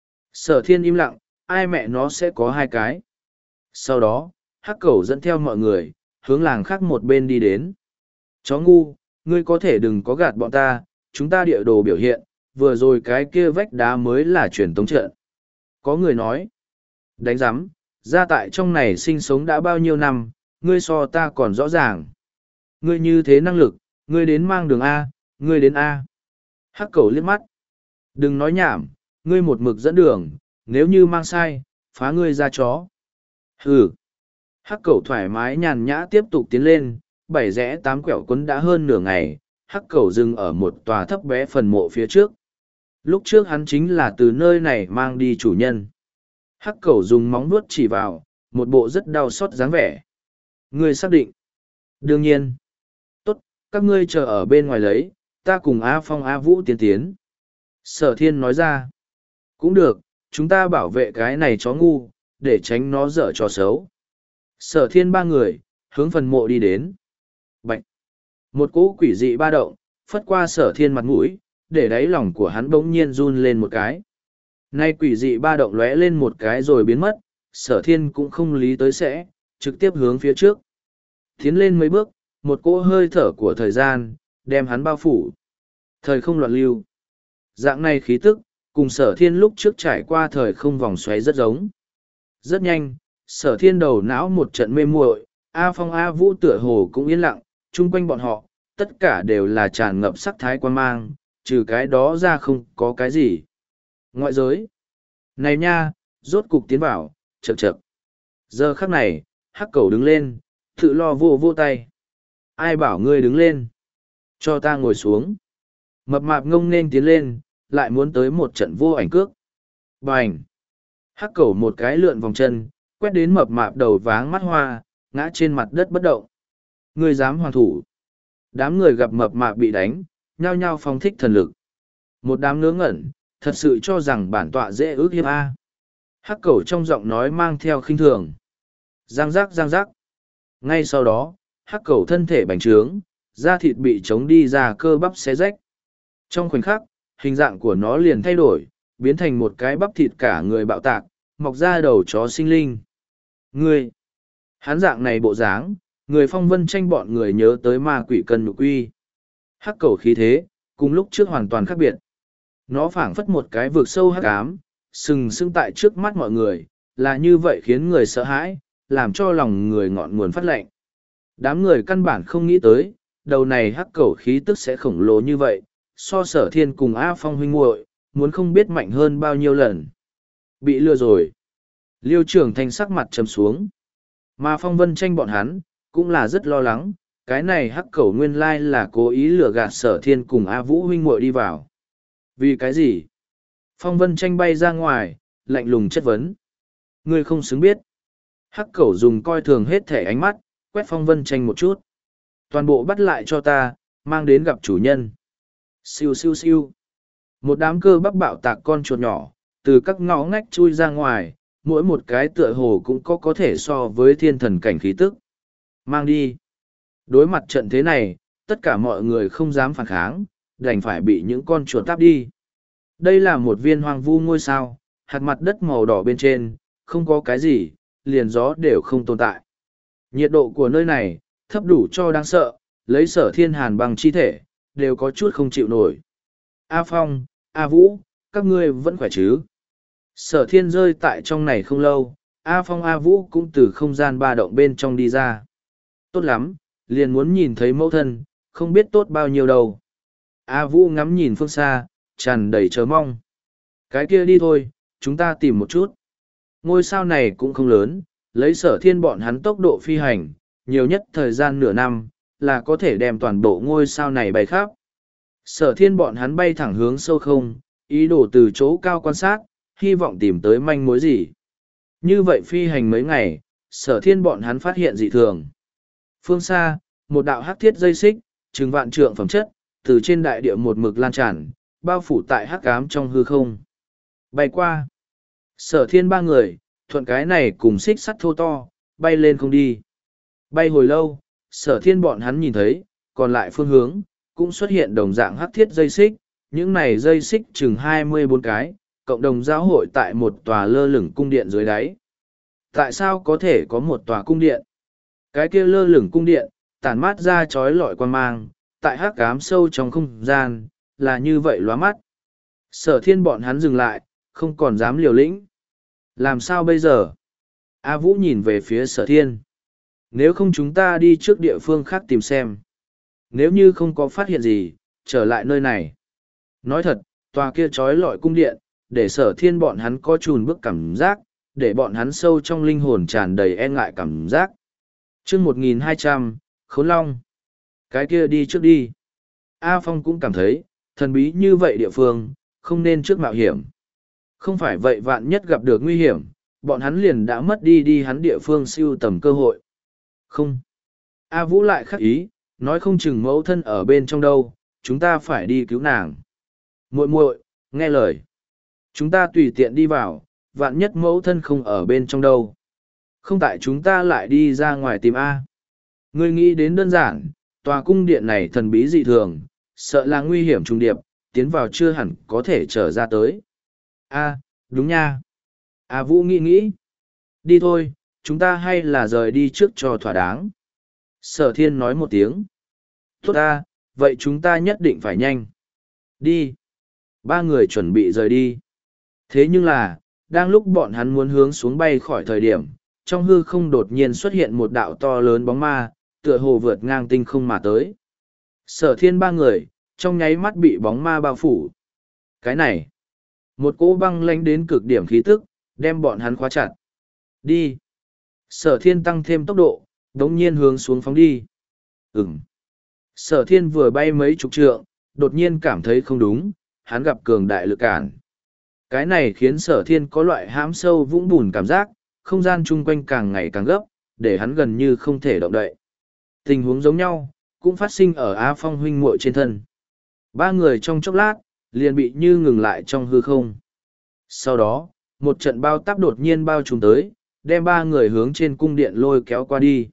Sở thiên im lặng, ai mẹ nó sẽ có hai cái. Sau đó, hắc cẩu dẫn theo mọi người, hướng làng khác một bên đi đến. Chó ngu, ngươi có thể đừng có gạt bọn ta, chúng ta địa đồ biểu hiện, vừa rồi cái kia vách đá mới là truyền tống trận. Có người nói, đánh giám, ra tại trong này sinh sống đã bao nhiêu năm, ngươi so ta còn rõ ràng. Ngươi như thế năng lực, ngươi đến mang đường A, ngươi đến A. Hắc cẩu liếc mắt. Đừng nói nhảm, ngươi một mực dẫn đường, nếu như mang sai, phá ngươi ra chó. Hừ. Hắc cẩu thoải mái nhàn nhã tiếp tục tiến lên, bảy rẽ tám quẹo quấn đã hơn nửa ngày, hắc cẩu dừng ở một tòa thấp bé phần mộ phía trước. Lúc trước hắn chính là từ nơi này mang đi chủ nhân. Hắc cẩu dùng móng vuốt chỉ vào, một bộ rất đau xót dáng vẻ. Ngươi xác định. Đương nhiên. Tốt, các ngươi chờ ở bên ngoài lấy, ta cùng A Phong A Vũ tiến tiến. Sở thiên nói ra. Cũng được, chúng ta bảo vệ cái này chó ngu, để tránh nó dở trò xấu. Sở thiên ba người, hướng phần mộ đi đến. Bạch. Một cỗ quỷ dị ba động, phất qua sở thiên mặt mũi, để đáy lòng của hắn bỗng nhiên run lên một cái. Nay quỷ dị ba động lóe lên một cái rồi biến mất, sở thiên cũng không lý tới sẽ, trực tiếp hướng phía trước. Tiến lên mấy bước, một cỗ hơi thở của thời gian, đem hắn bao phủ. Thời không loạn lưu. Dạng này khí tức, cùng sở thiên lúc trước trải qua thời không vòng xoáy rất giống. Rất nhanh, sở thiên đầu não một trận mê muội, A Phong A Vũ tựa hồ cũng yên lặng, chung quanh bọn họ, tất cả đều là tràn ngập sắc thái quan mang, trừ cái đó ra không có cái gì. Ngoại giới. Này nha, rốt cục tiến vào, chậc chậc. Giờ khắc này, hắc cẩu đứng lên, tự lo vô vô tay. Ai bảo ngươi đứng lên? Cho ta ngồi xuống. Mập mạp ngông nên tiến lên, lại muốn tới một trận vô ảnh cước. Bành! Hắc cẩu một cái lượn vòng chân, quét đến mập mạp đầu váng mắt hoa, ngã trên mặt đất bất động. Ngươi dám hoàn thủ. Đám người gặp mập mạp bị đánh, nhao nhao phóng thích thần lực. Một đám ngớ ngẩn, thật sự cho rằng bản tọa dễ ước hiếp A. Hắc cẩu trong giọng nói mang theo khinh thường. Giang giác giang giác. Ngay sau đó, hắc cẩu thân thể bành trướng, da thịt bị chống đi ra cơ bắp xé rách. Trong khoảnh khắc, hình dạng của nó liền thay đổi, biến thành một cái bắp thịt cả người bạo tạc, mọc ra đầu chó sinh linh. Người, hắn dạng này bộ dáng, người phong vân tranh bọn người nhớ tới ma quỷ cân nhục quy. Hắc cẩu khí thế, cùng lúc trước hoàn toàn khác biệt. Nó phảng phất một cái vực sâu hắc ám, sừng sững tại trước mắt mọi người, là như vậy khiến người sợ hãi, làm cho lòng người ngọn nguồn phát lạnh. Đám người căn bản không nghĩ tới, đầu này hắc cẩu khí tức sẽ khổng lồ như vậy, so sở thiên cùng A Phong huynh muội muốn không biết mạnh hơn bao nhiêu lần. Bị lừa rồi. Liêu trưởng thanh sắc mặt trầm xuống. Mà Phong Vân tranh bọn hắn, cũng là rất lo lắng, cái này hắc cẩu nguyên lai là cố ý lừa gạt sở thiên cùng A Vũ huynh muội đi vào. Vì cái gì? Phong Vân tranh bay ra ngoài, lạnh lùng chất vấn. Ngươi không xứng biết. Hắc cẩu dùng coi thường hết thể ánh mắt, quét Phong Vân tranh một chút. Toàn bộ bắt lại cho ta, mang đến gặp chủ nhân. Siêu siêu siêu. Một đám cơ bắp bạo tạc con chuột nhỏ, từ các ngõ ngách chui ra ngoài, mỗi một cái tựa hồ cũng có có thể so với thiên thần cảnh khí tức. Mang đi. Đối mặt trận thế này, tất cả mọi người không dám phản kháng, đành phải bị những con chuột táp đi. Đây là một viên hoang vu ngôi sao, hạt mặt đất màu đỏ bên trên, không có cái gì, liền gió đều không tồn tại. Nhiệt độ của nơi này, thấp đủ cho đáng sợ, lấy sở thiên hàn bằng chi thể, đều có chút không chịu nổi. A Phong, A Vũ, các ngươi vẫn khỏe chứ? Sở thiên rơi tại trong này không lâu, A Phong A Vũ cũng từ không gian ba động bên trong đi ra. Tốt lắm, liền muốn nhìn thấy mẫu thân, không biết tốt bao nhiêu đâu. A Vũ ngắm nhìn phương xa, tràn đầy chờ mong. Cái kia đi thôi, chúng ta tìm một chút. Ngôi sao này cũng không lớn, lấy sở thiên bọn hắn tốc độ phi hành, nhiều nhất thời gian nửa năm, là có thể đem toàn bộ ngôi sao này bay khắp. Sở thiên bọn hắn bay thẳng hướng sâu không, ý đồ từ chỗ cao quan sát, hy vọng tìm tới manh mối gì. Như vậy phi hành mấy ngày, Sở thiên bọn hắn phát hiện dị thường. Phương xa, một đạo hắc thiết dây xích, chừng vạn trượng phẩm chất, từ trên đại địa một mực lan tràn, bao phủ tại hắc ám trong hư không. Bay qua. Sở thiên ba người, thuận cái này cùng xích sắt thô to, bay lên không đi. Bay hồi lâu, sở thiên bọn hắn nhìn thấy, còn lại phương hướng, cũng xuất hiện đồng dạng hắc thiết dây xích, những này dây xích chừng hai mươi bốn cái, cộng đồng giáo hội tại một tòa lơ lửng cung điện dưới đáy. Tại sao có thể có một tòa cung điện? Cái kia lơ lửng cung điện, tản mát ra chói lọi quan mang, tại hắc ám sâu trong không gian, là như vậy lóa mắt. Sở thiên bọn hắn dừng lại, không còn dám liều lĩnh. Làm sao bây giờ? A Vũ nhìn về phía sở thiên. Nếu không chúng ta đi trước địa phương khác tìm xem. Nếu như không có phát hiện gì, trở lại nơi này. Nói thật, tòa kia trói lọi cung điện, để sở thiên bọn hắn có chùn bước cảm giác, để bọn hắn sâu trong linh hồn tràn đầy e ngại cảm giác. chương một nghìn hai trăm, Khốn Long. Cái kia đi trước đi. A Phong cũng cảm thấy, thần bí như vậy địa phương, không nên trước mạo hiểm. Không phải vậy vạn nhất gặp được nguy hiểm, bọn hắn liền đã mất đi đi hắn địa phương siêu tầm cơ hội. Không. A Vũ lại khắc ý, nói không chừng mẫu thân ở bên trong đâu, chúng ta phải đi cứu nàng. Muội muội, nghe lời. Chúng ta tùy tiện đi vào, vạn nhất mẫu thân không ở bên trong đâu. Không tại chúng ta lại đi ra ngoài tìm A. Ngươi nghĩ đến đơn giản, tòa cung điện này thần bí dị thường, sợ là nguy hiểm trùng điệp, tiến vào chưa hẳn có thể trở ra tới. A, đúng nha. A Vũ nghĩ nghĩ. Đi thôi, chúng ta hay là rời đi trước cho thỏa đáng. Sở thiên nói một tiếng. Tốt ta, vậy chúng ta nhất định phải nhanh. Đi. Ba người chuẩn bị rời đi. Thế nhưng là, đang lúc bọn hắn muốn hướng xuống bay khỏi thời điểm, trong hư không đột nhiên xuất hiện một đạo to lớn bóng ma, tựa hồ vượt ngang tinh không mà tới. Sở thiên ba người, trong nháy mắt bị bóng ma bao phủ. Cái này, một cỗ băng lánh đến cực điểm khí tức, đem bọn hắn khóa chặt. Đi. Sở thiên tăng thêm tốc độ, đống nhiên hướng xuống phóng đi. Ừm. Sở thiên vừa bay mấy chục trượng, đột nhiên cảm thấy không đúng, hắn gặp cường đại lực cản. Cái này khiến sở thiên có loại hãm sâu vũng bùn cảm giác, không gian chung quanh càng ngày càng gấp, để hắn gần như không thể động đậy. Tình huống giống nhau, cũng phát sinh ở A Phong huynh muội trên thân. Ba người trong chốc lát, liền bị như ngừng lại trong hư không. Sau đó, một trận bao táp đột nhiên bao trùm tới, đem ba người hướng trên cung điện lôi kéo qua đi.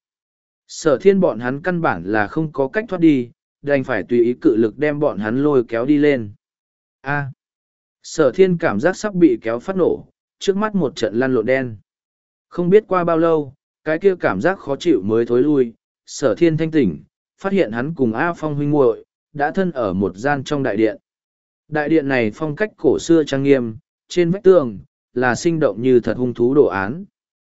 Sở thiên bọn hắn căn bản là không có cách thoát đi, đành phải tùy ý cự lực đem bọn hắn lôi kéo đi lên. A. Sở thiên cảm giác sắp bị kéo phát nổ, trước mắt một trận lăn lộn đen. Không biết qua bao lâu, cái kia cảm giác khó chịu mới thối lui, sở thiên thanh tỉnh, phát hiện hắn cùng A Phong huynh muội đã thân ở một gian trong đại điện. Đại điện này phong cách cổ xưa trang nghiêm, trên vách tường, là sinh động như thật hung thú đồ án.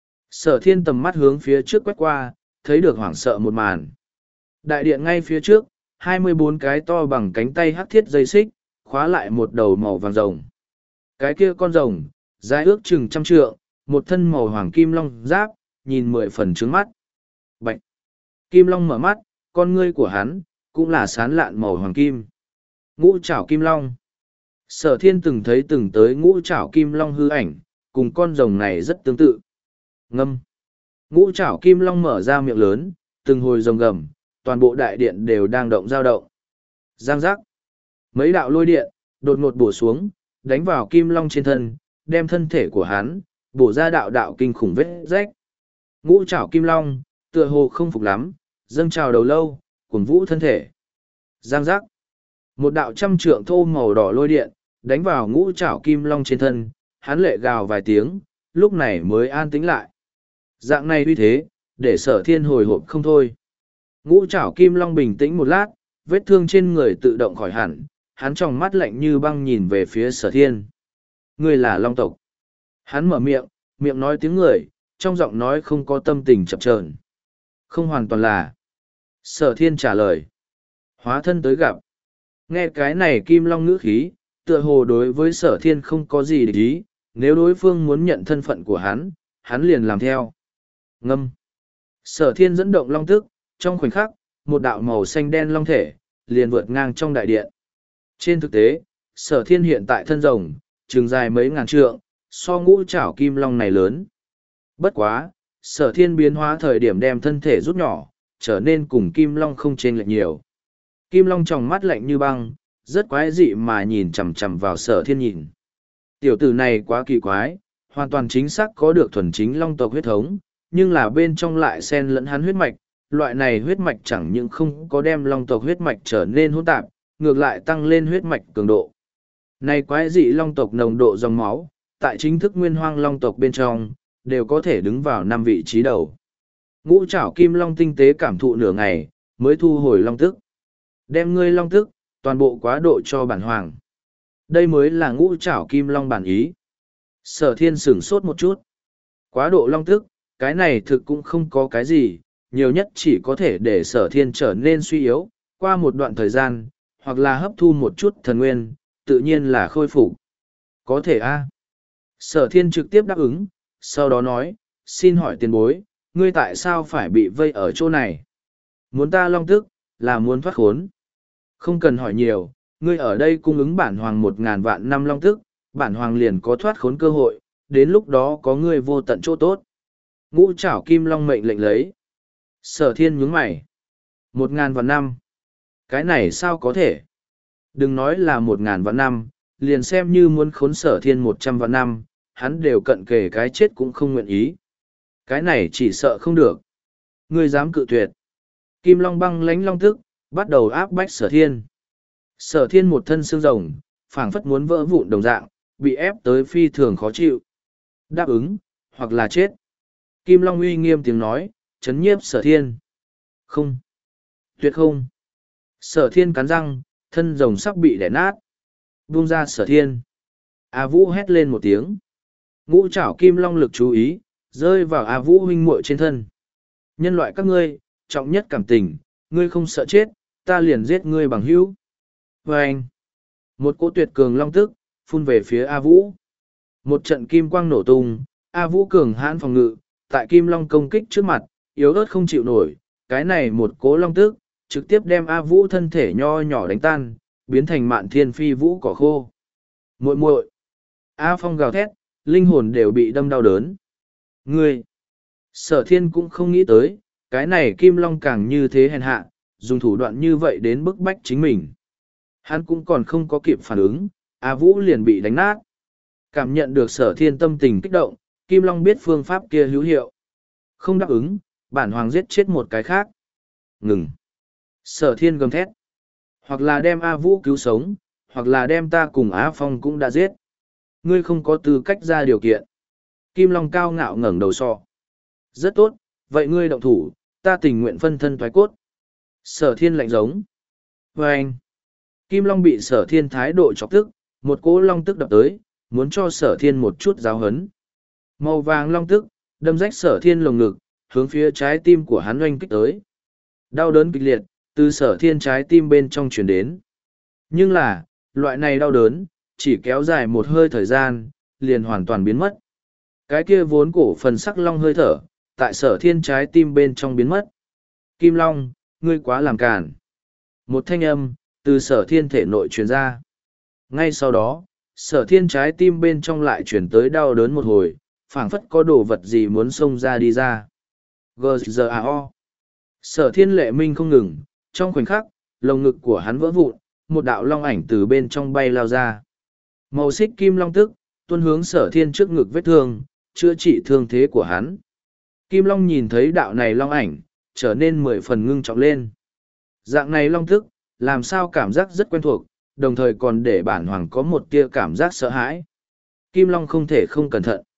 Sở thiên tầm mắt hướng phía trước quét qua, thấy được hoảng sợ một màn. Đại điện ngay phía trước, hai mươi bốn cái to bằng cánh tay hắc thiết dây xích, khóa lại một đầu màu vàng rồng. Cái kia con rồng, dài ước chừng trăm trượng, một thân màu hoàng kim long giáp, nhìn mười phần trướng mắt. Bạch! Kim long mở mắt, con ngươi của hắn, cũng là sán lạn màu hoàng kim. Ngũ trảo kim long. Sở thiên từng thấy từng tới ngũ trảo kim long hư ảnh, cùng con rồng này rất tương tự. Ngâm! Ngũ trảo kim long mở ra miệng lớn, từng hồi rồng gầm, toàn bộ đại điện đều đang động dao động. Giang giác! Mấy đạo lôi điện, đột ngột bổ xuống, đánh vào kim long trên thân, đem thân thể của hắn, bổ ra đạo đạo kinh khủng vết rách. Ngũ trảo kim long, tựa hồ không phục lắm, dâng trào đầu lâu, cuồng vũ thân thể. Giang giác! Một đạo trăm trượng thô màu đỏ lôi điện, đánh vào ngũ trảo kim long trên thân, hắn lệ gào vài tiếng, lúc này mới an tĩnh lại. Dạng này uy thế, để sở thiên hồi hộp không thôi. Ngũ trảo kim long bình tĩnh một lát, vết thương trên người tự động khỏi hẳn, hắn tròng mắt lạnh như băng nhìn về phía sở thiên. Ngươi là long tộc. Hắn mở miệng, miệng nói tiếng người, trong giọng nói không có tâm tình chập chờn. Không hoàn toàn là. Sở thiên trả lời. Hóa thân tới gặp. Nghe cái này kim long ngữ khí, tựa hồ đối với sở thiên không có gì để ý, nếu đối phương muốn nhận thân phận của hắn, hắn liền làm theo. Ngâm. Sở thiên dẫn động long tức, trong khoảnh khắc, một đạo màu xanh đen long thể, liền vượt ngang trong đại điện. Trên thực tế, sở thiên hiện tại thân rồng, trường dài mấy ngàn trượng, so ngũ trảo kim long này lớn. Bất quá, Sở thiên biến hóa thời điểm đem thân thể rút nhỏ, trở nên cùng Kim Long không chênh lệch nhiều. Kim Long tròng mắt lạnh như băng, rất quái dị mà nhìn chằm chằm vào sở thiên nhìn. Tiểu tử này quá kỳ quái, hoàn toàn chính xác có được thuần chính long tộc huyết thống, nhưng là bên trong lại xen lẫn hắn huyết mạch. Loại này huyết mạch chẳng những không có đem long tộc huyết mạch trở nên hỗn tạp, ngược lại tăng lên huyết mạch cường độ. Này quái dị long tộc nồng độ dòng máu, tại chính thức nguyên hoang long tộc bên trong, đều có thể đứng vào năm vị trí đầu. Ngũ trảo kim long tinh tế cảm thụ nửa ngày, mới thu hồi long tức. Đem ngươi long tức, toàn bộ quá độ cho bản hoàng. Đây mới là ngũ trảo kim long bản ý. Sở thiên sửng sốt một chút. Quá độ long tức, cái này thực cũng không có cái gì, nhiều nhất chỉ có thể để sở thiên trở nên suy yếu, qua một đoạn thời gian, hoặc là hấp thu một chút thần nguyên, tự nhiên là khôi phục. Có thể a. Sở thiên trực tiếp đáp ứng, sau đó nói, xin hỏi tiền bối, ngươi tại sao phải bị vây ở chỗ này? Muốn ta long tức, là muốn thoát khốn. Không cần hỏi nhiều, ngươi ở đây cung ứng bản hoàng một ngàn vạn năm long tức, bản hoàng liền có thoát khốn cơ hội, đến lúc đó có ngươi vô tận chỗ tốt. Ngũ trảo kim long mệnh lệnh lấy. Sở thiên nhướng mày. Một ngàn vạn năm. Cái này sao có thể? Đừng nói là một ngàn vạn năm, liền xem như muốn khốn sở thiên một trăm vạn năm, hắn đều cận kề cái chết cũng không nguyện ý. Cái này chỉ sợ không được. Ngươi dám cự tuyệt. Kim long băng lánh long tức, bắt đầu áp bách sở thiên. Sở thiên một thân xương rồng, phảng phất muốn vỡ vụn đồng dạng, bị ép tới phi thường khó chịu. Đáp ứng, hoặc là chết. Kim long uy nghiêm tiếng nói, chấn nhiếp sở thiên. Không. Tuyệt không. Sở thiên cắn răng, thân rồng sắp bị đẻ nát. Buông ra sở thiên. A Vũ hét lên một tiếng. Ngũ trảo kim long lực chú ý, rơi vào A Vũ huynh muội trên thân. Nhân loại các ngươi, trọng nhất cảm tình, ngươi không sợ chết, ta liền giết ngươi bằng hữu. Và anh, một cỗ tuyệt cường long tức, phun về phía A Vũ. Một trận kim quang nổ tung, A Vũ cường hãn phòng ngự, tại kim long công kích trước mặt, yếu ớt không chịu nổi, cái này một cỗ long tức, trực tiếp đem A Vũ thân thể nho nhỏ đánh tan, biến thành mạn thiên phi vũ cỏ khô. Muội muội, A Phong gào thét, linh hồn đều bị đâm đau đớn. Ngươi, sở thiên cũng không nghĩ tới, cái này kim long càng như thế hèn hạ, dùng thủ đoạn như vậy đến bức bách chính mình. Hắn cũng còn không có kịp phản ứng, A Vũ liền bị đánh nát. Cảm nhận được sở thiên tâm tình kích động, kim long biết phương pháp kia hữu hiệu. Không đáp ứng, bản hoàng giết chết một cái khác. Ngừng. Sở thiên gầm thét. Hoặc là đem A Vũ cứu sống, hoặc là đem ta cùng Á Phong cũng đã giết. Ngươi không có tư cách ra điều kiện. Kim long cao ngạo ngẩng đầu sọ. Rất tốt, vậy ngươi động thủ, ta tình nguyện phân thân thoái cốt. Sở thiên lạnh giống. Và anh. Kim long bị sở thiên thái độ chọc tức, một cỗ long tức đập tới, muốn cho sở thiên một chút giáo hấn. Màu vàng long tức, đâm rách sở thiên lồng ngực, hướng phía trái tim của hắn oanh kích tới. Đau đớn kịch liệt, từ sở thiên trái tim bên trong chuyển đến. Nhưng là, loại này đau đớn, chỉ kéo dài một hơi thời gian, liền hoàn toàn biến mất. Cái kia vốn cổ phần sắc long hơi thở, tại sở thiên trái tim bên trong biến mất. Kim long, ngươi quá làm cản. Một thanh âm, từ sở thiên thể nội truyền ra. Ngay sau đó, sở thiên trái tim bên trong lại chuyển tới đau đớn một hồi, phảng phất có đồ vật gì muốn xông ra đi ra. G G A O. Sở thiên lệ minh không ngừng, trong khoảnh khắc, lồng ngực của hắn vỡ vụn, một đạo long ảnh từ bên trong bay lao ra. Màu xích kim long tức, tuôn hướng sở thiên trước ngực vết thương, chữa trị thương thế của hắn. Kim long nhìn thấy đạo này long ảnh, trở nên mười phần ngưng trọng lên. Dạng này long tức, làm sao cảm giác rất quen thuộc, đồng thời còn để bản hoàng có một tia cảm giác sợ hãi. Kim long không thể không cẩn thận.